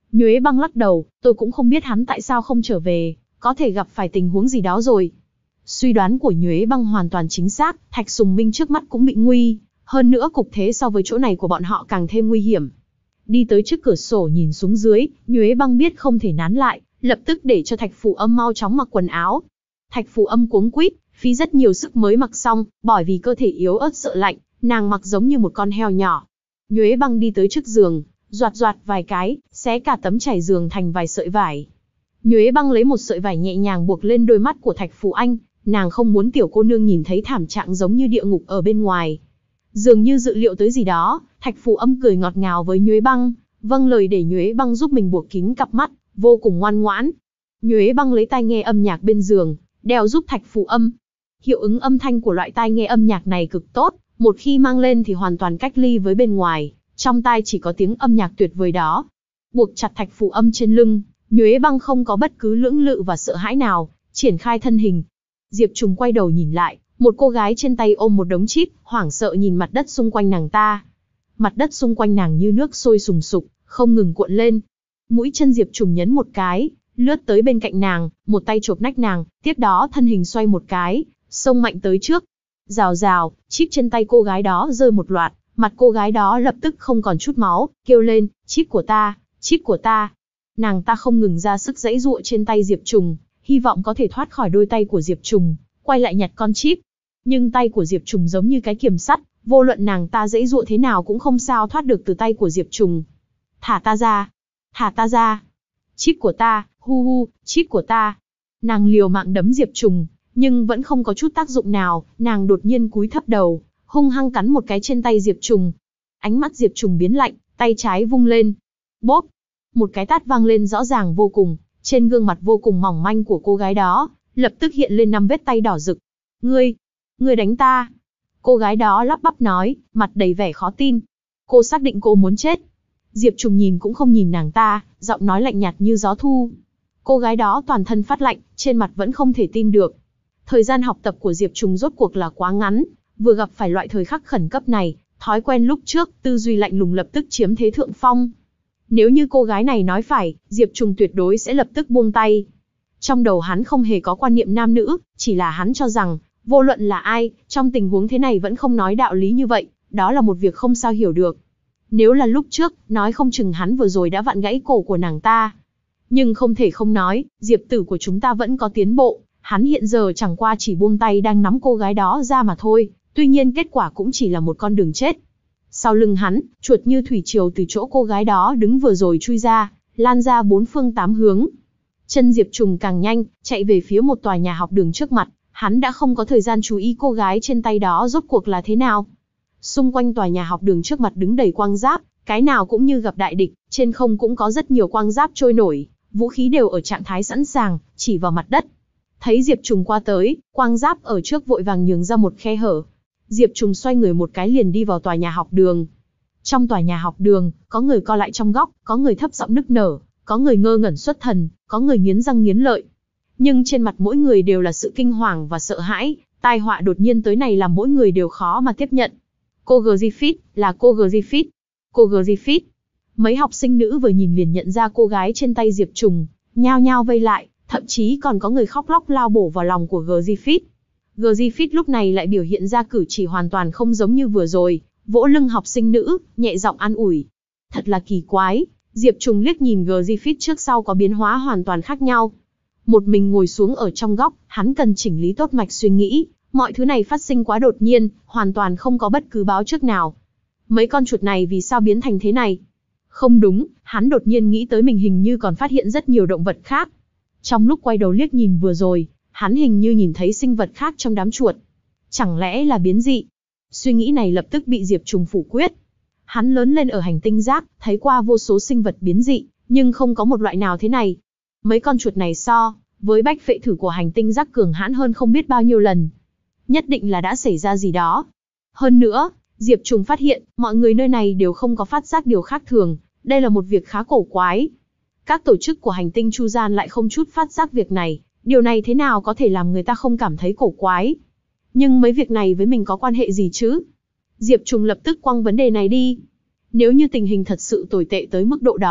Nhuế Băng lắc đầu, tôi cũng không biết hắn tại sao không trở về, có thể gặp phải tình huống gì đó rồi. Suy đoán của Nhuế Băng hoàn toàn chính xác, Thạch Sùng Minh trước mắt cũng bị nguy, hơn nữa cục thế so với chỗ này của bọn họ càng thêm nguy hiểm. Đi tới trước cửa sổ nhìn xuống dưới, Nhuế Băng biết không thể nán lại, lập tức để cho Thạch Phù Âm mau chóng mặc quần áo. Thạch Phù Âm cuống quýt, phí rất nhiều sức mới mặc xong, bởi vì cơ thể yếu ớt sợ lạnh, nàng mặc giống như một con heo nhỏ. Nhuế Băng đi tới trước giường, doạt doạt vài cái, xé cả tấm trải giường thành vài sợi vải. Nhuế Băng lấy một sợi vải nhẹ nhàng buộc lên đôi mắt của Thạch Phù Anh, nàng không muốn tiểu cô nương nhìn thấy thảm trạng giống như địa ngục ở bên ngoài. Dường như dự liệu tới gì đó, Thạch Phù Âm cười ngọt ngào với Nhuế Băng, vâng lời để Nhuế Băng giúp mình buộc kín cặp mắt, vô cùng ngoan ngoãn. Nhuế Băng lấy tai nghe âm nhạc bên giường, đeo giúp Thạch Phù Âm. Hiệu ứng âm thanh của loại tai nghe âm nhạc này cực tốt, một khi mang lên thì hoàn toàn cách ly với bên ngoài, trong tai chỉ có tiếng âm nhạc tuyệt vời đó. Buộc chặt Thạch Phù Âm trên lưng, Nhuế Băng không có bất cứ lưỡng lự và sợ hãi nào, triển khai thân hình. Diệp Trùng quay đầu nhìn lại, một cô gái trên tay ôm một đống chip, hoảng sợ nhìn mặt đất xung quanh nàng ta. Mặt đất xung quanh nàng như nước sôi sùng sục, không ngừng cuộn lên. Mũi chân Diệp Trùng nhấn một cái, lướt tới bên cạnh nàng, một tay chộp nách nàng, tiếp đó thân hình xoay một cái, xông mạnh tới trước. Rào rào, chip trên tay cô gái đó rơi một loạt, mặt cô gái đó lập tức không còn chút máu, kêu lên, chip của ta, chip của ta. Nàng ta không ngừng ra sức giãy giụa trên tay Diệp Trùng, hy vọng có thể thoát khỏi đôi tay của Diệp Trùng, quay lại nhặt con chip. Nhưng tay của Diệp Trùng giống như cái kiềm sắt, vô luận nàng ta giãy giụa thế nào cũng không sao thoát được từ tay của Diệp Trùng. Thả ta ra, thả ta ra. Chip của ta, hu hu, chip của ta. Nàng liều mạng đấm Diệp Trùng, nhưng vẫn không có chút tác dụng nào, nàng đột nhiên cúi thấp đầu, hung hăng cắn một cái trên tay Diệp Trùng. Ánh mắt Diệp Trùng biến lạnh, tay trái vung lên. Bốp! Một cái tát vang lên rõ ràng vô cùng, trên gương mặt vô cùng mỏng manh của cô gái đó, lập tức hiện lên năm vết tay đỏ rực. Ngươi! Ngươi đánh ta! Cô gái đó lắp bắp nói, mặt đầy vẻ khó tin. Cô xác định cô muốn chết. Diệp Trùng nhìn cũng không nhìn nàng ta, giọng nói lạnh nhạt như gió thu. Cô gái đó toàn thân phát lạnh, trên mặt vẫn không thể tin được. Thời gian học tập của Diệp Trùng rốt cuộc là quá ngắn, vừa gặp phải loại thời khắc khẩn cấp này, thói quen lúc trước, tư duy lạnh lùng lập tức chiếm thế thượng phong. Nếu như cô gái này nói phải, Diệp Trùng tuyệt đối sẽ lập tức buông tay. Trong đầu hắn không hề có quan niệm nam nữ, chỉ là hắn cho rằng, vô luận là ai, trong tình huống thế này vẫn không nói đạo lý như vậy, đó là một việc không sao hiểu được. Nếu là lúc trước, nói không chừng hắn vừa rồi đã vặn gãy cổ của nàng ta. Nhưng không thể không nói, Diệp tử của chúng ta vẫn có tiến bộ, hắn hiện giờ chẳng qua chỉ buông tay đang nắm cô gái đó ra mà thôi, tuy nhiên kết quả cũng chỉ là một con đường chết. Sau lưng hắn, chuột như thủy triều từ chỗ cô gái đó đứng vừa rồi chui ra, lan ra bốn phương tám hướng. Chân Diệp Trùng càng nhanh, chạy về phía một tòa nhà học đường trước mặt, hắn đã không có thời gian chú ý cô gái trên tay đó rốt cuộc là thế nào. Xung quanh tòa nhà học đường trước mặt đứng đầy quang giáp, cái nào cũng như gặp đại địch, trên không cũng có rất nhiều quang giáp trôi nổi, vũ khí đều ở trạng thái sẵn sàng, chỉ vào mặt đất. Thấy Diệp Trùng qua tới, quang giáp ở trước vội vàng nhường ra một khe hở. Diệp Trùng xoay người một cái liền đi vào tòa nhà học đường. Trong tòa nhà học đường, có người co lại trong góc, có người thấp giọng nức nở, có người ngơ ngẩn xuất thần, có người nghiến răng nghiến lợi. Nhưng trên mặt mỗi người đều là sự kinh hoàng và sợ hãi, tai họa đột nhiên tới này làm mỗi người đều khó mà tiếp nhận. Cô Griffith, là cô Griffith. Cô Griffith. Mấy học sinh nữ vừa nhìn liền nhận ra cô gái trên tay Diệp Trùng, nhao nhao vây lại, thậm chí còn có người khóc lóc lao bổ vào lòng của Griffith. Griffith lúc này lại biểu hiện ra cử chỉ hoàn toàn không giống như vừa rồi, vỗ lưng học sinh nữ, nhẹ giọng an ủi. Thật là kỳ quái, Diệp Trùng liếc nhìn Griffith trước sau có biến hóa hoàn toàn khác nhau. Một mình ngồi xuống ở trong góc, hắn cần chỉnh lý tốt mạch suy nghĩ, mọi thứ này phát sinh quá đột nhiên, hoàn toàn không có bất cứ báo trước nào. Mấy con chuột này vì sao biến thành thế này? Không đúng, hắn đột nhiên nghĩ tới mình hình như còn phát hiện rất nhiều động vật khác. Trong lúc quay đầu liếc nhìn vừa rồi, hắn hình như nhìn thấy sinh vật khác trong đám chuột. Chẳng lẽ là biến dị? Suy nghĩ này lập tức bị Diệp Trùng phủ quyết. Hắn lớn lên ở hành tinh rác, thấy qua vô số sinh vật biến dị, nhưng không có một loại nào thế này. Mấy con chuột này so với bách phệ thử của hành tinh rác cường hãn hơn không biết bao nhiêu lần. Nhất định là đã xảy ra gì đó. Hơn nữa, Diệp Trùng phát hiện, mọi người nơi này đều không có phát giác điều khác thường, đây là một việc khá cổ quái. Các tổ chức của hành tinh Chu Gian lại không chút phát giác việc này, điều này thế nào có thể làm người ta không cảm thấy cổ quái. Nhưng mấy việc này với mình có quan hệ gì chứ? Diệp Trùng lập tức quăng vấn đề này đi. Nếu như tình hình thật sự tồi tệ tới mức độ đó,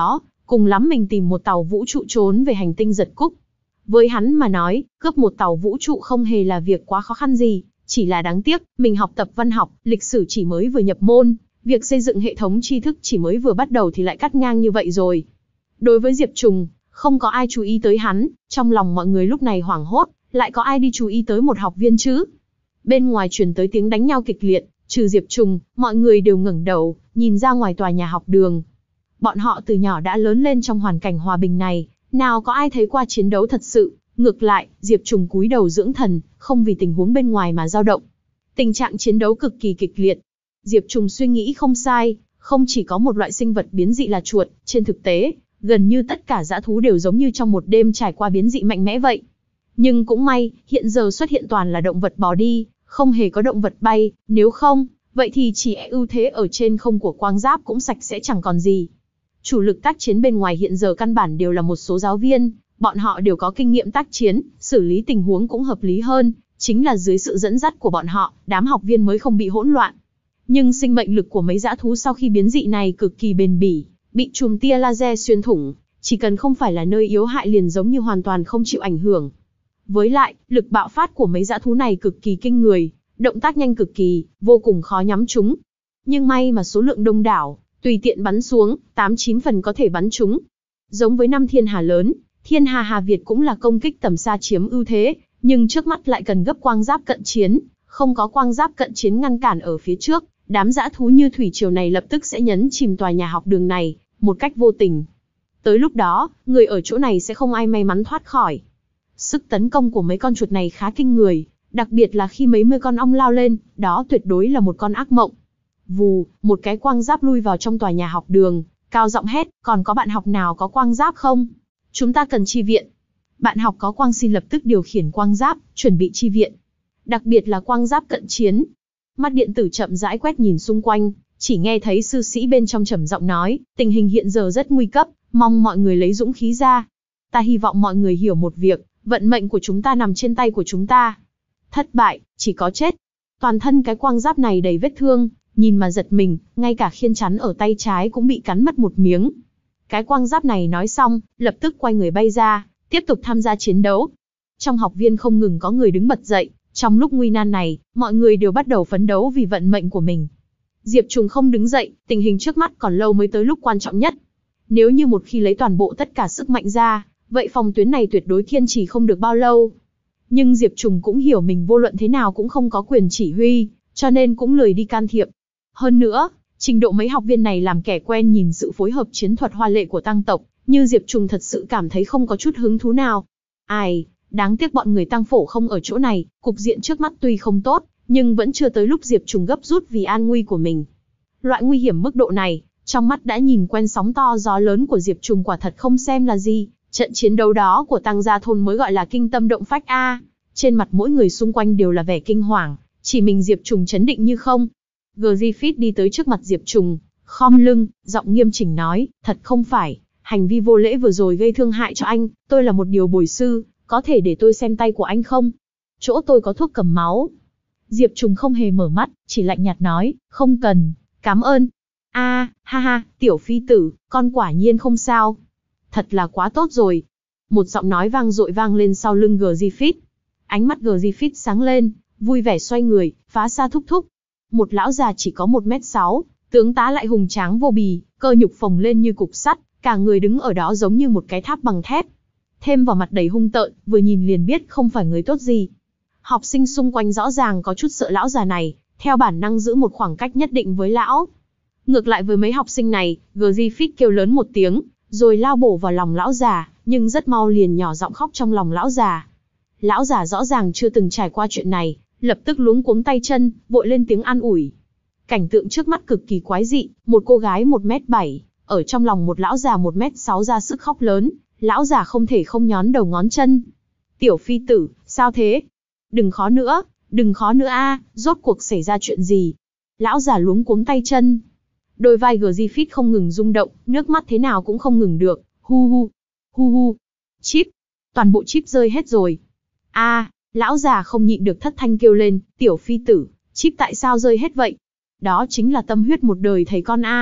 cùng lắm mình tìm một tàu vũ trụ trốn về hành tinh Giật Cúc. Với hắn mà nói, cướp một tàu vũ trụ không hề là việc quá khó khăn gì, chỉ là đáng tiếc, mình học tập văn học, lịch sử chỉ mới vừa nhập môn, việc xây dựng hệ thống tri thức chỉ mới vừa bắt đầu thì lại cắt ngang như vậy rồi. Đối với Diệp Trùng, không có ai chú ý tới hắn, trong lòng mọi người lúc này hoảng hốt, lại có ai đi chú ý tới một học viên chứ? Bên ngoài truyền tới tiếng đánh nhau kịch liệt, trừ Diệp Trùng, mọi người đều ngẩng đầu, nhìn ra ngoài tòa nhà học đường. Bọn họ từ nhỏ đã lớn lên trong hoàn cảnh hòa bình này, nào có ai thấy qua chiến đấu thật sự, ngược lại, Diệp Trùng cúi đầu dưỡng thần, không vì tình huống bên ngoài mà dao động. Tình trạng chiến đấu cực kỳ kịch liệt. Diệp Trùng suy nghĩ không sai, không chỉ có một loại sinh vật biến dị là chuột, trên thực tế, gần như tất cả dã thú đều giống như trong một đêm trải qua biến dị mạnh mẽ vậy. Nhưng cũng may, hiện giờ xuất hiện toàn là động vật bò đi, không hề có động vật bay, nếu không, vậy thì chỉ e ưu thế ở trên không của quang giáp cũng sạch sẽ chẳng còn gì. Chủ lực tác chiến bên ngoài hiện giờ căn bản đều là một số giáo viên, bọn họ đều có kinh nghiệm tác chiến, xử lý tình huống cũng hợp lý hơn, chính là dưới sự dẫn dắt của bọn họ, đám học viên mới không bị hỗn loạn. Nhưng sinh mệnh lực của mấy dã thú sau khi biến dị này cực kỳ bền bỉ, bị chùm tia laser xuyên thủng, chỉ cần không phải là nơi yếu hại liền giống như hoàn toàn không chịu ảnh hưởng. Với lại, lực bạo phát của mấy dã thú này cực kỳ kinh người, động tác nhanh cực kỳ, vô cùng khó nhắm chúng. Nhưng may mà số lượng đông đảo, tùy tiện bắn xuống, tám chín phần có thể bắn chúng. Giống với năm thiên hà lớn, thiên hà Hà Việt cũng là công kích tầm xa chiếm ưu thế, nhưng trước mắt lại cần gấp quang giáp cận chiến, không có quang giáp cận chiến ngăn cản ở phía trước, đám dã thú như thủy triều này lập tức sẽ nhấn chìm tòa nhà học đường này, một cách vô tình. Tới lúc đó, người ở chỗ này sẽ không ai may mắn thoát khỏi. Sức tấn công của mấy con chuột này khá kinh người, đặc biệt là khi mấy mươi con ong lao lên, đó tuyệt đối là một con ác mộng. Vù, một cái quang giáp lui vào trong tòa nhà học đường, cao giọng hét, còn có bạn học nào có quang giáp không? Chúng ta cần chi viện. Bạn học có quang xin lập tức điều khiển quang giáp, chuẩn bị chi viện. Đặc biệt là quang giáp cận chiến. Mắt điện tử chậm rãi quét nhìn xung quanh, chỉ nghe thấy sư sĩ bên trong trầm giọng nói, tình hình hiện giờ rất nguy cấp, mong mọi người lấy dũng khí ra. Ta hy vọng mọi người hiểu một việc, vận mệnh của chúng ta nằm trên tay của chúng ta. Thất bại, chỉ có chết. Toàn thân cái quang giáp này đầy vết thương, nhìn mà giật mình, ngay cả khiên chắn ở tay trái cũng bị cắn mất một miếng. Cái quang giáp này nói xong, lập tức quay người bay ra, tiếp tục tham gia chiến đấu. Trong học viên không ngừng có người đứng bật dậy, trong lúc nguy nan này, mọi người đều bắt đầu phấn đấu vì vận mệnh của mình. Diệp Trùng không đứng dậy, tình hình trước mắt còn lâu mới tới lúc quan trọng nhất. Nếu như một khi lấy toàn bộ tất cả sức mạnh ra, vậy phòng tuyến này tuyệt đối kiên trì không được bao lâu. Nhưng Diệp Trùng cũng hiểu mình vô luận thế nào cũng không có quyền chỉ huy, cho nên cũng lười đi can thiệp. Hơn nữa, trình độ mấy học viên này làm kẻ quen nhìn sự phối hợp chiến thuật hoa lệ của tăng tộc, như Diệp Trùng thật sự cảm thấy không có chút hứng thú nào. Ai, đáng tiếc bọn người tăng phổ không ở chỗ này, cục diện trước mắt tuy không tốt, nhưng vẫn chưa tới lúc Diệp Trùng gấp rút vì an nguy của mình. Loại nguy hiểm mức độ này, trong mắt đã nhìn quen sóng to gió lớn của Diệp Trùng quả thật không xem là gì. Trận chiến đấu đó của Tăng Gia Thôn mới gọi là kinh tâm động phách a. Trên mặt mỗi người xung quanh đều là vẻ kinh hoàng, chỉ mình Diệp Trùng chấn định như không. Griffith đi tới trước mặt Diệp Trùng, khom lưng, giọng nghiêm chỉnh nói, thật không phải, hành vi vô lễ vừa rồi gây thương hại cho anh, tôi là một điều bồi sư, có thể để tôi xem tay của anh không? Chỗ tôi có thuốc cầm máu. Diệp Trùng không hề mở mắt, chỉ lạnh nhạt nói, không cần, cảm ơn. A, ha ha, tiểu phi tử, con quả nhiên không sao. Thật là quá tốt rồi. Một giọng nói vang dội vang lên sau lưng Griffith. Ánh mắt Griffith sáng lên, vui vẻ xoay người, phá xa thúc thúc. Một lão già chỉ có một mét sáu, tướng tá lại hùng tráng vô bì, cơ nhục phồng lên như cục sắt, cả người đứng ở đó giống như một cái tháp bằng thép. Thêm vào mặt đầy hung tợn, vừa nhìn liền biết không phải người tốt gì. Học sinh xung quanh rõ ràng có chút sợ lão già này, theo bản năng giữ một khoảng cách nhất định với lão. Ngược lại với mấy học sinh này, Griffith kêu lớn một tiếng, rồi lao bổ vào lòng lão già, nhưng rất mau liền nhỏ giọng khóc trong lòng lão già. Lão già rõ ràng chưa từng trải qua chuyện này, lập tức luống cuống tay chân, vội lên tiếng an ủi. Cảnh tượng trước mắt cực kỳ quái dị, một cô gái một mét bảy, ở trong lòng một lão già một mét sáu ra sức khóc lớn, lão già không thể không nhón đầu ngón chân. Tiểu phi tử, sao thế? Đừng khó nữa, đừng khó nữa a, rốt cuộc xảy ra chuyện gì? Lão già luống cuống tay chân. Đôi vai Griffith không ngừng rung động, nước mắt thế nào cũng không ngừng được, hu hu, hu hu. Chip, toàn bộ chip rơi hết rồi. A, lão già không nhịn được thất thanh kêu lên, tiểu phi tử, chip tại sao rơi hết vậy? Đó chính là tâm huyết một đời thầy con a.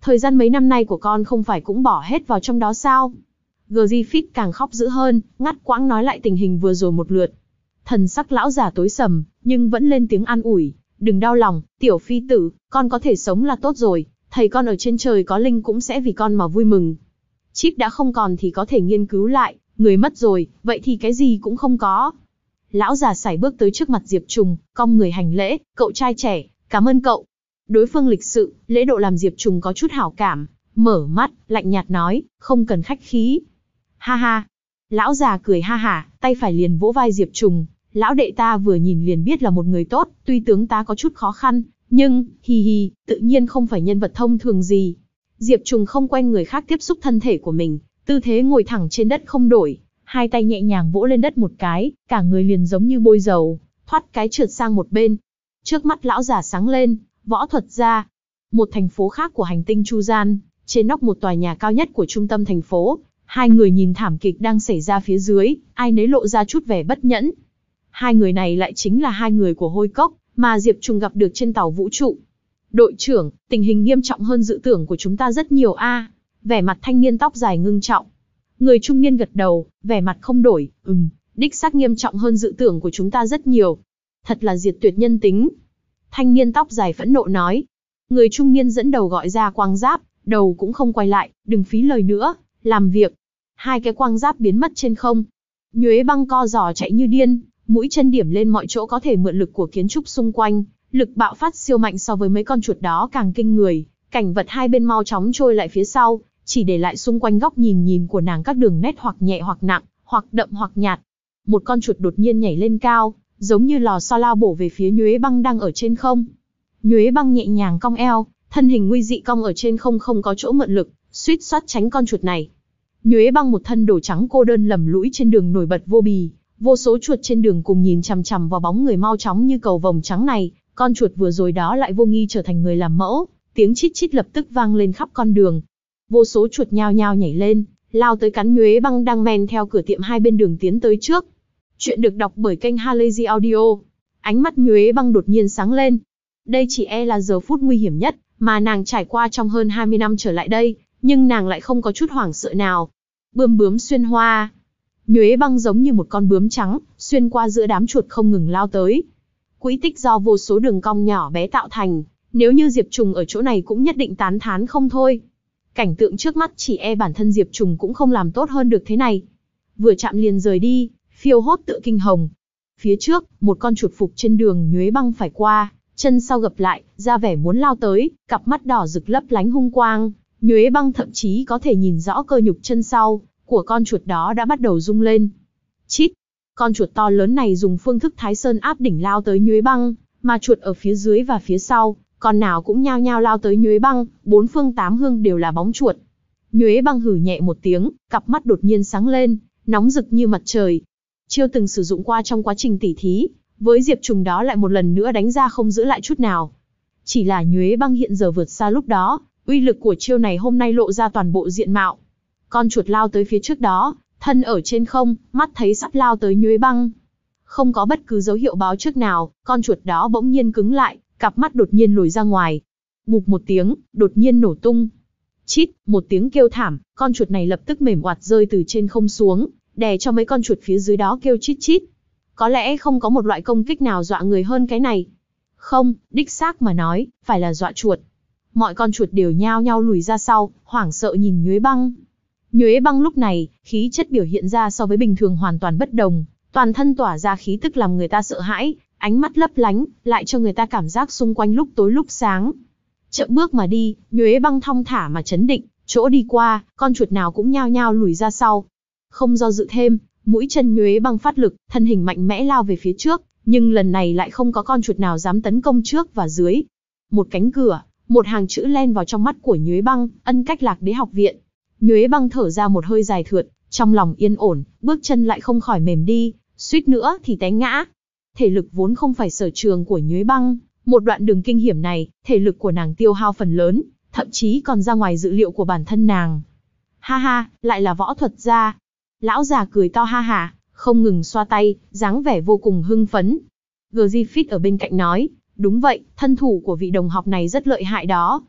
Thời gian mấy năm nay của con không phải cũng bỏ hết vào trong đó sao? Griffith càng khóc dữ hơn, ngắt quãng nói lại tình hình vừa rồi một lượt. Thần sắc lão già tối sầm, nhưng vẫn lên tiếng an ủi. Đừng đau lòng, tiểu phi tử, con có thể sống là tốt rồi. Thầy con ở trên trời có linh cũng sẽ vì con mà vui mừng. Chip đã không còn thì có thể nghiên cứu lại, người mất rồi, vậy thì cái gì cũng không có. Lão già sải bước tới trước mặt Diệp Trùng, cong người hành lễ, cậu trai trẻ, cảm ơn cậu. Đối phương lịch sự, lễ độ làm Diệp Trùng có chút hảo cảm, mở mắt, lạnh nhạt nói, không cần khách khí. Ha ha. Lão già cười ha hả, tay phải liền vỗ vai Diệp Trùng, lão đệ ta vừa nhìn liền biết là một người tốt, tuy tướng tá có chút khó khăn, nhưng, hi hi, tự nhiên không phải nhân vật thông thường gì. Diệp Trùng không quen người khác tiếp xúc thân thể của mình, tư thế ngồi thẳng trên đất không đổi, hai tay nhẹ nhàng vỗ lên đất một cái, cả người liền giống như bôi dầu, thoát cái trượt sang một bên. Trước mắt lão già sáng lên, võ thuật gia. Một thành phố khác của hành tinh Chu Gian, trên nóc một tòa nhà cao nhất của trung tâm thành phố, hai người nhìn thảm kịch đang xảy ra phía dưới, ai nấy lộ ra chút vẻ bất nhẫn. Hai người này lại chính là hai người của Hôi Cốc, mà Diệp Trùng gặp được trên tàu vũ trụ. Đội trưởng, tình hình nghiêm trọng hơn dự tưởng của chúng ta rất nhiều a. Vẻ mặt thanh niên tóc dài ngưng trọng. Người trung niên gật đầu, vẻ mặt không đổi, ừm, đích xác nghiêm trọng hơn dự tưởng của chúng ta rất nhiều. Thật là diệt tuyệt nhân tính. Thanh niên tóc dài phẫn nộ nói. Người trung niên dẫn đầu gọi ra quang giáp, đầu cũng không quay lại, đừng phí lời nữa, làm việc. Hai cái quang giáp biến mất trên không. Nhuế Băng co giò chạy như điên, mũi chân điểm lên mọi chỗ có thể mượn lực của kiến trúc xung quanh, lực bạo phát siêu mạnh so với mấy con chuột đó càng kinh người, cảnh vật hai bên mau chóng trôi lại phía sau, chỉ để lại xung quanh góc nhìn nhìn của nàng các đường nét hoặc nhẹ hoặc nặng, hoặc đậm hoặc nhạt. Một con chuột đột nhiên nhảy lên cao, giống như lò xo lao bổ về phía Nhuế Băng đang ở trên không. Nhuế Băng nhẹ nhàng cong eo, thân hình nguy dị cong ở trên không không có chỗ mượn lực, suýt soát tránh con chuột này. Nhuế Băng một thân đồ trắng cô đơn lầm lũi trên đường nổi bật vô bì, vô số chuột trên đường cùng nhìn chằm chằm vào bóng người mau chóng như cầu vồng trắng này, con chuột vừa rồi đó lại vô nghi trở thành người làm mẫu, tiếng chít chít lập tức vang lên khắp con đường. Vô số chuột nhao nhao nhảy lên, lao tới cắn Nhuế Băng đang men theo cửa tiệm hai bên đường tiến tới trước. Chuyện được đọc bởi kênh Halazy Audio. Ánh mắt Nhuế Băng đột nhiên sáng lên. Đây chỉ e là giờ phút nguy hiểm nhất mà nàng trải qua trong hơn hai mươi năm trở lại đây, nhưng nàng lại không có chút hoảng sợ nào. Bươm bướm xuyên hoa. Nhuế Băng giống như một con bướm trắng, xuyên qua giữa đám chuột không ngừng lao tới. Quỹ tích do vô số đường cong nhỏ bé tạo thành, nếu như Diệp Trùng ở chỗ này cũng nhất định tán thán không thôi. Cảnh tượng trước mắt chỉ e bản thân Diệp Trùng cũng không làm tốt hơn được thế này. Vừa chạm liền rời đi, phiêu hốt tựa kinh hồng. Phía trước, một con chuột phục trên đường Nhuế Băng phải qua, chân sau gập lại, ra vẻ muốn lao tới, cặp mắt đỏ rực lấp lánh hung quang. Nhuế Băng thậm chí có thể nhìn rõ cơ nhục chân sau của con chuột đó đã bắt đầu rung lên. Chít! Con chuột to lớn này dùng phương thức Thái Sơn áp đỉnh lao tới Nhuế Băng, mà chuột ở phía dưới và phía sau, con nào cũng nhao nhao lao tới Nhuế Băng, bốn phương tám hướng đều là bóng chuột. Nhuế Băng hử nhẹ một tiếng, cặp mắt đột nhiên sáng lên, nóng rực như mặt trời. Chiêu từng sử dụng qua trong quá trình tỉ thí, với Diệp Trùng đó lại một lần nữa đánh ra không giữ lại chút nào. Chỉ là Nhuế Băng hiện giờ vượt xa lúc đó, uy lực của chiêu này hôm nay lộ ra toàn bộ diện mạo. Con chuột lao tới phía trước đó, thân ở trên không, mắt thấy sắp lao tới Nhuế Băng. Không có bất cứ dấu hiệu báo trước nào, con chuột đó bỗng nhiên cứng lại, cặp mắt đột nhiên lồi ra ngoài. Bụp một tiếng, đột nhiên nổ tung. Chít, một tiếng kêu thảm, con chuột này lập tức mềm oặt rơi từ trên không xuống, đè cho mấy con chuột phía dưới đó kêu chít chít. Có lẽ không có một loại công kích nào dọa người hơn cái này. Không, đích xác mà nói, phải là dọa chuột. Mọi con chuột đều nhao nhao lùi ra sau, hoảng sợ nhìn Nhuế Băng. Nhuế Băng lúc này, khí chất biểu hiện ra so với bình thường hoàn toàn bất đồng, toàn thân tỏa ra khí tức làm người ta sợ hãi, ánh mắt lấp lánh, lại cho người ta cảm giác xung quanh lúc tối lúc sáng. Chậm bước mà đi, Nhuế Băng thong thả mà chấn định, chỗ đi qua, con chuột nào cũng nhao nhao lùi ra sau. Không do dự thêm, mũi chân Nhuế Băng phát lực, thân hình mạnh mẽ lao về phía trước, nhưng lần này lại không có con chuột nào dám tấn công trước và dưới. Một cánh cửa, một hàng chữ len vào trong mắt của Nhuế Băng, Ân Cách Lạc Đế học viện. Nhuế Băng thở ra một hơi dài thượt, trong lòng yên ổn, bước chân lại không khỏi mềm đi, suýt nữa thì té ngã. Thể lực vốn không phải sở trường của Nhuế Băng, một đoạn đường kinh hiểm này, thể lực của nàng tiêu hao phần lớn, thậm chí còn ra ngoài dự liệu của bản thân nàng. Ha ha, lại là võ thuật gia. Lão già cười to ha hả, không ngừng xoa tay, dáng vẻ vô cùng hưng phấn. Griffith ở bên cạnh nói, đúng vậy, thân thủ của vị đồng học này rất lợi hại đó.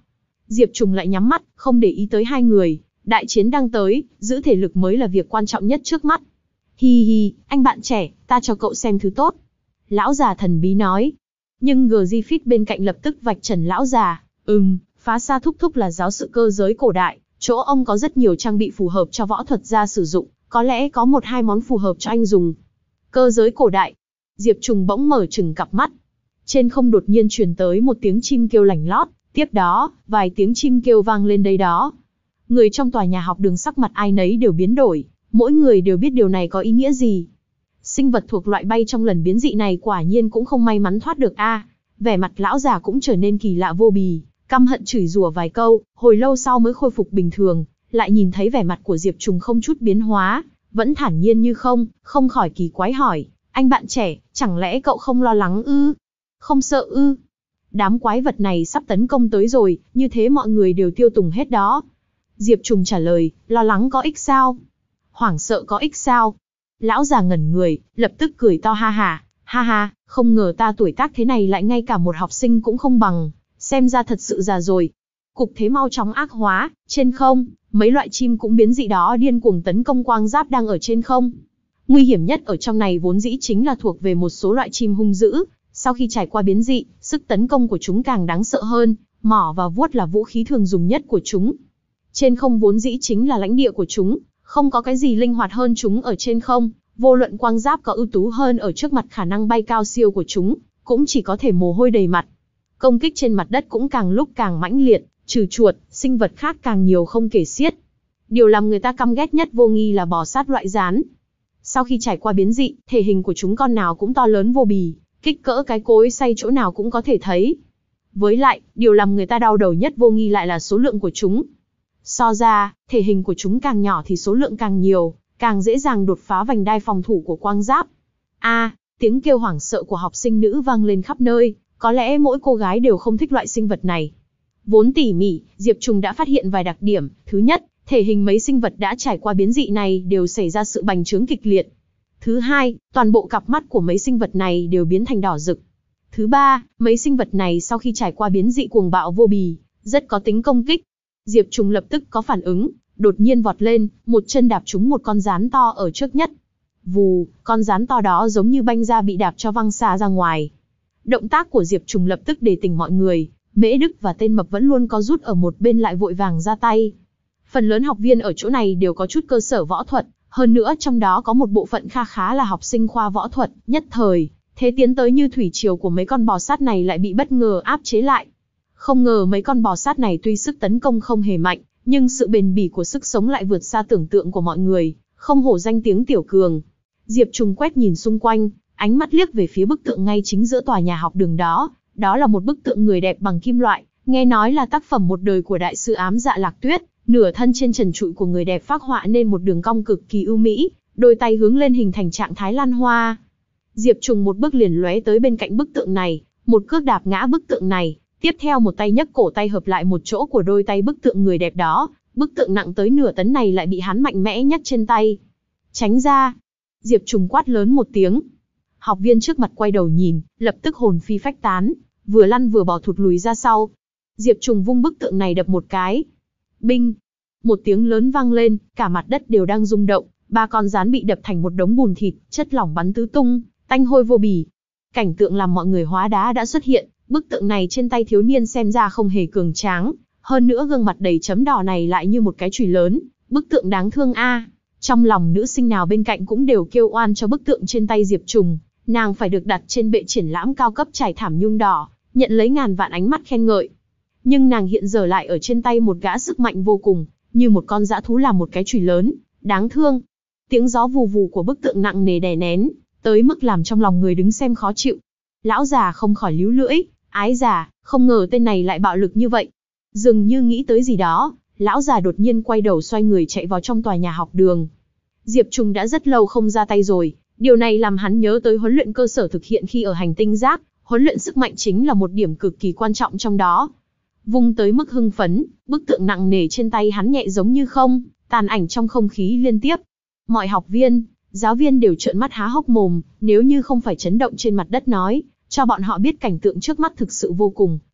Diệp Trùng lại nhắm mắt, không để ý tới hai người. Đại chiến đang tới, giữ thể lực mới là việc quan trọng nhất trước mắt. Hi hi, anh bạn trẻ, ta cho cậu xem thứ tốt. Lão già thần bí nói. Nhưng Griffith bên cạnh lập tức vạch trần lão già. Ừm, Phá Sa thúc thúc là giáo sư cơ giới cổ đại. Chỗ ông có rất nhiều trang bị phù hợp cho võ thuật gia sử dụng. Có lẽ có một hai món phù hợp cho anh dùng. Cơ giới cổ đại. Diệp Trùng bỗng mở trừng cặp mắt. Trên không đột nhiên truyền tới một tiếng chim kêu lành lót. Tiếp đó, vài tiếng chim kêu vang lên đây đó. Người trong tòa nhà học đường sắc mặt ai nấy đều biến đổi. Mỗi người đều biết điều này có ý nghĩa gì. Sinh vật thuộc loại bay trong lần biến dị này quả nhiên cũng không may mắn thoát được a. À, vẻ mặt lão già cũng trở nên kỳ lạ vô bì, căm hận chửi rủa vài câu, hồi lâu sau mới khôi phục bình thường, lại nhìn thấy vẻ mặt của Diệp Trùng không chút biến hóa, vẫn thản nhiên như không, không khỏi kỳ quái hỏi, anh bạn trẻ, chẳng lẽ cậu không lo lắng ư? Không sợ ư? Đám quái vật này sắp tấn công tới rồi, như thế mọi người đều tiêu tùng hết đó. Diệp Trùng trả lời, lo lắng có ích sao? Hoảng sợ có ích sao? Lão già ngẩn người, lập tức cười to ha ha, ha ha, không ngờ ta tuổi tác thế này lại ngay cả một học sinh cũng không bằng, xem ra thật sự già rồi. Cục thế mau chóng ác hóa, trên không, mấy loại chim cũng biến dị đó điên cuồng tấn công quang giáp đang ở trên không. Nguy hiểm nhất ở trong này vốn dĩ chính là thuộc về một số loại chim hung dữ, sau khi trải qua biến dị, sức tấn công của chúng càng đáng sợ hơn, mỏ và vuốt là vũ khí thường dùng nhất của chúng. Trên không vốn dĩ chính là lãnh địa của chúng, không có cái gì linh hoạt hơn chúng ở trên không, vô luận quang giáp có ưu tú hơn ở trước mặt khả năng bay cao siêu của chúng, cũng chỉ có thể mồ hôi đầy mặt. Công kích trên mặt đất cũng càng lúc càng mãnh liệt, trừ chuột, sinh vật khác càng nhiều không kể xiết. Điều làm người ta căm ghét nhất vô nghi là bò sát loại rán. Sau khi trải qua biến dị, thể hình của chúng con nào cũng to lớn vô bì, kích cỡ cái cối xay chỗ nào cũng có thể thấy. Với lại, điều làm người ta đau đầu nhất vô nghi lại là số lượng của chúng. So ra, thể hình của chúng càng nhỏ thì số lượng càng nhiều, càng dễ dàng đột phá vành đai phòng thủ của quang giáp. A, à, tiếng kêu hoảng sợ của học sinh nữ vang lên khắp nơi, có lẽ mỗi cô gái đều không thích loại sinh vật này. Vốn tỉ mỉ, Diệp Trùng đã phát hiện vài đặc điểm. Thứ nhất, thể hình mấy sinh vật đã trải qua biến dị này đều xảy ra sự bành trướng kịch liệt. Thứ hai, toàn bộ cặp mắt của mấy sinh vật này đều biến thành đỏ rực. Thứ ba, mấy sinh vật này sau khi trải qua biến dị cuồng bạo vô bì, rất có tính công kích. Diệp Trùng lập tức có phản ứng, đột nhiên vọt lên, một chân đạp trúng một con gián to ở trước nhất. Vù, con gián to đó giống như banh ra bị đạp cho văng xa ra ngoài. Động tác của Diệp Trùng lập tức để tỉnh mọi người, Mễ Đức và tên mập vẫn luôn có rút ở một bên lại vội vàng ra tay. Phần lớn học viên ở chỗ này đều có chút cơ sở võ thuật, hơn nữa trong đó có một bộ phận kha khá là học sinh khoa võ thuật, nhất thời, thế tiến tới như thủy triều của mấy con bò sát này lại bị bất ngờ áp chế lại. Không ngờ mấy con bò sát này tuy sức tấn công không hề mạnh, nhưng sự bền bỉ của sức sống lại vượt xa tưởng tượng của mọi người, không hổ danh tiếng tiểu cường. Diệp Trùng quét nhìn xung quanh, ánh mắt liếc về phía bức tượng ngay chính giữa tòa nhà học đường đó, đó là một bức tượng người đẹp bằng kim loại, nghe nói là tác phẩm một đời của đại sư ám dạ Lạc Tuyết, nửa thân trên trần trụi của người đẹp phác họa nên một đường cong cực kỳ ưu mỹ, đôi tay hướng lên hình thành trạng thái lan hoa. Diệp Trùng một bước liền lóe tới bên cạnh bức tượng này, một cước đạp ngã bức tượng này, tiếp theo một tay nhấc cổ tay hợp lại một chỗ của đôi tay bức tượng người đẹp đó, bức tượng nặng tới nửa tấn này lại bị hắn mạnh mẽ nhấc trên tay. Tránh ra! Diệp Trùng quát lớn một tiếng. Học viên trước mặt quay đầu nhìn, lập tức hồn phi phách tán, vừa lăn vừa bỏ thụt lùi ra sau. Diệp Trùng vung bức tượng này đập một cái. Binh! Một tiếng lớn vang lên, cả mặt đất đều đang rung động, ba con gián bị đập thành một đống bùn thịt, chất lỏng bắn tứ tung, tanh hôi vô bì. Cảnh tượng làm mọi người hóa đá đã xuất hiện, bức tượng này trên tay thiếu niên xem ra không hề cường tráng, hơn nữa gương mặt đầy chấm đỏ này lại như một cái chùy lớn, bức tượng đáng thương a. À. Trong lòng nữ sinh nào bên cạnh cũng đều kêu oan cho bức tượng trên tay Diệp Trùng, nàng phải được đặt trên bệ triển lãm cao cấp trải thảm nhung đỏ, nhận lấy ngàn vạn ánh mắt khen ngợi. Nhưng nàng hiện giờ lại ở trên tay một gã sức mạnh vô cùng, như một con dã thú làm một cái chùy lớn, đáng thương. Tiếng gió vù vù của bức tượng nặng nề đè nén, tới mức làm trong lòng người đứng xem khó chịu. Lão già không khỏi líu lưỡi, ái già, không ngờ tên này lại bạo lực như vậy. Dường như nghĩ tới gì đó, lão già đột nhiên quay đầu xoay người chạy vào trong tòa nhà học đường. Diệp Trùng đã rất lâu không ra tay rồi, điều này làm hắn nhớ tới huấn luyện cơ sở thực hiện khi ở hành tinh rác, huấn luyện sức mạnh chính là một điểm cực kỳ quan trọng trong đó. Vung tới mức hưng phấn, bức tượng nặng nề trên tay hắn nhẹ giống như không, tàn ảnh trong không khí liên tiếp. Mọi học viên, giáo viên đều trợn mắt há hốc mồm, nếu như không phải chấn động trên mặt đất nói, cho bọn họ biết cảnh tượng trước mắt thực sự vô cùng,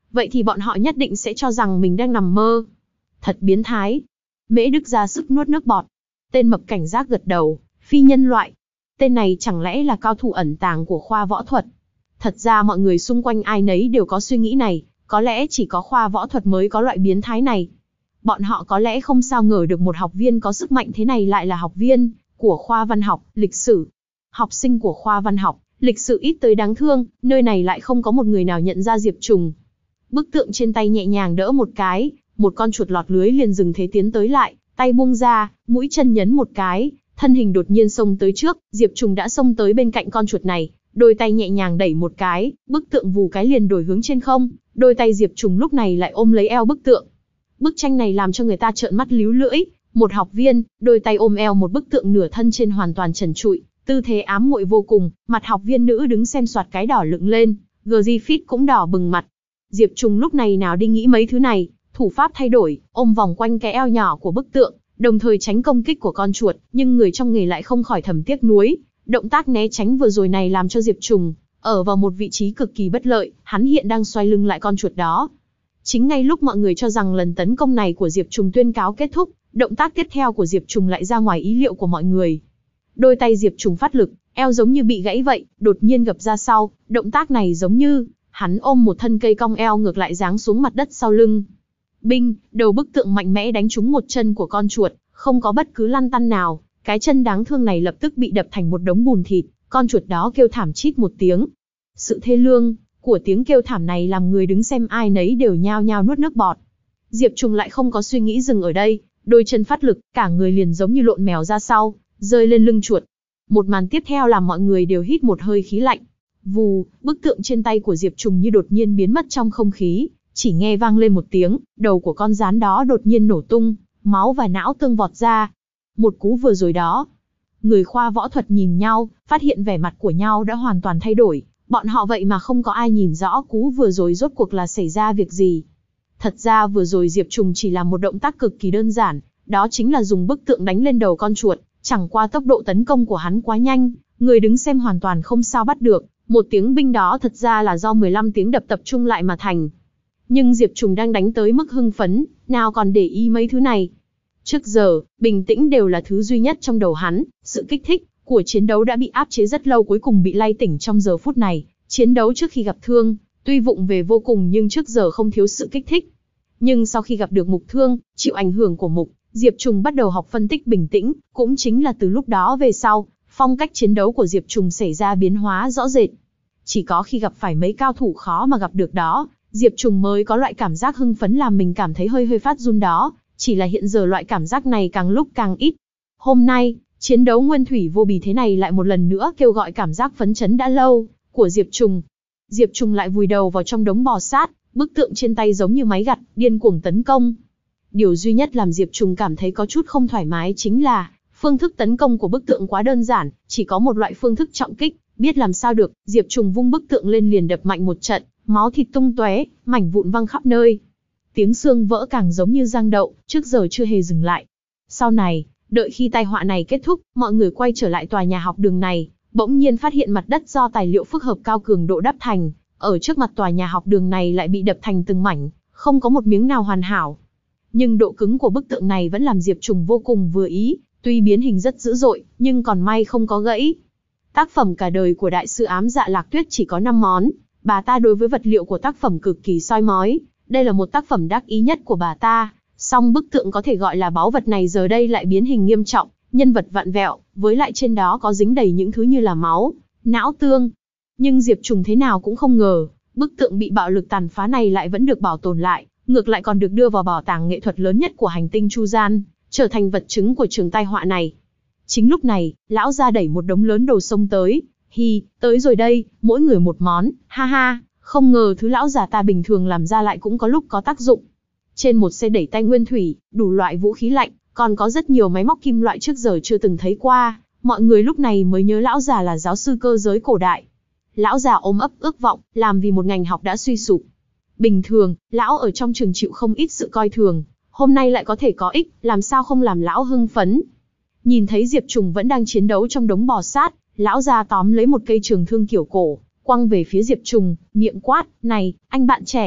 vậy thì bọn họ nhất định sẽ cho rằng mình đang nằm mơ. Thật biến thái. Mễ Đức ra sức nuốt nước bọt. Tên mập cảnh giác gật đầu, phi nhân loại. Tên này chẳng lẽ là cao thủ ẩn tàng của khoa võ thuật? Thật ra mọi người xung quanh ai nấy đều có suy nghĩ này, có lẽ chỉ có khoa võ thuật mới có loại biến thái này. Bọn họ có lẽ không sao ngờ được một học viên có sức mạnh thế này lại là học viên của khoa văn học, lịch sử. Học sinh của khoa văn học, lịch sử ít tới đáng thương, nơi này lại không có một người nào nhận ra Diệp Trùng. Bức tượng trên tay nhẹ nhàng đỡ một cái, một con chuột lọt lưới liền dừng thế tiến tới lại, tay buông ra, mũi chân nhấn một cái, thân hình đột nhiên xông tới trước, Diệp Trùng đã xông tới bên cạnh con chuột này, đôi tay nhẹ nhàng đẩy một cái, bức tượng vù cái liền đổi hướng trên không, đôi tay Diệp Trùng lúc này lại ôm lấy eo bức tượng. Bức tranh này làm cho người ta trợn mắt líu lưỡi, một học viên, đôi tay ôm eo một bức tượng nửa thân trên hoàn toàn trần trụi, tư thế ám muội vô cùng, mặt học viên nữ đứng xem soạt cái đỏ lựng lên, Griffith cũng đỏ bừng mặt. Diệp Trùng lúc này nào đi nghĩ mấy thứ này, thủ pháp thay đổi, ôm vòng quanh cái eo nhỏ của bức tượng, đồng thời tránh công kích của con chuột, nhưng người trong nghề lại không khỏi thầm tiếc nuối. Động tác né tránh vừa rồi này làm cho Diệp Trùng ở vào một vị trí cực kỳ bất lợi, hắn hiện đang xoay lưng lại con chuột đó. Chính ngay lúc mọi người cho rằng lần tấn công này của Diệp Trùng tuyên cáo kết thúc, động tác tiếp theo của Diệp Trùng lại ra ngoài ý liệu của mọi người. Đôi tay Diệp Trùng phát lực, eo giống như bị gãy vậy, đột nhiên gập ra sau, động tác này giống như hắn ôm một thân cây cong eo ngược lại giáng xuống mặt đất sau lưng. Binh, đầu bức tượng mạnh mẽ đánh trúng một chân của con chuột, không có bất cứ lăn tăn nào, cái chân đáng thương này lập tức bị đập thành một đống bùn thịt, con chuột đó kêu thảm chít một tiếng. Sự thê lương của tiếng kêu thảm này làm người đứng xem ai nấy đều nhao nhao nuốt nước bọt. Diệp Trùng lại không có suy nghĩ dừng ở đây, đôi chân phát lực, cả người liền giống như lộn mèo ra sau, rơi lên lưng chuột. Một màn tiếp theo làm mọi người đều hít một hơi khí lạnh. Vù, bức tượng trên tay của Diệp Trùng như đột nhiên biến mất trong không khí, chỉ nghe vang lên một tiếng, đầu của con gián đó đột nhiên nổ tung, máu và não tương vọt ra. Một cú vừa rồi đó, người khoa võ thuật nhìn nhau, phát hiện vẻ mặt của nhau đã hoàn toàn thay đổi, bọn họ vậy mà không có ai nhìn rõ cú vừa rồi rốt cuộc là xảy ra việc gì. Thật ra vừa rồi Diệp Trùng chỉ làm một động tác cực kỳ đơn giản, đó chính là dùng bức tượng đánh lên đầu con chuột, chẳng qua tốc độ tấn công của hắn quá nhanh, người đứng xem hoàn toàn không sao bắt được, một tiếng binh đó thật ra là do mười lăm tiếng đập tập trung lại mà thành. Nhưng Diệp Trùng đang đánh tới mức hưng phấn, nào còn để ý mấy thứ này. Trước giờ, bình tĩnh đều là thứ duy nhất trong đầu hắn, sự kích thích của chiến đấu đã bị áp chế rất lâu cuối cùng bị lay tỉnh trong giờ phút này. Chiến đấu trước khi gặp thương, tuy vụng về vô cùng nhưng trước giờ không thiếu sự kích thích. Nhưng sau khi gặp được mục thương, chịu ảnh hưởng của mục, Diệp Trùng bắt đầu học phân tích bình tĩnh, cũng chính là từ lúc đó về sau, phong cách chiến đấu của Diệp Trùng xảy ra biến hóa rõ rệt. Chỉ có khi gặp phải mấy cao thủ khó mà gặp được đó, Diệp Trùng mới có loại cảm giác hưng phấn làm mình cảm thấy hơi hơi phát run đó, chỉ là hiện giờ loại cảm giác này càng lúc càng ít. Hôm nay, chiến đấu nguyên thủy vô bì thế này lại một lần nữa kêu gọi cảm giác phấn chấn đã lâu của Diệp Trùng. Diệp Trùng lại vùi đầu vào trong đống bò sát, bức tượng trên tay giống như máy gặt, điên cuồng tấn công. Điều duy nhất làm Diệp Trùng cảm thấy có chút không thoải mái chính là phương thức tấn công của bức tượng quá đơn giản, chỉ có một loại phương thức trọng kích, biết làm sao được, Diệp Trùng vung bức tượng lên liền đập mạnh một trận, máu thịt tung tóe, mảnh vụn văng khắp nơi. Tiếng xương vỡ càng giống như giang đậu, trước giờ chưa hề dừng lại. Sau này, đợi khi tai họa này kết thúc, mọi người quay trở lại tòa nhà học đường này, bỗng nhiên phát hiện mặt đất do tài liệu phức hợp cao cường độ đắp thành, ở trước mặt tòa nhà học đường này lại bị đập thành từng mảnh, không có một miếng nào hoàn hảo. Nhưng độ cứng của bức tượng này vẫn làm Diệp Trùng vô cùng vừa ý, tuy biến hình rất dữ dội, nhưng còn may không có gãy. Tác phẩm cả đời của đại sư ám dạ Lạc Tuyết chỉ có năm món, bà ta đối với vật liệu của tác phẩm cực kỳ soi mói, đây là một tác phẩm đắc ý nhất của bà ta, song bức tượng có thể gọi là báu vật này giờ đây lại biến hình nghiêm trọng, nhân vật vặn vẹo, với lại trên đó có dính đầy những thứ như là máu, não tương. Nhưng Diệp Trùng thế nào cũng không ngờ, bức tượng bị bạo lực tàn phá này lại vẫn được bảo tồn lại, ngược lại còn được đưa vào bảo tàng nghệ thuật lớn nhất của hành tinh Chu Gian, trở thành vật chứng của trường tai họa này. Chính lúc này, lão gia đẩy một đống lớn đồ xông tới, hi, tới rồi đây, mỗi người một món, ha ha, không ngờ thứ lão già ta bình thường làm ra lại cũng có lúc có tác dụng. Trên một xe đẩy tay nguyên thủy, đủ loại vũ khí lạnh, còn có rất nhiều máy móc kim loại trước giờ chưa từng thấy qua, mọi người lúc này mới nhớ lão già là giáo sư cơ giới cổ đại. Lão già ôm ấp ước vọng, làm vì một ngành học đã suy sụp. Bình thường, lão ở trong trường chịu không ít sự coi thường, hôm nay lại có thể có ích, làm sao không làm lão hưng phấn. Nhìn thấy Diệp Trùng vẫn đang chiến đấu trong đống bò sát, lão già tóm lấy một cây trường thương kiểu cổ, quăng về phía Diệp Trùng, miệng quát, này, anh bạn trẻ,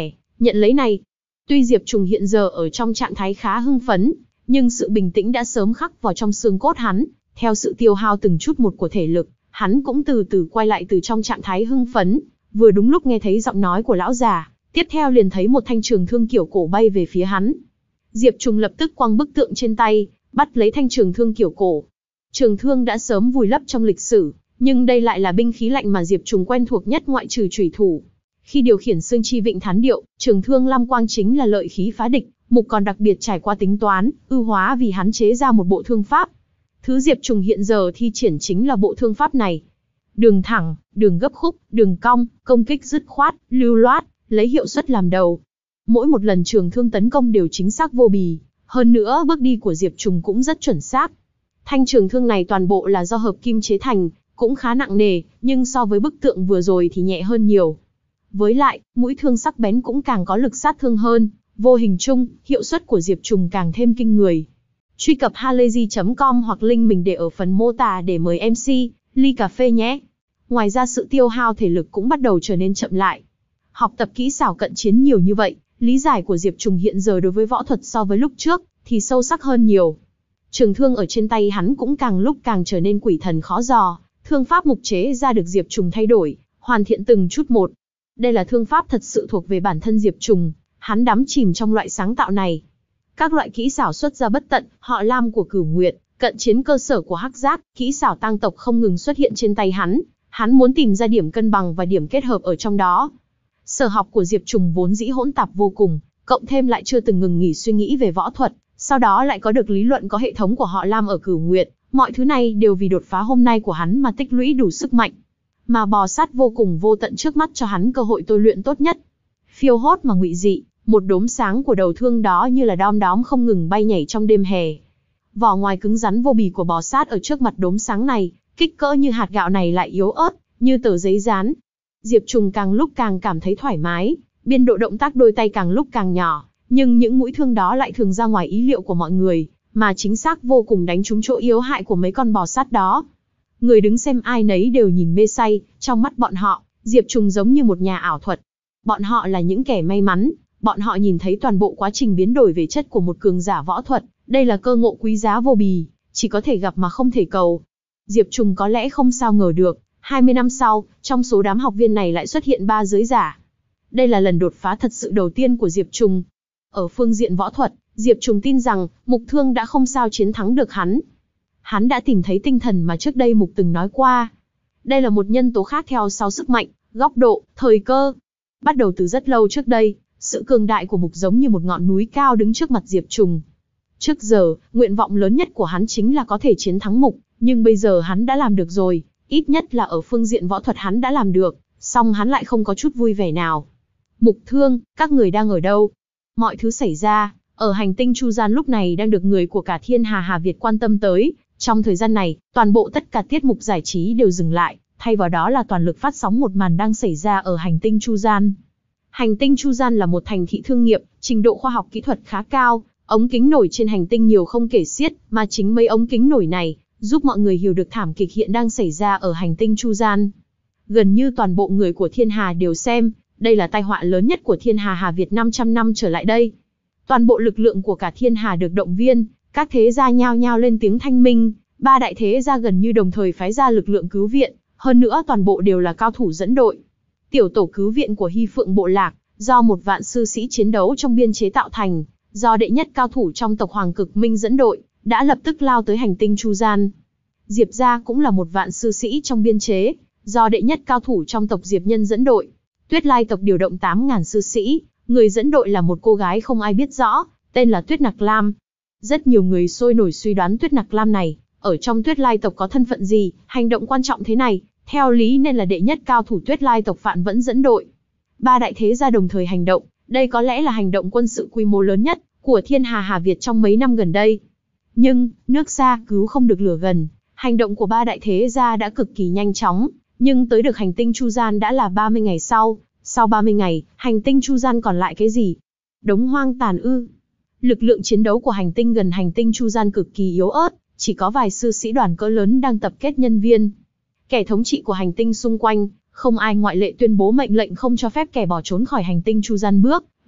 nhận lấy này. Tuy Diệp Trùng hiện giờ ở trong trạng thái khá hưng phấn, nhưng sự bình tĩnh đã sớm khắc vào trong xương cốt hắn, theo sự tiêu hao từng chút một của thể lực, hắn cũng từ từ quay lại từ trong trạng thái hưng phấn, vừa đúng lúc nghe thấy giọng nói của lão già, tiếp theo liền thấy một thanh trường thương kiểu cổ bay về phía hắn. Diệp Trùng lập tức quăng bức tượng trên tay, bắt lấy thanh trường thương kiểu cổ. Trường thương đã sớm vùi lấp trong lịch sử, nhưng đây lại là binh khí lạnh mà Diệp Trùng quen thuộc nhất ngoại trừ chủy thủ. Khi điều khiển xương chi vịnh thán điệu, trường thương lam quang chính là lợi khí phá địch, Mục còn đặc biệt trải qua tính toán, ưu hóa vì hắn chế ra một bộ thương pháp. Thứ Diệp Trùng hiện giờ thi triển chính là bộ thương pháp này. Đường thẳng, đường gấp khúc, đường cong, công kích dứt khoát, lưu loát, lấy hiệu suất làm đầu. Mỗi một lần trường thương tấn công đều chính xác vô bì, hơn nữa bước đi của Diệp Trùng cũng rất chuẩn xác. Thanh trường thương này toàn bộ là do hợp kim chế thành, cũng khá nặng nề, nhưng so với bức tượng vừa rồi thì nhẹ hơn nhiều. Với lại, mũi thương sắc bén cũng càng có lực sát thương hơn, vô hình chung, hiệu suất của Diệp Trùng càng thêm kinh người. Truy cập halayzi chấm com hoặc link mình để ở phần mô tả để mời em xê, ly cà phê nhé. Ngoài ra sự tiêu hao thể lực cũng bắt đầu trở nên chậm lại. Học tập kỹ xảo cận chiến nhiều như vậy, lý giải của Diệp Trùng hiện giờ đối với võ thuật so với lúc trước thì sâu sắc hơn nhiều. Trường thương ở trên tay hắn cũng càng lúc càng trở nên quỷ thần khó dò, thương pháp mục chế ra được Diệp Trùng thay đổi, hoàn thiện từng chút một. Đây là thương pháp thật sự thuộc về bản thân Diệp Trùng, hắn đắm chìm trong loại sáng tạo này. Các loại kỹ xảo xuất ra bất tận, họ Lam của Cửu Nguyệt, cận chiến cơ sở của Hắc Giác, kỹ xảo tang tộc không ngừng xuất hiện trên tay hắn, hắn muốn tìm ra điểm cân bằng và điểm kết hợp ở trong đó. Sở học của Diệp Trùng vốn dĩ hỗn tạp vô cùng, cộng thêm lại chưa từng ngừng nghỉ suy nghĩ về võ thuật, sau đó lại có được lý luận có hệ thống của họ Lam ở Cửu Nguyệt, mọi thứ này đều vì đột phá hôm nay của hắn mà tích lũy đủ sức mạnh. Mà bò sát vô cùng vô tận trước mắt cho hắn cơ hội tôi luyện tốt nhất. Phiêu hốt mà ngụy dị, một đốm sáng của đầu thương đó như là đom đóm không ngừng bay nhảy trong đêm hè. Vỏ ngoài cứng rắn vô bì của bò sát ở trước mặt đốm sáng này, kích cỡ như hạt gạo này lại yếu ớt, như tờ giấy dán. Diệp Trùng càng lúc càng cảm thấy thoải mái, biên độ động tác đôi tay càng lúc càng nhỏ, nhưng những mũi thương đó lại thường ra ngoài ý liệu của mọi người, mà chính xác vô cùng đánh trúng chỗ yếu hại của mấy con bò sát đó. Người đứng xem ai nấy đều nhìn mê say, trong mắt bọn họ, Diệp Trùng giống như một nhà ảo thuật. Bọn họ là những kẻ may mắn, bọn họ nhìn thấy toàn bộ quá trình biến đổi về chất của một cường giả võ thuật, đây là cơ ngộ quý giá vô bì, chỉ có thể gặp mà không thể cầu. Diệp Trùng có lẽ không sao ngờ được, hai mươi năm sau, trong số đám học viên này lại xuất hiện ba giới giả. Đây là lần đột phá thật sự đầu tiên của Diệp Trùng. Ở phương diện võ thuật, Diệp Trùng tin rằng, Mục Thương đã không sao chiến thắng được hắn. Hắn đã tìm thấy tinh thần mà trước đây Mục từng nói qua. Đây là một nhân tố khác theo sau sức mạnh, góc độ, thời cơ. Bắt đầu từ rất lâu trước đây, sự cường đại của Mục giống như một ngọn núi cao đứng trước mặt Diệp Trùng. Trước giờ, nguyện vọng lớn nhất của hắn chính là có thể chiến thắng Mục, nhưng bây giờ hắn đã làm được rồi, ít nhất là ở phương diện võ thuật hắn đã làm được, song hắn lại không có chút vui vẻ nào. Mục Thương, các người đang ở đâu? Mọi thứ xảy ra, ở hành tinh Chu Gian lúc này đang được người của cả Thiên Hà Hà Việt quan tâm tới. Trong thời gian này, toàn bộ tất cả tiết mục giải trí đều dừng lại, thay vào đó là toàn lực phát sóng một màn đang xảy ra ở hành tinh Chu Gian. Hành tinh Chu Gian là một thành thị thương nghiệp, trình độ khoa học kỹ thuật khá cao, ống kính nổi trên hành tinh nhiều không kể xiết, mà chính mấy ống kính nổi này giúp mọi người hiểu được thảm kịch hiện đang xảy ra ở hành tinh Chu Gian. Gần như toàn bộ người của Thiên Hà đều xem, đây là tai họa lớn nhất của Thiên Hà Hà Việt năm trăm năm trở lại đây. Toàn bộ lực lượng của cả Thiên Hà được động viên, các thế gia nhao nhao lên tiếng thanh minh, ba đại thế gia gần như đồng thời phái ra lực lượng cứu viện, hơn nữa toàn bộ đều là cao thủ dẫn đội. Tiểu tổ cứu viện của Hy Phượng Bộ Lạc, do một vạn sư sĩ chiến đấu trong biên chế tạo thành, do đệ nhất cao thủ trong tộc Hoàng Cực Minh dẫn đội, đã lập tức lao tới hành tinh Chu Gian. Diệp gia cũng là một vạn sư sĩ trong biên chế, do đệ nhất cao thủ trong tộc Diệp Nhân dẫn đội. Tuyết Lai tộc điều động tám nghìn sư sĩ, người dẫn đội là một cô gái không ai biết rõ, tên là Tuyết Nặc Lam. Rất nhiều người sôi nổi suy đoán Tuyết Nặc Lam này, ở trong Tuyết Lai tộc có thân phận gì, hành động quan trọng thế này, theo lý nên là đệ nhất cao thủ Tuyết Lai tộc Phạn Vẫn dẫn đội. Ba đại thế gia đồng thời hành động, đây có lẽ là hành động quân sự quy mô lớn nhất của Thiên Hà Hà Việt trong mấy năm gần đây. Nhưng, nước xa cứu không được lửa gần, hành động của ba đại thế gia đã cực kỳ nhanh chóng, nhưng tới được hành tinh Chu Gian đã là ba mươi ngày sau, sau ba mươi ngày, hành tinh Chu Gian còn lại cái gì? Đống hoang tàn ư? Lực lượng chiến đấu của hành tinh gần hành tinh Chu Gian cực kỳ yếu ớt, chỉ có vài sư sĩ đoàn cỡ lớn đang tập kết nhân viên. Kẻ thống trị của hành tinh xung quanh, không ai ngoại lệ tuyên bố mệnh lệnh không cho phép kẻ bỏ trốn khỏi hành tinh Chu Gian bước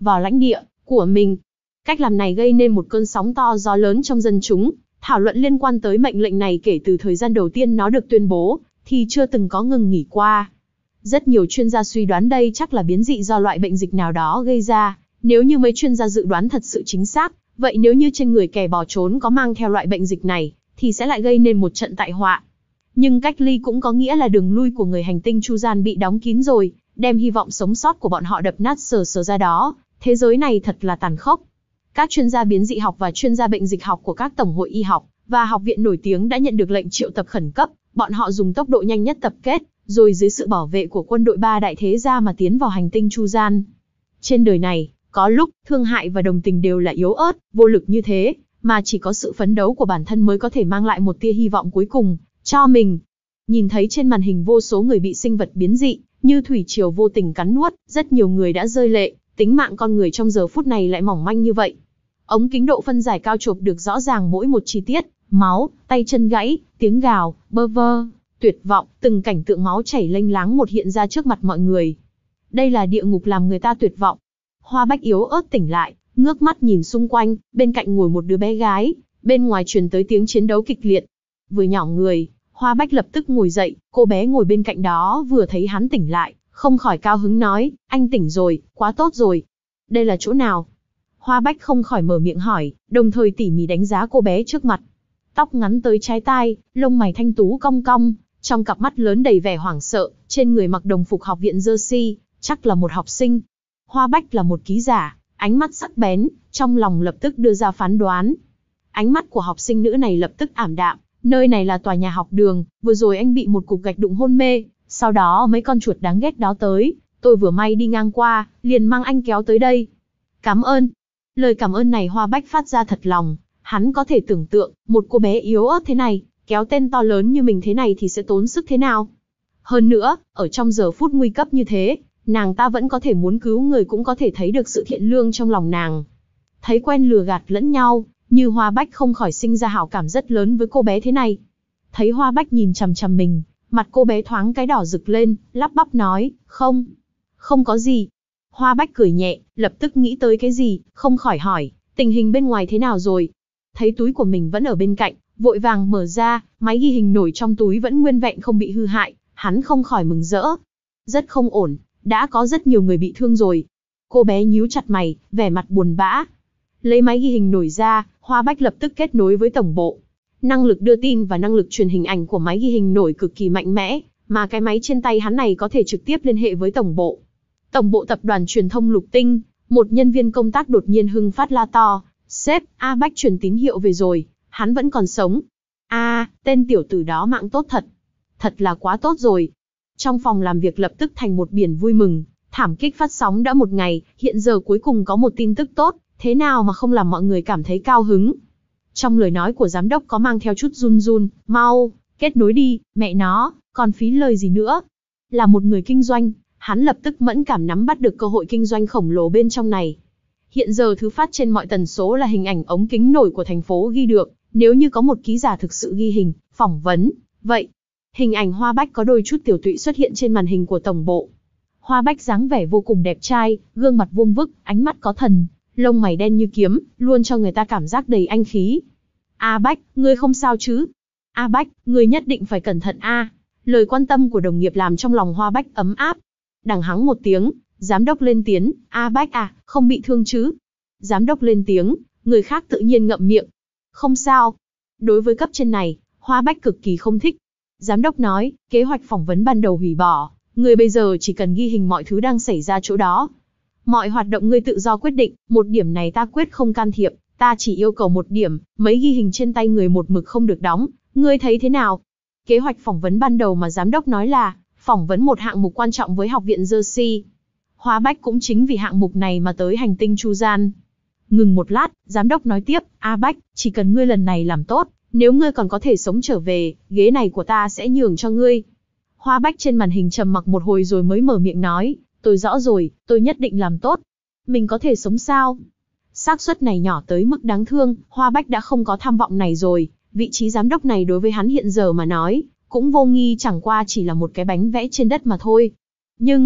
vào lãnh địa của mình. Cách làm này gây nên một cơn sóng to gió lớn trong dân chúng, thảo luận liên quan tới mệnh lệnh này kể từ thời gian đầu tiên nó được tuyên bố, thì chưa từng có ngừng nghỉ qua. Rất nhiều chuyên gia suy đoán đây chắc là biến dị do loại bệnh dịch nào đó gây ra. Nếu như mấy chuyên gia dự đoán thật sự chính xác, vậy nếu như trên người kẻ bỏ trốn có mang theo loại bệnh dịch này, thì sẽ lại gây nên một trận tai họa. Nhưng cách ly cũng có nghĩa là đường lui của người hành tinh Chu Gian bị đóng kín rồi, đem hy vọng sống sót của bọn họ đập nát sờ sờ ra đó. Thế giới này thật là tàn khốc. Các chuyên gia biến dị học và chuyên gia bệnh dịch học của các tổng hội y học và học viện nổi tiếng đã nhận được lệnh triệu tập khẩn cấp. Bọn họ dùng tốc độ nhanh nhất tập kết, rồi dưới sự bảo vệ của quân đội ba đại thế gia mà tiến vào hành tinh Chu Gian. Trên đời này, có lúc, thương hại và đồng tình đều là yếu ớt, vô lực như thế, mà chỉ có sự phấn đấu của bản thân mới có thể mang lại một tia hy vọng cuối cùng cho mình. Nhìn thấy trên màn hình vô số người bị sinh vật biến dị, như thủy triều vô tình cắn nuốt, rất nhiều người đã rơi lệ, tính mạng con người trong giờ phút này lại mỏng manh như vậy. Ống kính độ phân giải cao chụp được rõ ràng mỗi một chi tiết, máu, tay chân gãy, tiếng gào, bơ vơ, tuyệt vọng, từng cảnh tượng máu chảy lênh láng một hiện ra trước mặt mọi người. Đây là địa ngục làm người ta tuyệt vọng. Hoa Bách yếu ớt tỉnh lại, ngước mắt nhìn xung quanh, bên cạnh ngồi một đứa bé gái, bên ngoài truyền tới tiếng chiến đấu kịch liệt. Vừa nhỏ người, Hoa Bách lập tức ngồi dậy, cô bé ngồi bên cạnh đó vừa thấy hắn tỉnh lại, không khỏi cao hứng nói, anh tỉnh rồi, quá tốt rồi. Đây là chỗ nào? Hoa Bách không khỏi mở miệng hỏi, đồng thời tỉ mỉ đánh giá cô bé trước mặt. Tóc ngắn tới trái tai, lông mày thanh tú cong cong, trong cặp mắt lớn đầy vẻ hoảng sợ, trên người mặc đồng phục học viện Jersey, chắc là một học sinh. Hoa Bách là một ký giả, ánh mắt sắc bén, trong lòng lập tức đưa ra phán đoán. Ánh mắt của học sinh nữ này lập tức ảm đạm, nơi này là tòa nhà học đường, vừa rồi anh bị một cục gạch đụng hôn mê, sau đó mấy con chuột đáng ghét đó tới, tôi vừa may đi ngang qua, liền mang anh kéo tới đây. Cảm ơn. Lời cảm ơn này Hoa Bách phát ra thật lòng, hắn có thể tưởng tượng, một cô bé yếu ớt thế này, kéo tên to lớn như mình thế này thì sẽ tốn sức thế nào. Hơn nữa, ở trong giờ phút nguy cấp như thế, nàng ta vẫn có thể muốn cứu người, cũng có thể thấy được sự thiện lương trong lòng nàng. Thấy quen lừa gạt lẫn nhau, như Hoa Bách không khỏi sinh ra hảo cảm rất lớn với cô bé thế này. Thấy Hoa Bách nhìn chằm chằm mình, mặt cô bé thoáng cái đỏ rực lên, lắp bắp nói, không, không có gì. Hoa Bách cười nhẹ, lập tức nghĩ tới cái gì, không khỏi hỏi, tình hình bên ngoài thế nào rồi? Thấy túi của mình vẫn ở bên cạnh, vội vàng mở ra, máy ghi hình nổi trong túi vẫn nguyên vẹn không bị hư hại, hắn không khỏi mừng rỡ. Rất không ổn, đã có rất nhiều người bị thương rồi. Cô bé nhíu chặt mày, vẻ mặt buồn bã. Lấy máy ghi hình nổi ra, Hoa Bách lập tức kết nối với tổng bộ. Năng lực đưa tin và năng lực truyền hình ảnh của máy ghi hình nổi cực kỳ mạnh mẽ, mà cái máy trên tay hắn này có thể trực tiếp liên hệ với tổng bộ. Tổng bộ tập đoàn truyền thông Lục Tinh, một nhân viên công tác đột nhiên hưng phát la to, sếp, A Bách truyền tín hiệu về rồi, hắn vẫn còn sống. A, à, tên tiểu tử đó mạng tốt thật. Thật là quá tốt rồi. Trong phòng làm việc lập tức thành một biển vui mừng, thảm kích phát sóng đã một ngày, hiện giờ cuối cùng có một tin tức tốt, thế nào mà không làm mọi người cảm thấy cao hứng. Trong lời nói của giám đốc có mang theo chút run run, mau, kết nối đi, mẹ nó, còn phí lời gì nữa. Là một người kinh doanh, hắn lập tức mẫn cảm nắm bắt được cơ hội kinh doanh khổng lồ bên trong này. Hiện giờ thứ phát trên mọi tần số là hình ảnh ống kính nổi của thành phố ghi được, nếu như có một ký giả thực sự ghi hình, phỏng vấn, vậy. Hình ảnh Hoa Bách có đôi chút tiểu tụy xuất hiện trên màn hình của tổng bộ. Hoa Bách dáng vẻ vô cùng đẹp trai, gương mặt vuông vức, ánh mắt có thần, lông mày đen như kiếm, luôn cho người ta cảm giác đầy anh khí. A Bách, ngươi không sao chứ? A Bách, ngươi nhất định phải cẩn thận a. Lời quan tâm của đồng nghiệp làm trong lòng Hoa Bách ấm áp. Đằng hắng một tiếng, giám đốc lên tiếng, A Bách à, không bị thương chứ? Giám đốc lên tiếng, người khác tự nhiên ngậm miệng. Không sao. Đối với cấp trên này, Hoa Bách cực kỳ không thích. Giám đốc nói, kế hoạch phỏng vấn ban đầu hủy bỏ, người bây giờ chỉ cần ghi hình mọi thứ đang xảy ra chỗ đó. Mọi hoạt động ngươi tự do quyết định, một điểm này ta quyết không can thiệp, ta chỉ yêu cầu một điểm, mấy ghi hình trên tay người một mực không được đóng, ngươi thấy thế nào? Kế hoạch phỏng vấn ban đầu mà giám đốc nói là, phỏng vấn một hạng mục quan trọng với học viện Jersey. Hoa Bách cũng chính vì hạng mục này mà tới hành tinh Chu Gian. Ngừng một lát, giám đốc nói tiếp, A Bách, chỉ cần ngươi lần này làm tốt, nếu ngươi còn có thể sống trở về, ghế này của ta sẽ nhường cho ngươi. Hoa Bách trên màn hình trầm mặc một hồi rồi mới mở miệng nói, tôi rõ rồi, tôi nhất định làm tốt. Mình có thể sống sao? Xác suất này nhỏ tới mức đáng thương, Hoa Bách đã không có tham vọng này rồi, vị trí giám đốc này đối với hắn hiện giờ mà nói, cũng vô nghi chẳng qua chỉ là một cái bánh vẽ trên đất mà thôi. Nhưng,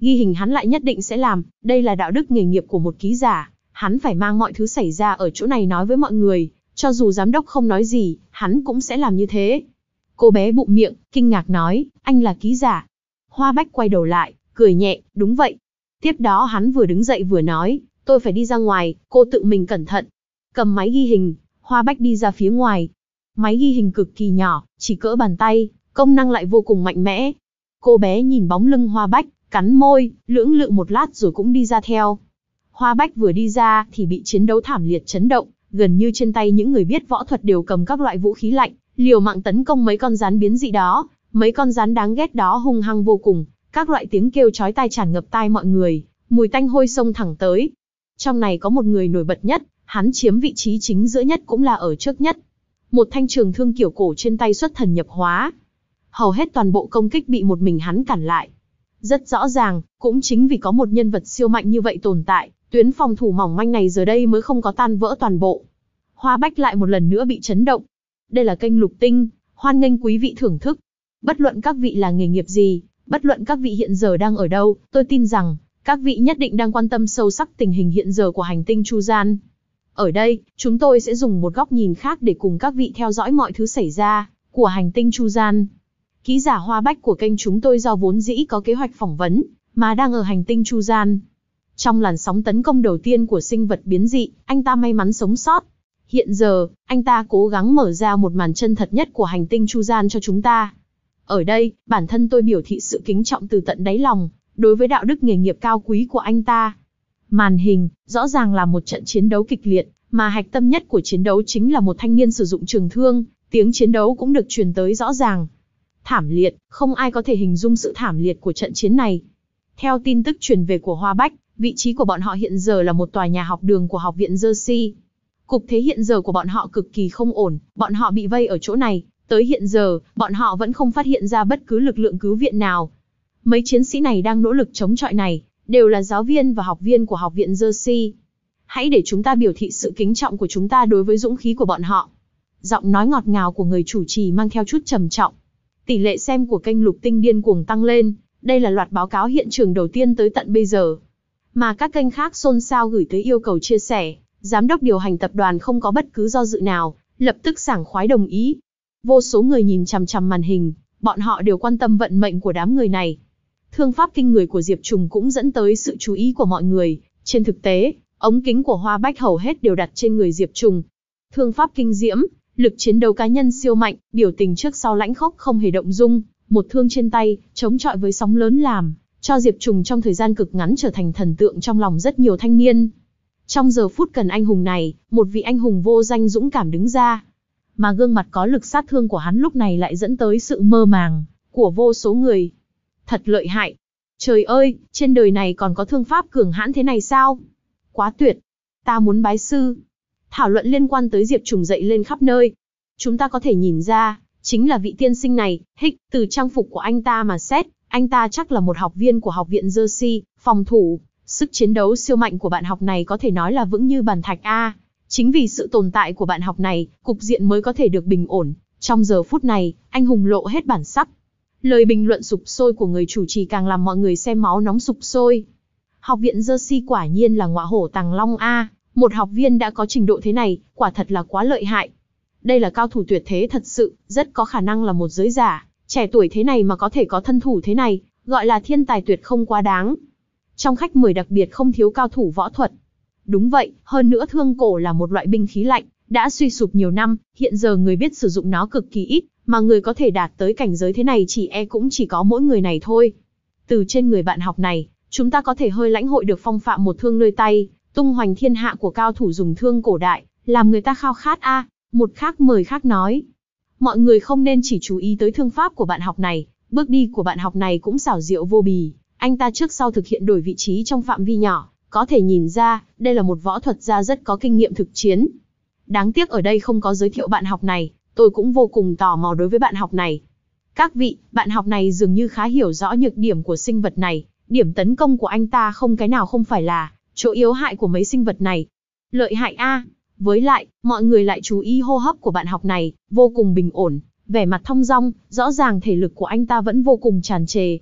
Ghi hình hắn lại nhất định sẽ làm, đây là đạo đức nghề nghiệp của một ký giả, hắn phải mang mọi thứ xảy ra ở chỗ này nói với mọi người, cho dù giám đốc không nói gì, hắn cũng sẽ làm như thế. Cô bé bụm miệng, kinh ngạc nói, anh là ký giả. Hoa Bách quay đầu lại, cười nhẹ, đúng vậy. Tiếp đó hắn vừa đứng dậy vừa nói, tôi phải đi ra ngoài, cô tự mình cẩn thận. Cầm máy ghi hình, Hoa Bách đi ra phía ngoài. Máy ghi hình cực kỳ nhỏ, chỉ cỡ bàn tay, công năng lại vô cùng mạnh mẽ. Cô bé nhìn bóng lưng Hoa Bách, cắn môi, lưỡng lự một lát rồi cũng đi ra theo. Hoa Bách vừa đi ra thì bị chiến đấu thảm liệt chấn động, gần như trên tay những người biết võ thuật đều cầm các loại vũ khí lạnh, liều mạng tấn công mấy con rắn biến dị đó. Mấy con rắn đáng ghét đó hung hăng vô cùng, các loại tiếng kêu chói tai tràn ngập tai mọi người, mùi tanh hôi xông thẳng tới. Trong này có một người nổi bật nhất, hắn chiếm vị trí chính giữa nhất cũng là ở trước nhất. Một thanh trường thương kiểu cổ trên tay xuất thần nhập hóa. Hầu hết toàn bộ công kích bị một mình hắn cản lại. Rất rõ ràng, cũng chính vì có một nhân vật siêu mạnh như vậy tồn tại, tuyến phòng thủ mỏng manh này giờ đây mới không có tan vỡ toàn bộ. Hoa Bách lại một lần nữa bị chấn động. Đây là kênh Lục Tinh, hoan nghênh quý vị thưởng thức. Bất luận các vị là nghề nghiệp gì, bất luận các vị hiện giờ đang ở đâu, tôi tin rằng, các vị nhất định đang quan tâm sâu sắc tình hình hiện giờ của hành tinh Chu Gian. Ở đây, chúng tôi sẽ dùng một góc nhìn khác để cùng các vị theo dõi mọi thứ xảy ra, của hành tinh Chu Gian. Ký giả Hoa Bách của kênh chúng tôi do vốn dĩ có kế hoạch phỏng vấn, mà đang ở hành tinh Chu Gian. Trong làn sóng tấn công đầu tiên của sinh vật biến dị, anh ta may mắn sống sót. Hiện giờ, anh ta cố gắng mở ra một màn chân thật nhất của hành tinh Chu Gian cho chúng ta. Ở đây, bản thân tôi biểu thị sự kính trọng từ tận đáy lòng, đối với đạo đức nghề nghiệp cao quý của anh ta. Màn hình, rõ ràng là một trận chiến đấu kịch liệt, mà hạch tâm nhất của chiến đấu chính là một thanh niên sử dụng trường thương, tiếng chiến đấu cũng được truyền tới rõ ràng. Thảm liệt, không ai có thể hình dung sự thảm liệt của trận chiến này. Theo tin tức truyền về của Hoa Bách, vị trí của bọn họ hiện giờ là một tòa nhà học đường của học viện Jersey. Cục thế hiện giờ của bọn họ cực kỳ không ổn, bọn họ bị vây ở chỗ này, tới hiện giờ, bọn họ vẫn không phát hiện ra bất cứ lực lượng cứu viện nào. Mấy chiến sĩ này đang nỗ lực chống chọi này, đều là giáo viên và học viên của học viện Jersey. Hãy để chúng ta biểu thị sự kính trọng của chúng ta đối với dũng khí của bọn họ. Giọng nói ngọt ngào của người chủ trì mang theo chút trầm trọng. Tỷ lệ xem của kênh Lục Tinh điên cuồng tăng lên, đây là loạt báo cáo hiện trường đầu tiên tới tận bây giờ. Mà các kênh khác xôn xao gửi tới yêu cầu chia sẻ, giám đốc điều hành tập đoàn không có bất cứ do dự nào, lập tức sảng khoái đồng ý. Vô số người nhìn chằm chằm màn hình, bọn họ đều quan tâm vận mệnh của đám người này. Thương pháp kinh người của Diệp Trùng cũng dẫn tới sự chú ý của mọi người. Trên thực tế, ống kính của Hoa Bách hầu hết đều đặt trên người Diệp Trùng. Thương pháp kinh diễm, lực chiến đấu cá nhân siêu mạnh, biểu tình trước sau lãnh khốc không hề động dung, một thương trên tay, chống chọi với sóng lớn làm cho Diệp Trùng trong thời gian cực ngắn trở thành thần tượng trong lòng rất nhiều thanh niên. Trong giờ phút cần anh hùng này, một vị anh hùng vô danh dũng cảm đứng ra. Mà gương mặt có lực sát thương của hắn lúc này lại dẫn tới sự mơ màng của vô số người. Thật lợi hại. Trời ơi, trên đời này còn có thương pháp cường hãn thế này sao? Quá tuyệt. Ta muốn bái sư. Thảo luận liên quan tới Diệp Trùng dậy lên khắp nơi. Chúng ta có thể nhìn ra, chính là vị tiên sinh này, hích, từ trang phục của anh ta mà xét, anh ta chắc là một học viên của học viện Jersey, phòng thủ. Sức chiến đấu siêu mạnh của bạn học này có thể nói là vững như bàn thạch A. Chính vì sự tồn tại của bạn học này, cục diện mới có thể được bình ổn. Trong giờ phút này, anh hùng lộ hết bản sắc. Lời bình luận sục sôi của người chủ trì càng làm mọi người xem máu nóng sục sôi. Học viện Jersey quả nhiên là ngọa hổ tàng long A. Một học viên đã có trình độ thế này, quả thật là quá lợi hại. Đây là cao thủ tuyệt thế thật sự, rất có khả năng là một giới giả. Trẻ tuổi thế này mà có thể có thân thủ thế này, gọi là thiên tài tuyệt không quá đáng. Trong khách mời đặc biệt không thiếu cao thủ võ thuật. Đúng vậy, hơn nữa thương cổ là một loại binh khí lạnh, đã suy sụp nhiều năm, hiện giờ người biết sử dụng nó cực kỳ ít, mà người có thể đạt tới cảnh giới thế này chỉ e cũng chỉ có mỗi người này thôi. Từ trên người bạn học này, chúng ta có thể hơi lãnh hội được phong phạm một thương nơi tay, tung hoành thiên hạ của cao thủ dùng thương cổ đại, làm người ta khao khát a. À, một khác mời khác nói. Mọi người không nên chỉ chú ý tới thương pháp của bạn học này, bước đi của bạn học này cũng xảo diệu vô bì, anh ta trước sau thực hiện đổi vị trí trong phạm vi nhỏ, có thể nhìn ra, đây là một võ thuật gia rất có kinh nghiệm thực chiến. Đáng tiếc ở đây không có giới thiệu bạn học này, tôi cũng vô cùng tò mò đối với bạn học này. Các vị, bạn học này dường như khá hiểu rõ nhược điểm của sinh vật này, điểm tấn công của anh ta không cái nào không phải là chỗ yếu hại của mấy sinh vật này. Lợi hại a. À. Với lại, mọi người lại chú ý hô hấp của bạn học này, vô cùng bình ổn, vẻ mặt thong dong, rõ ràng thể lực của anh ta vẫn vô cùng tràn trề.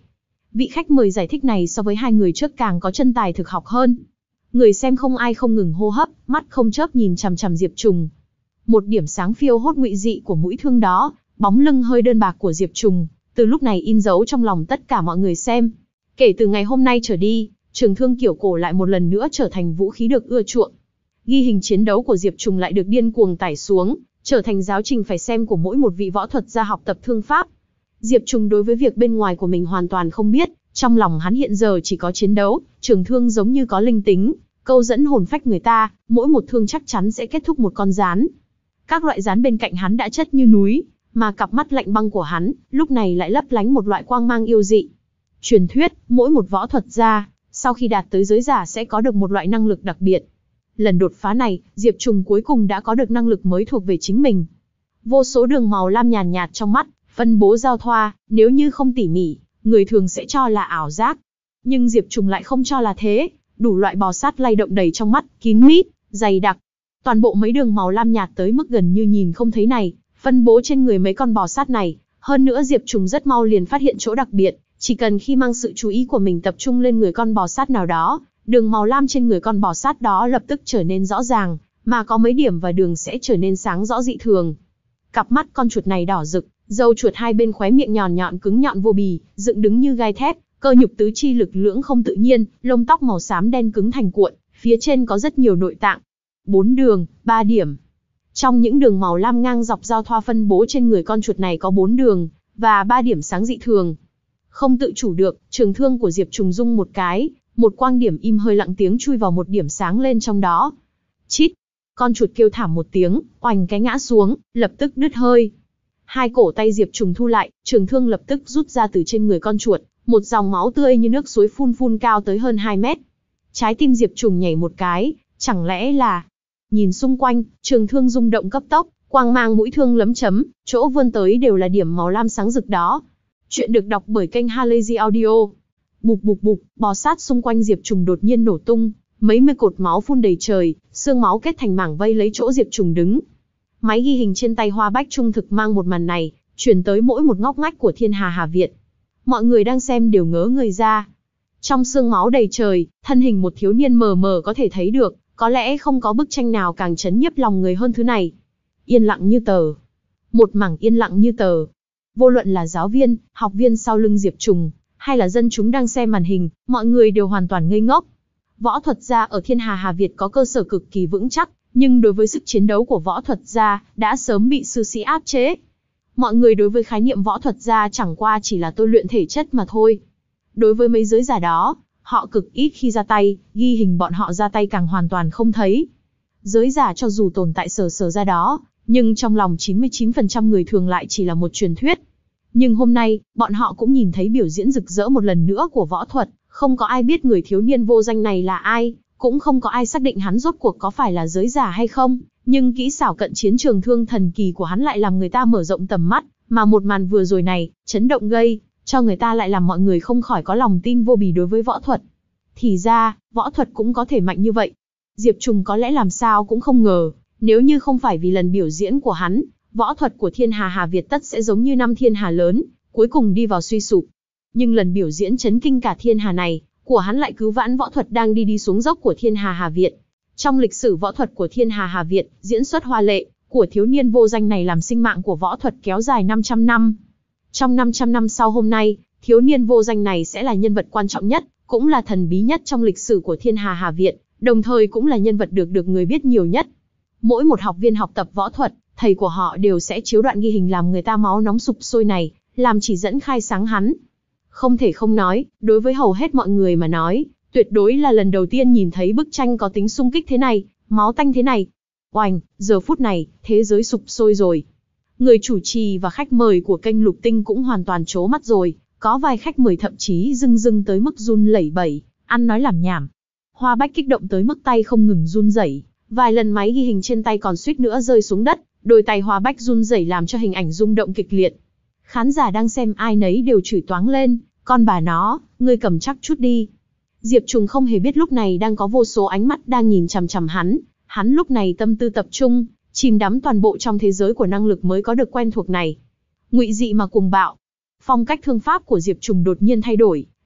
Vị khách mời giải thích này so với hai người trước càng có chân tài thực học hơn. Người xem không ai không ngừng hô hấp, mắt không chớp nhìn chằm chằm Diệp Trùng. Một điểm sáng phiêu hốt ngụy dị của mũi thương đó, bóng lưng hơi đơn bạc của Diệp Trùng, từ lúc này in dấu trong lòng tất cả mọi người xem. Kể từ ngày hôm nay trở đi, trường thương kiểu cổ lại một lần nữa trở thành vũ khí được ưa chuộng. Ghi hình chiến đấu của Diệp Trùng lại được điên cuồng tải xuống, trở thành giáo trình phải xem của mỗi một vị võ thuật gia học tập thương pháp. Diệp Trùng đối với việc bên ngoài của mình hoàn toàn không biết, trong lòng hắn hiện giờ chỉ có chiến đấu, trường thương giống như có linh tính, câu dẫn hồn phách người ta, mỗi một thương chắc chắn sẽ kết thúc một con gián. Các loại gián bên cạnh hắn đã chất như núi, mà cặp mắt lạnh băng của hắn, lúc này lại lấp lánh một loại quang mang yêu dị. Truyền thuyết, mỗi một võ thuật gia, sau khi đạt tới giới giả sẽ có được một loại năng lực đặc biệt. Lần đột phá này, Diệp Trùng cuối cùng đã có được năng lực mới thuộc về chính mình. Vô số đường màu lam nhàn nhạt trong mắt, phân bố giao thoa, nếu như không tỉ mỉ, người thường sẽ cho là ảo giác. Nhưng Diệp Trùng lại không cho là thế, đủ loại bò sát lay động đầy trong mắt, kín mít, dày đặc. Toàn bộ mấy đường màu lam nhạt tới mức gần như nhìn không thấy này, phân bố trên người mấy con bò sát này. Hơn nữa Diệp Trùng rất mau liền phát hiện chỗ đặc biệt, chỉ cần khi mang sự chú ý của mình tập trung lên người con bò sát nào đó, đường màu lam trên người con bò sát đó lập tức trở nên rõ ràng, mà có mấy điểm và đường sẽ trở nên sáng rõ dị thường. Cặp mắt con chuột này đỏ rực, râu chuột hai bên khóe miệng nhọn nhọn cứng nhọn vô bì, dựng đứng như gai thép, cơ nhục tứ chi lực lưỡng không tự nhiên, lông tóc màu xám đen cứng thành cuộn, phía trên có rất nhiều nội tạng. Bốn đường, ba điểm. Trong những đường màu lam ngang dọc giao thoa phân bố trên người con chuột này có bốn đường, và ba điểm sáng dị thường. Không tự chủ được, trường thương của Diệp Trùng rung một cái, một quang điểm im hơi lặng tiếng chui vào một điểm sáng lên trong đó. Chít! Con chuột kêu thảm một tiếng, oành cái ngã xuống, lập tức đứt hơi. Hai cổ tay Diệp Trùng thu lại, trường thương lập tức rút ra từ trên người con chuột, một dòng máu tươi như nước suối phun phun cao tới hơn hai mét. Trái tim Diệp Trùng nhảy một cái, chẳng lẽ là... Nhìn xung quanh, trường thương rung động cấp tốc, quang mang mũi thương lấm chấm, chỗ vươn tới đều là điểm màu lam sáng rực đó. Chuyện được đọc bởi kênh Halazy Audio. Bụp bụp bụp, bò sát xung quanh Diệp Trùng đột nhiên nổ tung, mấy mươi cột máu phun đầy trời, xương máu kết thành mảng vây lấy chỗ Diệp Trùng đứng. Máy ghi hình trên tay Hoa Bách trung thực mang một màn này, truyền tới mỗi một ngóc ngách của Thiên Hà Hà Việt. Mọi người đang xem đều ngớ người ra. Trong xương máu đầy trời, thân hình một thiếu niên mờ mờ có thể thấy được, có lẽ không có bức tranh nào càng chấn nhiếp lòng người hơn thứ này. Yên lặng như tờ. Một mảng yên lặng như tờ. Vô luận là giáo viên, học viên sau lưng Diệp Trùng, hay là dân chúng đang xem màn hình, mọi người đều hoàn toàn ngây ngốc. Võ thuật gia ở Thiên Hà Hà Việt có cơ sở cực kỳ vững chắc, nhưng đối với sức chiến đấu của võ thuật gia, đã sớm bị sư sĩ áp chế. Mọi người đối với khái niệm võ thuật gia chẳng qua chỉ là tôi luyện thể chất mà thôi. Đối với mấy giới giả đó, họ cực ít khi ra tay, ghi hình bọn họ ra tay càng hoàn toàn không thấy. Giới giả cho dù tồn tại sờ sờ ra đó, nhưng trong lòng chín mươi chín phần trăm người thường lại chỉ là một truyền thuyết. Nhưng hôm nay, bọn họ cũng nhìn thấy biểu diễn rực rỡ một lần nữa của võ thuật, không có ai biết người thiếu niên vô danh này là ai, cũng không có ai xác định hắn rốt cuộc có phải là giới giả hay không, nhưng kỹ xảo cận chiến trường thương thần kỳ của hắn lại làm người ta mở rộng tầm mắt, mà một màn vừa rồi này, chấn động gây, cho người ta lại làm mọi người không khỏi có lòng tin vô bì đối với võ thuật. Thì ra, võ thuật cũng có thể mạnh như vậy. Diệp Trùng có lẽ làm sao cũng không ngờ, nếu như không phải vì lần biểu diễn của hắn, võ thuật của Thiên Hà Hà Việt tất sẽ giống như năm thiên hà lớn, cuối cùng đi vào suy sụp. Nhưng lần biểu diễn chấn kinh cả thiên hà này, của hắn lại cứu vãn võ thuật đang đi đi xuống dốc của Thiên Hà Hà Việt. Trong lịch sử võ thuật của Thiên Hà Hà Việt, diễn xuất hoa lệ của thiếu niên vô danh này làm sinh mạng của võ thuật kéo dài năm trăm năm. Trong năm trăm năm sau hôm nay, thiếu niên vô danh này sẽ là nhân vật quan trọng nhất, cũng là thần bí nhất trong lịch sử của Thiên Hà Hà Việt, đồng thời cũng là nhân vật được được người biết nhiều nhất. Mỗi một học viên học tập võ thuật, thầy của họ đều sẽ chiếu đoạn ghi hình làm người ta máu nóng sục sôi này, làm chỉ dẫn khai sáng hắn. Không thể không nói, đối với hầu hết mọi người mà nói, tuyệt đối là lần đầu tiên nhìn thấy bức tranh có tính xung kích thế này, máu tanh thế này. Oành, giờ phút này, thế giới sụp sôi rồi. Người chủ trì và khách mời của kênh Lục Tinh cũng hoàn toàn trố mắt rồi, có vài khách mời thậm chí rưng rưng tới mức run lẩy bẩy, ăn nói làm nhảm. Hoa Bách kích động tới mức tay không ngừng run rẩy, vài lần máy ghi hình trên tay còn suýt nữa rơi xuống đất, đôi tay Hoa Bách run rẩy làm cho hình ảnh rung động kịch liệt. Khán giả đang xem ai nấy đều chửi toáng lên, con bà nó, ngươi cầm chắc chút đi. Diệp Trùng không hề biết lúc này đang có vô số ánh mắt đang nhìn chằm chằm hắn, hắn lúc này tâm tư tập trung, chìm đắm toàn bộ trong thế giới của năng lực mới có được quen thuộc này. Ngụy dị mà cuồng bạo. Phong cách thương pháp của Diệp Trùng đột nhiên thay đổi,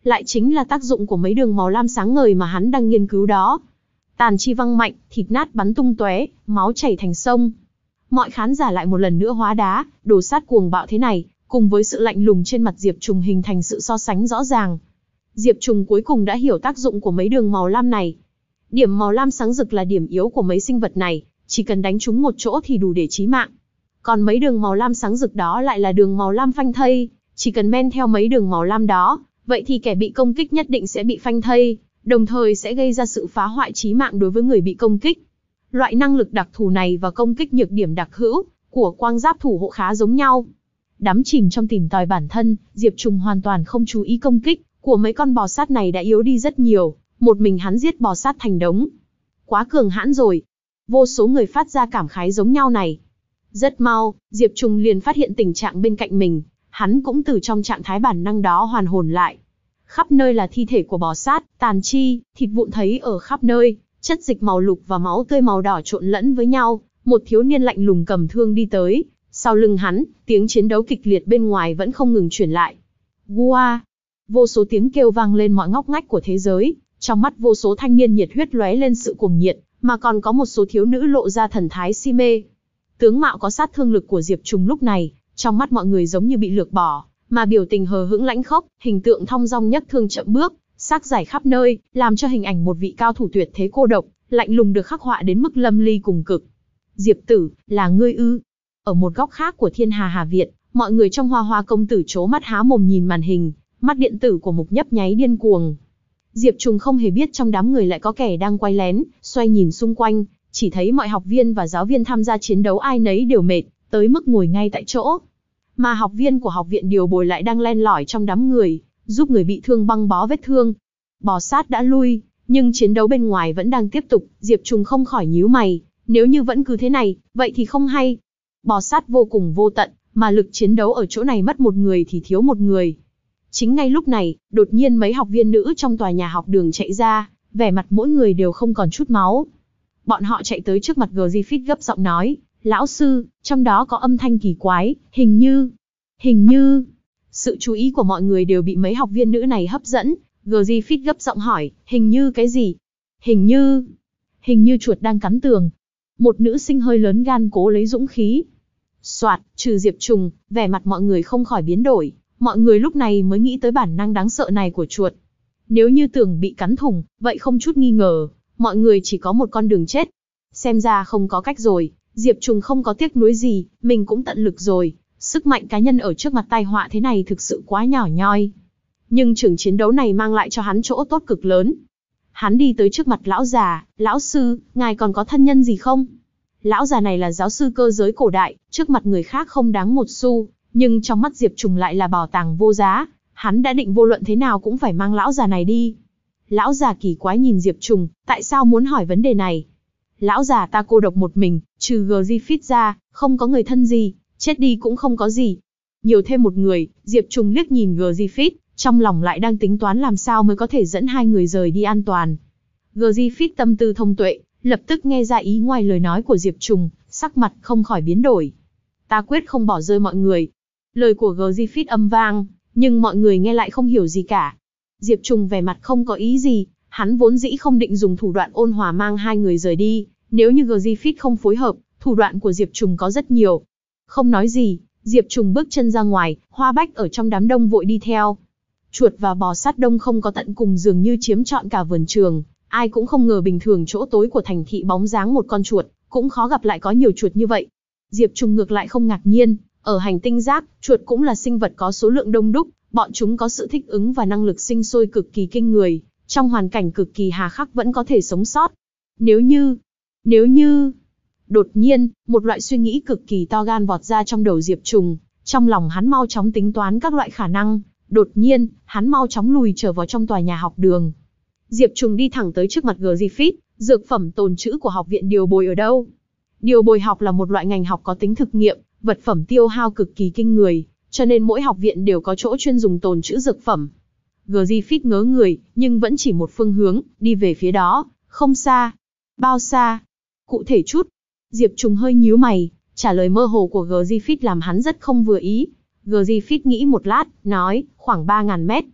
lại chính là tác dụng của mấy đường màu lam sáng ngời mà hắn đang nghiên cứu đó. Tàn chi văng mạnh, thịt nát bắn tung tóe, máu chảy thành sông. Mọi khán giả lại một lần nữa hóa đá, đồ sát cuồng bạo thế này, cùng với sự lạnh lùng trên mặt Diệp Trùng hình thành sự so sánh rõ ràng. Diệp Trùng cuối cùng đã hiểu tác dụng của mấy đường màu lam này. Điểm màu lam sáng rực là điểm yếu của mấy sinh vật này, chỉ cần đánh trúng một chỗ thì đủ để chí mạng. Còn mấy đường màu lam sáng rực đó lại là đường màu lam phanh thây, chỉ cần men theo mấy đường màu lam đó, vậy thì kẻ bị công kích nhất định sẽ bị phanh thây, đồng thời sẽ gây ra sự phá hoại chí mạng đối với người bị công kích. Loại năng lực đặc thù này và công kích nhược điểm đặc hữu của quang giáp thủ hộ khá giống nhau. Đắm chìm trong tìm tòi bản thân, Diệp Trùng hoàn toàn không chú ý công kích của mấy con bò sát này đã yếu đi rất nhiều, một mình hắn giết bò sát thành đống. Quá cường hãn rồi. Vô số người phát ra cảm khái giống nhau này. Rất mau, Diệp Trùng liền phát hiện tình trạng bên cạnh mình, hắn cũng từ trong trạng thái bản năng đó hoàn hồn lại. Khắp nơi là thi thể của bò sát, tàn chi, thịt vụn thấy ở khắp nơi, chất dịch màu lục và máu tươi màu đỏ trộn lẫn với nhau, một thiếu niên lạnh lùng cầm thương đi tới, sau lưng hắn, tiếng chiến đấu kịch liệt bên ngoài vẫn không ngừng truyền lại. Gua! Vô số tiếng kêu vang lên mọi ngóc ngách của thế giới, trong mắt vô số thanh niên nhiệt huyết lóe lên sự cuồng nhiệt, mà còn có một số thiếu nữ lộ ra thần thái si mê. Tướng mạo có sát thương lực của Diệp Trùng lúc này, trong mắt mọi người giống như bị lược bỏ, mà biểu tình hờ hững lãnh khốc, hình tượng thong dong nhấc thương chậm bước, sắc giải khắp nơi, làm cho hình ảnh một vị cao thủ tuyệt thế cô độc, lạnh lùng được khắc họa đến mức lâm ly cùng cực. Diệp tử, là ngươi ư? Ở một góc khác của Thiên Hà Hà Việt, mọi người trong Hoa Hoa công tử trố mắt há mồm nhìn màn hình, mắt điện tử của Mục nhấp nháy điên cuồng. Diệp Trùng không hề biết trong đám người lại có kẻ đang quay lén, xoay nhìn xung quanh, chỉ thấy mọi học viên và giáo viên tham gia chiến đấu ai nấy đều mệt, tới mức ngồi ngay tại chỗ. Mà học viên của học viện điều bồi lại đang len lỏi trong đám người, giúp người bị thương băng bó vết thương. Bò sát đã lui, nhưng chiến đấu bên ngoài vẫn đang tiếp tục, Diệp Trùng không khỏi nhíu mày, nếu như vẫn cứ thế này, vậy thì không hay. Bò sát vô cùng vô tận, mà lực chiến đấu ở chỗ này mất một người thì thiếu một người. Chính ngay lúc này, đột nhiên mấy học viên nữ trong tòa nhà học đường chạy ra, vẻ mặt mỗi người đều không còn chút máu. Bọn họ chạy tới trước mặt Griffith gấp giọng nói, lão sư, trong đó có âm thanh kỳ quái, hình như, hình như... Sự chú ý của mọi người đều bị mấy học viên nữ này hấp dẫn, Griffith gấp giọng hỏi, hình như cái gì? Hình như... Hình như chuột đang cắn tường. Một nữ sinh hơi lớn gan cố lấy dũng khí. Soạt, trừ Diệp Trùng, vẻ mặt mọi người không khỏi biến đổi. Mọi người lúc này mới nghĩ tới bản năng đáng sợ này của chuột. Nếu như tường bị cắn thủng, vậy không chút nghi ngờ, mọi người chỉ có một con đường chết. Xem ra không có cách rồi, Diệp Trùng không có tiếc nuối gì, mình cũng tận lực rồi. Sức mạnh cá nhân ở trước mặt tai họa thế này thực sự quá nhỏ nhoi. Nhưng trường chiến đấu này mang lại cho hắn chỗ tốt cực lớn. Hắn đi tới trước mặt lão già, lão sư, ngài còn có thân nhân gì không? Lão già này là giáo sư cơ giới cổ đại, trước mặt người khác không đáng một xu, nhưng trong mắt Diệp Trùng lại là bảo tàng vô giá. Hắn đã định vô luận thế nào cũng phải mang lão già này đi. Lão già kỳ quái nhìn Diệp Trùng, tại sao muốn hỏi vấn đề này? Lão già ta cô độc một mình, trừ Griffith ra, không có người thân gì, chết đi cũng không có gì. Nhiều thêm một người, Diệp Trùng liếc nhìn Griffith, trong lòng lại đang tính toán làm sao mới có thể dẫn hai người rời đi an toàn. Griffith tâm tư thông tuệ, lập tức nghe ra ý ngoài lời nói của Diệp Trùng, sắc mặt không khỏi biến đổi. Ta quyết không bỏ rơi mọi người. Lời của Griffith âm vang, nhưng mọi người nghe lại không hiểu gì cả. Diệp Trùng vẻ mặt không có ý gì, hắn vốn dĩ không định dùng thủ đoạn ôn hòa mang hai người rời đi, nếu như Griffith không phối hợp, thủ đoạn của Diệp Trùng có rất nhiều. Không nói gì, Diệp Trùng bước chân ra ngoài, Hoa Bách ở trong đám đông vội đi theo. Chuột và bò sát đông không có tận cùng dường như chiếm trọn cả vườn trường, ai cũng không ngờ bình thường chỗ tối của thành thị bóng dáng một con chuột, cũng khó gặp lại có nhiều chuột như vậy. Diệp Trùng ngược lại không ngạc nhiên, ở hành tinh rác, chuột cũng là sinh vật có số lượng đông đúc, bọn chúng có sự thích ứng và năng lực sinh sôi cực kỳ kinh người, trong hoàn cảnh cực kỳ hà khắc vẫn có thể sống sót. Nếu như, nếu như... Đột nhiên, một loại suy nghĩ cực kỳ to gan vọt ra trong đầu Diệp Trùng, trong lòng hắn mau chóng tính toán các loại khả năng, đột nhiên, hắn mau chóng lùi trở vào trong tòa nhà học đường. Diệp Trùng đi thẳng tới trước mặt Griffith, dược phẩm tồn trữ của học viện điều bồi ở đâu? Điều bồi học là một loại ngành học có tính thực nghiệm, vật phẩm tiêu hao cực kỳ kinh người, cho nên mỗi học viện đều có chỗ chuyên dùng tồn trữ dược phẩm. Griffith ngớ người, nhưng vẫn chỉ một phương hướng, đi về phía đó, không xa. Bao xa? Cụ thể chút. Diệp Trùng hơi nhíu mày, trả lời mơ hồ của Griffith làm hắn rất không vừa ý. Griffith nghĩ một lát, nói, khoảng ba nghìn mét.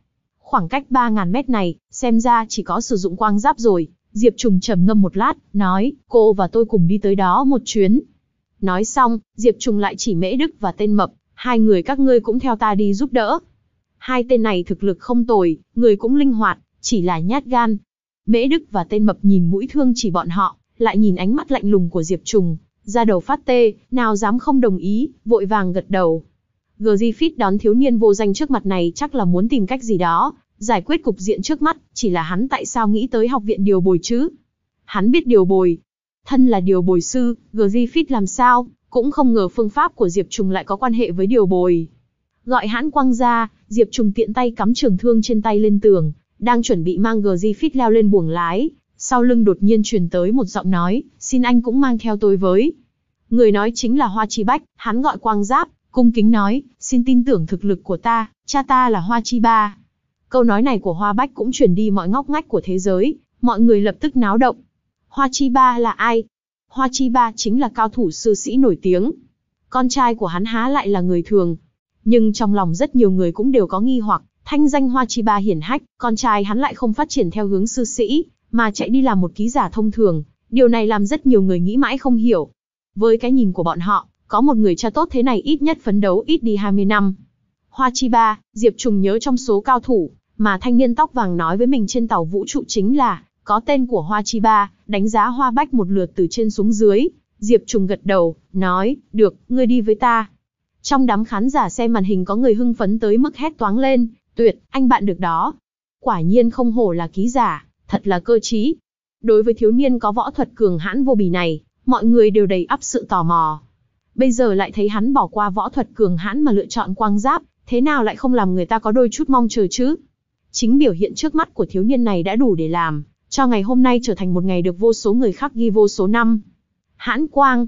Khoảng cách ba ngàn mét này, xem ra chỉ có sử dụng quang giáp rồi. Diệp Trùng trầm ngâm một lát, nói, cô và tôi cùng đi tới đó một chuyến. Nói xong, Diệp Trùng lại chỉ Mễ Đức và tên Mập, hai người các ngươi cũng theo ta đi giúp đỡ. Hai tên này thực lực không tồi, người cũng linh hoạt, chỉ là nhát gan. Mễ Đức và tên Mập nhìn mũi thương chỉ bọn họ, lại nhìn ánh mắt lạnh lùng của Diệp Trùng, da đầu phát tê, nào dám không đồng ý, vội vàng gật đầu. Griffith đón thiếu niên vô danh trước mặt này chắc là muốn tìm cách gì đó, giải quyết cục diện trước mắt, chỉ là hắn tại sao nghĩ tới học viện điều bồi chứ? Hắn biết điều bồi. Thân là điều bồi sư, Griffith làm sao, cũng không ngờ phương pháp của Diệp Trùng lại có quan hệ với điều bồi. Gọi hãn quang ra, Diệp Trùng tiện tay cắm trường thương trên tay lên tường, đang chuẩn bị mang Griffith leo lên buồng lái, sau lưng đột nhiên truyền tới một giọng nói, xin anh cũng mang theo tôi với. Người nói chính là Hoa Chi Bách, hắn gọi quang giáp, cung kính nói, xin tin tưởng thực lực của ta, cha ta là Hoa Chi Ba. Câu nói này của Hoa Bách cũng truyền đi mọi ngóc ngách của thế giới, mọi người lập tức náo động. Hoa Chi Ba là ai? Hoa Chi Ba chính là cao thủ sư sĩ nổi tiếng. Con trai của hắn há lại là người thường. Nhưng trong lòng rất nhiều người cũng đều có nghi hoặc, thanh danh Hoa Chi Ba hiển hách, con trai hắn lại không phát triển theo hướng sư sĩ, mà chạy đi làm một ký giả thông thường. Điều này làm rất nhiều người nghĩ mãi không hiểu. Với cái nhìn của bọn họ, có một người cha tốt thế này ít nhất phấn đấu ít đi hai mươi năm. Hoa Chi Ba, Diệp Trùng nhớ trong số cao thủ, mà thanh niên tóc vàng nói với mình trên tàu vũ trụ chính là, có tên của Hoa Chi Ba, đánh giá Hoa Bách một lượt từ trên xuống dưới. Diệp Trùng gật đầu, nói, được, ngươi đi với ta. Trong đám khán giả xem màn hình có người hưng phấn tới mức hét toáng lên, tuyệt, anh bạn được đó. Quả nhiên không hổ là ký giả, thật là cơ trí. Đối với thiếu niên có võ thuật cường hãn vô bì này, mọi người đều đầy ắp sự tò mò. Bây giờ lại thấy hắn bỏ qua võ thuật cường hãn mà lựa chọn quang giáp, thế nào lại không làm người ta có đôi chút mong chờ chứ? Chính biểu hiện trước mắt của thiếu niên này đã đủ để làm cho ngày hôm nay trở thành một ngày được vô số người khắc ghi vô số năm. Hãn quang,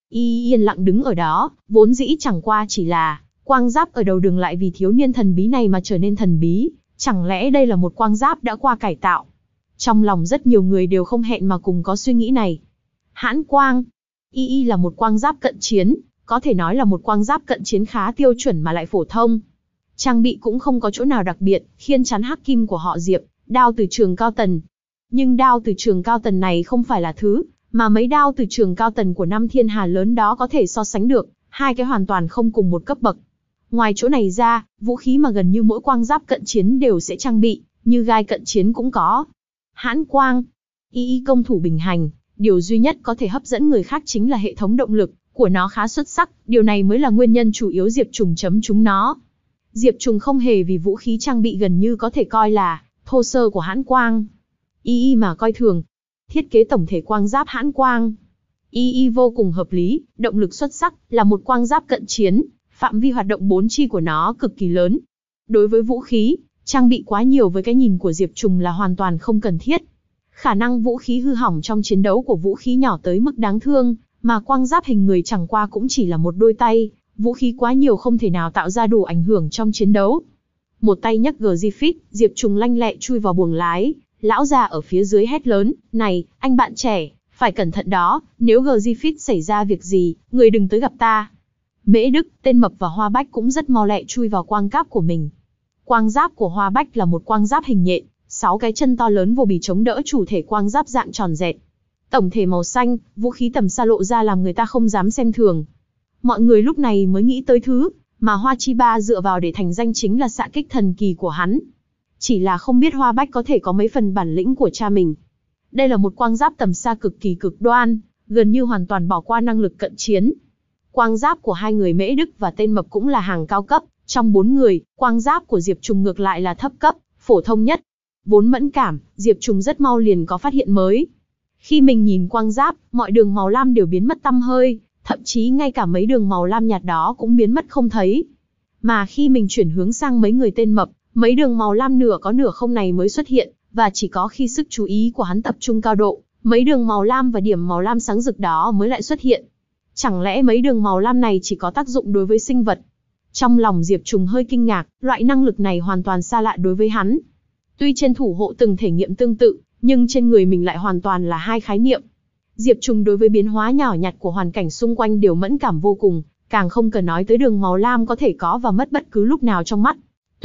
y yên lặng đứng ở đó, vốn dĩ chẳng qua chỉ là quang giáp ở đầu đường lại vì thiếu niên thần bí này mà trở nên thần bí, chẳng lẽ đây là một quang giáp đã qua cải tạo? Trong lòng rất nhiều người đều không hẹn mà cùng có suy nghĩ này. Hãn quang, y y là một quang giáp cận chiến, có thể nói là một quang giáp cận chiến khá tiêu chuẩn mà lại phổ thông. Trang bị cũng không có chỗ nào đặc biệt, khiên chắn hắc kim của họ Diệp, đao từ trường cao tần. Nhưng đao từ trường cao tần này không phải là thứ mà mấy đao từ trường cao tần của năm thiên hà lớn đó có thể so sánh được, hai cái hoàn toàn không cùng một cấp bậc. Ngoài chỗ này ra, vũ khí mà gần như mỗi quang giáp cận chiến đều sẽ trang bị, như gai cận chiến cũng có. Hãn quang, y y công thủ bình hành, điều duy nhất có thể hấp dẫn người khác chính là hệ thống động lực của nó khá xuất sắc, điều này mới là nguyên nhân chủ yếu Diệp Trùng chấm trúng nó. Diệp Trùng không hề vì vũ khí trang bị gần như có thể coi là thô sơ của hãn quang y y mà coi thường. Thiết kế tổng thể quang giáp hãn quang y y vô cùng hợp lý, động lực xuất sắc, là một quang giáp cận chiến, phạm vi hoạt động bốn chi của nó cực kỳ lớn. Đối với vũ khí, trang bị quá nhiều với cái nhìn của Diệp Trùng là hoàn toàn không cần thiết. Khả năng vũ khí hư hỏng trong chiến đấu của vũ khí nhỏ tới mức đáng thương, mà quang giáp hình người chẳng qua cũng chỉ là một đôi tay, vũ khí quá nhiều không thể nào tạo ra đủ ảnh hưởng trong chiến đấu. Một tay nhấc Griffith, Diệp Trùng lanh lẹ chui vào buồng lái, lão già ở phía dưới hét lớn, này, anh bạn trẻ, phải cẩn thận đó, nếu Griffith xảy ra việc gì, người đừng tới gặp ta. Mễ Đức, tên Mập và Hoa Bách cũng rất mau lẹ chui vào quang giáp của mình. Quang giáp của Hoa Bách là một quang giáp hình nhện, sáu cái chân to lớn vô bì chống đỡ chủ thể quang giáp dạng tròn dẹt. Tổng thể màu xanh, vũ khí tầm xa lộ ra làm người ta không dám xem thường. Mọi người lúc này mới nghĩ tới thứ mà Hoa Chi Ba dựa vào để thành danh chính là xạ kích thần kỳ của hắn. Chỉ là không biết Hoa Bách có thể có mấy phần bản lĩnh của cha mình. Đây là một quang giáp tầm xa cực kỳ cực đoan, gần như hoàn toàn bỏ qua năng lực cận chiến. Quang giáp của hai người Mễ Đức và tên Mập cũng là hàng cao cấp, trong bốn người, quang giáp của Diệp Trùng ngược lại là thấp cấp, phổ thông nhất. Vốn mẫn cảm, Diệp Trùng rất mau liền có phát hiện mới. Khi mình nhìn quang giáp, mọi đường màu lam đều biến mất tăm hơi, thậm chí ngay cả mấy đường màu lam nhạt đó cũng biến mất không thấy. Mà khi mình chuyển hướng sang mấy người tên Mập, mấy đường màu lam nửa có nửa không này mới xuất hiện, và chỉ có khi sức chú ý của hắn tập trung cao độ, mấy đường màu lam và điểm màu lam sáng rực đó mới lại xuất hiện. Chẳng lẽ mấy đường màu lam này chỉ có tác dụng đối với sinh vật? Trong lòng Diệp Trùng hơi kinh ngạc, loại năng lực này hoàn toàn xa lạ đối với hắn. Tuy trên thủ hộ từng thể nghiệm tương tự, nhưng trên người mình lại hoàn toàn là hai khái niệm. Diệp Trùng đối với biến hóa nhỏ nhặt của hoàn cảnh xung quanh đều mẫn cảm vô cùng, càng không cần nói tới đường màu lam có thể có và mất bất cứ lúc nào trong mắt.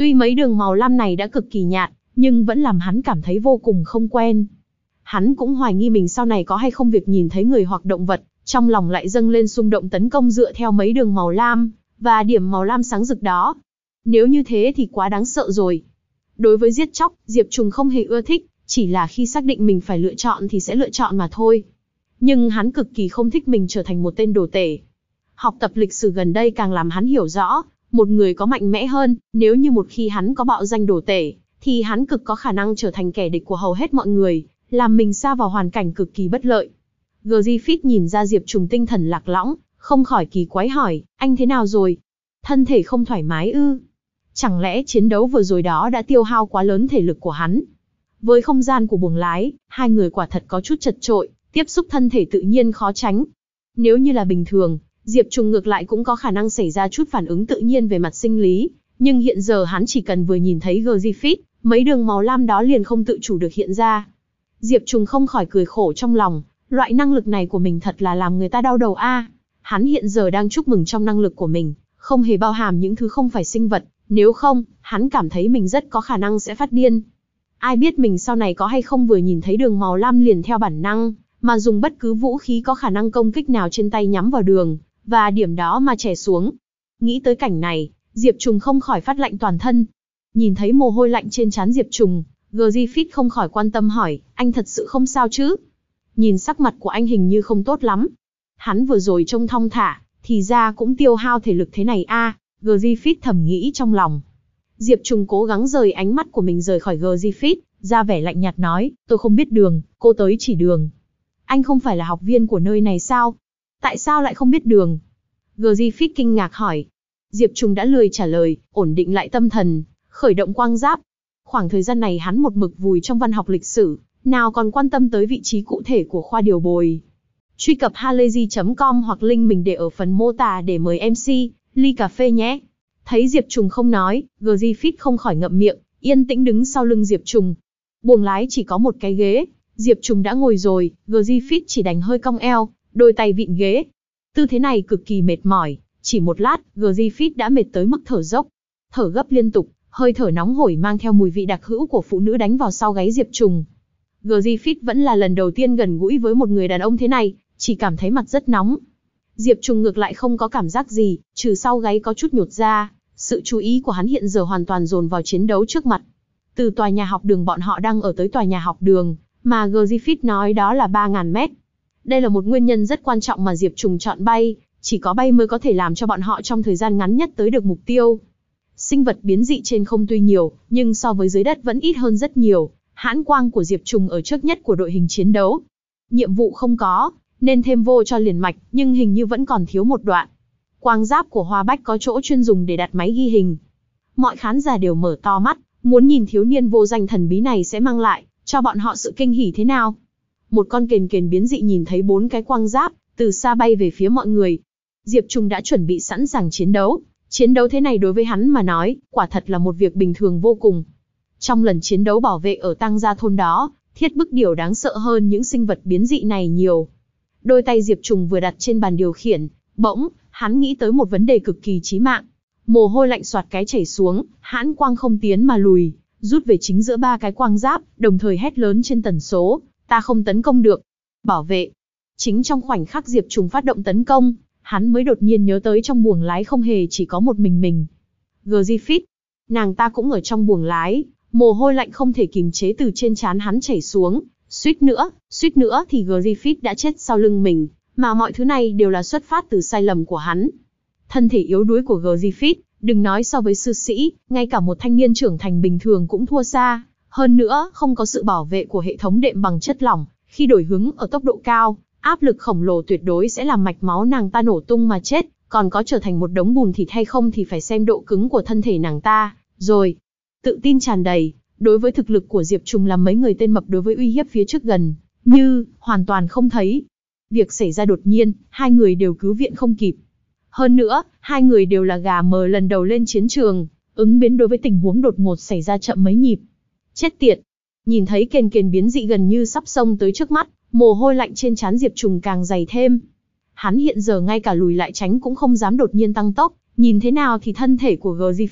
Tuy mấy đường màu lam này đã cực kỳ nhạt, nhưng vẫn làm hắn cảm thấy vô cùng không quen. Hắn cũng hoài nghi mình sau này có hay không việc nhìn thấy người hoặc động vật, trong lòng lại dâng lên xung động tấn công dựa theo mấy đường màu lam, và điểm màu lam sáng rực đó. Nếu như thế thì quá đáng sợ rồi. Đối với giết chóc, Diệp Trùng không hề ưa thích, chỉ là khi xác định mình phải lựa chọn thì sẽ lựa chọn mà thôi. Nhưng hắn cực kỳ không thích mình trở thành một tên đồ tể. Học tập lịch sử gần đây càng làm hắn hiểu rõ, một người có mạnh mẽ hơn, nếu như một khi hắn có bạo danh đồ tể, thì hắn cực có khả năng trở thành kẻ địch của hầu hết mọi người, làm mình sa vào hoàn cảnh cực kỳ bất lợi. Griffith nhìn ra Diệp Trùng tinh thần lạc lõng, không khỏi kỳ quái hỏi, anh thế nào rồi? Thân thể không thoải mái ư? Chẳng lẽ chiến đấu vừa rồi đó đã tiêu hao quá lớn thể lực của hắn? Với không gian của buồng lái, hai người quả thật có chút chật chội, tiếp xúc thân thể tự nhiên khó tránh. Nếu như là bình thường, Diệp Trùng ngược lại cũng có khả năng xảy ra chút phản ứng tự nhiên về mặt sinh lý, nhưng hiện giờ hắn chỉ cần vừa nhìn thấy Griffith, mấy đường màu lam đó liền không tự chủ được hiện ra. Diệp Trùng không khỏi cười khổ trong lòng, loại năng lực này của mình thật là làm người ta đau đầu a. À, hắn hiện giờ đang chúc mừng trong năng lực của mình, không hề bao hàm những thứ không phải sinh vật, nếu không, hắn cảm thấy mình rất có khả năng sẽ phát điên. Ai biết mình sau này có hay không vừa nhìn thấy đường màu lam liền theo bản năng, mà dùng bất cứ vũ khí có khả năng công kích nào trên tay nhắm vào đường, và điểm đó mà chẻ xuống. Nghĩ tới cảnh này, Diệp Trùng không khỏi phát lạnh toàn thân. Nhìn thấy mồ hôi lạnh trên trán Diệp Trùng, Griffith không khỏi quan tâm hỏi, anh thật sự không sao chứ? Nhìn sắc mặt của anh hình như không tốt lắm. Hắn vừa rồi trông thong thả, thì ra cũng tiêu hao thể lực thế này a. À, Griffith thầm nghĩ trong lòng. Diệp Trùng cố gắng rời ánh mắt của mình rời khỏi Griffith, ra vẻ lạnh nhạt nói, tôi không biết đường, cô tới chỉ đường. Anh không phải là học viên của nơi này sao? Tại sao lại không biết đường? Griffith kinh ngạc hỏi. Diệp Trùng đã lười trả lời, ổn định lại tâm thần, khởi động quang giáp. Khoảng thời gian này hắn một mực vùi trong văn học lịch sử, nào còn quan tâm tới vị trí cụ thể của khoa điều bồi. Truy cập halayzi chấm com hoặc link mình để ở phần mô tả để mời em xê, ly cà phê nhé. Thấy Diệp Trùng không nói, Griffith không khỏi ngậm miệng, yên tĩnh đứng sau lưng Diệp Trùng. Buồng lái chỉ có một cái ghế, Diệp Trùng đã ngồi rồi, Griffith chỉ đành hơi cong eo, đôi tay vịn ghế. Tư thế này cực kỳ mệt mỏi, chỉ một lát, Griffith đã mệt tới mức thở dốc. Thở gấp liên tục, hơi thở nóng hổi mang theo mùi vị đặc hữu của phụ nữ đánh vào sau gáy Diệp Trùng. Griffith vẫn là lần đầu tiên gần gũi với một người đàn ông thế này, chỉ cảm thấy mặt rất nóng. Diệp Trùng ngược lại không có cảm giác gì, trừ sau gáy có chút nhột ra, sự chú ý của hắn hiện giờ hoàn toàn dồn vào chiến đấu trước mặt. Từ tòa nhà học đường bọn họ đang ở tới tòa nhà học đường, mà Griffith nói đó là ba nghìn mét. Đây là một nguyên nhân rất quan trọng mà Diệp Trùng chọn bay, chỉ có bay mới có thể làm cho bọn họ trong thời gian ngắn nhất tới được mục tiêu. Sinh vật biến dị trên không tuy nhiều, nhưng so với dưới đất vẫn ít hơn rất nhiều. Hãn quang của Diệp Trùng ở trước nhất của đội hình chiến đấu. Nhiệm vụ không có, nên thêm vô cho liền mạch, nhưng hình như vẫn còn thiếu một đoạn. Quang giáp của Hoa Bách có chỗ chuyên dùng để đặt máy ghi hình. Mọi khán giả đều mở to mắt, muốn nhìn thiếu niên vô danh thần bí này sẽ mang lại cho bọn họ sự kinh hỉ thế nào. Một con kền kền biến dị nhìn thấy bốn cái quang giáp, từ xa bay về phía mọi người. Diệp Trùng đã chuẩn bị sẵn sàng chiến đấu. Chiến đấu thế này đối với hắn mà nói, quả thật là một việc bình thường vô cùng. Trong lần chiến đấu bảo vệ ở Tăng Gia thôn đó, Thiết Bức Điểu đáng sợ hơn những sinh vật biến dị này nhiều. Đôi tay Diệp Trùng vừa đặt trên bàn điều khiển, bỗng, hắn nghĩ tới một vấn đề cực kỳ chí mạng. Mồ hôi lạnh xoạt cái chảy xuống, hãn quang không tiến mà lùi, rút về chính giữa ba cái quang giáp, đồng thời hét lớn trên tần số, ta không tấn công được. Bảo vệ. Chính trong khoảnh khắc Diệp Trùng phát động tấn công, hắn mới đột nhiên nhớ tới trong buồng lái không hề chỉ có một mình mình. Griffith, nàng ta cũng ở trong buồng lái, mồ hôi lạnh không thể kìm chế từ trên trán hắn chảy xuống, suýt nữa, suýt nữa thì Griffith đã chết sau lưng mình, mà mọi thứ này đều là xuất phát từ sai lầm của hắn. Thân thể yếu đuối của Griffith, đừng nói so với sư sĩ, ngay cả một thanh niên trưởng thành bình thường cũng thua xa, hơn nữa không có sự bảo vệ của hệ thống đệm bằng chất lỏng, khi đổi hướng ở tốc độ cao, áp lực khổng lồ tuyệt đối sẽ làm mạch máu nàng ta nổ tung mà chết, còn có trở thành một đống bùn thịt hay không thì phải xem độ cứng của thân thể nàng ta, rồi. Tự tin tràn đầy, đối với thực lực của Diệp Trùng làm mấy người tên mập đối với uy hiếp phía trước gần, như, hoàn toàn không thấy. Việc xảy ra đột nhiên, hai người đều cứu viện không kịp. Hơn nữa, hai người đều là gà mờ lần đầu lên chiến trường, ứng biến đối với tình huống đột ngột xảy ra chậm mấy nhịp. Chết tiệt! Nhìn thấy kền kền biến dị gần như sắp xông tới trước mắt, mồ hôi lạnh trên trán Diệp Trùng càng dày thêm. Hắn hiện giờ ngay cả lùi lại tránh cũng không dám đột nhiên tăng tốc, nhìn thế nào thì thân thể của Griffith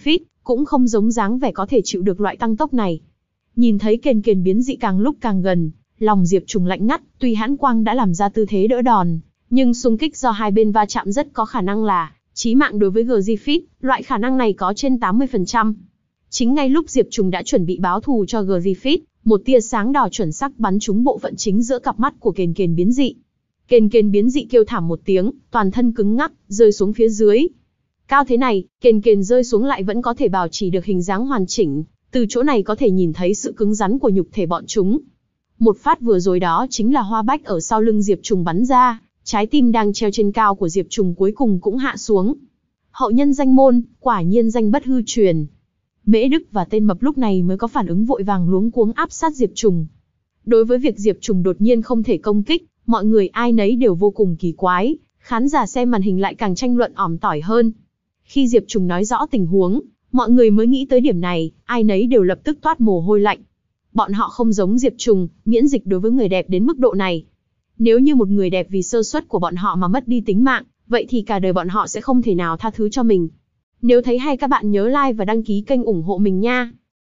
cũng không giống dáng vẻ có thể chịu được loại tăng tốc này. Nhìn thấy kền kền biến dị càng lúc càng gần, lòng Diệp Trùng lạnh ngắt, tuy hãn quang đã làm ra tư thế đỡ đòn, nhưng xung kích do hai bên va chạm rất có khả năng là chí mạng đối với Griffith, loại khả năng này có trên tám mươi phần trăm. Chính ngay lúc Diệp Trùng đã chuẩn bị báo thù cho Griffith, một tia sáng đỏ chuẩn xác bắn trúng bộ phận chính giữa cặp mắt của kền kền biến dị. Kền kền biến dị kêu thảm một tiếng, toàn thân cứng ngắc, rơi xuống phía dưới. Cao thế này, kền kền rơi xuống lại vẫn có thể bảo trì được hình dáng hoàn chỉnh, từ chỗ này có thể nhìn thấy sự cứng rắn của nhục thể bọn chúng. Một phát vừa rồi đó chính là hoa bách ở sau lưng Diệp Trùng bắn ra, trái tim đang treo trên cao của Diệp Trùng cuối cùng cũng hạ xuống. Hậu nhân danh môn, quả nhiên danh bất hư truyền. Mễ Đức và tên mập lúc này mới có phản ứng vội vàng luống cuống áp sát Diệp Trùng. Đối với việc Diệp Trùng đột nhiên không thể công kích, mọi người ai nấy đều vô cùng kỳ quái, khán giả xem màn hình lại càng tranh luận ỏm tỏi hơn. Khi Diệp Trùng nói rõ tình huống, mọi người mới nghĩ tới điểm này, ai nấy đều lập tức toát mồ hôi lạnh. Bọn họ không giống Diệp Trùng, miễn dịch đối với người đẹp đến mức độ này. Nếu như một người đẹp vì sơ suất của bọn họ mà mất đi tính mạng, vậy thì cả đời bọn họ sẽ không thể nào tha thứ cho mình. Nếu thấy hay các bạn nhớ like và đăng ký kênh ủng hộ mình nha.